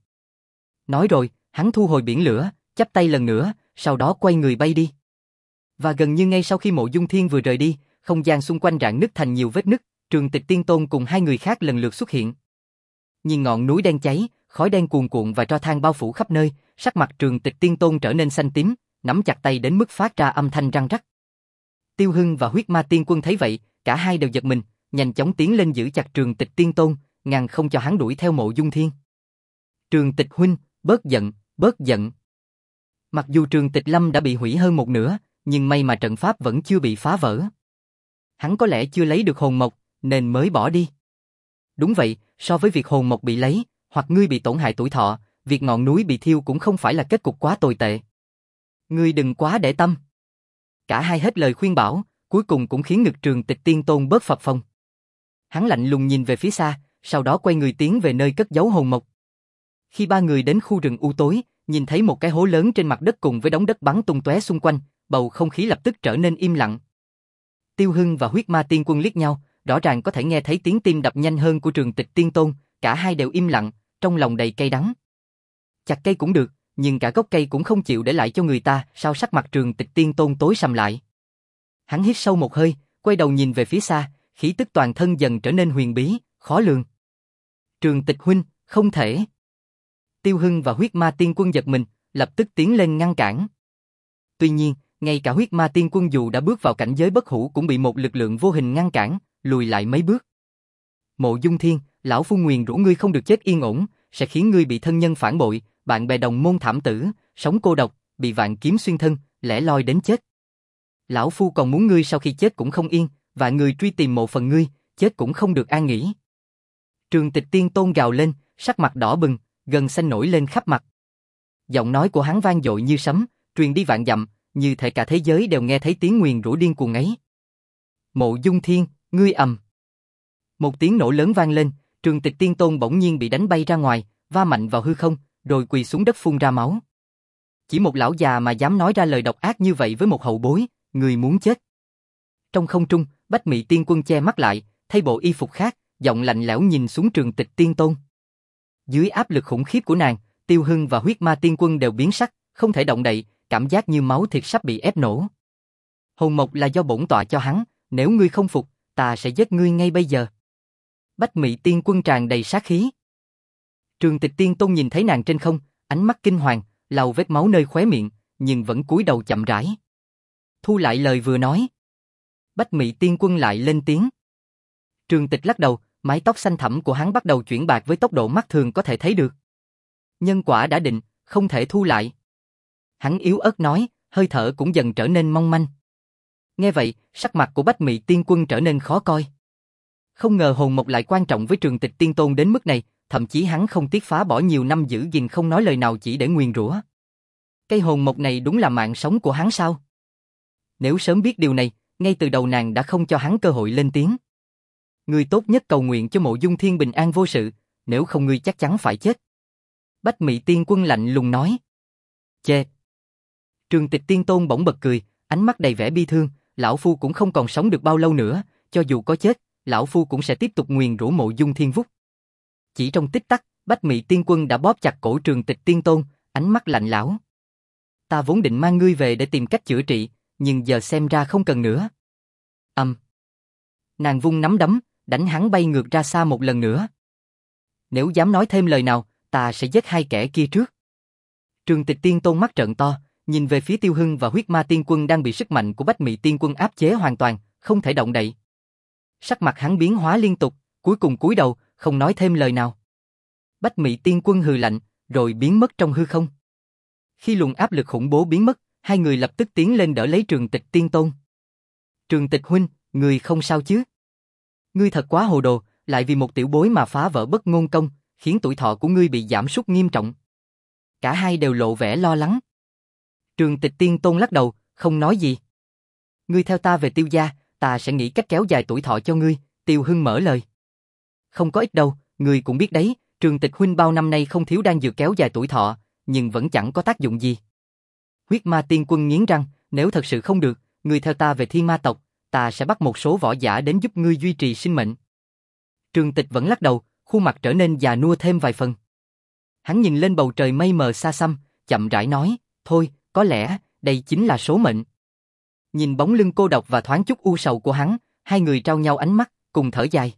Nói rồi, hắn thu hồi biển lửa, chắp tay lần nữa, sau đó quay người bay đi. Và gần như ngay sau khi Mộ Dung Thiên vừa rời đi, không gian xung quanh rạn nứt thành nhiều vết nứt, Trường Tịch Tiên Tôn cùng hai người khác lần lượt xuất hiện. Nhìn ngọn núi đen cháy, khói đen cuồn cuộn và tro than bao phủ khắp nơi, sắc mặt Trường Tịch Tiên Tôn trở nên xanh tím, nắm chặt tay đến mức phát ra âm thanh răng rắc. Tiêu Hưng và Huyết Ma Tiên Quân thấy vậy, cả hai đều giật mình, nhanh chóng tiến lên giữ chặt Trường Tịch Tiên Tôn, ngăn không cho hắn đuổi theo Mộ Dung Thiên. Trường Tịch huynh, bớt giận, bớt giận. Mặc dù Trường Tịch Lâm đã bị hủy hơn một nửa, nhưng may mà trận pháp vẫn chưa bị phá vỡ. Hắn có lẽ chưa lấy được hồn mộc, nên mới bỏ đi. Đúng vậy, so với việc hồn mộc bị lấy, hoặc ngươi bị tổn hại tuổi thọ, việc ngọn núi bị thiêu cũng không phải là kết cục quá tồi tệ. Ngươi đừng quá để tâm. Cả hai hết lời khuyên bảo, cuối cùng cũng khiến ngực Trường Tịch Tiên Tôn bớt phập phồng. Hắn lạnh lùng nhìn về phía xa, sau đó quay người tiến về nơi cất giấu hồn mộc. Khi ba người đến khu rừng u tối, nhìn thấy một cái hố lớn trên mặt đất cùng với đống đất bắn tung tóe xung quanh, bầu không khí lập tức trở nên im lặng. Tiêu Hưng và Huyết Ma Tiên Quân liếc nhau, rõ ràng có thể nghe thấy tiếng tim đập nhanh hơn của Trường Tịch Tiên Tôn, cả hai đều im lặng, trong lòng đầy cay đắng. Chặt cây cũng được, nhưng cả gốc cây cũng không chịu để lại cho người ta, sao sắc mặt Trường Tịch Tiên Tôn tối sầm lại. Hắn hít sâu một hơi, quay đầu nhìn về phía xa, khí tức toàn thân dần trở nên huyền bí, khó lường. Trường Tịch huynh, không thể. Tiêu Hưng và Huyết Ma Tiên Quân giật mình, lập tức tiến lên ngăn cản. Tuy nhiên, ngay cả Huyết Ma Tiên Quân dù đã bước vào cảnh giới bất hủ cũng bị một lực lượng vô hình ngăn cản, lùi lại mấy bước. Mộ Dung Thiên, lão phu nguyền rủa ngươi không được chết yên ổn, sẽ khiến ngươi bị thân nhân phản bội, bạn bè đồng môn thảm tử, sống cô độc, bị vạn kiếm xuyên thân, lẻ loi đến chết. Lão phu còn muốn ngươi sau khi chết cũng không yên, và người truy tìm mộ phần ngươi, chết cũng không được an nghỉ. Trường Tịch Tiên Tôn gào lên, sắc mặt đỏ bừng, gân xanh nổi lên khắp mặt. Giọng nói của hắn vang dội như sấm, truyền đi vạn dặm, như thể cả thế giới đều nghe thấy tiếng nguyền rủa điên cuồng ấy. Mộ Dung Thiên, ngươi ầm. Một tiếng nổ lớn vang lên, Trường Tịch Tiên Tôn bỗng nhiên bị đánh bay ra ngoài, va mạnh vào hư không, rồi quỳ xuống đất phun ra máu. Chỉ một lão già mà dám nói ra lời độc ác như vậy với một hậu bối, người muốn chết. Trong không trung, Bách Mị Tiên Quân che mắt lại, thay bộ y phục khác, giọng lạnh lẽo nhìn xuống Trường Tịch Tiên Tôn. Dưới áp lực khủng khiếp của nàng, Tiêu Hưng và Huyết Ma Tiên Quân đều biến sắc, không thể động đậy, cảm giác như máu thịt sắp bị ép nổ. Hồn mộc là do bổn tọa cho hắn, nếu ngươi không phục, ta sẽ giết ngươi ngay bây giờ. Bách Mị Tiên Quân tràn đầy sát khí. Trường Tịch Tiên Tôn nhìn thấy nàng trên không, ánh mắt kinh hoàng, lau vết máu nơi khóe miệng, nhưng vẫn cúi đầu chậm rãi. Thu lại lời vừa nói. Bách Mị Tiên Quân lại lên tiếng. Trường Tịch lắc đầu, mái tóc xanh thẳm của hắn bắt đầu chuyển bạc với tốc độ mắt thường có thể thấy được. Nhân quả đã định, không thể thu lại. Hắn yếu ớt nói, hơi thở cũng dần trở nên mong manh. Nghe vậy, sắc mặt của Bách Mị Tiên Quân trở nên khó coi. Không ngờ hồn mộc lại quan trọng với Trường Tịch Tiên Tôn đến mức này, thậm chí hắn không tiếc phá bỏ nhiều năm giữ gìn không nói lời nào chỉ để nguyền rủa. Cây hồn mộc này đúng là mạng sống của hắn sao? Nếu sớm biết điều này, ngay từ đầu nàng đã không cho hắn cơ hội lên tiếng. Ngươi tốt nhất cầu nguyện cho Mộ Dung Thiên bình an vô sự, nếu không ngươi chắc chắn phải chết. Bách Mị Tiên Quân lạnh lùng nói. Chê. Trường Tịch Tiên Tôn bỗng bật cười, ánh mắt đầy vẻ bi thương, lão phu cũng không còn sống được bao lâu nữa, cho dù có chết, lão phu cũng sẽ tiếp tục nguyền rủa Mộ Dung Thiên Vút. Chỉ trong tích tắc, Bách Mị Tiên Quân đã bóp chặt cổ Trường Tịch Tiên Tôn, ánh mắt lạnh lẽo. Ta vốn định mang ngươi về để tìm cách chữa trị, nhưng giờ xem ra không cần nữa. Ầm. Um. Nàng vung nắm đấm, đánh hắn bay ngược ra xa một lần nữa. Nếu dám nói thêm lời nào, ta sẽ giết hai kẻ kia trước. Trường Tịch Tiên Tôn mắt trợn to, nhìn về phía Tiêu Hưng và Huyết Ma Tiên Quân đang bị sức mạnh của Bách Mị Tiên Quân áp chế hoàn toàn, không thể động đậy. Sắc mặt hắn biến hóa liên tục, cuối cùng cúi đầu, không nói thêm lời nào. Bách Mị Tiên Quân hừ lạnh, rồi biến mất trong hư không. Khi luồng áp lực khủng bố biến mất, hai người lập tức tiến lên đỡ lấy Trường Tịch Tiên Tôn. Trường Tịch huynh, ngươi không sao chứ? Ngươi thật quá hồ đồ, lại vì một tiểu bối mà phá vỡ Bất Ngôn Công, khiến tuổi thọ của ngươi bị giảm sút nghiêm trọng. Cả hai đều lộ vẻ lo lắng. Trường Tịch Tiên Tôn lắc đầu, không nói gì. Ngươi theo ta về Tiêu gia, ta sẽ nghĩ cách kéo dài tuổi thọ cho ngươi, Tiêu Hưng mở lời. Không có ích đâu, ngươi cũng biết đấy, Trường Tịch huynh bao năm nay không thiếu đan dược kéo dài tuổi thọ, nhưng vẫn chẳng có tác dụng gì. Huyết Ma Tiên Quân nghiến răng, nếu thật sự không được, ngươi theo ta về Thiên Ma tộc, ta sẽ bắt một số võ giả đến giúp ngươi duy trì sinh mệnh. Trường Tịch vẫn lắc đầu, khuôn mặt trở nên già nua thêm vài phần. Hắn nhìn lên bầu trời mây mờ xa xăm, chậm rãi nói, thôi, có lẽ, đây chính là số mệnh. Nhìn bóng lưng cô độc và thoáng chút u sầu của hắn, hai người trao nhau ánh mắt, cùng thở dài.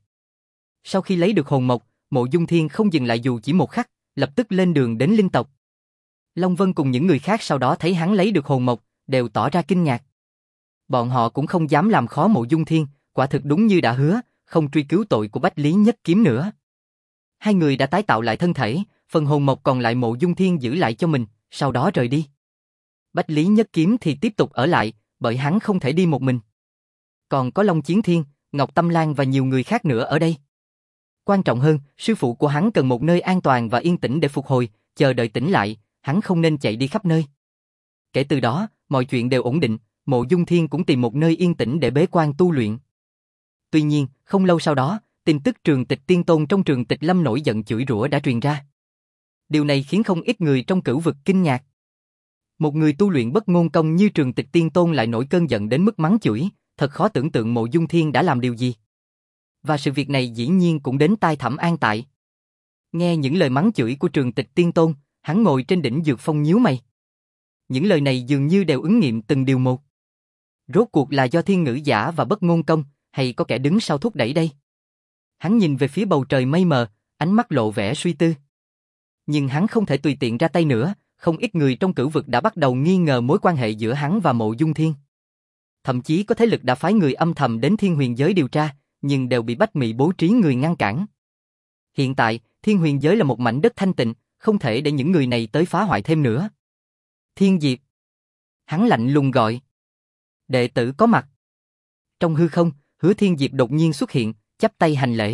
Sau khi lấy được hồn mộc, Mộ Dung Thiên không dừng lại dù chỉ một khắc, lập tức lên đường đến linh tộc. Long Vân cùng những người khác sau đó thấy hắn lấy được hồn mộc, đều tỏ ra kinh ngạc. Bọn họ cũng không dám làm khó Mộ Dung Thiên, quả thực đúng như đã hứa, không truy cứu tội của Bách Lý Nhất Kiếm nữa. Hai người đã tái tạo lại thân thể, phần hồn mộc còn lại Mộ Dung Thiên giữ lại cho mình, sau đó rời đi. Bách Lý Nhất Kiếm thì tiếp tục ở lại, bởi hắn không thể đi một mình. Còn có Long Chiến Thiên, Ngọc Tâm Lan và nhiều người khác nữa ở đây. Quan trọng hơn, sư phụ của hắn cần một nơi an toàn và yên tĩnh để phục hồi, chờ đợi tỉnh lại, hắn không nên chạy đi khắp nơi. Kể từ đó, mọi chuyện đều ổn định, Mộ Dung Thiên cũng tìm một nơi yên tĩnh để bế quan tu luyện. Tuy nhiên, không lâu sau đó, tin tức Trường Tịch Tiên Tôn trong Trường Tịch Lâm nổi giận chửi rủa đã truyền ra. Điều này khiến không ít người trong Cửu Vực kinh ngạc. Một người tu luyện bất ngôn công như Trường Tịch Tiên Tôn lại nổi cơn giận đến mức mắng chửi, thật khó tưởng tượng Mộ Dung Thiên đã làm điều gì. Và sự việc này dĩ nhiên cũng đến tai Thẩm An Tại. Nghe những lời mắng chửi của Trường Tịch Tiên Tôn, hắn ngồi trên đỉnh dược phong nhíu mày. Những lời này dường như đều ứng nghiệm từng điều một. Rốt cuộc là do thiên ngữ giả và bất ngôn công, hay có kẻ đứng sau thúc đẩy đây? Hắn nhìn về phía bầu trời mây mờ, ánh mắt lộ vẻ suy tư. Nhưng hắn không thể tùy tiện ra tay nữa, không ít người trong Cửu Vực đã bắt đầu nghi ngờ mối quan hệ giữa hắn và Mộ Dung Thiên. Thậm chí có thế lực đã phái người âm thầm đến Thiên Huyền Giới điều tra, nhưng đều bị Bách Mị bố trí người ngăn cản. Hiện tại, Thiên Huyền Giới là một mảnh đất thanh tịnh, không thể để những người này tới phá hoại thêm nữa. Thiên Diệp. Hắn lạnh lùng gọi. Đệ tử có mặt. Trong hư không, Hứa Thiên Diệp đột nhiên xuất hiện, chắp tay hành lễ.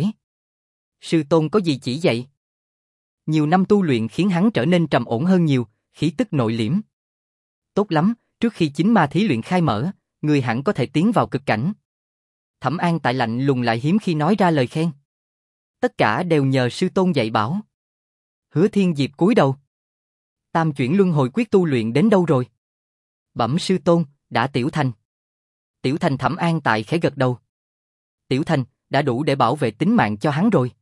Sư tôn có gì chỉ dạy? Nhiều năm tu luyện khiến hắn trở nên trầm ổn hơn nhiều, khí tức nội liễm. Tốt lắm, trước khi chính ma thí luyện khai mở, người hẳn có thể tiến vào cực cảnh. Thẩm An Tại lạnh lùng lại hiếm khi nói ra lời khen. Tất cả đều nhờ sư tôn dạy bảo. Hứa Thiên Diệp cúi đầu. Tam chuyển luân hồi quyết tu luyện đến đâu rồi? Bẩm sư tôn, đã tiểu thành. Tiểu thành. Thẩm An Tại khẽ gật đầu. Tiểu thành, đã đủ để bảo vệ tính mạng cho hắn rồi.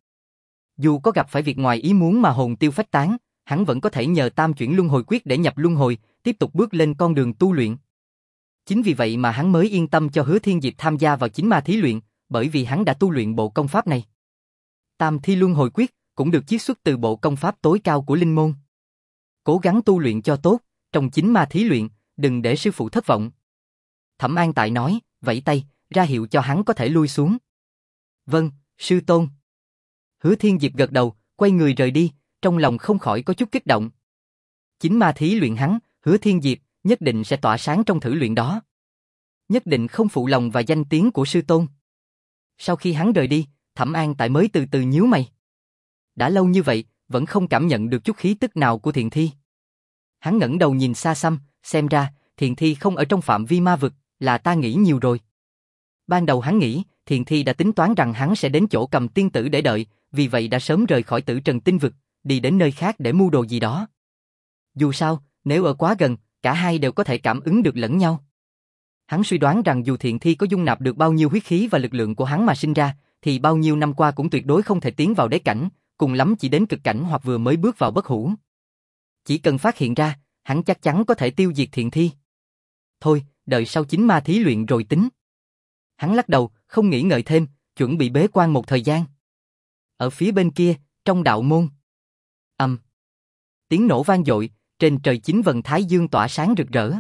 Dù có gặp phải việc ngoài ý muốn mà hồn tiêu phách tán, hắn vẫn có thể nhờ tam chuyển luân hồi quyết để nhập luân hồi, tiếp tục bước lên con đường tu luyện. Chính vì vậy mà hắn mới yên tâm cho Hứa Thiên Diệp tham gia vào chính ma thí luyện, bởi vì hắn đã tu luyện bộ công pháp này. Tam thi luân hồi quyết cũng được chiết xuất từ bộ công pháp tối cao của linh môn. Cố gắng tu luyện cho tốt, trong chính ma thí luyện, đừng để sư phụ thất vọng. Thẩm An Tại nói, vẫy tay, ra hiệu cho hắn có thể lui xuống. Vâng, sư tôn. Hứa Thiên Diệp gật đầu, quay người rời đi, trong lòng không khỏi có chút kích động. Chính ma thí luyện hắn, Hứa Thiên Diệp, nhất định sẽ tỏa sáng trong thử luyện đó. Nhất định không phụ lòng và danh tiếng của sư tôn. Sau khi hắn rời đi, Thẩm An Tại mới từ từ nhíu mày. Đã lâu như vậy, vẫn không cảm nhận được chút khí tức nào của Thiện Thi. Hắn ngẩng đầu nhìn xa xăm, xem ra, Thiện Thi không ở trong phạm vi ma vực, là ta nghĩ nhiều rồi. Ban đầu hắn nghĩ, Thiện Thi đã tính toán rằng hắn sẽ đến chỗ Cầm Tiên Tử để đợi, vì vậy đã sớm rời khỏi Tử Trần Tinh Vực, đi đến nơi khác để mưu đồ gì đó. Dù sao, nếu ở quá gần, cả hai đều có thể cảm ứng được lẫn nhau. Hắn suy đoán rằng dù Thiện Thi có dung nạp được bao nhiêu huyết khí và lực lượng của hắn mà sinh ra, thì bao nhiêu năm qua cũng tuyệt đối không thể tiến vào đế cảnh, cùng lắm chỉ đến cực cảnh hoặc vừa mới bước vào bất hủ. Chỉ cần phát hiện ra, hắn chắc chắn có thể tiêu diệt Thiện Thi. Thôi, đợi sau chính ma thí luyện rồi tính. Hắn lắc đầu, không nghĩ ngợi thêm, chuẩn bị bế quan một thời gian. Ở phía bên kia, trong đạo môn. Ầm. Um. Tiếng nổ vang dội, trên trời chín vầng thái dương tỏa sáng rực rỡ.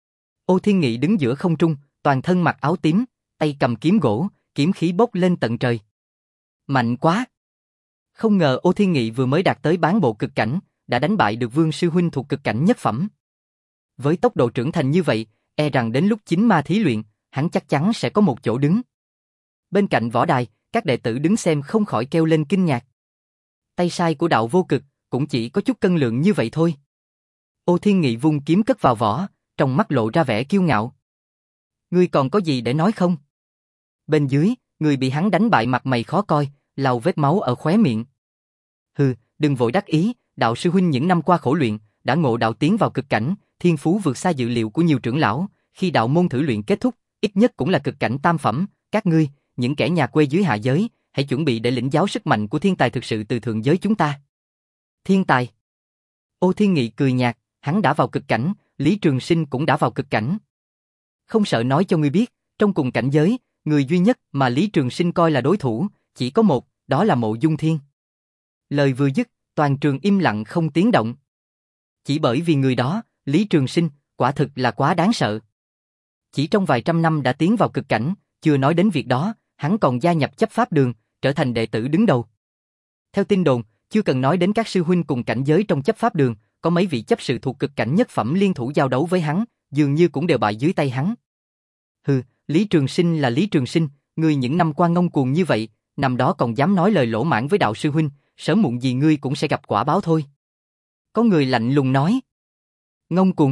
Ô Thiên Nghị đứng giữa không trung, toàn thân mặc áo tím, tay cầm kiếm gỗ, kiếm khí bốc lên tận trời. Mạnh quá! Không ngờ Ô Thiên Nghị vừa mới đạt tới bán bộ cực cảnh, đã đánh bại được Vương sư huynh thuộc cực cảnh nhất phẩm. Với tốc độ trưởng thành như vậy, e rằng đến lúc chính ma thí luyện, hắn chắc chắn sẽ có một chỗ đứng. Bên cạnh võ đài, các đệ tử đứng xem không khỏi kêu lên kinh ngạc. Tay sai của đạo vô cực, cũng chỉ có chút cân lượng như vậy thôi. Ô Thiên Nghị vung kiếm cất vào vỏ, trong mắt lộ ra vẻ kiêu ngạo. Ngươi còn có gì để nói không? Bên dưới, người bị hắn đánh bại mặt mày khó coi, lau vết máu ở khóe miệng. Hừ, đừng vội đắc ý, đạo sư huynh những năm qua khổ luyện, đã ngộ đạo tiến vào cực cảnh, thiên phú vượt xa dự liệu của nhiều trưởng lão, khi đạo môn thử luyện kết thúc, ít nhất cũng là cực cảnh tam phẩm, các ngươi, những kẻ nhà quê dưới hạ giới, hãy chuẩn bị để lĩnh giáo sức mạnh của thiên tài thực sự từ thượng giới chúng ta. Thiên tài? Ô Thiên Nghị cười nhạt, hắn đã vào cực cảnh, Lý Trường Sinh cũng đã vào cực cảnh. Không sợ nói cho ngươi biết, trong cùng cảnh giới, người duy nhất mà Lý Trường Sinh coi là đối thủ, chỉ có một, đó là Mộ Dung Thiên. Lời vừa dứt, toàn trường im lặng không tiếng động. Chỉ bởi vì người đó, Lý Trường Sinh, quả thực là quá đáng sợ. Chỉ trong vài trăm năm đã tiến vào cực cảnh, chưa nói đến việc đó, hắn còn gia nhập chấp pháp đường, trở thành đệ tử đứng đầu. Theo tin đồn, chưa cần nói đến các sư huynh cùng cảnh giới trong chấp pháp đường, có mấy vị chấp sự thuộc cực cảnh nhất phẩm liên thủ giao đấu với hắn, dường như cũng đều bại dưới tay hắn. Hừ, Lý Trường Sinh là Lý Trường Sinh, ngươi những năm qua ngông cuồng như vậy, năm đó còn dám nói lời lỗ mãng với đạo sư huynh, sớm muộn gì ngươi cũng sẽ gặp quả báo thôi. Có người lạnh lùng nói. Ngông cuồng.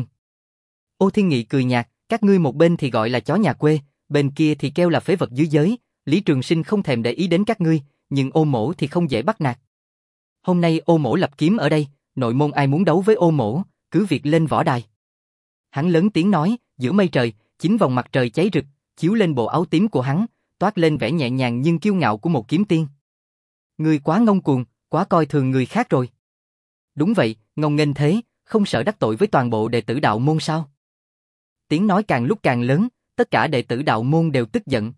Ô Thiên Nghị cười nhạt, các ngươi một bên thì gọi là chó nhà quê, bên kia thì kêu là phế vật dưới giới, Lý Trường Sinh không thèm để ý đến các ngươi, nhưng Ô Mỗ thì không dễ bắt nạt. Hôm nay Ô Mỗ lập kiếm ở đây, nội môn ai muốn đấu với Ô Mỗ, cứ việc lên võ đài. Hắn lớn tiếng nói, giữa mây trời, chín vòng mặt trời cháy rực, chiếu lên bộ áo tím của hắn, toát lên vẻ nhẹ nhàng nhưng kiêu ngạo của một kiếm tiên. Ngươi quá ngông cuồng, quá coi thường người khác rồi. Đúng vậy, ngông nghênh thế, không sợ đắc tội với toàn bộ đệ tử đạo môn sao? Tiếng nói càng lúc càng lớn, tất cả đệ tử đạo môn đều tức giận.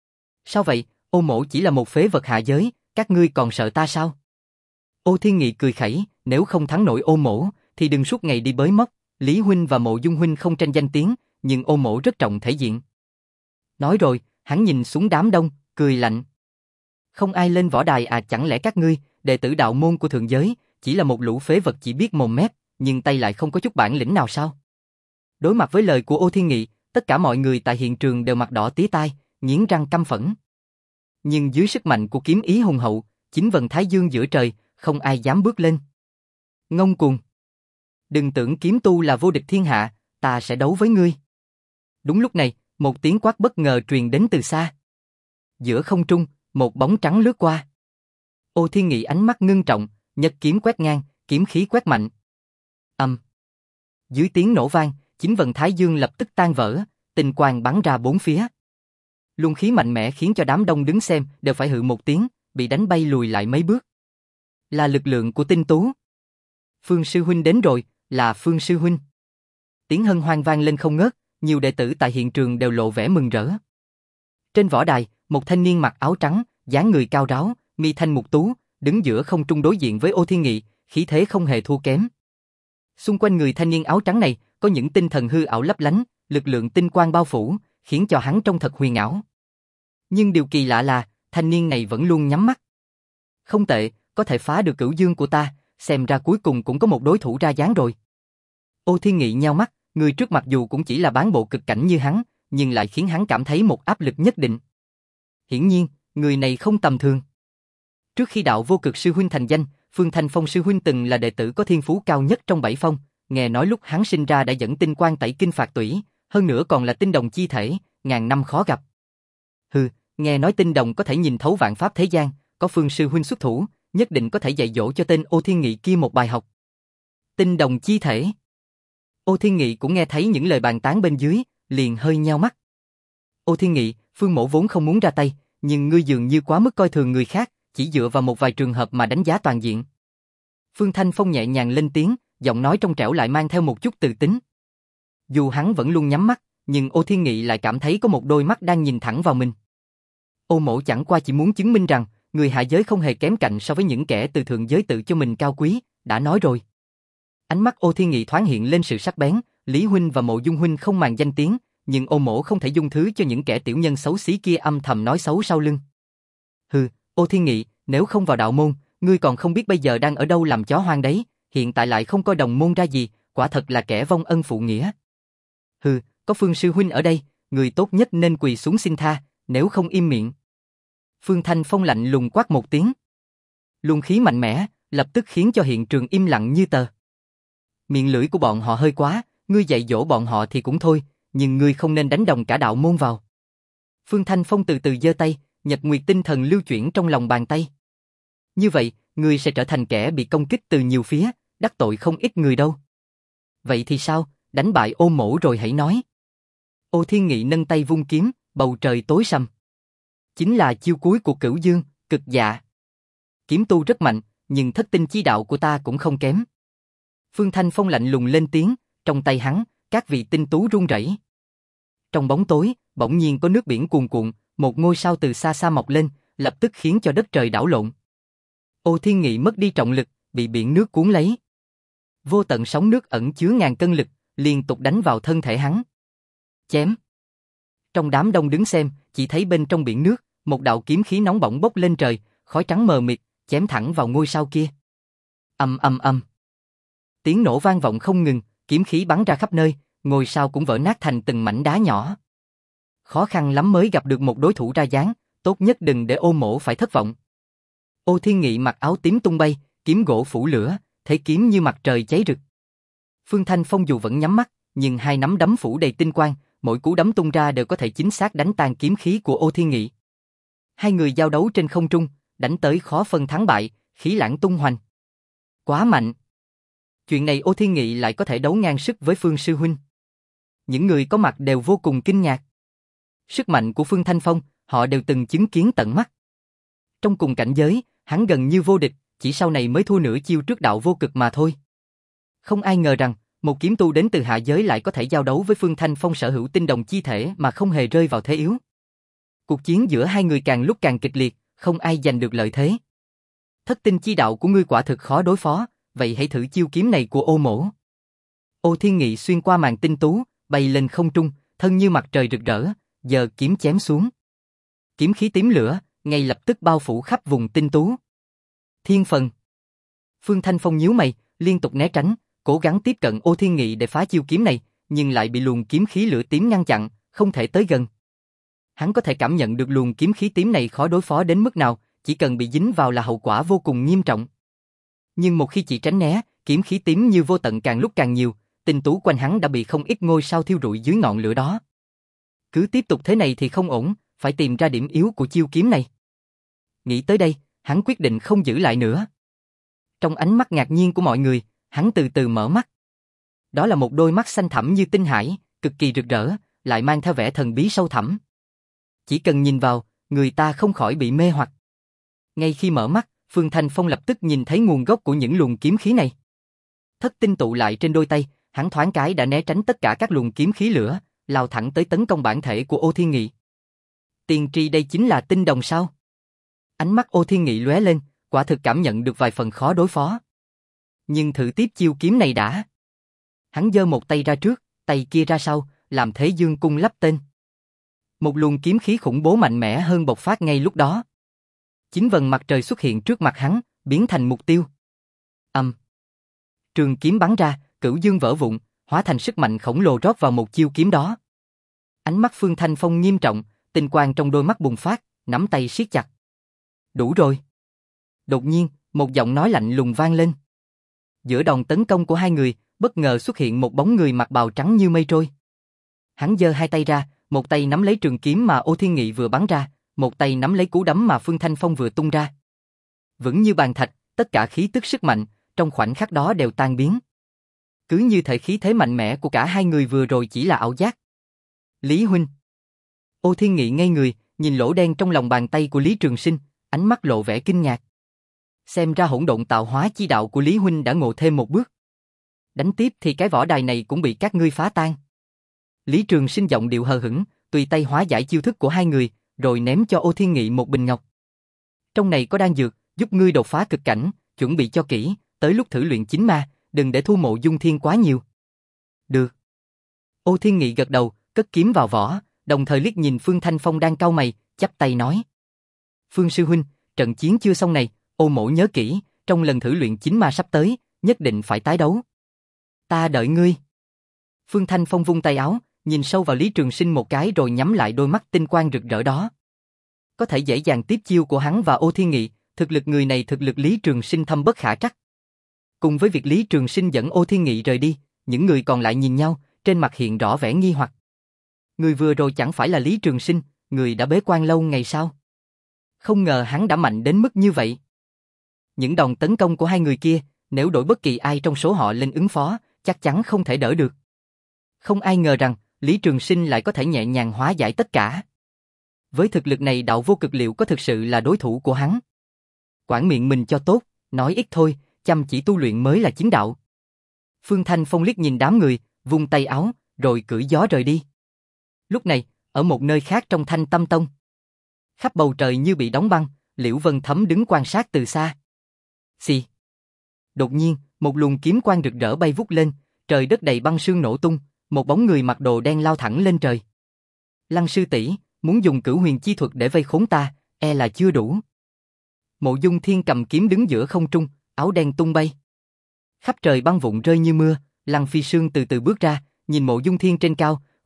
Sao vậy, Ô Mỗ chỉ là một phế vật hạ giới, các ngươi còn sợ ta sao? Ô Thiên Nghị cười khẩy, nếu không thắng nổi Ô Mỗ, thì đừng suốt ngày đi bới móc, Lý huynh và Mộ Dung huynh không tranh danh tiếng, nhưng Ô Mỗ rất trọng thể diện. Nói rồi, hắn nhìn xuống đám đông, cười lạnh. Không ai lên võ đài à, chẳng lẽ các ngươi, đệ tử đạo môn của thượng giới, chỉ là một lũ phế vật chỉ biết mồm mép, nhưng tay lại không có chút bản lĩnh nào sao? Đối mặt với lời của Ô Thiên Nghị, tất cả mọi người tại hiện trường đều mặt đỏ tía tai, nghiến răng căm phẫn. Nhưng dưới sức mạnh của kiếm ý hùng hậu, chín vầng thái dương giữa trời, không ai dám bước lên. Ngông cuồng. Đừng tưởng kiếm tu là vô địch thiên hạ, ta sẽ đấu với ngươi. Đúng lúc này, một tiếng quát bất ngờ truyền đến từ xa. Giữa không trung, một bóng trắng lướt qua. Ô Thiên Nghị ánh mắt ngưng trọng, nhật kiếm quét ngang, kiếm khí quét mạnh. Ầm. Um. Dưới tiếng nổ vang, chín vầng thái dương lập tức tan vỡ, tinh quang bắn ra bốn phía. Luồng khí mạnh mẽ khiến cho đám đông đứng xem đều phải hự một tiếng, bị đánh bay lùi lại mấy bước. Là lực lượng của tinh tú. Phương sư huynh đến rồi, là Phương sư huynh. Tiếng hân hoan vang lên không ngớt, nhiều đệ tử tại hiện trường đều lộ vẻ mừng rỡ. Trên võ đài, một thanh niên mặc áo trắng, dáng người cao ráo, mi thanh mục tú, đứng giữa không trung đối diện với Ô Thiên Nghị, khí thế không hề thua kém. Xung quanh người thanh niên áo trắng này có những tinh thần hư ảo lấp lánh, lực lượng tinh quang bao phủ, khiến cho hắn trông thật huyền ảo. Nhưng điều kỳ lạ là, thanh niên này vẫn luôn nhắm mắt. Không tệ, có thể phá được cửu dương của ta, xem ra cuối cùng cũng có một đối thủ ra dáng rồi. Ô Thiên Nghị nheo mắt, người trước mặc dù cũng chỉ là bán bộ cực cảnh như hắn, nhưng lại khiến hắn cảm thấy một áp lực nhất định. Hiển nhiên, người này không tầm thường. Trước khi đạo vô cực sư huynh thành danh, Phương Thanh Phong sư huynh từng là đệ tử có thiên phú cao nhất trong bảy phong, nghe nói lúc hắn sinh ra đã dẫn tinh quang tẩy kinh phạt tủy, hơn nữa còn là tinh đồng chi thể, ngàn năm khó gặp. Hừ, nghe nói tinh đồng có thể nhìn thấu vạn pháp thế gian, có Phương sư huynh xuất thủ, nhất định có thể dạy dỗ cho tên Ô Thiên Nghị kia một bài học. Tinh đồng chi thể. Ô Thiên Nghị cũng nghe thấy những lời bàn tán bên dưới, liền hơi nheo mắt. Ô Thiên Nghị, Phương mỗ vốn không muốn ra tay, nhưng ngươi dường như quá mức coi thường người khác, chỉ dựa vào một vài trường hợp mà đánh giá toàn diện. Phương Thanh Phong nhẹ nhàng lên tiếng, giọng nói trong trẻo lại mang theo một chút từ tính. Dù hắn vẫn luôn nhắm mắt, nhưng Ô Thiên Nghị lại cảm thấy có một đôi mắt đang nhìn thẳng vào mình. Ô mỗ chẳng qua chỉ muốn chứng minh rằng, người hạ giới không hề kém cạnh so với những kẻ từ thượng giới tự cho mình cao quý, đã nói rồi. Ánh mắt Ô Thiên Nghị thoáng hiện lên sự sắc bén, Lý huynh và Mộ Dung huynh không màng danh tiếng, nhưng Ô mỗ không thể dung thứ cho những kẻ tiểu nhân xấu xí kia âm thầm nói xấu sau lưng. Hừ, Ô Thiên Nghị, nếu không vào đạo môn, ngươi còn không biết bây giờ đang ở đâu làm chó hoang đấy, hiện tại lại không coi đồng môn ra gì, quả thật là kẻ vong ân phụ nghĩa. Hừ, có Phương sư huynh ở đây, người tốt nhất nên quỳ xuống xin tha, nếu không im miệng. Phương Thanh Phong lạnh lùng quát một tiếng. Luồng khí mạnh mẽ, lập tức khiến cho hiện trường im lặng như tờ. Miệng lưỡi của bọn họ hơi quá, ngươi dạy dỗ bọn họ thì cũng thôi, nhưng ngươi không nên đánh đồng cả đạo môn vào. Phương Thanh Phong từ từ giơ tay, nhật nguyệt tinh thần lưu chuyển trong lòng bàn tay. Như vậy, ngươi sẽ trở thành kẻ bị công kích từ nhiều phía, đắc tội không ít người đâu. Vậy thì sao, đánh bại Ô mỗ rồi hãy nói. Ô Thiên Nghị nâng tay vung kiếm, bầu trời tối sầm. Chính là chiêu cuối của Cửu Dương, cực dạ. Kiếm tu rất mạnh, nhưng thất tinh chi đạo của ta cũng không kém. Phương Thanh Phong lạnh lùng lên tiếng, trong tay hắn, các vị tinh tú run rẩy. Trong bóng tối, bỗng nhiên có nước biển cuồn cuộn, một ngôi sao từ xa xa mọc lên, lập tức khiến cho đất trời đảo lộn. Ô Thiên Nghị mất đi trọng lực, bị biển nước cuốn lấy. Vô tận sóng nước ẩn chứa ngàn cân lực, liên tục đánh vào thân thể hắn. Chém. Trong đám đông đứng xem, chỉ thấy bên trong biển nước, một đạo kiếm khí nóng bỏng bốc lên trời, khói trắng mờ mịt, chém thẳng vào ngôi sao kia. Ầm ầm ầm. Tiếng nổ vang vọng không ngừng, kiếm khí bắn ra khắp nơi, ngôi sao cũng vỡ nát thành từng mảnh đá nhỏ. khó khăn lắm mới gặp được một đối thủ ra dáng, tốt nhất đừng để Ô Mỗ phải thất vọng. Ô Thiên Nghị mặc áo tím tung bay, kiếm gỗ phủ lửa, thế kiếm như mặt trời cháy rực. Phương Thanh Phong dù vẫn nhắm mắt, nhưng hai nắm đấm phủ đầy tinh quang, mỗi cú đấm tung ra đều có thể chính xác đánh tan kiếm khí của Ô Thiên Nghị. Hai người giao đấu trên không trung, đánh tới khó phân thắng bại, khí lãng tung hoành. Quá mạnh. Chuyện này Ô Thiên Nghị lại có thể đấu ngang sức với Phương sư huynh. Những người có mặt đều vô cùng kinh ngạc. Sức mạnh của Phương Thanh Phong, họ đều từng chứng kiến tận mắt. Trong cùng cảnh giới, hắn gần như vô địch, chỉ sau này mới thua nửa chiêu trước đạo vô cực mà thôi. Không ai ngờ rằng, một kiếm tu đến từ hạ giới lại có thể giao đấu với Phương Thanh Phong sở hữu tinh đồng chi thể mà không hề rơi vào thế yếu. Cuộc chiến giữa hai người càng lúc càng kịch liệt, không ai giành được lợi thế. Thất tinh chi đạo của ngươi quả thực khó đối phó, vậy hãy thử chiêu kiếm này của Ô Mỗ. Ô Thiên Nghị xuyên qua màn tinh tú, bay lên không trung, thân như mặt trời rực rỡ, giờ kiếm chém xuống. Kiếm khí tím lửa, ngay lập tức bao phủ khắp vùng tinh tú. Thiên phần. Phương Thanh Phong nhíu mày, liên tục né tránh, cố gắng tiếp cận Ô Thiên Nghị để phá chiêu kiếm này, nhưng lại bị luồng kiếm khí lửa tím ngăn chặn, không thể tới gần. Hắn có thể cảm nhận được luồng kiếm khí tím này khó đối phó đến mức nào, chỉ cần bị dính vào là hậu quả vô cùng nghiêm trọng. Nhưng một khi chỉ tránh né, kiếm khí tím như vô tận càng lúc càng nhiều, tinh tú quanh hắn đã bị không ít ngôi sao thiêu rụi dưới ngọn lửa đó. Cứ tiếp tục thế này thì không ổn, phải tìm ra điểm yếu của chiêu kiếm này. Nghĩ tới đây, hắn quyết định không giữ lại nữa. Trong ánh mắt ngạc nhiên của mọi người, hắn từ từ mở mắt. Đó là một đôi mắt xanh thẳm như tinh hải, cực kỳ rực rỡ, lại mang theo vẻ thần bí sâu thẳm. Chỉ cần nhìn vào, người ta không khỏi bị mê hoặc. Ngay khi mở mắt, Phương Thanh Phong lập tức nhìn thấy nguồn gốc của những luồng kiếm khí này. Thất tinh tụ lại trên đôi tay, hắn thoáng cái đã né tránh tất cả các luồng kiếm khí lửa, lao thẳng tới tấn công bản thể của Ô Thiên Nghị. Tiên tri đây chính là tinh đồng sao? Ánh mắt Ô Thiên Nghị lóe lên, quả thực cảm nhận được vài phần khó đối phó. Nhưng thử tiếp chiêu kiếm này đã. Hắn giơ một tay ra trước, tay kia ra sau, làm thế dương cung lắp tên. Một luồng kiếm khí khủng bố mạnh mẽ hơn bộc phát ngay lúc đó. Chín vầng mặt trời xuất hiện trước mặt hắn, biến thành mục tiêu. Ầm. Um. Trường kiếm bắn ra, cửu dương vỡ vụn, hóa thành sức mạnh khổng lồ rót vào một chiêu kiếm đó. Ánh mắt Phương Thanh Phong nghiêm trọng, tinh quang trong đôi mắt bùng phát, nắm tay siết chặt. Đủ rồi. Đột nhiên, một giọng nói lạnh lùng vang lên. Giữa đòn tấn công của hai người, bất ngờ xuất hiện một bóng người mặc bào trắng như mây trôi. Hắn giơ hai tay ra, một tay nắm lấy trường kiếm mà Ô Thiên Nghị vừa bắn ra, một tay nắm lấy cú đấm mà Phương Thanh Phong vừa tung ra. Vững như bàn thạch, tất cả khí tức sức mạnh, trong khoảnh khắc đó đều tan biến. Cứ như thể khí thế mạnh mẽ của cả hai người vừa rồi chỉ là ảo giác. Lý huynh. Ô Thiên Nghị ngây người, nhìn lỗ đen trong lòng bàn tay của Lý Trường Sinh, ánh mắt lộ vẻ kinh ngạc. Xem ra hỗn độn tạo hóa chi đạo của Lý huynh đã ngộ thêm một bước. Đánh tiếp thì cái võ đài này cũng bị các ngươi phá tan. Lý Trường Sinh giọng điệu hờ hững, tùy tay hóa giải chiêu thức của hai người, rồi ném cho Ô Thiên Nghị một bình ngọc. Trong này có đan dược, giúp ngươi đột phá cực cảnh, chuẩn bị cho kỹ, tới lúc thử luyện chính ma, đừng để thu Mộ Dung Thiên quá nhiều. Được. Ô Thiên Nghị gật đầu, cất kiếm vào vỏ, đồng thời liếc nhìn Phương Thanh Phong đang cau mày, chắp tay nói. Phương sư huynh, trận chiến chưa xong này, Ô Mỗ nhớ kỹ, trong lần thử luyện chính ma sắp tới, nhất định phải tái đấu. Ta đợi ngươi. Phương Thanh Phong vung tay áo, nhìn sâu vào Lý Trường Sinh một cái rồi nhắm lại đôi mắt tinh quang rực rỡ đó. Có thể dễ dàng tiếp chiêu của hắn và Ô Thiên Nghị, thực lực người này thực lực Lý Trường Sinh thâm bất khả trắc. Cùng với việc Lý Trường Sinh dẫn Ô Thiên Nghị rời đi, những người còn lại nhìn nhau, trên mặt hiện rõ vẻ nghi hoặc. Người vừa rồi chẳng phải là Lý Trường Sinh, người đã bế quan lâu ngày sao? Không ngờ hắn đã mạnh đến mức như vậy. Những đòn tấn công của hai người kia, nếu đổi bất kỳ ai trong số họ lên ứng phó, chắc chắn không thể đỡ được. Không ai ngờ rằng, Lý Trường Sinh lại có thể nhẹ nhàng hóa giải tất cả. Với thực lực này đạo vô cực liệu có thực sự là đối thủ của hắn? Quản miệng mình cho tốt, nói ít thôi, chăm chỉ tu luyện mới là chính đạo. Phương Thanh Phong liếc nhìn đám người, vung tay áo, rồi cưỡi gió rời đi. Lúc này, ở một nơi khác trong Thanh Tâm Tông, khắp bầu trời như bị đóng băng, Liễu Vân Thấm đứng quan sát từ xa. Xì. Đột nhiên, một luồng kiếm quang rực rỡ bay vút lên, trời đất đầy băng sương nổ tung, một bóng người mặc đồ đen lao thẳng lên trời. Lăng sư tỷ, muốn dùng cửu huyền chi thuật để vây khốn ta, e là chưa đủ. Mộ Dung Thiên cầm kiếm đứng giữa không trung, áo đen tung bay. Khắp trời băng vụn rơi như mưa, Lăng Phi Sương từ từ bước ra, nhìn Mộ Dung Thiên trên cao,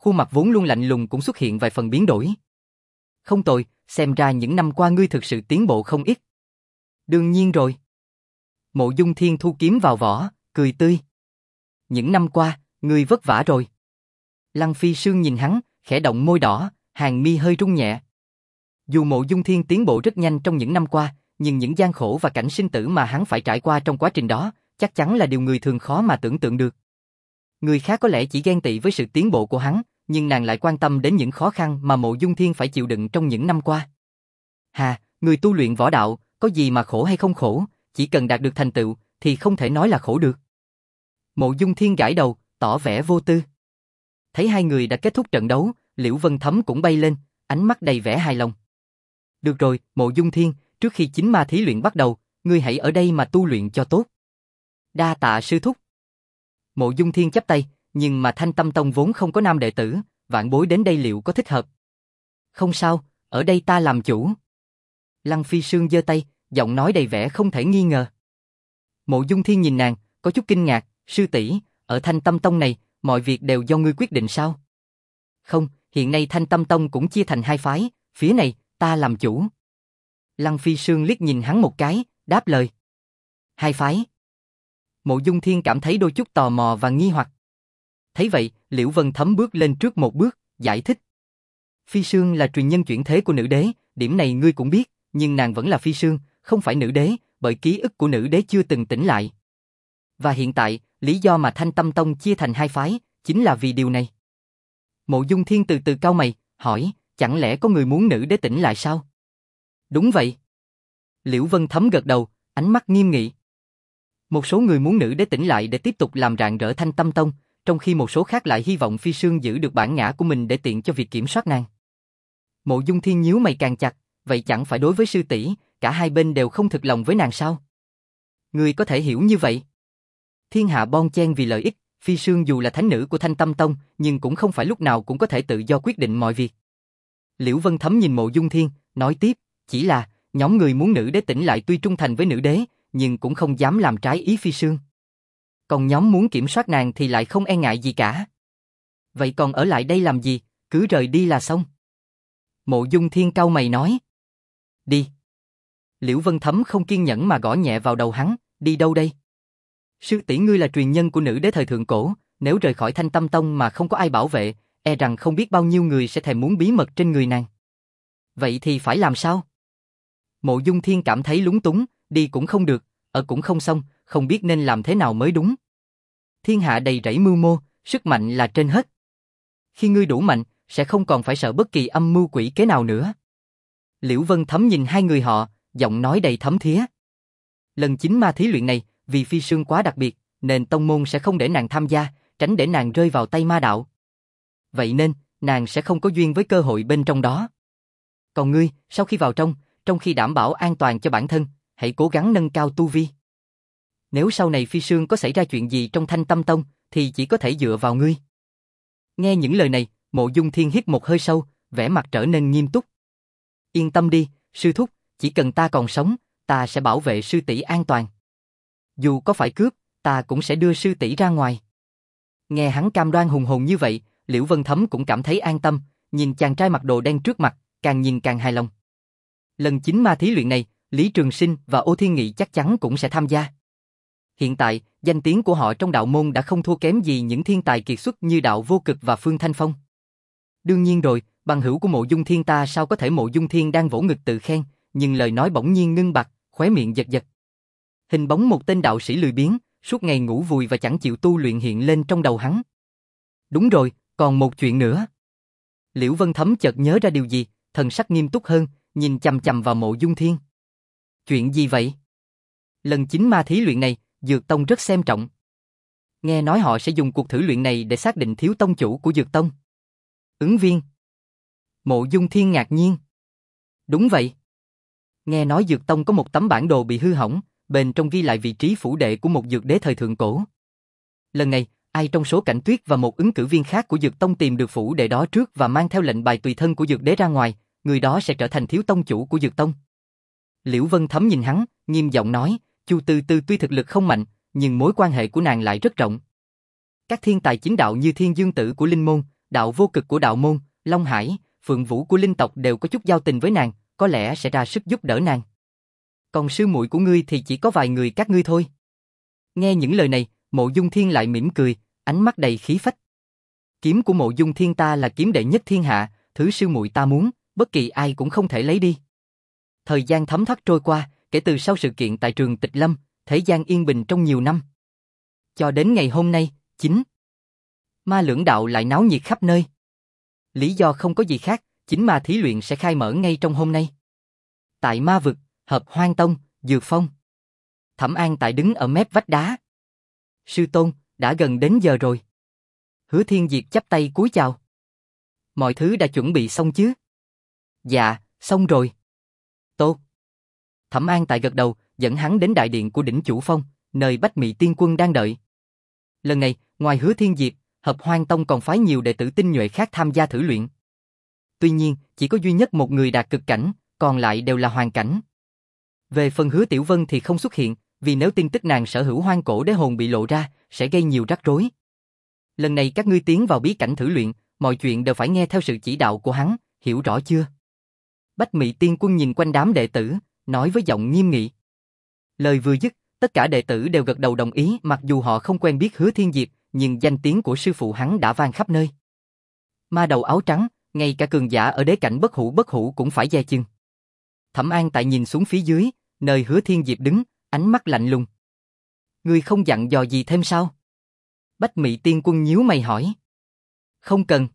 khuôn mặt vốn luôn lạnh lùng cũng xuất hiện vài phần biến đổi. Không tồi, xem ra những năm qua ngươi thực sự tiến bộ không ít. Đương nhiên rồi. Mộ Dung Thiên thu kiếm vào vỏ, cười tươi. Những năm qua, ngươi vất vả rồi. Lăng Phi Sương nhìn hắn, khẽ động môi đỏ, hàng mi hơi rung nhẹ. Dù Mộ Dung Thiên tiến bộ rất nhanh trong những năm qua, nhưng những gian khổ và cảnh sinh tử mà hắn phải trải qua trong quá trình đó, chắc chắn là điều người thường khó mà tưởng tượng được. Người khác có lẽ chỉ ghen tị với sự tiến bộ của hắn, nhưng nàng lại quan tâm đến những khó khăn mà Mộ Dung Thiên phải chịu đựng trong những năm qua. Hà, người tu luyện võ đạo, có gì mà khổ hay không khổ, chỉ cần đạt được thành tựu, thì không thể nói là khổ được. Mộ Dung Thiên gãi đầu, tỏ vẻ vô tư. Thấy hai người đã kết thúc trận đấu, Liễu Vân Thấm cũng bay lên, ánh mắt đầy vẻ hài lòng. Được rồi, Mộ Dung Thiên, trước khi chính ma thí luyện bắt đầu, ngươi hãy ở đây mà tu luyện cho tốt. Đa tạ sư thúc. Mộ Dung Thiên chắp tay, nhưng mà Thanh Tâm Tông vốn không có nam đệ tử, vạn bối đến đây liệu có thích hợp? Không sao, ở đây ta làm chủ. Lăng Phi Sương giơ tay, giọng nói đầy vẻ không thể nghi ngờ. Mộ Dung Thiên nhìn nàng, có chút kinh ngạc, sư tỷ, ở Thanh Tâm Tông này, mọi việc đều do ngươi quyết định sao? Không, hiện nay Thanh Tâm Tông cũng chia thành hai phái, phía này, ta làm chủ. Lăng Phi Sương liếc nhìn hắn một cái, đáp lời. Hai phái. Mộ Dung Thiên cảm thấy đôi chút tò mò và nghi hoặc. Thấy vậy, Liễu Vân Thấm bước lên trước một bước, giải thích. Phi Sương là truyền nhân chuyển thế của nữ đế, điểm này ngươi cũng biết, nhưng nàng vẫn là Phi Sương, không phải nữ đế, bởi ký ức của nữ đế chưa từng tỉnh lại. Và hiện tại, lý do mà Thanh Tâm Tông chia thành hai phái, chính là vì điều này. Mộ Dung Thiên từ từ cau mày, hỏi, chẳng lẽ có người muốn nữ đế tỉnh lại sao? Đúng vậy. Liễu Vân Thấm gật đầu, ánh mắt nghiêm nghị. Một số người muốn nữ đế tỉnh lại để tiếp tục làm rạng rỡ Thanh Tâm Tông, trong khi một số khác lại hy vọng Phi Sương giữ được bản ngã của mình để tiện cho việc kiểm soát nàng. Mộ Dung Thiên nhíu mày càng chặt, vậy chẳng phải đối với sư tỷ, cả hai bên đều không thực lòng với nàng sao? Ngươi có thể hiểu như vậy. Thiên hạ bon chen vì lợi ích, Phi Sương dù là thánh nữ của Thanh Tâm Tông, nhưng cũng không phải lúc nào cũng có thể tự do quyết định mọi việc. Liễu Vân Thấm nhìn Mộ Dung Thiên, nói tiếp, chỉ là, nhóm người muốn nữ đế tỉnh lại tuy trung thành với nữ đế, nhưng cũng không dám làm trái ý Phi Sương. Còn nhóm muốn kiểm soát nàng thì lại không e ngại gì cả. Vậy còn ở lại đây làm gì, cứ rời đi là xong. Mộ Dung Thiên cau mày nói. Đi. Liễu Vân Thấm không kiên nhẫn mà gõ nhẹ vào đầu hắn, đi đâu đây? Sư tỷ ngươi là truyền nhân của nữ đế thời thượng cổ, nếu rời khỏi Thanh Tâm Tông mà không có ai bảo vệ, e rằng không biết bao nhiêu người sẽ thèm muốn bí mật trên người nàng. Vậy thì phải làm sao? Mộ Dung Thiên cảm thấy lúng túng, đi cũng không được, ở cũng không xong, không biết nên làm thế nào mới đúng. Thiên hạ đầy rẫy mưu mô, sức mạnh là trên hết. Khi ngươi đủ mạnh, sẽ không còn phải sợ bất kỳ âm mưu quỷ kế nào nữa. Liễu Vân Thấm nhìn hai người họ, giọng nói đầy thấm thía. Lần chính ma thí luyện này, vì Phi Sương quá đặc biệt, nên tông môn sẽ không để nàng tham gia, tránh để nàng rơi vào tay ma đạo. Vậy nên, nàng sẽ không có duyên với cơ hội bên trong đó. Còn ngươi, sau khi vào trong, trong khi đảm bảo an toàn cho bản thân, hãy cố gắng nâng cao tu vi. Nếu sau này Phi Sương có xảy ra chuyện gì trong Thanh Tâm Tông, thì chỉ có thể dựa vào ngươi. Nghe những lời này, Mộ Dung Thiên hít một hơi sâu, vẻ mặt trở nên nghiêm túc. Yên tâm đi, sư thúc, chỉ cần ta còn sống, ta sẽ bảo vệ sư tỷ an toàn. Dù có phải cướp, ta cũng sẽ đưa sư tỷ ra ngoài. Nghe hắn cam đoan hùng hồn như vậy, Liễu Vân Thấm cũng cảm thấy an tâm, nhìn chàng trai mặc đồ đen trước mặt, càng nhìn càng hài lòng. Lần chính ma thí luyện này, Lý Trường Sinh và Ô Thiên Nghị chắc chắn cũng sẽ tham gia. Hiện tại, danh tiếng của họ trong đạo môn đã không thua kém gì những thiên tài kiệt xuất như Đạo Vô Cực và Phương Thanh Phong. Đương nhiên rồi, bằng hữu của Mộ Dung Thiên ta sao có thể. Mộ Dung Thiên đang vỗ ngực tự khen, nhưng lời nói bỗng nhiên ngưng bặt, khóe miệng giật giật. Hình bóng một tên đạo sĩ lười biếng, suốt ngày ngủ vùi và chẳng chịu tu luyện hiện lên trong đầu hắn. Đúng rồi, còn một chuyện nữa. Liễu Vân Thấm chợt nhớ ra điều gì, thần sắc nghiêm túc hơn, nhìn chằm chằm vào Mộ Dung Thiên. Chuyện gì vậy? Lần chính ma thí luyện này, Dược Tông rất xem trọng. Nghe nói họ sẽ dùng cuộc thử luyện này để xác định thiếu tông chủ của Dược Tông. Ứng viên. Mộ Dung Thiên ngạc nhiên. Đúng vậy. Nghe nói Dược Tông có một tấm bản đồ bị hư hỏng, bên trong ghi lại vị trí phủ đệ của một dược đế thời thượng cổ. Lần này, ai trong số Cảnh Tuyết và một ứng cử viên khác của Dược Tông tìm được phủ đệ đó trước và mang theo lệnh bài tùy thân của dược đế ra ngoài, người đó sẽ trở thành thiếu tông chủ của Dược Tông. Liễu Vân Thấm nhìn hắn, nghiêm giọng nói, Chu Tư Tư tuy thực lực không mạnh, nhưng mối quan hệ của nàng lại rất rộng. Các thiên tài chính đạo như Thiên Dương Tử của Linh Môn đạo vô cực của đạo môn, Long Hải, Phượng Vũ của linh tộc đều có chút giao tình với nàng, có lẽ sẽ ra sức giúp đỡ nàng. Còn sư muội của ngươi thì chỉ có vài người các ngươi thôi. Nghe những lời này, Mộ Dung Thiên lại mỉm cười, ánh mắt đầy khí phách. Kiếm của Mộ Dung Thiên ta là kiếm đệ nhất thiên hạ, thứ sư muội ta muốn, bất kỳ ai cũng không thể lấy đi. Thời gian thấm thoát trôi qua, kể từ sau sự kiện tại trường Tịch Lâm, thế gian yên bình trong nhiều năm. Cho đến ngày hôm nay, chính ma lưỡng đạo lại náo nhiệt khắp nơi. Lý do không có gì khác, chính ma thí luyện sẽ khai mở ngay trong hôm nay. Tại ma vực, Hợp Hoang Tông, Dược Phong. Thẩm An Tại đứng ở mép vách đá. Sư tôn, đã gần đến giờ rồi. Hứa Thiên Diệp chắp tay cúi chào. Mọi thứ đã chuẩn bị xong chứ? Dạ, xong rồi. Tốt. Thẩm An Tại gật đầu, dẫn hắn đến đại điện của đỉnh Chủ Phong, nơi Bách Mị Tiên Quân đang đợi. Lần này, ngoài Hứa Thiên Diệp, Hợp Hoang Tông còn phái nhiều đệ tử tinh nhuệ khác tham gia thử luyện. Tuy nhiên, chỉ có duy nhất một người đạt cực cảnh, còn lại đều là hoàn cảnh. Về phần Hứa Tiểu Vân thì không xuất hiện, vì nếu tin tức nàng sở hữu hoang cổ đế hồn bị lộ ra, sẽ gây nhiều rắc rối. Lần này các ngươi tiến vào bí cảnh thử luyện, mọi chuyện đều phải nghe theo sự chỉ đạo của hắn, hiểu rõ chưa? Bách Mị Tiên Quân nhìn quanh đám đệ tử, nói với giọng nghiêm nghị. Lời vừa dứt, tất cả đệ tử đều gật đầu đồng ý, mặc dù họ không quen biết Hứa Thiên Diệp, nhưng danh tiếng của sư phụ hắn đã vang khắp nơi. Ma đầu áo trắng, ngay cả cường giả ở đế cảnh bất hủ bất hủ cũng phải dè chừng. Thẩm An Tại nhìn xuống phía dưới, nơi Hứa Thiên Diệp đứng, ánh mắt lạnh lùng. Ngươi không dặn dò gì thêm sao? Bách Mị Tiên Quân nhíu mày hỏi. Không cần.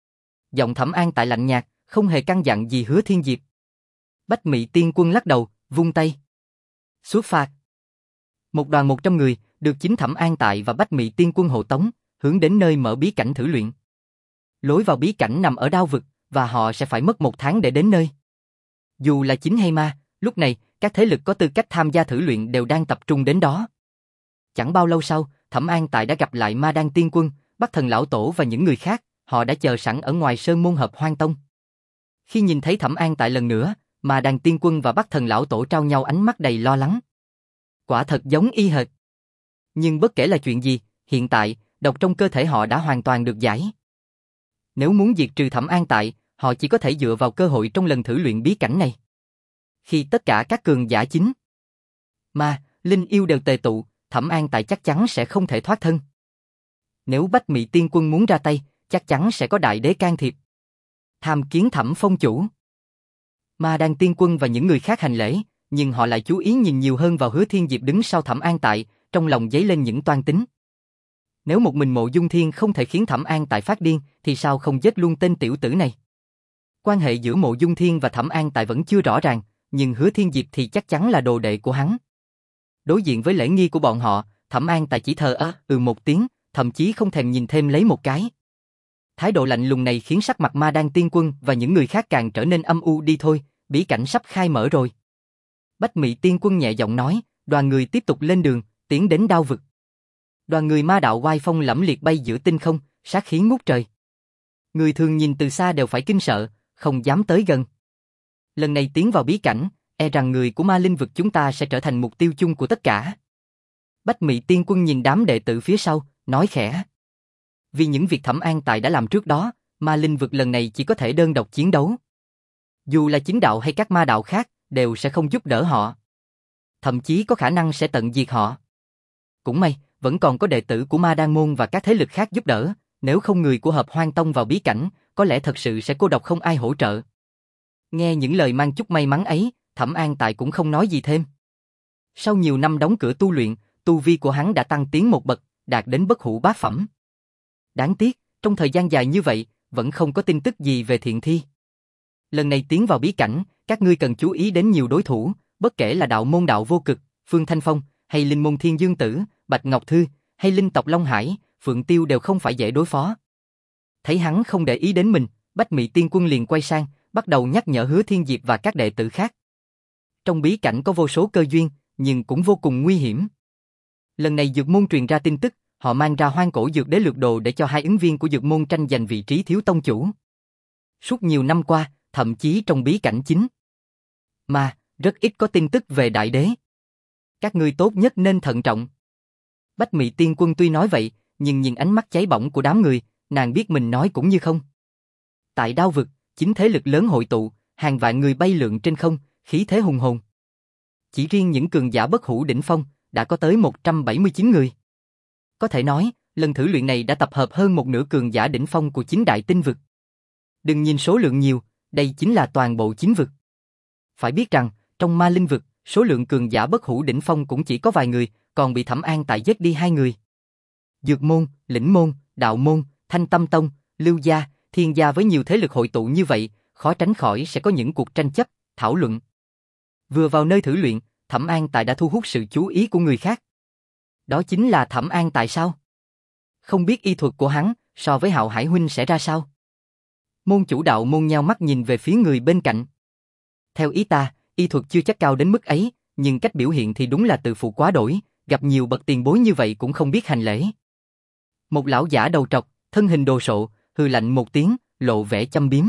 Giọng Thẩm An Tại lạnh nhạt, không hề căn dặn gì Hứa Thiên Diệp. Bách Mị Tiên Quân lắc đầu, vung tay. Xuất phạt. Một đoàn một trăm người, được chính Thẩm An Tại và Bách Mị Tiên Quân hộ tống, hướng đến nơi mở bí cảnh thử luyện. Lối vào bí cảnh nằm ở đao vực, và họ sẽ phải mất một tháng để đến nơi. Dù là chính hay ma, lúc này, các thế lực có tư cách tham gia thử luyện đều đang tập trung đến đó. Chẳng bao lâu sau, Thẩm An Tại đã gặp lại Ma Đan Tiên Quân, Bắc Thần Lão Tổ và những người khác, họ đã chờ sẵn ở ngoài sơn môn Hợp Hoang Tông. Khi nhìn thấy Thẩm An Tại lần nữa, Ma Đan Tiên Quân và Bắc Thần Lão Tổ trao nhau ánh mắt đầy lo lắng. Quả thật giống y hệt. Nhưng bất kể là chuyện gì, hiện tại, độc trong cơ thể họ đã hoàn toàn được giải. Nếu muốn diệt trừ Thẩm An Tại, họ chỉ có thể dựa vào cơ hội trong lần thử luyện bí cảnh này. Khi tất cả các cường giả chính ma, linh yêu đều tề tụ, Thẩm An Tại chắc chắn sẽ không thể thoát thân. Nếu Bách Mị Tiên Quân muốn ra tay, chắc chắn sẽ có đại đế can thiệp. Tham kiến Thẩm Phong chủ. Ma Đan Tiên Quân và những người khác hành lễ, nhưng họ lại chú ý nhìn nhiều hơn vào Hứa Thiên Diệp đứng sau Thẩm An Tại, trong lòng dấy lên những toan tính. Nếu một mình Mộ Dung Thiên không thể khiến Thẩm An Tại phát điên, thì sao không giết luôn tên tiểu tử này? Quan hệ giữa Mộ Dung Thiên và Thẩm An Tại vẫn chưa rõ ràng, nhưng Hứa Thiên Diệp thì chắc chắn là đồ đệ của hắn. Đối diện với lễ nghi của bọn họ, Thẩm An Tại chỉ thờ ơ ừ một tiếng, thậm chí không thèm nhìn thêm lấy một cái. Thái độ lạnh lùng này khiến sắc mặt Ma Đan Tiên Quân và những người khác càng trở nên âm u đi thôi, bí cảnh sắp khai mở rồi. Bách Mị Tiên Quân nhẹ giọng nói, đoàn người tiếp tục lên đường, tiến đến đao vực. Đoàn người ma đạo oai phong lẫm liệt bay giữa tinh không, sát khí ngút trời. Người thường nhìn từ xa đều phải kinh sợ, không dám tới gần. Lần này tiến vào bí cảnh, e rằng người của ma linh vực chúng ta sẽ trở thành mục tiêu chung của tất cả. Bách Mị Tiên Quân nhìn đám đệ tử phía sau, nói khẽ. Vì những việc Thẩm An Tại đã làm trước đó, ma linh vực lần này chỉ có thể đơn độc chiến đấu. Dù là chính đạo hay các ma đạo khác, đều sẽ không giúp đỡ họ. Thậm chí có khả năng sẽ tận diệt họ. Cũng may, vẫn còn có đệ tử của Ma Đan Môn và các thế lực khác giúp đỡ, nếu không người của Hợp Hoang Tông vào bí cảnh, có lẽ thật sự sẽ cô độc không ai hỗ trợ. Nghe những lời mang chút may mắn ấy, Thẩm An Tại cũng không nói gì thêm. Sau nhiều năm đóng cửa tu luyện, tu vi của hắn đã tăng tiến một bậc, đạt đến bất hủ bát phẩm. Đáng tiếc, trong thời gian dài như vậy, vẫn không có tin tức gì về Thiện Thi. Lần này tiến vào bí cảnh, các ngươi cần chú ý đến nhiều đối thủ, bất kể là đạo môn đạo vô cực, Phương Thanh Phong, hay linh môn Thiên Dương Tử, Bạch Ngọc Thư, hay linh tộc Long Hải, Phượng Tiêu đều không phải dễ đối phó. Thấy hắn không để ý đến mình, Bách Mị Tiên Quân liền quay sang, bắt đầu nhắc nhở Hứa Thiên Diệp và các đệ tử khác. Trong bí cảnh có vô số cơ duyên, nhưng cũng vô cùng nguy hiểm. Lần này dược môn truyền ra tin tức, họ mang ra hoang cổ dược đế lược đồ để cho hai ứng viên của dược môn tranh giành vị trí thiếu tông chủ. Suốt nhiều năm qua, thậm chí trong bí cảnh chính mà rất ít có tin tức về đại đế. Các ngươi tốt nhất nên thận trọng. Bách Mị Tiên Quân tuy nói vậy, nhưng nhìn ánh mắt cháy bỏng của đám người, nàng biết mình nói cũng như không. Tại Đao vực, chính thế lực lớn hội tụ, hàng vạn người bay lượn trên không, khí thế hùng hồn. Chỉ riêng những cường giả bất hủ đỉnh phong, đã có tới một trăm bảy mươi chín người. Có thể nói, lần thử luyện này đã tập hợp hơn một nửa cường giả đỉnh phong của chính đại tinh vực. Đừng nhìn số lượng nhiều, đây chính là toàn bộ chính vực. Phải biết rằng, trong ma linh vực, số lượng cường giả bất hủ đỉnh phong cũng chỉ có vài người, còn bị Thẩm An Tại giết đi hai người. Dược môn, lĩnh môn, đạo môn, thanh tâm tông, lưu gia, thiên gia với nhiều thế lực hội tụ như vậy, khó tránh khỏi sẽ có những cuộc tranh chấp, thảo luận. Vừa vào nơi thử luyện, Thẩm An Tại đã thu hút sự chú ý của người khác. Đó chính là Thẩm An Tại sao? Không biết y thuật của hắn so với Hạo Hải huynh sẽ ra sao? Môn chủ đạo môn nheo mắt nhìn về phía người bên cạnh. Theo ý ta, y thuật chưa chắc cao đến mức ấy, nhưng cách biểu hiện thì đúng là tự phụ quá đổi, gặp nhiều bậc tiền bối như vậy cũng không biết hành lễ. Một lão giả đầu trọc, thân hình đồ sộ, hừ lạnh một tiếng, lộ vẻ châm biếm.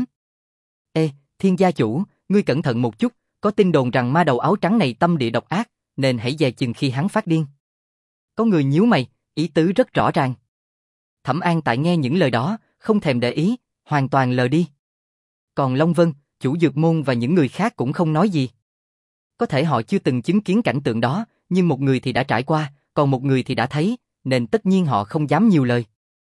Ê, Thiên gia chủ, ngươi cẩn thận một chút, có tin đồn rằng ma đầu áo trắng này tâm địa độc ác, nên hãy dè chừng khi hắn phát điên. Có người nhíu mày, ý tứ rất rõ ràng. Thẩm An Tại nghe những lời đó, không thèm để ý, hoàn toàn lờ đi. Còn Long Vân, chủ dược môn và những người khác cũng không nói gì. Có thể họ chưa từng chứng kiến cảnh tượng đó, nhưng một người thì đã trải qua, còn một người thì đã thấy, nên tất nhiên họ không dám nhiều lời.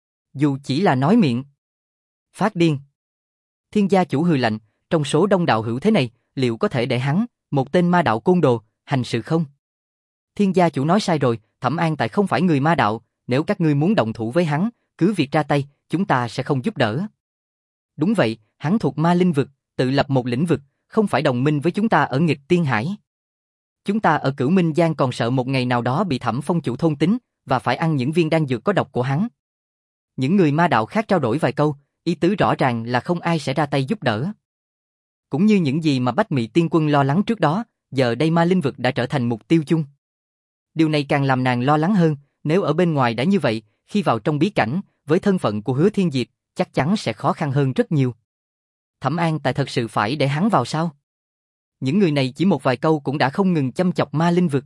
Dù chỉ là nói miệng. Phát điên. Thiên gia chủ hừ lạnh, trong số đông đạo hữu thế này, liệu có thể để hắn, một tên ma đạo côn đồ, hành sự không? Thiên gia chủ nói sai rồi, Thẩm An Tại không phải người ma đạo, nếu các ngươi muốn động thủ với hắn, cứ việc ra tay, chúng ta sẽ không giúp đỡ. Đúng vậy, hắn thuộc ma linh vực, tự lập một lĩnh vực, không phải đồng minh với chúng ta ở nghịch tiên hải. Chúng ta ở Cửu Minh Giang còn sợ một ngày nào đó bị Thẩm phong chủ thôn tính, và phải ăn những viên đan dược có độc của hắn. Những người ma đạo khác trao đổi vài câu, ý tứ rõ ràng là không ai sẽ ra tay giúp đỡ. Cũng như những gì mà Bách Mị Tiên Quân lo lắng trước đó, giờ đây ma linh vực đã trở thành mục tiêu chung. Điều này càng làm nàng lo lắng hơn, nếu ở bên ngoài đã như vậy, khi vào trong bí cảnh, với thân phận của Hứa Thiên Diệp, chắc chắn sẽ khó khăn hơn rất nhiều. Thẩm An Tại thật sự phải để hắn vào sao? Những người này chỉ một vài câu cũng đã không ngừng châm chọc ma linh vực.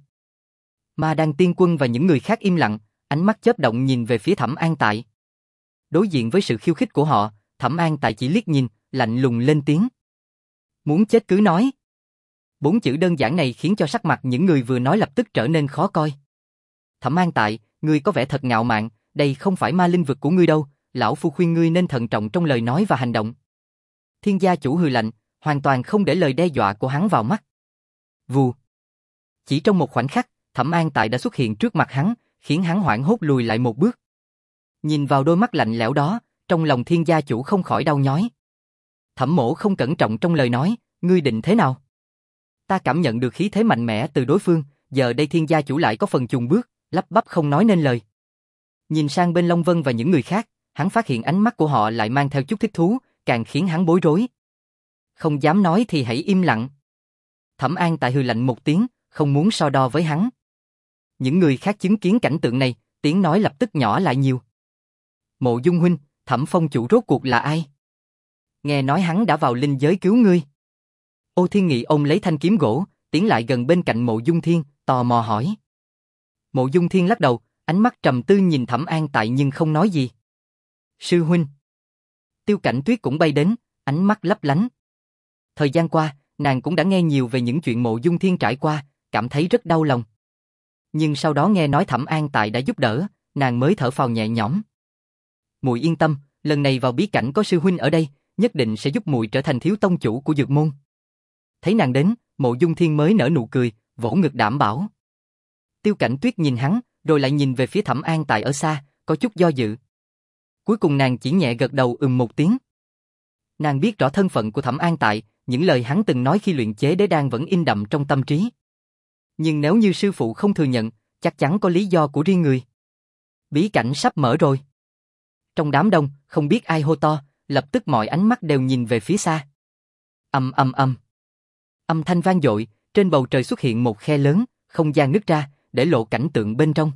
Ma Đan Tiên Quân và những người khác im lặng, ánh mắt chớp động nhìn về phía Thẩm An Tại. Đối diện với sự khiêu khích của họ, Thẩm An Tại chỉ liếc nhìn, lạnh lùng lên tiếng. Muốn chết cứ nói. Bốn chữ đơn giản này khiến cho sắc mặt những người vừa nói lập tức trở nên khó coi. Thẩm An Tại, ngươi có vẻ thật ngạo mạn, đây không phải ma linh vực của ngươi đâu, lão phu khuyên ngươi nên thận trọng trong lời nói và hành động. Thiên gia chủ hừ lạnh, hoàn toàn không để lời đe dọa của hắn vào mắt. Vù. Chỉ trong một khoảnh khắc, Thẩm An Tại đã xuất hiện trước mặt hắn, khiến hắn hoảng hốt lùi lại một bước. Nhìn vào đôi mắt lạnh lẽo đó, trong lòng thiên gia chủ không khỏi đau nhói. Thẩm mỗ không cẩn trọng trong lời nói, ngươi định thế nào? Ta cảm nhận được khí thế mạnh mẽ từ đối phương, giờ đây thiên gia chủ lại có phần chùn bước, lắp bắp không nói nên lời. Nhìn sang bên Long Vân và những người khác, hắn phát hiện ánh mắt của họ lại mang theo chút thích thú, càng khiến hắn bối rối. Không dám nói thì hãy im lặng. Thẩm An Tại hừ lạnh một tiếng, không muốn so đo với hắn. Những người khác chứng kiến cảnh tượng này, tiếng nói lập tức nhỏ lại nhiều. Mộ Dung huynh, Thẩm phong chủ rốt cuộc là ai? Nghe nói hắn đã vào linh giới cứu ngươi. Ô Thiên Nghị ôm lấy thanh kiếm gỗ, tiến lại gần bên cạnh Mộ Dung Thiên, tò mò hỏi. Mộ Dung Thiên lắc đầu, ánh mắt trầm tư nhìn Thẩm An Tại nhưng không nói gì. Sư huynh. Tiêu Cảnh Tuyết cũng bay đến, ánh mắt lấp lánh. Thời gian qua, nàng cũng đã nghe nhiều về những chuyện Mộ Dung Thiên trải qua, cảm thấy rất đau lòng. Nhưng sau đó nghe nói Thẩm An Tại đã giúp đỡ, nàng mới thở phào nhẹ nhõm. Muội yên tâm, lần này vào bí cảnh có sư huynh ở đây, nhất định sẽ giúp muội trở thành thiếu tông chủ của dược môn. Thấy nàng đến, Mộ Dung Thiên mới nở nụ cười, vỗ ngực đảm bảo. Tiêu Cảnh Tuyết nhìn hắn, rồi lại nhìn về phía Thẩm An Tại ở xa, có chút do dự. Cuối cùng nàng chỉ nhẹ gật đầu ừm một tiếng. Nàng biết rõ thân phận của Thẩm An Tại, những lời hắn từng nói khi luyện chế đế đan vẫn in đậm trong tâm trí. Nhưng nếu như sư phụ không thừa nhận, chắc chắn có lý do của riêng người. Bí cảnh sắp mở rồi. Trong đám đông, không biết ai hô to, lập tức mọi ánh mắt đều nhìn về phía xa. Ầm ầm ầm. Âm thanh vang dội, trên bầu trời xuất hiện một khe lớn, không gian nứt ra, để lộ cảnh tượng bên trong.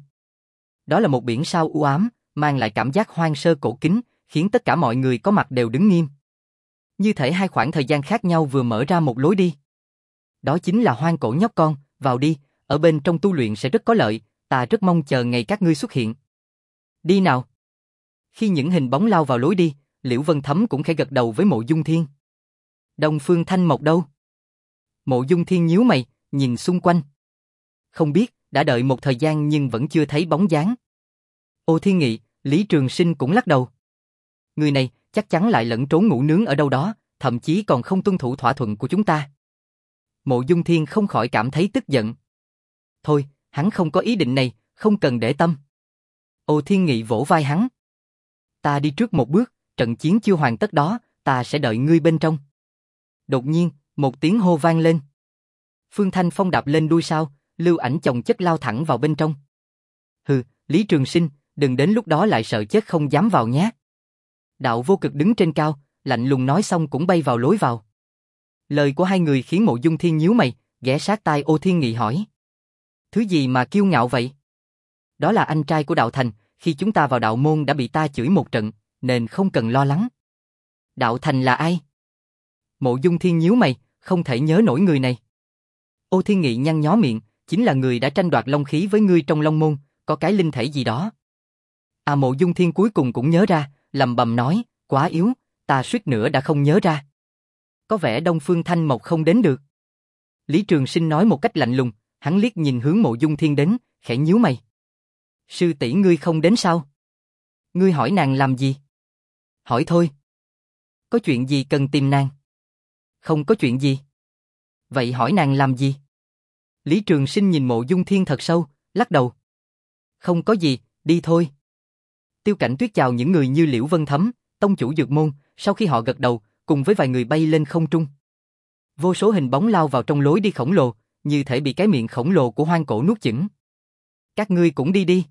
Đó là một biển sao u ám, mang lại cảm giác hoang sơ cổ kính, khiến tất cả mọi người có mặt đều đứng nghiêm. Như thể hai khoảng thời gian khác nhau vừa mở ra một lối đi. Đó chính là hoang cổ nhóc con, vào đi, ở bên trong tu luyện sẽ rất có lợi, ta rất mong chờ ngày các ngươi xuất hiện. Đi nào. Khi những hình bóng lao vào lối đi, Liễu Vân Thấm cũng khẽ gật đầu với Mộ Dung Thiên. Đông Phương Thanh Mộc đâu? Mộ Dung Thiên nhíu mày, nhìn xung quanh. Không biết, đã đợi một thời gian nhưng vẫn chưa thấy bóng dáng. Ô Thiên Nghị, Lý Trường Sinh cũng lắc đầu. Người này chắc chắn lại lẫn trốn ngủ nướng ở đâu đó, thậm chí còn không tuân thủ thỏa thuận của chúng ta. Mộ Dung Thiên không khỏi cảm thấy tức giận. Thôi, hắn không có ý định này, không cần để tâm. Ô Thiên Nghị vỗ vai hắn. Ta đi trước một bước, trận chiến chưa hoàn tất đó, ta sẽ đợi ngươi bên trong. Đột nhiên, một tiếng hô vang lên. Phương Thanh Phong đạp lên đuôi sao, Lưu Ảnh chồng chất lao thẳng vào bên trong. Hừ, Lý Trường Sinh, đừng đến lúc đó lại sợ chết không dám vào nhé. Đạo Vô Cực đứng trên cao, lạnh lùng nói xong cũng bay vào lối vào. Lời của hai người khiến Mộ Dung Thiên nhíu mày, ghé sát tai Ô Thiên Nghị hỏi. Thứ gì mà kiêu ngạo vậy? Đó là anh trai của Đạo Thành, khi chúng ta vào đạo môn đã bị ta chửi một trận, nên không cần lo lắng. Đạo Thành là ai? Mộ Dung Thiên nhíu mày, không thể nhớ nổi người này. Ô Thiên Nghị nhăn nhó miệng, chính là người đã tranh đoạt long khí với ngươi trong Long Môn, có cái linh thể gì đó. À, Mộ Dung Thiên cuối cùng cũng nhớ ra, lầm bầm nói, quá yếu, ta suýt nữa đã không nhớ ra. Có vẻ Đông Phương Thanh Mộc không đến được. Lý Trường Sinh nói một cách lạnh lùng, hắn liếc nhìn hướng Mộ Dung Thiên đến, khẽ nhíu mày. Sư tỷ ngươi không đến sao? Ngươi hỏi nàng làm gì? Hỏi thôi. Có chuyện gì cần tìm nàng? Không có chuyện gì. Vậy hỏi nàng làm gì? Lý Trường Sinh nhìn Mộ Dung Thiên thật sâu, lắc đầu. Không có gì, đi thôi. Tiêu Cảnh Tuyết chào những người như Liễu Vân Thấm, tông chủ dược môn, sau khi họ gật đầu, cùng với vài người bay lên không trung. Vô số hình bóng lao vào trong lối đi khổng lồ, như thể bị cái miệng khổng lồ của hoang cổ nuốt chửng. Các ngươi cũng đi đi.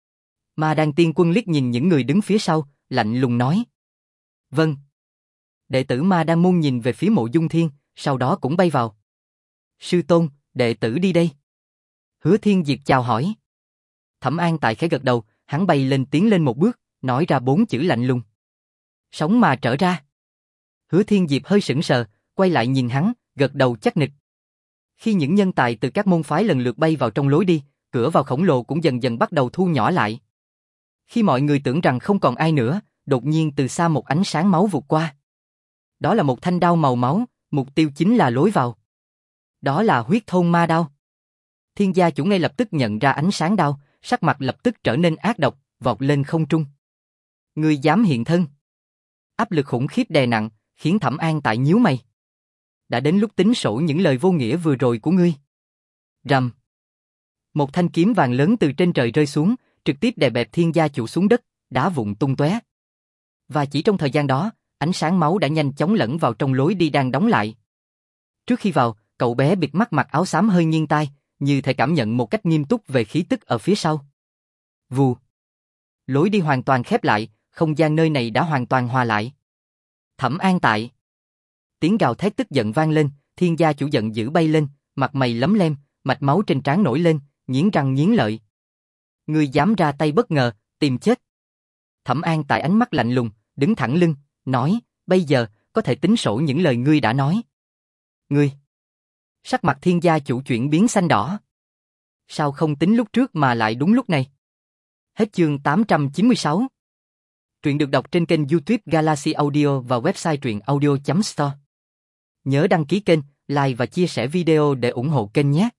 Ma Đan Tiên Quân liếc nhìn những người đứng phía sau, lạnh lùng nói. Vâng. Đệ tử Ma Đan Môn nhìn về phía Mộ Dung Thiên, sau đó cũng bay vào. Sư tôn, đệ tử đi đây. Hứa Thiên Diệp chào hỏi. Thẩm An Tại khẽ gật đầu, hắn bay lên tiến lên một bước, nói ra bốn chữ lạnh lùng. Sống mà trở ra. Hứa Thiên Diệp hơi sững sờ, quay lại nhìn hắn, gật đầu chắc nịch. Khi những nhân tài từ các môn phái lần lượt bay vào trong lối đi, cửa vào khổng lồ cũng dần dần bắt đầu thu nhỏ lại. Khi mọi người tưởng rằng không còn ai nữa, đột nhiên từ xa một ánh sáng máu vụt qua. Đó là một thanh đao màu máu, mục tiêu chính là lối vào. Đó là huyết thôn ma đao. Thiên gia chủ ngay lập tức nhận ra ánh sáng đao, sắc mặt lập tức trở nên ác độc, vọt lên không trung. Ngươi dám hiện thân? Áp lực khủng khiếp đè nặng, khiến Thẩm An Tại nhíu mày. Đã đến lúc tính sổ những lời vô nghĩa vừa rồi của ngươi. Rầm. Một thanh kiếm vàng lớn từ trên trời rơi xuống, trực tiếp đè bẹp Thiên gia chủ xuống đất, đá vụn tung tóe. Và chỉ trong thời gian đó, ánh sáng máu đã nhanh chóng lẫn vào trong lối đi đang đóng lại. Trước khi vào, cậu bé bịt mắt mặc áo xám hơi nghiêng tai, như thể cảm nhận một cách nghiêm túc về khí tức ở phía sau. Vù. Lối đi hoàn toàn khép lại, không gian nơi này đã hoàn toàn hòa lại. Thẩm An Tại. Tiếng gào thét tức giận vang lên, Thiên gia chủ giận dữ bay lên, mặt mày lấm lem, mạch máu trên trán nổi lên, nghiến răng nghiến lợi. Ngươi dám ra tay bất ngờ, tìm chết. Thẩm An Tại ánh mắt lạnh lùng, đứng thẳng lưng, nói, bây giờ, có thể tính sổ những lời ngươi đã nói. Ngươi. Sắc mặt Thiên gia chủ chuyển biến xanh đỏ. Sao không tính lúc trước mà lại đúng lúc này? Hết chương tám trăm chín mươi sáu. Truyện được đọc trên kênh YouTube Galaxy Audio và website truyện audio chấm store. Nhớ đăng ký kênh, like và chia sẻ video để ủng hộ kênh nhé.